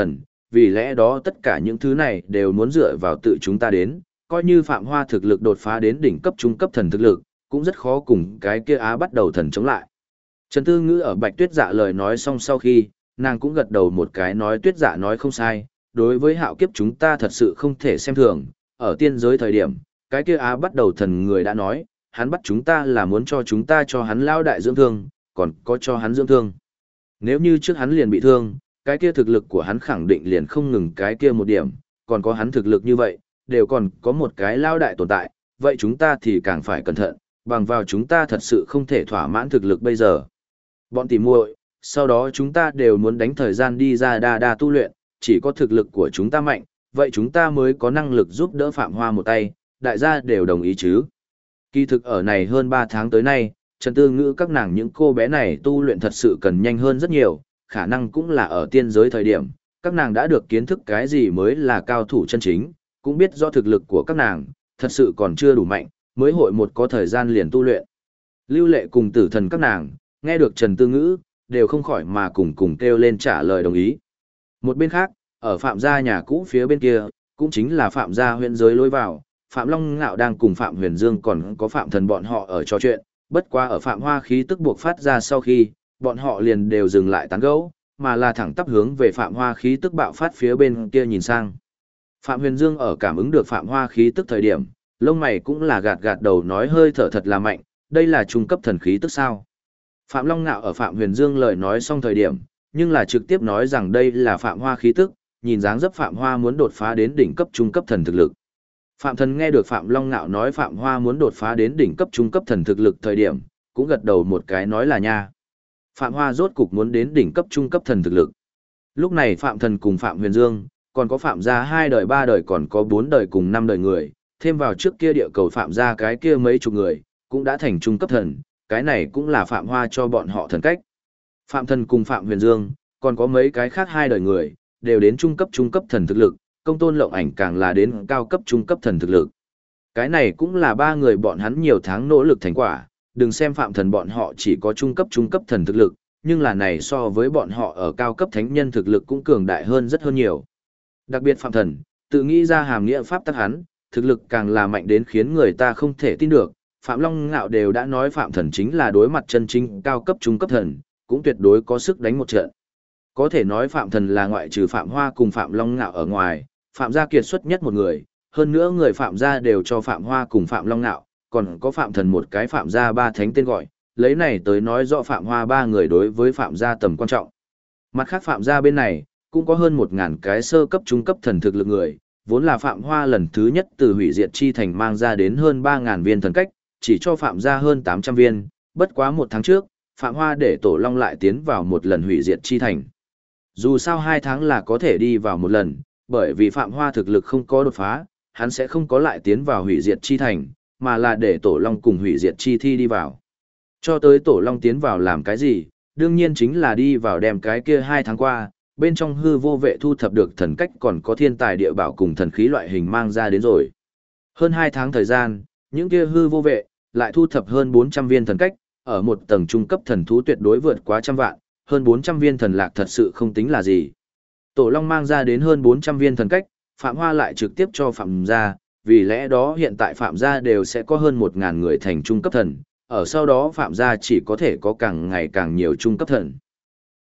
vì lẽ đó tất cả những thứ này đều muốn dựa vào tự chúng ta đến, coi như Phạm Hoa thực lực đột phá đến đỉnh cấp trung cấp thần thực lực, cũng rất khó cùng cái kia Á bắt đầu thần chống lại. Trần Tư Ngữ ở Bạch Tuyết Dạ lời nói xong sau khi, nàng cũng gật đầu một cái nói Tuyết Dạ nói không sai, đối với hạo kiếp chúng ta thật sự không thể xem thường, ở tiên giới thời điểm, cái kia Á bắt đầu thần người đã nói, hắn bắt chúng ta là muốn cho chúng ta cho hắn lao đại dưỡng thương, còn có cho hắn dưỡng thương. Nếu như trước hắn liền bị thương, cái kia thực lực của hắn khẳng định liền không ngừng cái kia một điểm, còn có hắn thực lực như vậy, đều còn có một cái lao đại tồn tại, vậy chúng ta thì càng phải cẩn thận, bằng vào chúng ta thật sự không thể thỏa mãn thực lực bây giờ. Bọn tỉ muội, sau đó chúng ta đều muốn đánh thời gian đi ra đa tu luyện, chỉ có thực lực của chúng ta mạnh, vậy chúng ta mới có năng lực giúp đỡ Phạm Hoa một tay, đại gia đều đồng ý chứ. Kỳ thực ở này hơn 3 tháng tới nay, Trần Tư Ngữ các nàng những cô bé này tu luyện thật sự cần nhanh hơn rất nhiều, khả năng cũng là ở tiên giới thời điểm, các nàng đã được kiến thức cái gì mới là cao thủ chân chính, cũng biết do thực lực của các nàng, thật sự còn chưa đủ mạnh, mới hội một có thời gian liền tu luyện. Lưu Lệ cùng Tử Thần các nàng, nghe được Trần Tư Ngữ, đều không khỏi mà cùng kêu lên trả lời đồng ý. Một bên khác, ở Phạm gia nhà cũ phía bên kia, cũng chính là Phạm gia huyện giới lối vào, Phạm Long Ngạo đang cùng Phạm Huyền Dương còn có Phạm Thần bọn họ ở trò chuyện, bất quá ở Phạm Hoa khí tức buộc phát ra sau khi, bọn họ liền đều dừng lại tán gẫu, mà là thẳng tắp hướng về Phạm Hoa khí tức bạo phát phía bên kia nhìn sang. Phạm Huyền Dương ở cảm ứng được Phạm Hoa khí tức thời điểm, lông mày cũng là gạt gạt đầu nói hơi thở thật là mạnh, đây là trung cấp thần khí tức sao. Phạm Long Ngạo ở Phạm Huyền Dương lời nói xong thời điểm, nhưng là trực tiếp nói rằng đây là Phạm Hoa khí tức, nhìn dáng dấp Phạm Hoa muốn đột phá đến đỉnh cấp trung cấp thần thực lực. Phạm Thần nghe được Phạm Long Ngạo nói Phạm Hoa muốn đột phá đến đỉnh cấp trung cấp thần thực lực thời điểm, cũng gật đầu một cái nói là nha. Phạm Hoa rốt cục muốn đến đỉnh cấp trung cấp thần thực lực. Lúc này Phạm Thần cùng Phạm Huyền Dương, còn có Phạm gia 2 đời 3 đời còn có 4 đời cùng 5 đời người, thêm vào trước kia địa cầu Phạm gia cái kia mấy chục người, cũng đã thành trung cấp thần, cái này cũng là Phạm Hoa cho bọn họ thần cách. Phạm Thần cùng Phạm Huyền Dương, còn có mấy cái khác 2 đời người, đều đến trung cấp thần thực lực, Công Tôn Lộng Ảnh càng là đến cao cấp trung cấp thần thực lực. Cái này cũng là 3 người bọn hắn nhiều tháng nỗ lực thành quả, đừng xem Phạm Thần bọn họ chỉ có trung cấp thần thực lực, nhưng là này so với bọn họ ở cao cấp thánh nhân thực lực cũng cường đại hơn rất hơn nhiều. Đặc biệt Phạm Thần, tự nghĩ ra hàm nghĩa pháp tắc hắn, thực lực càng là mạnh đến khiến người ta không thể tin được. Phạm Long Ngạo đều đã nói Phạm Thần chính là đối mặt chân chính cao cấp trung cấp thần, cũng tuyệt đối có sức đánh một trận. Có thể nói Phạm Thần là ngoại trừ Phạm Hoa cùng Phạm Long Ngạo ở ngoài, Phạm gia kiệt xuất nhất một người, hơn nữa người Phạm gia đều cho Phạm Hoa cùng Phạm Long Ngạo, còn có Phạm Thần một cái Phạm gia 3 thánh tên gọi, lấy này tới nói rõ Phạm Hoa 3 người đối với Phạm gia tầm quan trọng. Mặt khác Phạm gia bên này, cũng có hơn 1000 cái sơ cấp trung cấp thần thực lực người, vốn là Phạm Hoa lần thứ nhất từ hủy diệt chi thành mang ra đến hơn 3000 viên thần cách, chỉ cho Phạm gia hơn 800 viên, bất quá 1 tháng trước, Phạm Hoa để Tổ Long lại tiến vào một lần hủy diệt chi thành. Dù sao 2 tháng là có thể đi vào một lần, bởi vì Phạm Hoa thực lực không có đột phá, hắn sẽ không có lại tiến vào hủy diệt chi thành, mà là để Tổ Long cùng hủy diệt chi thi đi vào. Cho tới Tổ Long tiến vào làm cái gì, đương nhiên chính là đi vào đem cái kia 2 tháng qua, bên trong hư vô vệ thu thập được thần cách còn có thiên tài địa bảo cùng thần khí loại hình mang ra đến rồi. Hơn 2 tháng thời gian, những kia hư vô vệ, lại thu thập hơn 400 viên thần cách, ở một tầng trung cấp thần thú tuyệt đối vượt quá trăm vạn, hơn 400 viên thần lạc thật sự không tính là gì. Tổ Long mang ra đến hơn 400 viên thần cách, Phạm Hoa lại trực tiếp cho Phạm gia, vì lẽ đó hiện tại Phạm gia đều sẽ có hơn 1000 người thành trung cấp thần, ở sau đó Phạm gia chỉ có thể có càng ngày càng nhiều trung cấp thần.